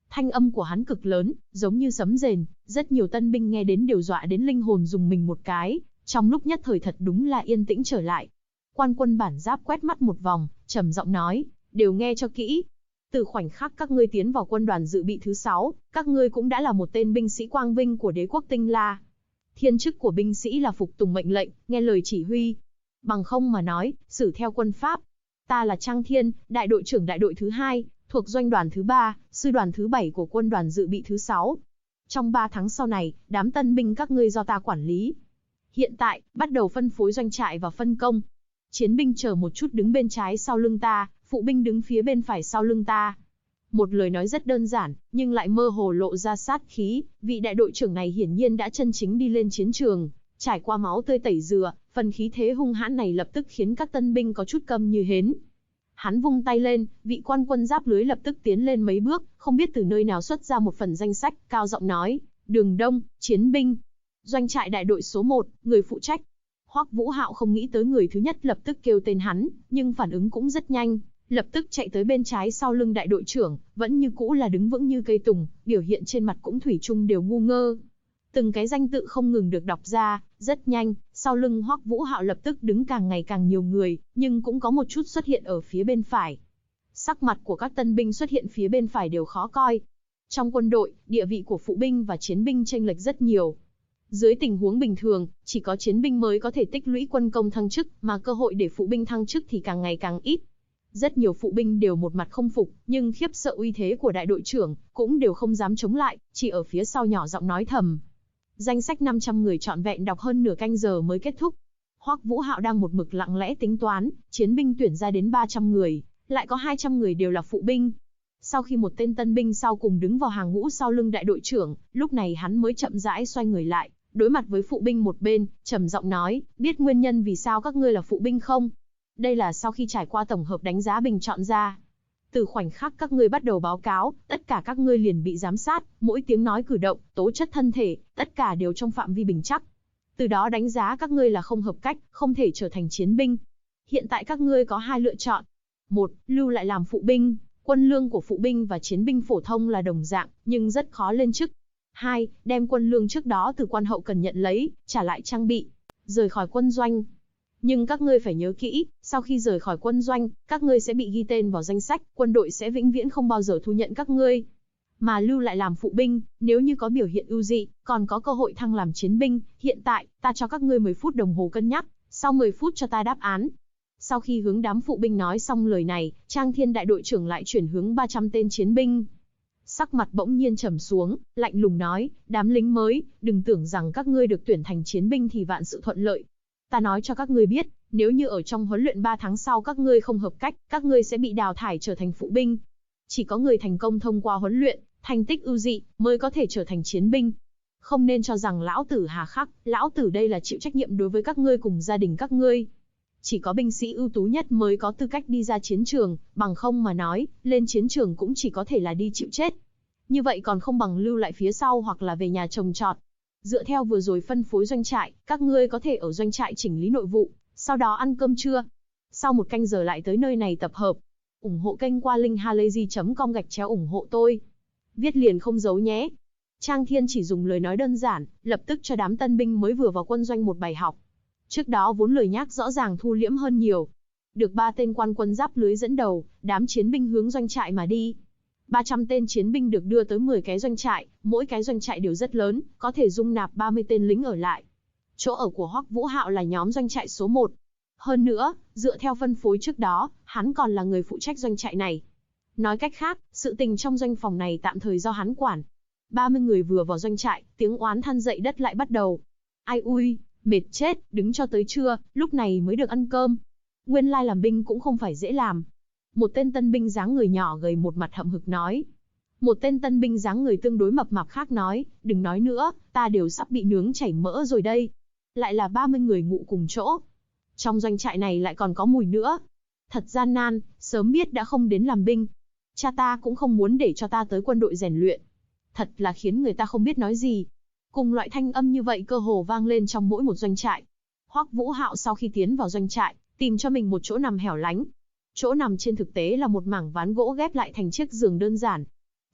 Thanh âm của hắn cực lớn, giống như sấm rền, rất nhiều tân binh nghe đến đều dọa đến linh hồn rùng mình một cái, trong lúc nhất thời thật đúng là yên tĩnh trở lại. Quan quân bản giáp quét mắt một vòng, trầm giọng nói, đều nghe cho kỹ. Từ khoảnh khắc các ngươi tiến vào quân đoàn dự bị thứ 6, các ngươi cũng đã là một tên binh sĩ quang vinh của đế quốc Tinh La. Thiên chức của binh sĩ là phục tùng mệnh lệnh, nghe lời chỉ huy. Bằng không mà nói, xử theo quân pháp. Ta là Trang Thiên, đại đội trưởng đại đội thứ 2, thuộc doanh đoàn thứ 3, sư đoàn thứ 7 của quân đoàn dự bị thứ 6. Trong 3 tháng sau này, đám tân binh các ngươi do ta quản lý. Hiện tại, bắt đầu phân phối doanh trại và phân công. Chiến binh chờ một chút đứng bên trái sau lưng ta, phụ binh đứng phía bên phải sau lưng ta. Một lời nói rất đơn giản, nhưng lại mơ hồ lộ ra sát khí, vị đại đội trưởng này hiển nhiên đã chân chính đi lên chiến trường, trải qua máu tươi tẩy rửa, phần khí thế hung hãn này lập tức khiến các tân binh có chút câm như hến. Hắn vung tay lên, vị quan quân giáp lưới lập tức tiến lên mấy bước, không biết từ nơi nào xuất ra một phần danh sách, cao giọng nói, Đường Đông, chiến binh, doanh trại đại đội số 1, người phụ trách. Hoắc Vũ Hạo không nghĩ tới người thứ nhất lập tức kêu tên hắn, nhưng phản ứng cũng rất nhanh, lập tức chạy tới bên trái sau lưng đại đội trưởng, vẫn như cũ là đứng vững như cây tùng, biểu hiện trên mặt cũng thủy chung đều ngu ngơ. Từng cái danh tự không ngừng được đọc ra, rất nhanh, sau lưng Hoắc Vũ Hạo lập tức đứng càng ngày càng nhiều người, nhưng cũng có một chút xuất hiện ở phía bên phải. Sắc mặt của các tân binh xuất hiện phía bên phải đều khó coi. Trong quân đội, địa vị của phụ binh và chiến binh chênh lệch rất nhiều. Dưới tình huống bình thường, chỉ có chiến binh mới có thể tích lũy quân công thăng chức, mà cơ hội để phụ binh thăng chức thì càng ngày càng ít. Rất nhiều phụ binh đều một mặt không phục, nhưng khiếp sợ uy thế của đại đội trưởng, cũng đều không dám chống lại, chỉ ở phía sau nhỏ giọng nói thầm. Danh sách 500 người trọn vẹn đọc hơn nửa canh giờ mới kết thúc. Hoắc Vũ Hạo đang một mực lặng lẽ tính toán, chiến binh tuyển ra đến 300 người, lại có 200 người đều là phụ binh. Sau khi một tên tân binh sau cùng đứng vào hàng ngũ sau lưng đại đội trưởng, lúc này hắn mới chậm rãi xoay người lại, đối mặt với phụ binh một bên, trầm giọng nói, biết nguyên nhân vì sao các ngươi là phụ binh không? Đây là sau khi trải qua tổng hợp đánh giá bình chọn ra. Từ khoảnh khắc các ngươi bắt đầu báo cáo, tất cả các ngươi liền bị giám sát, mỗi tiếng nói cử động, tố chất thân thể, tất cả đều trong phạm vi bình chắc. Từ đó đánh giá các ngươi là không hợp cách, không thể trở thành chiến binh. Hiện tại các ngươi có 2 lựa chọn. 1. Lưu lại làm phụ binh, quân lương của phụ binh và chiến binh phổ thông là đồng dạng, nhưng rất khó lên chức. 2. Đem quân lương trước đó từ quan hậu cần nhận lấy, trả lại trang bị, rời khỏi quân doanh. Nhưng các ngươi phải nhớ kỹ, sau khi rời khỏi quân doanh, các ngươi sẽ bị ghi tên vào danh sách, quân đội sẽ vĩnh viễn không bao giờ thu nhận các ngươi. Mà lưu lại làm phụ binh, nếu như có biểu hiện ưu dị, còn có cơ hội thăng làm chiến binh, hiện tại, ta cho các ngươi 10 phút đồng hồ cân nhắc, sau 10 phút cho ta đáp án. Sau khi hướng đám phụ binh nói xong lời này, Trang Thiên đại đội trưởng lại chuyển hướng 300 tên chiến binh. Sắc mặt bỗng nhiên trầm xuống, lạnh lùng nói, đám lính mới, đừng tưởng rằng các ngươi được tuyển thành chiến binh thì vạn sự thuận lợi. Ta nói cho các ngươi biết, nếu như ở trong huấn luyện 3 tháng sau các ngươi không hợp cách, các ngươi sẽ bị đào thải trở thành phụ binh. Chỉ có người thành công thông qua huấn luyện, thành tích ưu dị, mới có thể trở thành chiến binh. Không nên cho rằng lão tử hà khắc, lão tử đây là chịu trách nhiệm đối với các ngươi cùng gia đình các ngươi. Chỉ có binh sĩ ưu tú nhất mới có tư cách đi ra chiến trường, bằng không mà nói, lên chiến trường cũng chỉ có thể là đi chịu chết. Như vậy còn không bằng lưu lại phía sau hoặc là về nhà trồng trọt. Dựa theo vừa rồi phân phối doanh trại, các ngươi có thể ở doanh trại chỉnh lý nội vụ, sau đó ăn cơm trưa. Sau 1 canh giờ lại tới nơi này tập hợp. Ủng hộ kênh qua linkhalazy.com/ủng hộ tôi. Viết liền không giấu nhé. Trang Thiên chỉ dùng lời nói đơn giản, lập tức cho đám tân binh mới vừa vào quân doanh một bài học. Trước đó vốn lời nhác rõ ràng thu liễm hơn nhiều. Được 3 tên quan quân giáp lưới dẫn đầu, đám chiến binh hướng doanh trại mà đi. 300 tên chiến binh được đưa tới 10 cái doanh trại, mỗi cái doanh trại đều rất lớn, có thể dung nạp 30 tên lính ở lại. Chỗ ở của Hoắc Vũ Hạo là nhóm doanh trại số 1. Hơn nữa, dựa theo phân phối trước đó, hắn còn là người phụ trách doanh trại này. Nói cách khác, sự tình trong doanh phòng này tạm thời do hắn quản. 30 người vừa vào doanh trại, tiếng oán than dậy đất lại bắt đầu. Ai ui, mệt chết, đứng cho tới trưa, lúc này mới được ăn cơm. Nguyên lai làm binh cũng không phải dễ làm. Một tên tân binh dáng người nhỏ gầy một mặt hậm hực nói. Một tên tân binh dáng người tương đối mập mạp khác nói, đừng nói nữa, ta đều sắp bị nướng chảy mỡ rồi đây. Lại là 30 người ngủ cùng chỗ. Trong doanh trại này lại còn có mùi nữa. Thật gian nan, sớm biết đã không đến làm binh. Cha ta cũng không muốn để cho ta tới quân đội rèn luyện. Thật là khiến người ta không biết nói gì. Cùng loại thanh âm như vậy cơ hồ vang lên trong mỗi một doanh trại. Hoắc Vũ Hạo sau khi tiến vào doanh trại, tìm cho mình một chỗ nằm hẻo lánh. Chỗ nằm trên thực tế là một mảng ván gỗ ghép lại thành chiếc giường đơn giản.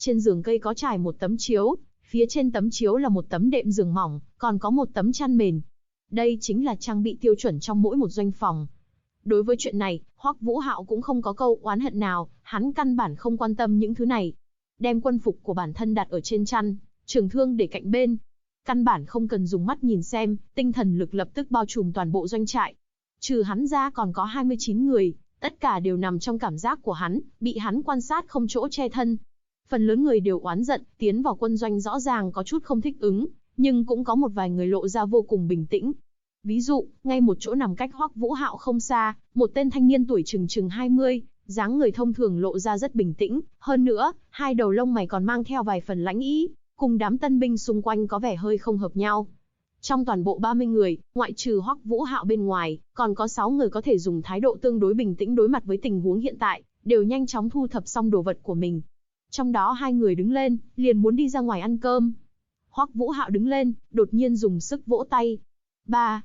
Trên giường cây có trải một tấm chiếu, phía trên tấm chiếu là một tấm đệm giường mỏng, còn có một tấm chăn mền. Đây chính là trang bị tiêu chuẩn trong mỗi một doanh phòng. Đối với chuyện này, Hoắc Vũ Hạo cũng không có câu oán hận nào, hắn căn bản không quan tâm những thứ này. Đem quân phục của bản thân đặt ở trên chăn, trường thương để cạnh bên. Căn bản không cần dùng mắt nhìn xem, tinh thần lực lập tức bao trùm toàn bộ doanh trại. Trừ hắn ra còn có 29 người, tất cả đều nằm trong cảm giác của hắn, bị hắn quan sát không chỗ che thân. Phần lớn người đều oán giận, tiến vào quân doanh rõ ràng có chút không thích ứng, nhưng cũng có một vài người lộ ra vô cùng bình tĩnh. Ví dụ, ngay một chỗ nằm cách Hoắc Vũ Hạo không xa, một tên thanh niên tuổi chừng 20, dáng người thông thường lộ ra rất bình tĩnh, hơn nữa, hai đầu lông mày còn mang theo vài phần lãnh ý, cùng đám tân binh xung quanh có vẻ hơi không hợp nhau. Trong toàn bộ 30 người, ngoại trừ Hoắc Vũ Hạo bên ngoài, còn có 6 người có thể dùng thái độ tương đối bình tĩnh đối mặt với tình huống hiện tại, đều nhanh chóng thu thập xong đồ vật của mình. Trong đó 2 người đứng lên, liền muốn đi ra ngoài ăn cơm. Hoắc Vũ Hạo đứng lên, đột nhiên dùng sức vỗ tay. Ba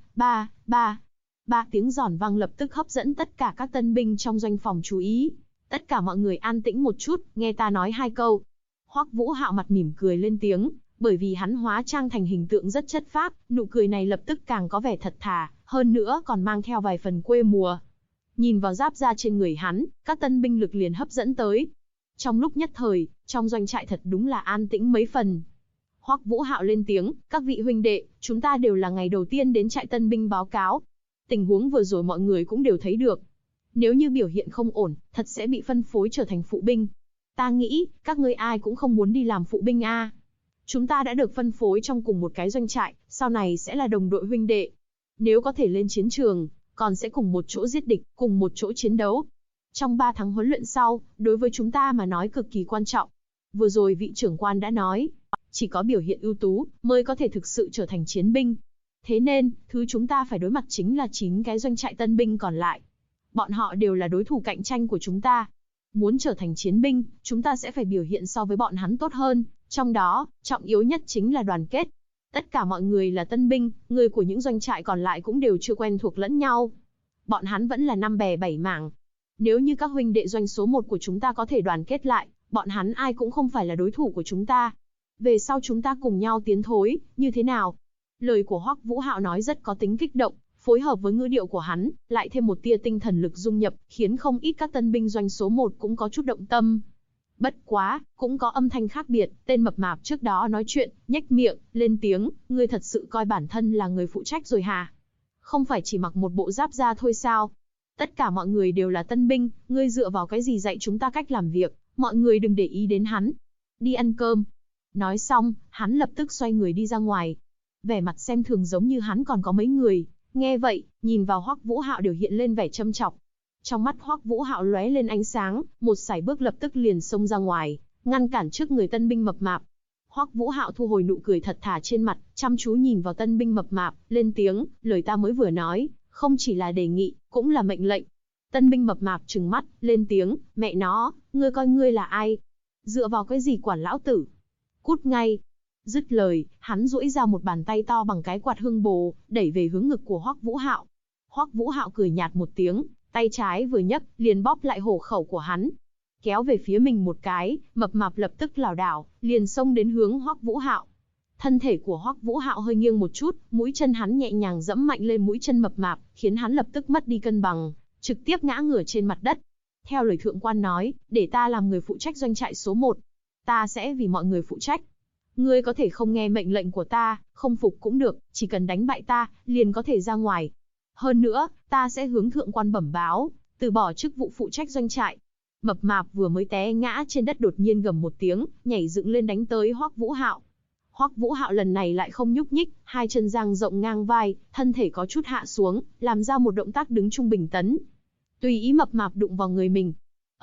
tiếng giòn vang lập tức hấp dẫn tất cả các tân binh trong doanh phòng chú ý. Tất cả mọi người an tĩnh một chút, nghe ta nói 2 câu. Hoắc Vũ Hạo mặt mỉm cười lên tiếng, bởi vì hắn hóa trang thành hình tượng rất chất phác, nụ cười này lập tức càng có vẻ thật thà, hơn nữa còn mang theo vài phần quê mùa. Nhìn vào giáp da trên người hắn, các tân binh lực liền hấp dẫn tới. Trong lúc nhất thời, trong doanh trại thật đúng là an tĩnh mấy phần. Hoắc Vũ Hạo lên tiếng, các vị huynh đệ, chúng ta đều là ngày đầu tiên đến trại tân binh báo cáo. Tình huống vừa rồi mọi người cũng đều thấy được. Nếu như biểu hiện không ổn, thật sẽ bị phân phối trở thành phụ binh. Ta nghĩ, các ngươi ai cũng không muốn đi làm phụ binh a. Chúng ta đã được phân phối trong cùng một cái doanh trại, sau này sẽ là đồng đội huynh đệ. Nếu có thể lên chiến trường, còn sẽ cùng một chỗ giết địch, cùng một chỗ chiến đấu. Trong 3 tháng huấn luyện sau, đối với chúng ta mà nói cực kỳ quan trọng. Vừa rồi vị trưởng quan đã nói, chỉ có biểu hiện ưu tú, mới có thể thực sự trở thành chiến binh. Thế nên, thứ chúng ta phải đối mặt chính là 9 cái doanh trại tân binh còn lại. Bọn họ đều là đối thủ cạnh tranh của chúng ta. Muốn trở thành chiến binh, chúng ta sẽ phải biểu hiện so với bọn hắn tốt hơn. Trong đó, trọng yếu nhất chính là đoàn kết. Tất cả mọi người là tân binh, người của những doanh trại còn lại cũng đều chưa quen thuộc lẫn nhau. Bọn hắn vẫn là 5 bè 7 mảng. Nếu như các huynh đệ doanh số 1 của chúng ta có thể đoàn kết lại, bọn hắn ai cũng không phải là đối thủ của chúng ta. Về sau chúng ta cùng nhau tiến thối, như thế nào? Lời của Hoắc Vũ Hạo nói rất có tính kích động, phối hợp với ngữ điệu của hắn, lại thêm một tia tinh thần lực dung nhập, khiến không ít các tân binh doanh số 1 cũng có chút động tâm. Bất quá, cũng có âm thanh khác biệt, tên mập mạp trước đó nói chuyện, nhếch miệng, lên tiếng, ngươi thật sự coi bản thân là người phụ trách rồi hả? Không phải chỉ mặc một bộ giáp da thôi sao? Tất cả mọi người đều là tân binh, ngươi dựa vào cái gì dạy chúng ta cách làm việc, mọi người đừng để ý đến hắn. Đi ăn cơm. Nói xong, hắn lập tức xoay người đi ra ngoài. Vẻ mặt xem thường giống như hắn còn có mấy người, nghe vậy, nhìn vào Hoắc Vũ Hạo đều hiện lên vẻ châm chọc. Trong mắt Hoắc Vũ Hạo lóe lên ánh sáng, một sải bước lập tức liền xông ra ngoài, ngăn cản trước người tân binh mập mạp. Hoắc Vũ Hạo thu hồi nụ cười thật thà trên mặt, chăm chú nhìn vào tân binh mập mạp, lên tiếng, lời ta mới vừa nói, không chỉ là đề nghị, cũng là mệnh lệnh. Tân binh mập mạp trừng mắt, lên tiếng, mẹ nó, ngươi coi ngươi là ai? Dựa vào cái gì quản lão tử? Cút ngay. Dứt lời, hắn duỗi ra một bàn tay to bằng cái quạt hương bồ, đẩy về hướng ngực của Hoắc Vũ Hạo. Hoắc Vũ Hạo cười nhạt một tiếng, tay trái vừa nhấc, liền bóp lại hổ khẩu của hắn. Kéo về phía mình một cái, mập mạp lập tức lảo đảo, liền xông đến hướng Hoắc Vũ Hạo. Thân thể của Hoắc Vũ Hạo hơi nghiêng một chút, mũi chân hắn nhẹ nhàng dẫm mạnh lên mũi chân mập mạp, khiến hắn lập tức mất đi cân bằng, trực tiếp ngã ngửa trên mặt đất. Theo lời thượng quan nói, để ta làm người phụ trách doanh trại số 1. Ta sẽ vì mọi người phụ trách. Ngươi có thể không nghe mệnh lệnh của ta, không phục cũng được, chỉ cần đánh bại ta, liền có thể ra ngoài. Hơn nữa, ta sẽ hướng thượng quan bẩm báo, từ bỏ chức vụ phụ trách doanh trại. Mập mạp vừa mới té ngã trên đất đột nhiên gầm một tiếng, nhảy dựng lên đánh tới Hoắc Vũ Hạo. Hoắc Vũ Hạo lần này lại không nhúc nhích, hai chân dang rộng ngang vai, thân thể có chút hạ xuống, làm ra một động tác đứng trung bình tấn. Tùy ý mập mạp đụng vào người mình.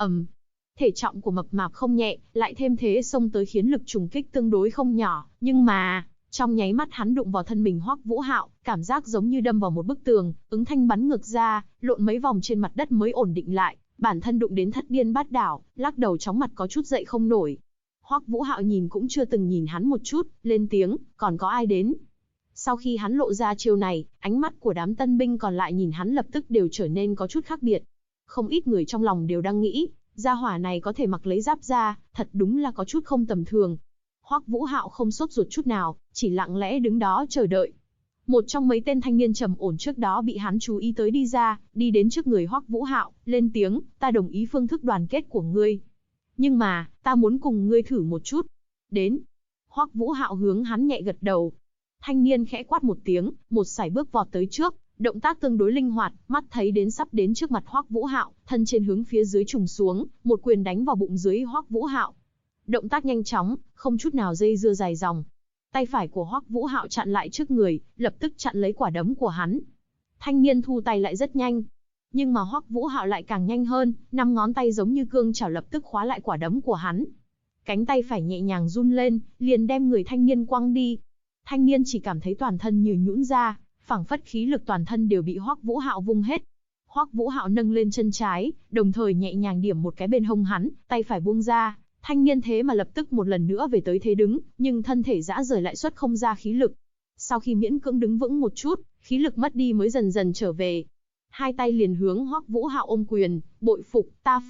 Thể trọng của mập mạp không nhẹ, lại thêm thế xông tới khiến lực trùng kích tương đối không nhỏ, nhưng mà, trong nháy mắt hắn đụng vào thân mình Hoắc Vũ Hạo, cảm giác giống như đâm vào một bức tường, ứng thanh bắn ngược ra, lộn mấy vòng trên mặt đất mới ổn định lại, bản thân đụng đến thất điên bát đảo, lắc đầu chóng mặt có chút dậy không nổi. Hoắc Vũ Hạo nhìn cũng chưa từng nhìn hắn một chút, lên tiếng, còn có ai đến? Sau khi hắn lộ ra chiêu này, ánh mắt của đám tân binh còn lại nhìn hắn lập tức đều trở nên có chút khác biệt. Không ít người trong lòng đều đang nghĩ, Gia hỏa này có thể mặc lấy giáp da, thật đúng là có chút không tầm thường. Hoắc Vũ Hạo không sốt ruột chút nào, chỉ lặng lẽ đứng đó chờ đợi. Một trong mấy tên thanh niên trầm ổn trước đó bị hắn chú ý tới đi ra, đi đến trước người Hoắc Vũ Hạo, lên tiếng, ta đồng ý phương thức đoàn kết của ngươi. Nhưng mà, ta muốn cùng ngươi thử một chút. Đến. Hoắc Vũ Hạo hướng hắn nhẹ gật đầu. Thanh niên khẽ quát một tiếng, một sải bước vọt tới trước, động tác tương đối linh hoạt, mắt thấy đến sắp đến trước mặt Hoắc Vũ Hạo, thân trên hướng phía dưới trùng xuống, một quyền đánh vào bụng dưới Hoắc Vũ Hạo. Động tác nhanh chóng, không chút nào dây dưa dài dòng. Tay phải của Hoắc Vũ Hạo chặn lại trước người, lập tức chặn lấy quả đấm của hắn. Thanh niên thu tay lại rất nhanh, nhưng mà Hoắc Vũ Hạo lại càng nhanh hơn, 5 ngón tay giống như cương chảo lập tức khóa lại quả đấm của hắn. Cánh tay phải nhẹ nhàng run lên, liền đem người thanh niên quăng đi. Thanh niên chỉ cảm thấy toàn thân như nhũn ra, phảng phất khí lực toàn thân đều bị Hoắc Vũ Hạo vung hết. Hoắc Vũ Hạo nâng lên chân trái, đồng thời nhẹ nhàng điểm một cái bên hông hắn, tay phải buông ra. Thanh niên thế mà lập tức một lần nữa về tới thế đứng, nhưng thân thể rã rời lại xuất không ra khí lực. Sau khi miễn cưỡng đứng vững một chút, khí lực mất đi mới dần dần trở về. Hai tay liền hướng Hoắc Vũ Hạo ôm quyền, bội phục.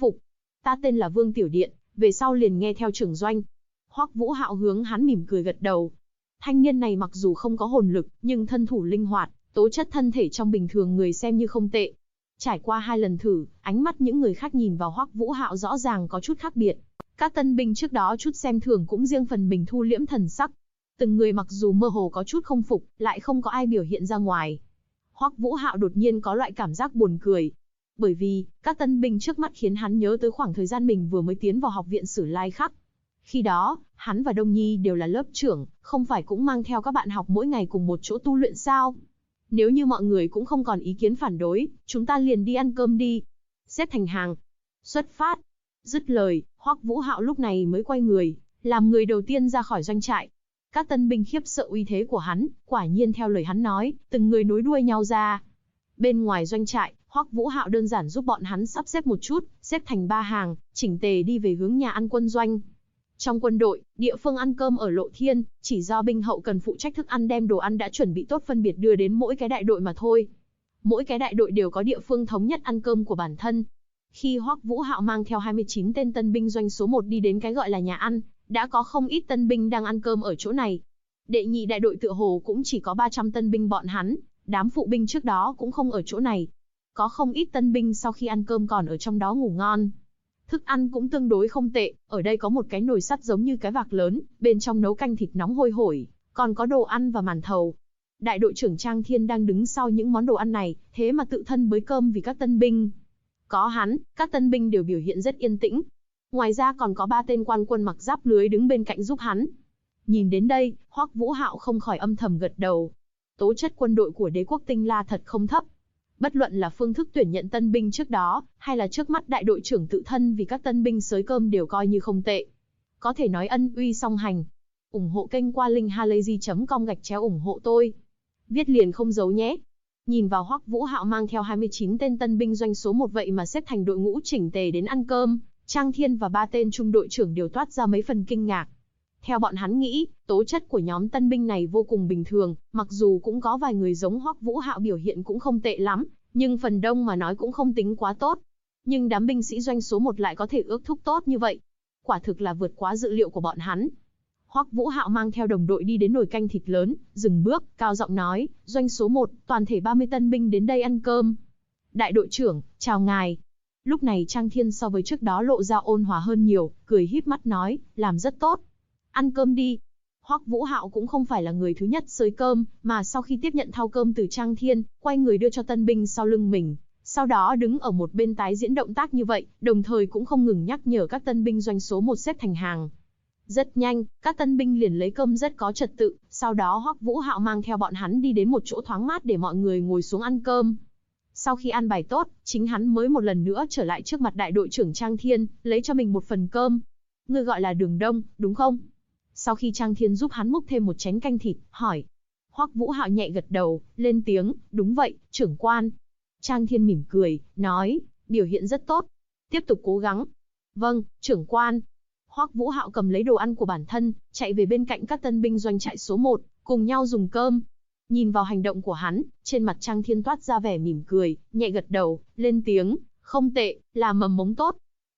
Ta tên là Vương Tiểu Điện, về sau liền nghe theo trưởng doanh. Hoắc Vũ Hạo hướng hắn mỉm cười gật đầu. Thanh niên này mặc dù không có hồn lực, nhưng thân thủ linh hoạt, tố chất thân thể trong bình thường người xem như không tệ. Trải qua 2 lần thử, ánh mắt những người khác nhìn vào Hoắc Vũ Hạo rõ ràng có chút khác biệt. Các tân binh trước đó chút xem thường cũng riêng phần mình thu liễm thần sắc. Từng người mặc dù mơ hồ có chút không phục, lại không có ai biểu hiện ra ngoài. Hoắc Vũ Hạo đột nhiên có loại cảm giác buồn cười. Bởi vì, các tân binh trước mắt khiến hắn nhớ tới khoảng thời gian mình vừa mới tiến vào học viện Sử Lai Khắc. Khi đó, hắn và Đông Nhi đều là lớp trưởng, không phải cũng mang theo các bạn học mỗi ngày cùng một chỗ tu luyện sao? Nếu như mọi người cũng không còn ý kiến phản đối, chúng ta liền đi ăn cơm đi. Xếp thành hàng. Xuất phát. Dứt lời, Hoắc Vũ Hạo lúc này mới quay người, làm người đầu tiên ra khỏi doanh trại. Các tân binh khiếp sợ uy thế của hắn, quả nhiên theo lời hắn nói, từng người nối đuôi nhau ra. Bên ngoài doanh trại, Hoắc Vũ Hạo đơn giản giúp bọn hắn sắp xếp một chút, xếp thành 3 hàng, chỉnh tề đi về hướng nhà ăn quân doanh. Trong quân đội, địa phương ăn cơm ở Lộ Thiên, chỉ do binh hậu cần phụ trách thức ăn đem đồ ăn đã chuẩn bị tốt phân biệt đưa đến mỗi cái đại đội mà thôi. Mỗi cái đại đội đều có địa phương thống nhất ăn cơm của bản thân. Khi Hoắc Vũ Hạo mang theo 29 tên tân binh doanh số 1 đi đến cái gọi là nhà ăn, đã có không ít tân binh đang ăn cơm ở chỗ này. Đệ nhị đại đội tựa hồ cũng chỉ có 300 tân binh bọn hắn, đám phụ binh trước đó cũng không ở chỗ này. Có không ít tân binh sau khi ăn cơm còn ở trong đó ngủ ngon. Thức ăn cũng tương đối không tệ, ở đây có một cái nồi sắt giống như cái vạc lớn, bên trong nấu canh thịt nóng hôi hổi, còn có đồ ăn và màn thầu. Đại đội trưởng Trang Thiên đang đứng sau những món đồ ăn này, thế mà tự thân bới cơm vì các tân binh. Có hắn, các tân binh đều biểu hiện rất yên tĩnh. Ngoài ra còn có 3 tên quan quân mặc giáp lưới đứng bên cạnh giúp hắn. Nhìn đến đây, Hoắc Vũ Hạo không khỏi âm thầm gật đầu. Tố chất quân đội của Đế quốc Tinh La thật không thấp. Bất luận là phương thức tuyển nhận tân binh trước đó, hay là trước mắt đại đội trưởng tự thân vì các tân binh xới cơm đều coi như không tệ. Có thể nói ân uy song hành. Ủng hộ kênh qua linkhalazy.com/ủng hộ tôi. Viết liền không giấu nhé. Nhìn vào Hoắc Vũ Hạo mang theo 29 tên tân binh doanh số 1 vậy mà xếp thành đội ngũ chỉnh tề đến ăn cơm, Trang Thiên và 3 tên trung đội trưởng đều toát ra mấy phần kinh ngạc. Theo bọn hắn nghĩ, tố chất của nhóm tân binh này vô cùng bình thường, mặc dù cũng có vài người giống Hoắc Vũ Hạo biểu hiện cũng không tệ lắm, nhưng phần đông mà nói cũng không tính quá tốt. Nhưng đám binh sĩ doanh số 1 lại có thể ước thúc tốt như vậy. Quả thực là vượt quá dự liệu của bọn hắn. Hoắc Vũ Hạo mang theo đồng đội đi đến nồi canh thịt lớn, dừng bước, cao giọng nói, doanh số 1, toàn thể 30 tân binh đến đây ăn cơm. Đại đội trưởng, chào ngài. Lúc này Trang Thiên so với trước đó lộ ra ôn hòa hơn nhiều, cười híp mắt nói, làm rất tốt. Ăn cơm đi. Hoắc Vũ Hạo cũng không phải là người thứ nhất xới cơm, mà sau khi tiếp nhận thau cơm từ Trang Thiên, quay người đưa cho tân binh sau lưng mình. Sau đó đứng ở một bên tái diễn động tác như vậy, đồng thời cũng không ngừng nhắc nhở các tân binh doanh số 1 xếp thành hàng. Rất nhanh, các tân binh liền lấy cơm rất có trật tự, sau đó Hoắc Vũ Hạo mang theo bọn hắn đi đến một chỗ thoáng mát để mọi người ngồi xuống ăn cơm. Sau khi ăn bài tốt, chính hắn mới một lần nữa trở lại trước mặt đại đội trưởng Trang Thiên, lấy cho mình một phần cơm. Ngươi gọi là Đường Đông, đúng không? Sau khi Trang Thiên giúp hắn múc thêm một chén canh thịt, hỏi. Hoắc Vũ Hạo nhẹ gật đầu, lên tiếng, đúng vậy, trưởng quan. Trang Thiên mỉm cười, nói, biểu hiện rất tốt. Tiếp tục cố gắng. Vâng, trưởng quan. Hoắc Vũ Hạo cầm lấy đồ ăn của bản thân, chạy về bên cạnh các tân binh doanh trại số 1, cùng nhau dùng cơm. Nhìn vào hành động của hắn, trên mặt Trang Thiên toát ra vẻ mỉm cười, nhẹ gật đầu, lên tiếng, không tệ, là mầm mống tốt.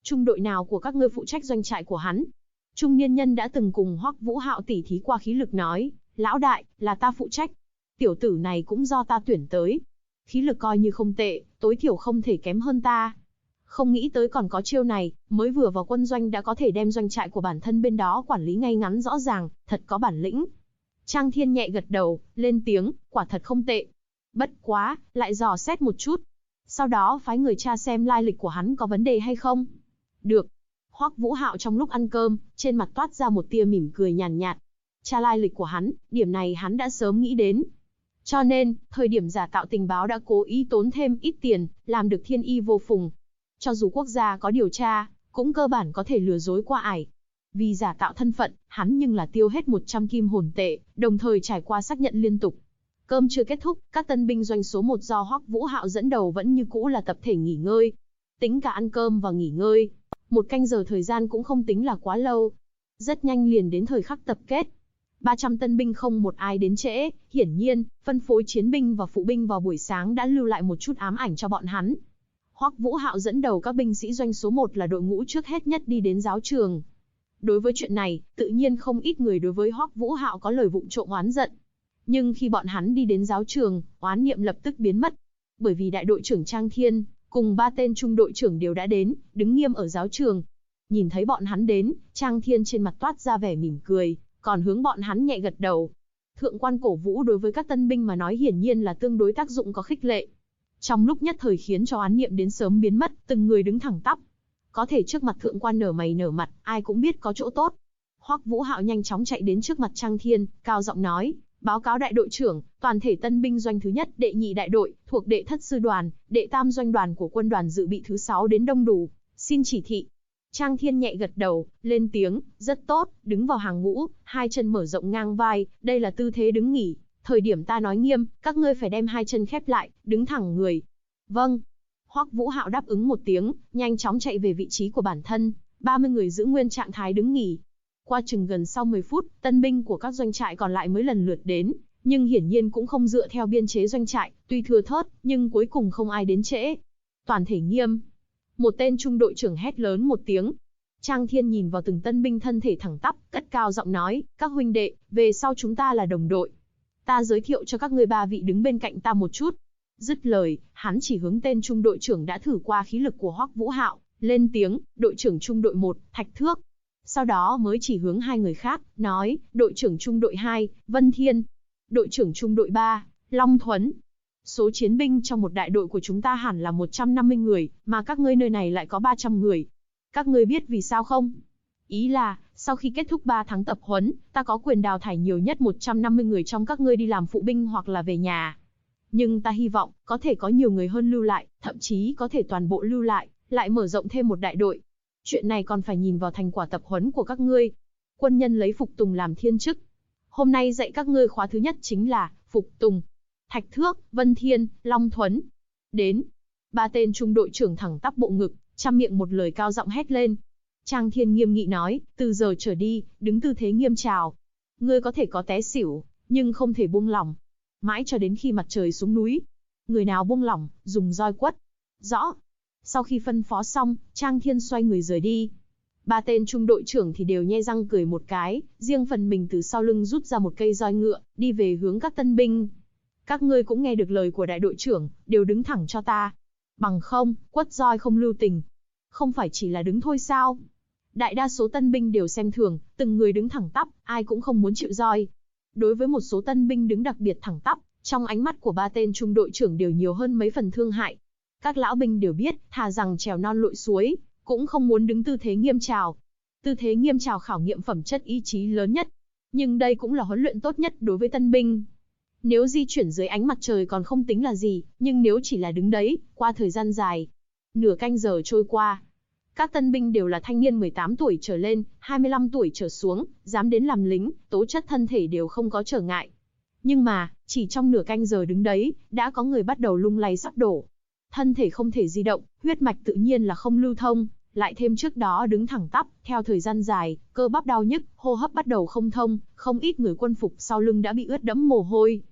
Trung đội nào của các ngươi phụ trách doanh trại của hắn? Trung niên nhân đã từng cùng Hoắc Vũ Hạo tỉ thí qua khí lực nói, lão đại, là ta phụ trách. Tiểu tử này cũng do ta tuyển tới. Khí lực coi như không tệ, tối thiểu không thể kém hơn ta. Không nghĩ tới còn có chiêu này, mới vừa vào quân doanh đã có thể đem doanh trại của bản thân bên đó quản lý ngay ngắn rõ ràng, thật có bản lĩnh. Trang Thiên nhẹ gật đầu, lên tiếng, quả thật không tệ. Bất quá, lại dò xét một chút. Sau đó phái người tra xem lai lịch của hắn có vấn đề hay không. Được. Hoắc Vũ Hạo trong lúc ăn cơm, trên mặt toát ra một tia mỉm cười nhàn nhạt. Tra lai lịch của hắn, điểm này hắn đã sớm nghĩ đến. Cho nên, thời điểm giả tạo tình báo đã cố ý tốn thêm ít tiền, làm được thiên y vô phùng. Cho dù quốc gia có điều tra, cũng cơ bản có thể lừa dối qua ải. Vì giả tạo thân phận, hắn nhưng là tiêu hết 100 kim hồn tệ, đồng thời trải qua xác nhận liên tục. Cơm chưa kết thúc, các tân binh doanh số 1 do Hoắc Vũ Hạo dẫn đầu vẫn như cũ là tập thể nghỉ ngơi. Tính cả ăn cơm và nghỉ ngơi, 1 canh giờ thời gian cũng không tính là quá lâu. Rất nhanh liền đến thời khắc tập kết. 300 tân binh không một ai đến trễ, hiển nhiên, phân phối chiến binh và phụ binh vào buổi sáng đã lưu lại một chút ám ảnh cho bọn hắn. Hoắc Vũ Hạo dẫn đầu các binh sĩ doanh số 1 là đội ngũ trước hết nhất đi đến giáo trường. Đối với chuyện này, tự nhiên không ít người đối với Hoắc Vũ Hạo có lời vụng trộm oán giận. Nhưng khi bọn hắn đi đến giáo trường, oán niệm lập tức biến mất. Bởi vì đại đội trưởng Trang Thiên, cùng 3 tên trung đội trưởng đều đã đến, đứng nghiêm ở giáo trường. Nhìn thấy bọn hắn đến, Trang Thiên trên mặt toát ra vẻ mỉm cười, còn hướng bọn hắn nhẹ gật đầu. Thượng quan cổ vũ đối với các tân binh mà nói hiển nhiên là tương đối tác dụng có khích lệ. Trong lúc nhất thời khiến cho oán niệm đến sớm biến mất, từng người đứng thẳng tắp. Có thể trước mặt thượng quan nở mày nở mặt, ai cũng biết có chỗ tốt. Hoắc Vũ Hạo nhanh chóng chạy đến trước mặt Trang Thiên, cao giọng nói, báo cáo đại đội trưởng, toàn thể tân binh doanh thứ nhất, đệ nhị đại đội, thuộc đệ thất sư đoàn, đệ tam doanh đoàn của quân đoàn dự bị thứ 6 đến đông đủ, xin chỉ thị. Trang Thiên nhẹ gật đầu, lên tiếng, rất tốt, đứng vào hàng ngũ, 2 chân mở rộng ngang vai, đây là tư thế đứng nghỉ. Thời điểm ta nói nghiêm, các ngươi phải đem 2 chân khép lại, đứng thẳng người. Vâng. Hoắc Vũ Hạo đáp ứng một tiếng, nhanh chóng chạy về vị trí của bản thân, 30 người giữ nguyên trạng thái đứng nghỉ. Qua chừng gần sau 10 phút, tân binh của các doanh trại còn lại mới lần lượt đến, nhưng hiển nhiên cũng không dựa theo biên chế doanh trại, tuy thưa thớt, nhưng cuối cùng không ai đến trễ. Toàn thể nghiêm. Một tên trung đội trưởng hét lớn một tiếng. Trang Thiên nhìn vào từng tân binh thân thể thẳng tắp, cất cao giọng nói, các huynh đệ, về sau chúng ta là đồng đội. Ta giới thiệu cho các ngươi 3 vị đứng bên cạnh ta một chút. Dứt lời, hắn chỉ hướng tên trung đội trưởng đã thử qua khí lực của Hoắc Vũ Hạo, lên tiếng, đội trưởng trung đội 1, Thạch Thước. Sau đó mới chỉ hướng 2 người khác, nói, đội trưởng trung đội 2, Vân Thiên. Đội trưởng trung đội 3, Long Thuấn. Số chiến binh trong một đại đội của chúng ta hẳn là 150 người, mà các ngươi nơi này lại có 300 người. Các ngươi biết vì sao không? Ý là, sau khi kết thúc 3 tháng tập huấn, ta có quyền đào thải nhiều nhất 150 người trong các ngươi đi làm phụ binh hoặc là về nhà. Nhưng ta hy vọng, có thể có nhiều người hơn lưu lại, thậm chí có thể toàn bộ lưu lại mở rộng thêm một đại đội. Chuyện này còn phải nhìn vào thành quả tập huấn của các ngươi. Quân nhân lấy phục tùng làm thiên chức. Hôm nay dạy các ngươi khóa thứ nhất chính là phục tùng. Thạch Thước, Vân Thiên, Long Thuấn. Đến. 3 tên trung đội trưởng thẳng tắp bộ ngực, trăm miệng một lời cao giọng hét lên. Trang Thiên nghiêm nghị nói, từ giờ trở đi, đứng tư thế nghiêm chào. Ngươi có thể có té xỉu, nhưng không thể buông lỏng. Mãi cho đến khi mặt trời xuống núi. Người nào buông lỏng, dùng roi quất. Rõ. Sau khi phân phó xong, Trang Thiên xoay người rời đi. 3 tên trung đội trưởng thì đều nhe răng cười một cái, riêng phần mình từ sau lưng rút ra một cây roi ngựa, đi về hướng các tân binh. Các ngươi cũng nghe được lời của đại đội trưởng, đều đứng thẳng cho ta. Bằng không, quất roi không lưu tình. Không phải chỉ là đứng thôi sao? Đại đa số tân binh đều xem thường, từng người đứng thẳng tắp, ai cũng không muốn chịu roi. Đối với một số tân binh đứng đặc biệt thẳng tắp, trong ánh mắt của 3 tên trung đội trưởng đều nhiều hơn mấy phần thương hại. Các lão binh đều biết, thà rằng trèo non lội suối, cũng không muốn đứng tư thế nghiêm chào. Tư thế nghiêm chào khảo nghiệm phẩm chất ý chí lớn nhất. Nhưng đây cũng là huấn luyện tốt nhất đối với tân binh. Nếu di chuyển dưới ánh mặt trời còn không tính là gì, nhưng nếu chỉ là đứng đấy, qua thời gian dài, nửa canh giờ trôi qua, các tân binh đều là thanh niên 18 tuổi trở lên, 25 tuổi trở xuống, dám đến làm lính, tố chất thân thể đều không có trở ngại. Nhưng mà, chỉ trong nửa canh giờ đứng đấy, đã có người bắt đầu lung lay sắp đổ. Thân thể không thể di động, huyết mạch tự nhiên là không lưu thông, lại thêm trước đó đứng thẳng tắp, theo thời gian dài, cơ bắp đau nhức, hô hấp bắt đầu không thông, không ít người quân phục sau lưng đã bị ướt đẫm mồ hôi.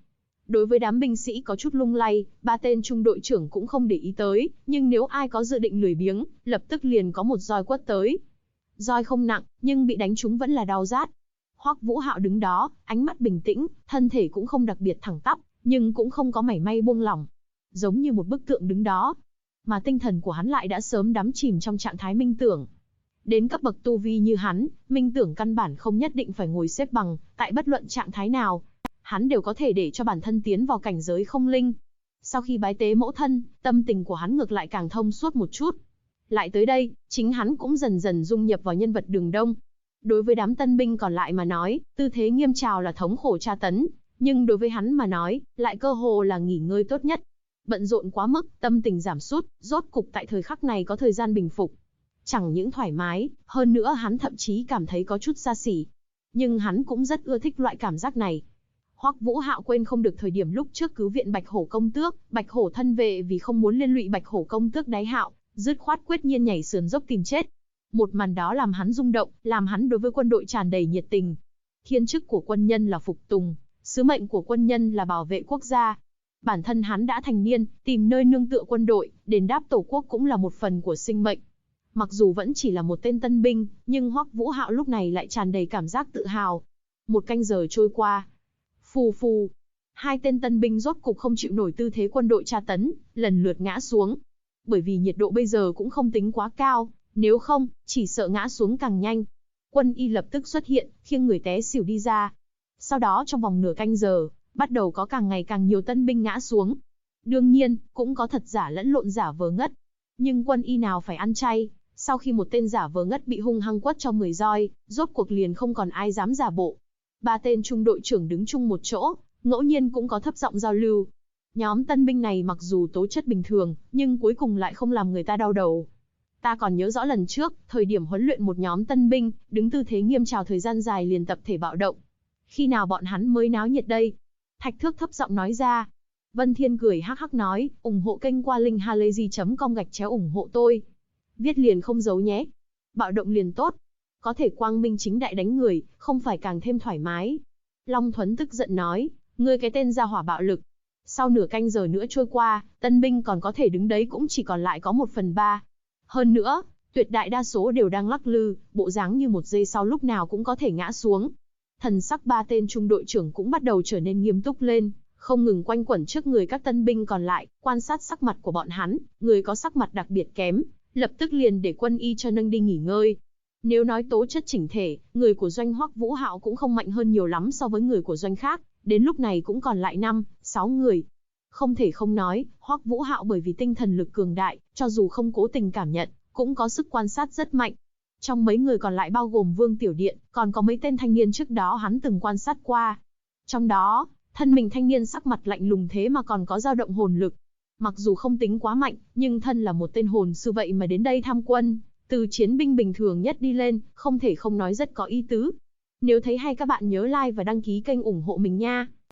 Đối với đám binh sĩ có chút lung lay, ba tên trung đội trưởng cũng không để ý tới, nhưng nếu ai có dự định lười biếng, lập tức liền có một roi quất tới. Roi không nặng, nhưng bị đánh trúng vẫn là đau rát. Hoắc Vũ Hạo đứng đó, ánh mắt bình tĩnh, thân thể cũng không đặc biệt thẳng tắp, nhưng cũng không có mảy may buông lỏng, giống như một bức tượng đứng đó. Mà tinh thần của hắn lại đã sớm đắm chìm trong trạng thái minh tưởng. Đến cấp bậc tu vi như hắn, minh tưởng căn bản không nhất định phải ngồi xếp bằng, tại bất luận trạng thái nào, hắn đều có thể để cho bản thân tiến vào cảnh giới không linh. Sau khi bái tế mẫu thân, tâm tình của hắn ngược lại càng thông suốt một chút. Lại tới đây, chính hắn cũng dần dần dung nhập vào nhân vật Đường Đông. Đối với đám tân binh còn lại mà nói, tư thế nghiêm trào là thống khổ tra tấn, nhưng đối với hắn mà nói, lại cơ hồ là nghỉ ngơi tốt nhất. Bận rộn quá mức, tâm tình giảm sút, rốt cục tại thời khắc này có thời gian bình phục. Chẳng những thoải mái, hơn nữa hắn thậm chí cảm thấy có chút xa xỉ. Nhưng hắn cũng rất ưa thích loại cảm giác này. Hoắc Vũ Hạo quên không được thời điểm lúc trước cứu viện Bạch Hổ công tước, Bạch Hổ thân vệ vì không muốn liên lụy Bạch Hổ công tước Đái Hạo, dứt khoát quyết nhiên nhảy sườn dốc tìm chết. Một màn đó làm hắn rung động, làm hắn đối với quân đội tràn đầy nhiệt tình. Thiên chức của quân nhân là phục tùng, sứ mệnh của quân nhân là bảo vệ quốc gia. Bản thân hắn đã thành niên, tìm nơi nương tựa quân đội, đền đáp tổ quốc cũng là một phần của sinh mệnh. Mặc dù vẫn chỉ là một tên tân binh, nhưng Hoắc Vũ Hạo lúc này lại tràn đầy cảm giác tự hào. Một canh giờ trôi qua. Phù phù. Hai tên tân binh rốt cục không chịu nổi tư thế quân đội tra tấn, lần lượt ngã xuống. Bởi vì nhiệt độ bây giờ cũng không tính quá cao, nếu không, chỉ sợ ngã xuống càng nhanh. Quân y lập tức xuất hiện, khiêng người té xỉu đi ra. Sau đó trong vòng nửa canh giờ, bắt đầu có càng ngày càng nhiều tân binh ngã xuống. Đương nhiên, cũng có thật giả lẫn lộn giả vờ ngất. Nhưng quân y nào phải ăn chay, sau khi một tên giả vờ ngất bị hung hăng quất cho 10 roi, rốt cuộc liền không còn ai dám giả bộ. Ba tên trung đội trưởng đứng chung một chỗ, ngẫu nhiên cũng có thấp giọng giao lưu. Nhóm tân binh này mặc dù tố chất bình thường, nhưng cuối cùng lại không làm người ta đau đầu. Ta còn nhớ rõ lần trước, thời điểm huấn luyện một nhóm tân binh, đứng tư thế nghiêm trào thời gian dài liền tập thể bạo động. Khi nào bọn hắn mới náo nhiệt đây? Thạch Thước thấp giọng nói ra. Vân Thiên cười hắc hắc nói, ủng hộ kênh qua link halayzi.com ủng hộ tôi. Viết liền không giấu nhé. Bạo động liền tốt. Có thể quang minh chính đại đánh người, không phải càng thêm thoải mái. Long Thuấn tức giận nói, ngươi cái tên gia hỏa bạo lực. Sau nửa canh giờ nữa trôi qua, tân binh còn có thể đứng đấy cũng chỉ còn lại có 1/3. Hơn nữa, tuyệt đại đa số đều đang lắc lư, bộ dáng như một giây sau lúc nào cũng có thể ngã xuống. Thần sắc ba tên trung đội trưởng cũng bắt đầu trở nên nghiêm túc lên, không ngừng quanh quẩn trước người các tân binh còn lại, quan sát sắc mặt của bọn hắn, người có sắc mặt đặc biệt kém, lập tức liền để quân y cho nâng đi nghỉ ngơi. Nếu nói tố chất chỉnh thể, người của doanh Hoắc Vũ Hạo cũng không mạnh hơn nhiều lắm so với người của doanh khác, đến lúc này cũng còn lại 5-6 người. Không thể không nói, Hoắc Vũ Hạo bởi vì tinh thần lực cường đại, cho dù không cố tình cảm nhận, cũng có sức quan sát rất mạnh. Trong mấy người còn lại bao gồm Vương Tiểu Điện, còn có mấy tên thanh niên trước đó hắn từng quan sát qua. Trong đó, thân mình thanh niên sắc mặt lạnh lùng thế mà còn có dao động hồn lực. Mặc dù không tính quá mạnh, nhưng thân là một tên hồn sư vậy mà đến đây tham quân, từ chiến binh bình thường nhất đi lên, không thể không nói rất có ý tứ. Nếu thấy hay các bạn nhớ like và đăng ký kênh ủng hộ mình nha.